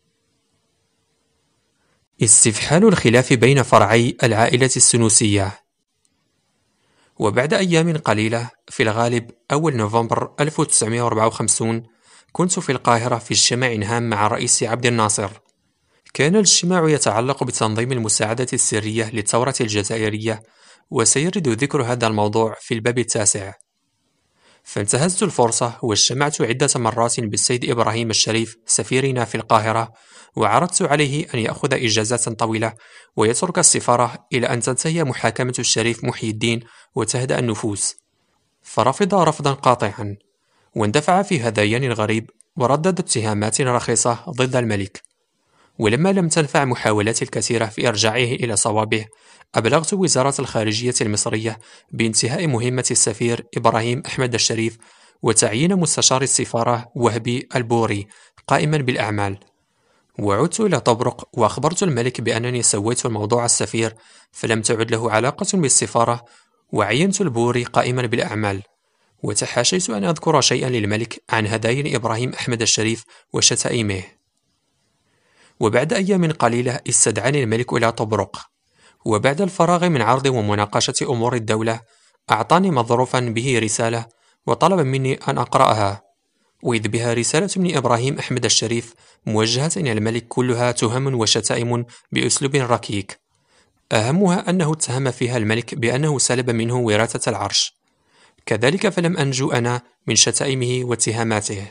استفحال الخلاف بين فرعي العائلة السنوسية. وبعد أيام قليلة، في الغالب أول نوفمبر ألف وتسعمائة وأربعة وخمسين، كنت في القاهرة في اجتماع هام مع الرئيس عبد الناصر. كان الاجتماع يتعلق بتنظيم المساعدة السرية للثورة الجزائرية، وسيرد ذكر هذا الموضوع في الباب التاسع. فانتهزت الفرصة واجتمعت عدة مرات بالسيد إبراهيم الشريف سفيرنا في القاهرة، وعرضت عليه أن يأخذ إجازة طويلة ويترك السفارة إلى أن تنتهي محاكمة الشريف محي الدين وتهدأ النفوس، فرفض رفضا قاطعا، واندفع في هذيان غريب وردد اتهامات رخيصة ضد الملك. ولما لم تنفع محاولاتي الكثيرة في إرجاعه إلى صوابه، أبلغت وزارة الخارجية المصرية بانتهاء مهمة السفير إبراهيم أحمد الشريف وتعيين مستشار السفارة وهبي البوري قائما بالأعمال. وعدت إلى طبرق وأخبرت الملك بأنني سويت الموضوع السفير، فلم تعد له علاقة بالسفارة، وعينت البوري قائما بالأعمال. وتحاشيت أن أذكر شيئا للملك عن هدايا إبراهيم أحمد الشريف وشتائمه. وبعد أيام قليلة استدعاني الملك إلى طبرق، وبعد الفراغ من عرض ومناقشة أمور الدولة أعطاني مظروفا به رسالة وطلب مني أن أقرأها، وإذ بها رسالة من إبراهيم أحمد الشريف موجهة إلى الملك، كلها تهم وشتائم بأسلوب ركيك. أهمها أنه اتهم فيها الملك بأنه سلب منه وراثة العرش. كذلك فلم أنجو أنا من شتائمه واتهاماته.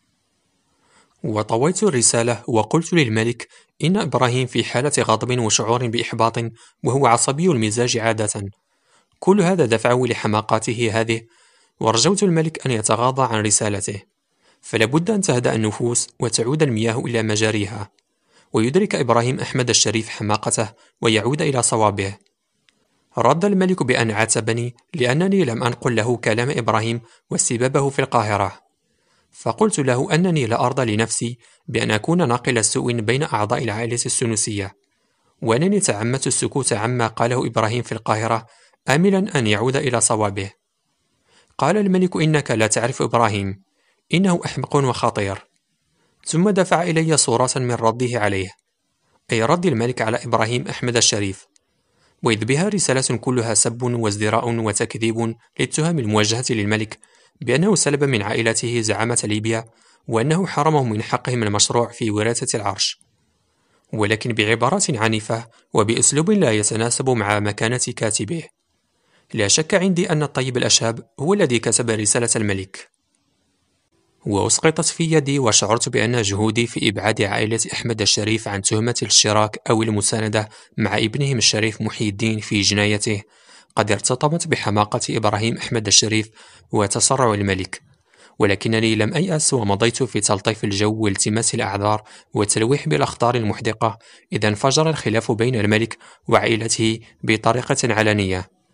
وطويت الرسالة وقلت للملك إن إبراهيم في حالة غضب وشعور بإحباط، وهو عصبي المزاج عادة. كل هذا دفعه لحماقاته هذه، ورجوت الملك أن يتغاضى عن رسالته، فلابد أن تهدأ النفوس وتعود المياه إلى مجاريها، ويدرك إبراهيم أحمد الشريف حماقته ويعود إلى صوابه. رد الملك بأن عاتبني لأنني لم أنقل له كلام إبراهيم واستبابه في القاهرة، فقلت له أنني لا أرضى لنفسي بأن أكون ناقل سوء بين أعضاء العائلة السنوسية، وأنني تعمدت السكوت عما قاله إبراهيم في القاهرة آملا أن يعود إلى صوابه. قال الملك: إنك لا تعرف إبراهيم، إنه أحمق وخطير. ثم دفع إلي صورة من رده عليه، أي رد الملك على إبراهيم أحمد الشريف، وإذ بها رسالة كلها سب وازدراء وتكذيب للتهم الموجهة للملك بأنه سلب من عائلته زعامة ليبيا، وأنه حرمهم من حقهم المشروع في وراثة العرش، ولكن بعبارات عنيفة وبأسلوب لا يتناسب مع مكانة كاتبه. لا شك عندي أن الطيب الأشهب هو الذي كتب رسالة الملك. وأسقطت في يدي، وشعرت بأن جهودي في إبعاد عائلة أحمد الشريف عن تهمة الاشتراك أو المساندة مع ابنهم الشريف محي الدين في جنايته قد ارتطمت بحماقة إبراهيم أحمد الشريف وتسرع الملك، ولكنني لم أيأس، ومضيت في تلطيف الجو والتماس الأعذار والتلويح بالأخطار المحدقة إذا انفجر الخلاف بين الملك وعائلته بطريقة علنية.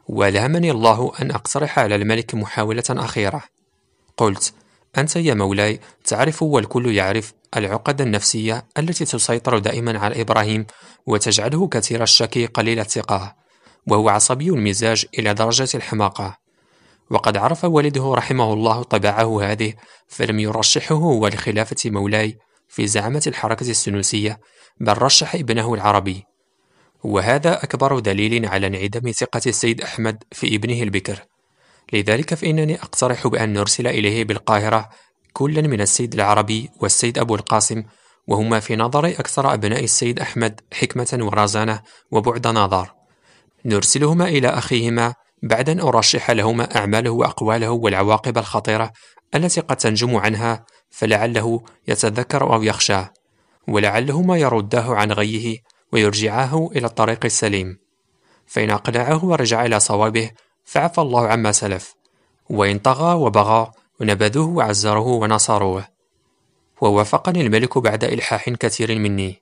وألهمني الله أن أقترح على الملك محاولة أخيرة. قلت: أنت يا مولاي تعرف والكل يعرف العقد النفسية التي تسيطر دائما على إبراهيم وتجعله كثير الشك قليل الثقة، وهو عصبي المزاج إلى درجة الحماقة. وقد عرف والده رحمه الله طباعه هذه، فلم يرشحه هو لخلافة مولاي في زعامة الحركة السنوسية، بل رشح ابنه العربي. وهذا أكبر دليل على انعدام ثقة السيد أحمد في ابنه البكر. لذلك فإنني أقترح بأن نرسل إليه بالقاهرة كلا من السيد العربي والسيد أبو القاسم، وهما في نظري أكثر أبناء السيد أحمد حكمة ورزانة وبعد نظر. نرسلهما إلى أخيهما بعد أن أرشح لهما أعماله وأقواله والعواقب الخطيرة التي قد تنجم عنها، فلعله يتذكر أو يخشى، ولعلهما يرداه عن غيه ويرجعاه إلى الطريق السليم. فإن أقنعه ورجع إلى صوابه فعفى الله عما سلف، وإن طغى وبغى ونبذوه وعزروه ونصروه. ووافقني الملك بعد إلحاح كثير مني.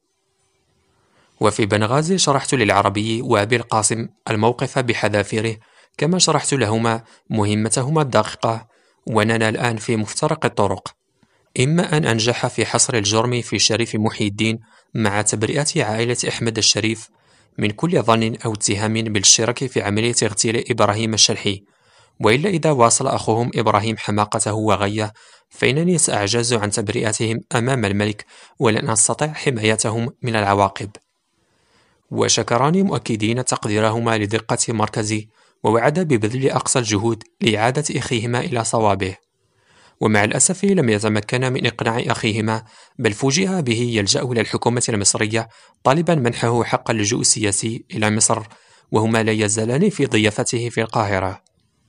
وفي بنغازي شرحت للعربي وأبي القاسم الموقف بحذافيره، كما شرحت لهما مهمتهما الدقيقة، وأننا الآن في مفترق الطرق، إما أن أنجح في حصر الجرم في شريف محي الدين مع تبرئة عائلة أحمد الشريف من كل ظن أو اتهام بالشرك في عملية اغتيال إبراهيم الشلحي، وإلا إذا واصل أخوهم إبراهيم حماقته وغيه فإنني سأعجز عن تبرئتهم أمام الملك، ولن أستطيع حمايتهم من العواقب. وشكراني مؤكدين تقديرهما لدقة مركزي، ووعد ببذل أقصى الجهود لإعادة أخيهما إلى صوابه. ومع الأسف لم يتمكن من إقناع أخيهما، بل فوجئ به يلجأ إلى الحكومة المصرية طالبا منحه حق اللجوء السياسي إلى مصر، وهما لا يزالان في ضيافته في القاهرة.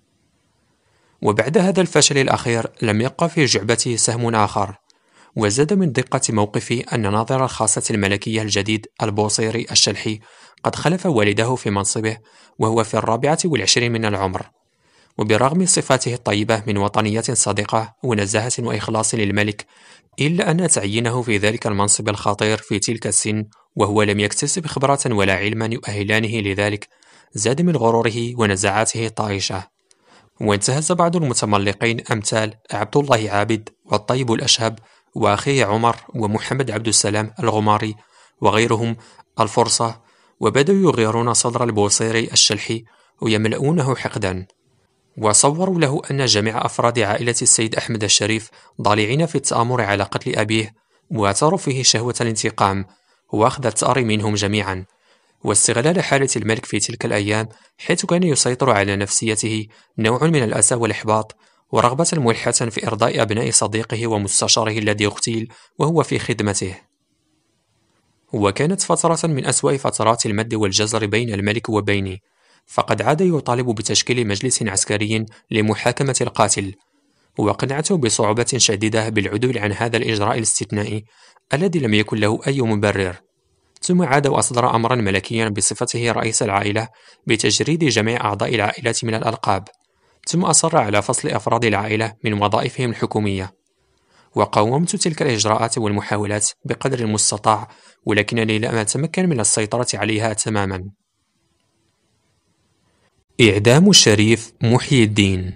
وبعد هذا الفشل الأخير لم يبقى في جعبتي سهم آخر، وزاد من دقة موقفي أن ناظر الخاصة الملكية الجديد البوصيري الشلحي قد خلف والده في منصبه وهو في الرابعة والعشرين من العمر، وبرغم صفاته الطيبة من وطنية صادقة ونزاهة وإخلاص للملك، إلا أن تعيينه في ذلك المنصب الخطير في تلك السن وهو لم يكتسب خبرة ولا علما يؤهلانه لذلك، زاد من غروره ونزعاته الطائشة. وانتهز بعض المتملقين أمثال عبد الله عابد والطيب الأشهب وأخيه عمر ومحمد عبد السلام الغماري وغيرهم الفرصة، وبدأوا يغيرون صدر البوصيري الشلحي ويملؤونه حقدا، وصوروا له أن جميع أفراد عائلة السيد أحمد الشريف ضالعين في التآمر على قتل أبيه، واعتروا فيه شهوة الانتقام وأخذ الثأر منهم جميعا، واستغلال حالة الملك في تلك الأيام، حيث كان يسيطر على نفسيته نوع من الأسى والإحباط ورغبة ملحة في إرضاء أبناء صديقه ومستشاره الذي اغتيل وهو في خدمته. وكانت فترة من أسوأ فترات المد والجزر بين الملك وبيني، فقد عاد يطالب بتشكيل مجلس عسكري لمحاكمة القاتل، وقنعته بصعوبة شديدة بالعدول عن هذا الإجراء الاستثنائي الذي لم يكن له أي مبرر. ثم عاد وأصدر أمرا ملكيا بصفته رئيس العائلة بتجريد جميع أعضاء العائلة من الألقاب، ثم أصر على فصل أفراد العائلة من وظائفهم الحكومية. وقاومت تلك الإجراءات والمحاولات بقدر المستطاع، ولكنني لم أتمكن من السيطرة عليها تماما. إعدام الشريف محي الدين.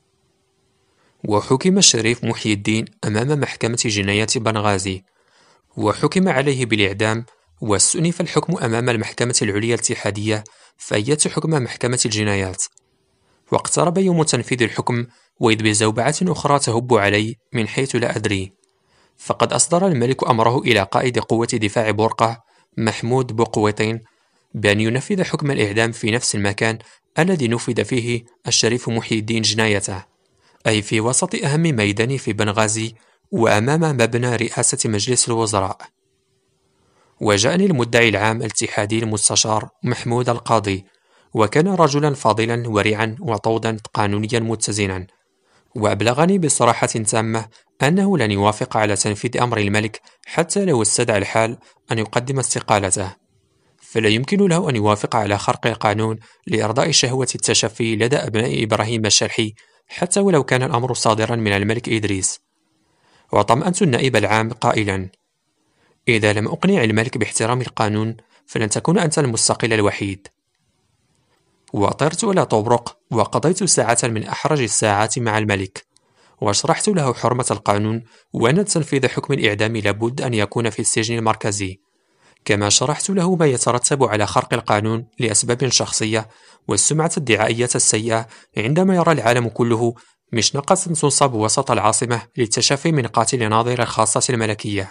وحكم الشريف محي الدين أمام محكمة جنايات بنغازي، وحكم عليه بالإعدام، واستئنف الحكم أمام المحكمة العليا الاتحادية، فهي حكم محكمة الجنايات. واقترب يوم تنفيذ الحكم، وإذ بزوبعة أخرى تهب علي من حيث لا أدري، فقد أصدر الملك أمره إلى قائد قوة دفاع بورقة محمود بوقويطين بأن ينفذ حكم الإعدام في نفس المكان الذي نفذ فيه الشريف محي الدين جنايته، أي في وسط أهم ميدان في بنغازي وأمام مبنى رئاسة مجلس الوزراء. وجاءني المدعي العام الاتحادي المستشار محمود القاضي، وكان رجلا فاضلا ورعا وطودا قانونيا متزنا، وأبلغني بصراحة تامة أنه لن يوافق على تنفيذ أمر الملك حتى لو استدعى الحال أن يقدم استقالته، فلا يمكن له أن يوافق على خرق القانون لإرضاء شهوة التشفي لدى أبناء إبراهيم الشلحي حتى ولو كان الأمر صادرا من الملك إدريس. وطمأنت النائب العام قائلا: إذا لم أقنع الملك باحترام القانون فلن تكون أنت المستقيل الوحيد. وطرت إلى طبرق وقضيت ساعة من أحرج الساعات مع الملك، وشرحت له حرمة القانون وأن تنفيذ حكم الإعدام لابد أن يكون في السجن المركزي، كما شرحت له ما يترتب على خرق القانون لأسباب شخصية والسمعة الدعائية السيئة عندما يرى العالم كله مشنقة تنصب وسط العاصمة للتشفي من قاتل ناظر الخاصة الملكية.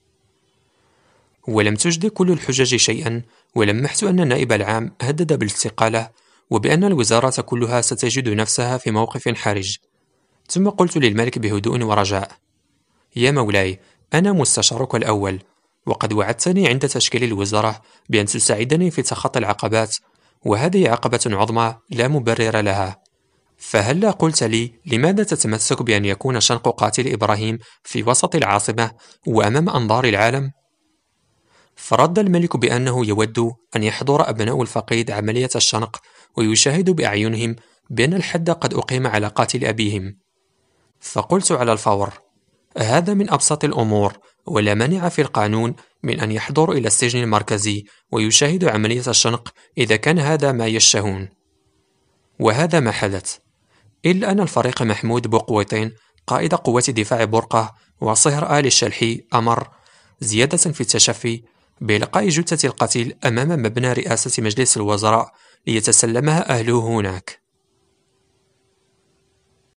ولم تجد كل الحجج شيئا، ولمحت أن النائب العام هدد بالاستقالة وبأن الوزارة كلها ستجد نفسها في موقف حرج. ثم قلت للملك بهدوء ورجاء: يا مولاي، أنا مستشارك الأول، وقد وعدتني عند تشكيل الوزارة بأن تساعدني في تخطي العقبات، وهذه عقبة عظمى لا مبرر لها، فهلا قلت لي لماذا تتمسك بأن يكون شنق قاتل إبراهيم في وسط العاصمة وأمام أنظار العالم؟ فرد الملك بأنه يود أن يحضر أبناء الفقيد عملية الشنق ويشاهدوا بأعينهم بأن الحد قد أقيم على قاتل أبيهم. فقلت على الفور: هذا من أبسط الأمور، ولا مانع في القانون من أن يحضروا إلى السجن المركزي ويشاهدوا عملية الشنق إذا كان هذا ما يشتهون. وهذا ما حدث، إلا أن الفريق محمود بوقويطين قائد قوات دفاع برقة وصهر آل الشلحي أمر زيادة في التشفي بإلقاء جثة القتيل أمام مبنى رئاسة مجلس الوزراء ليتسلمها أهله هناك.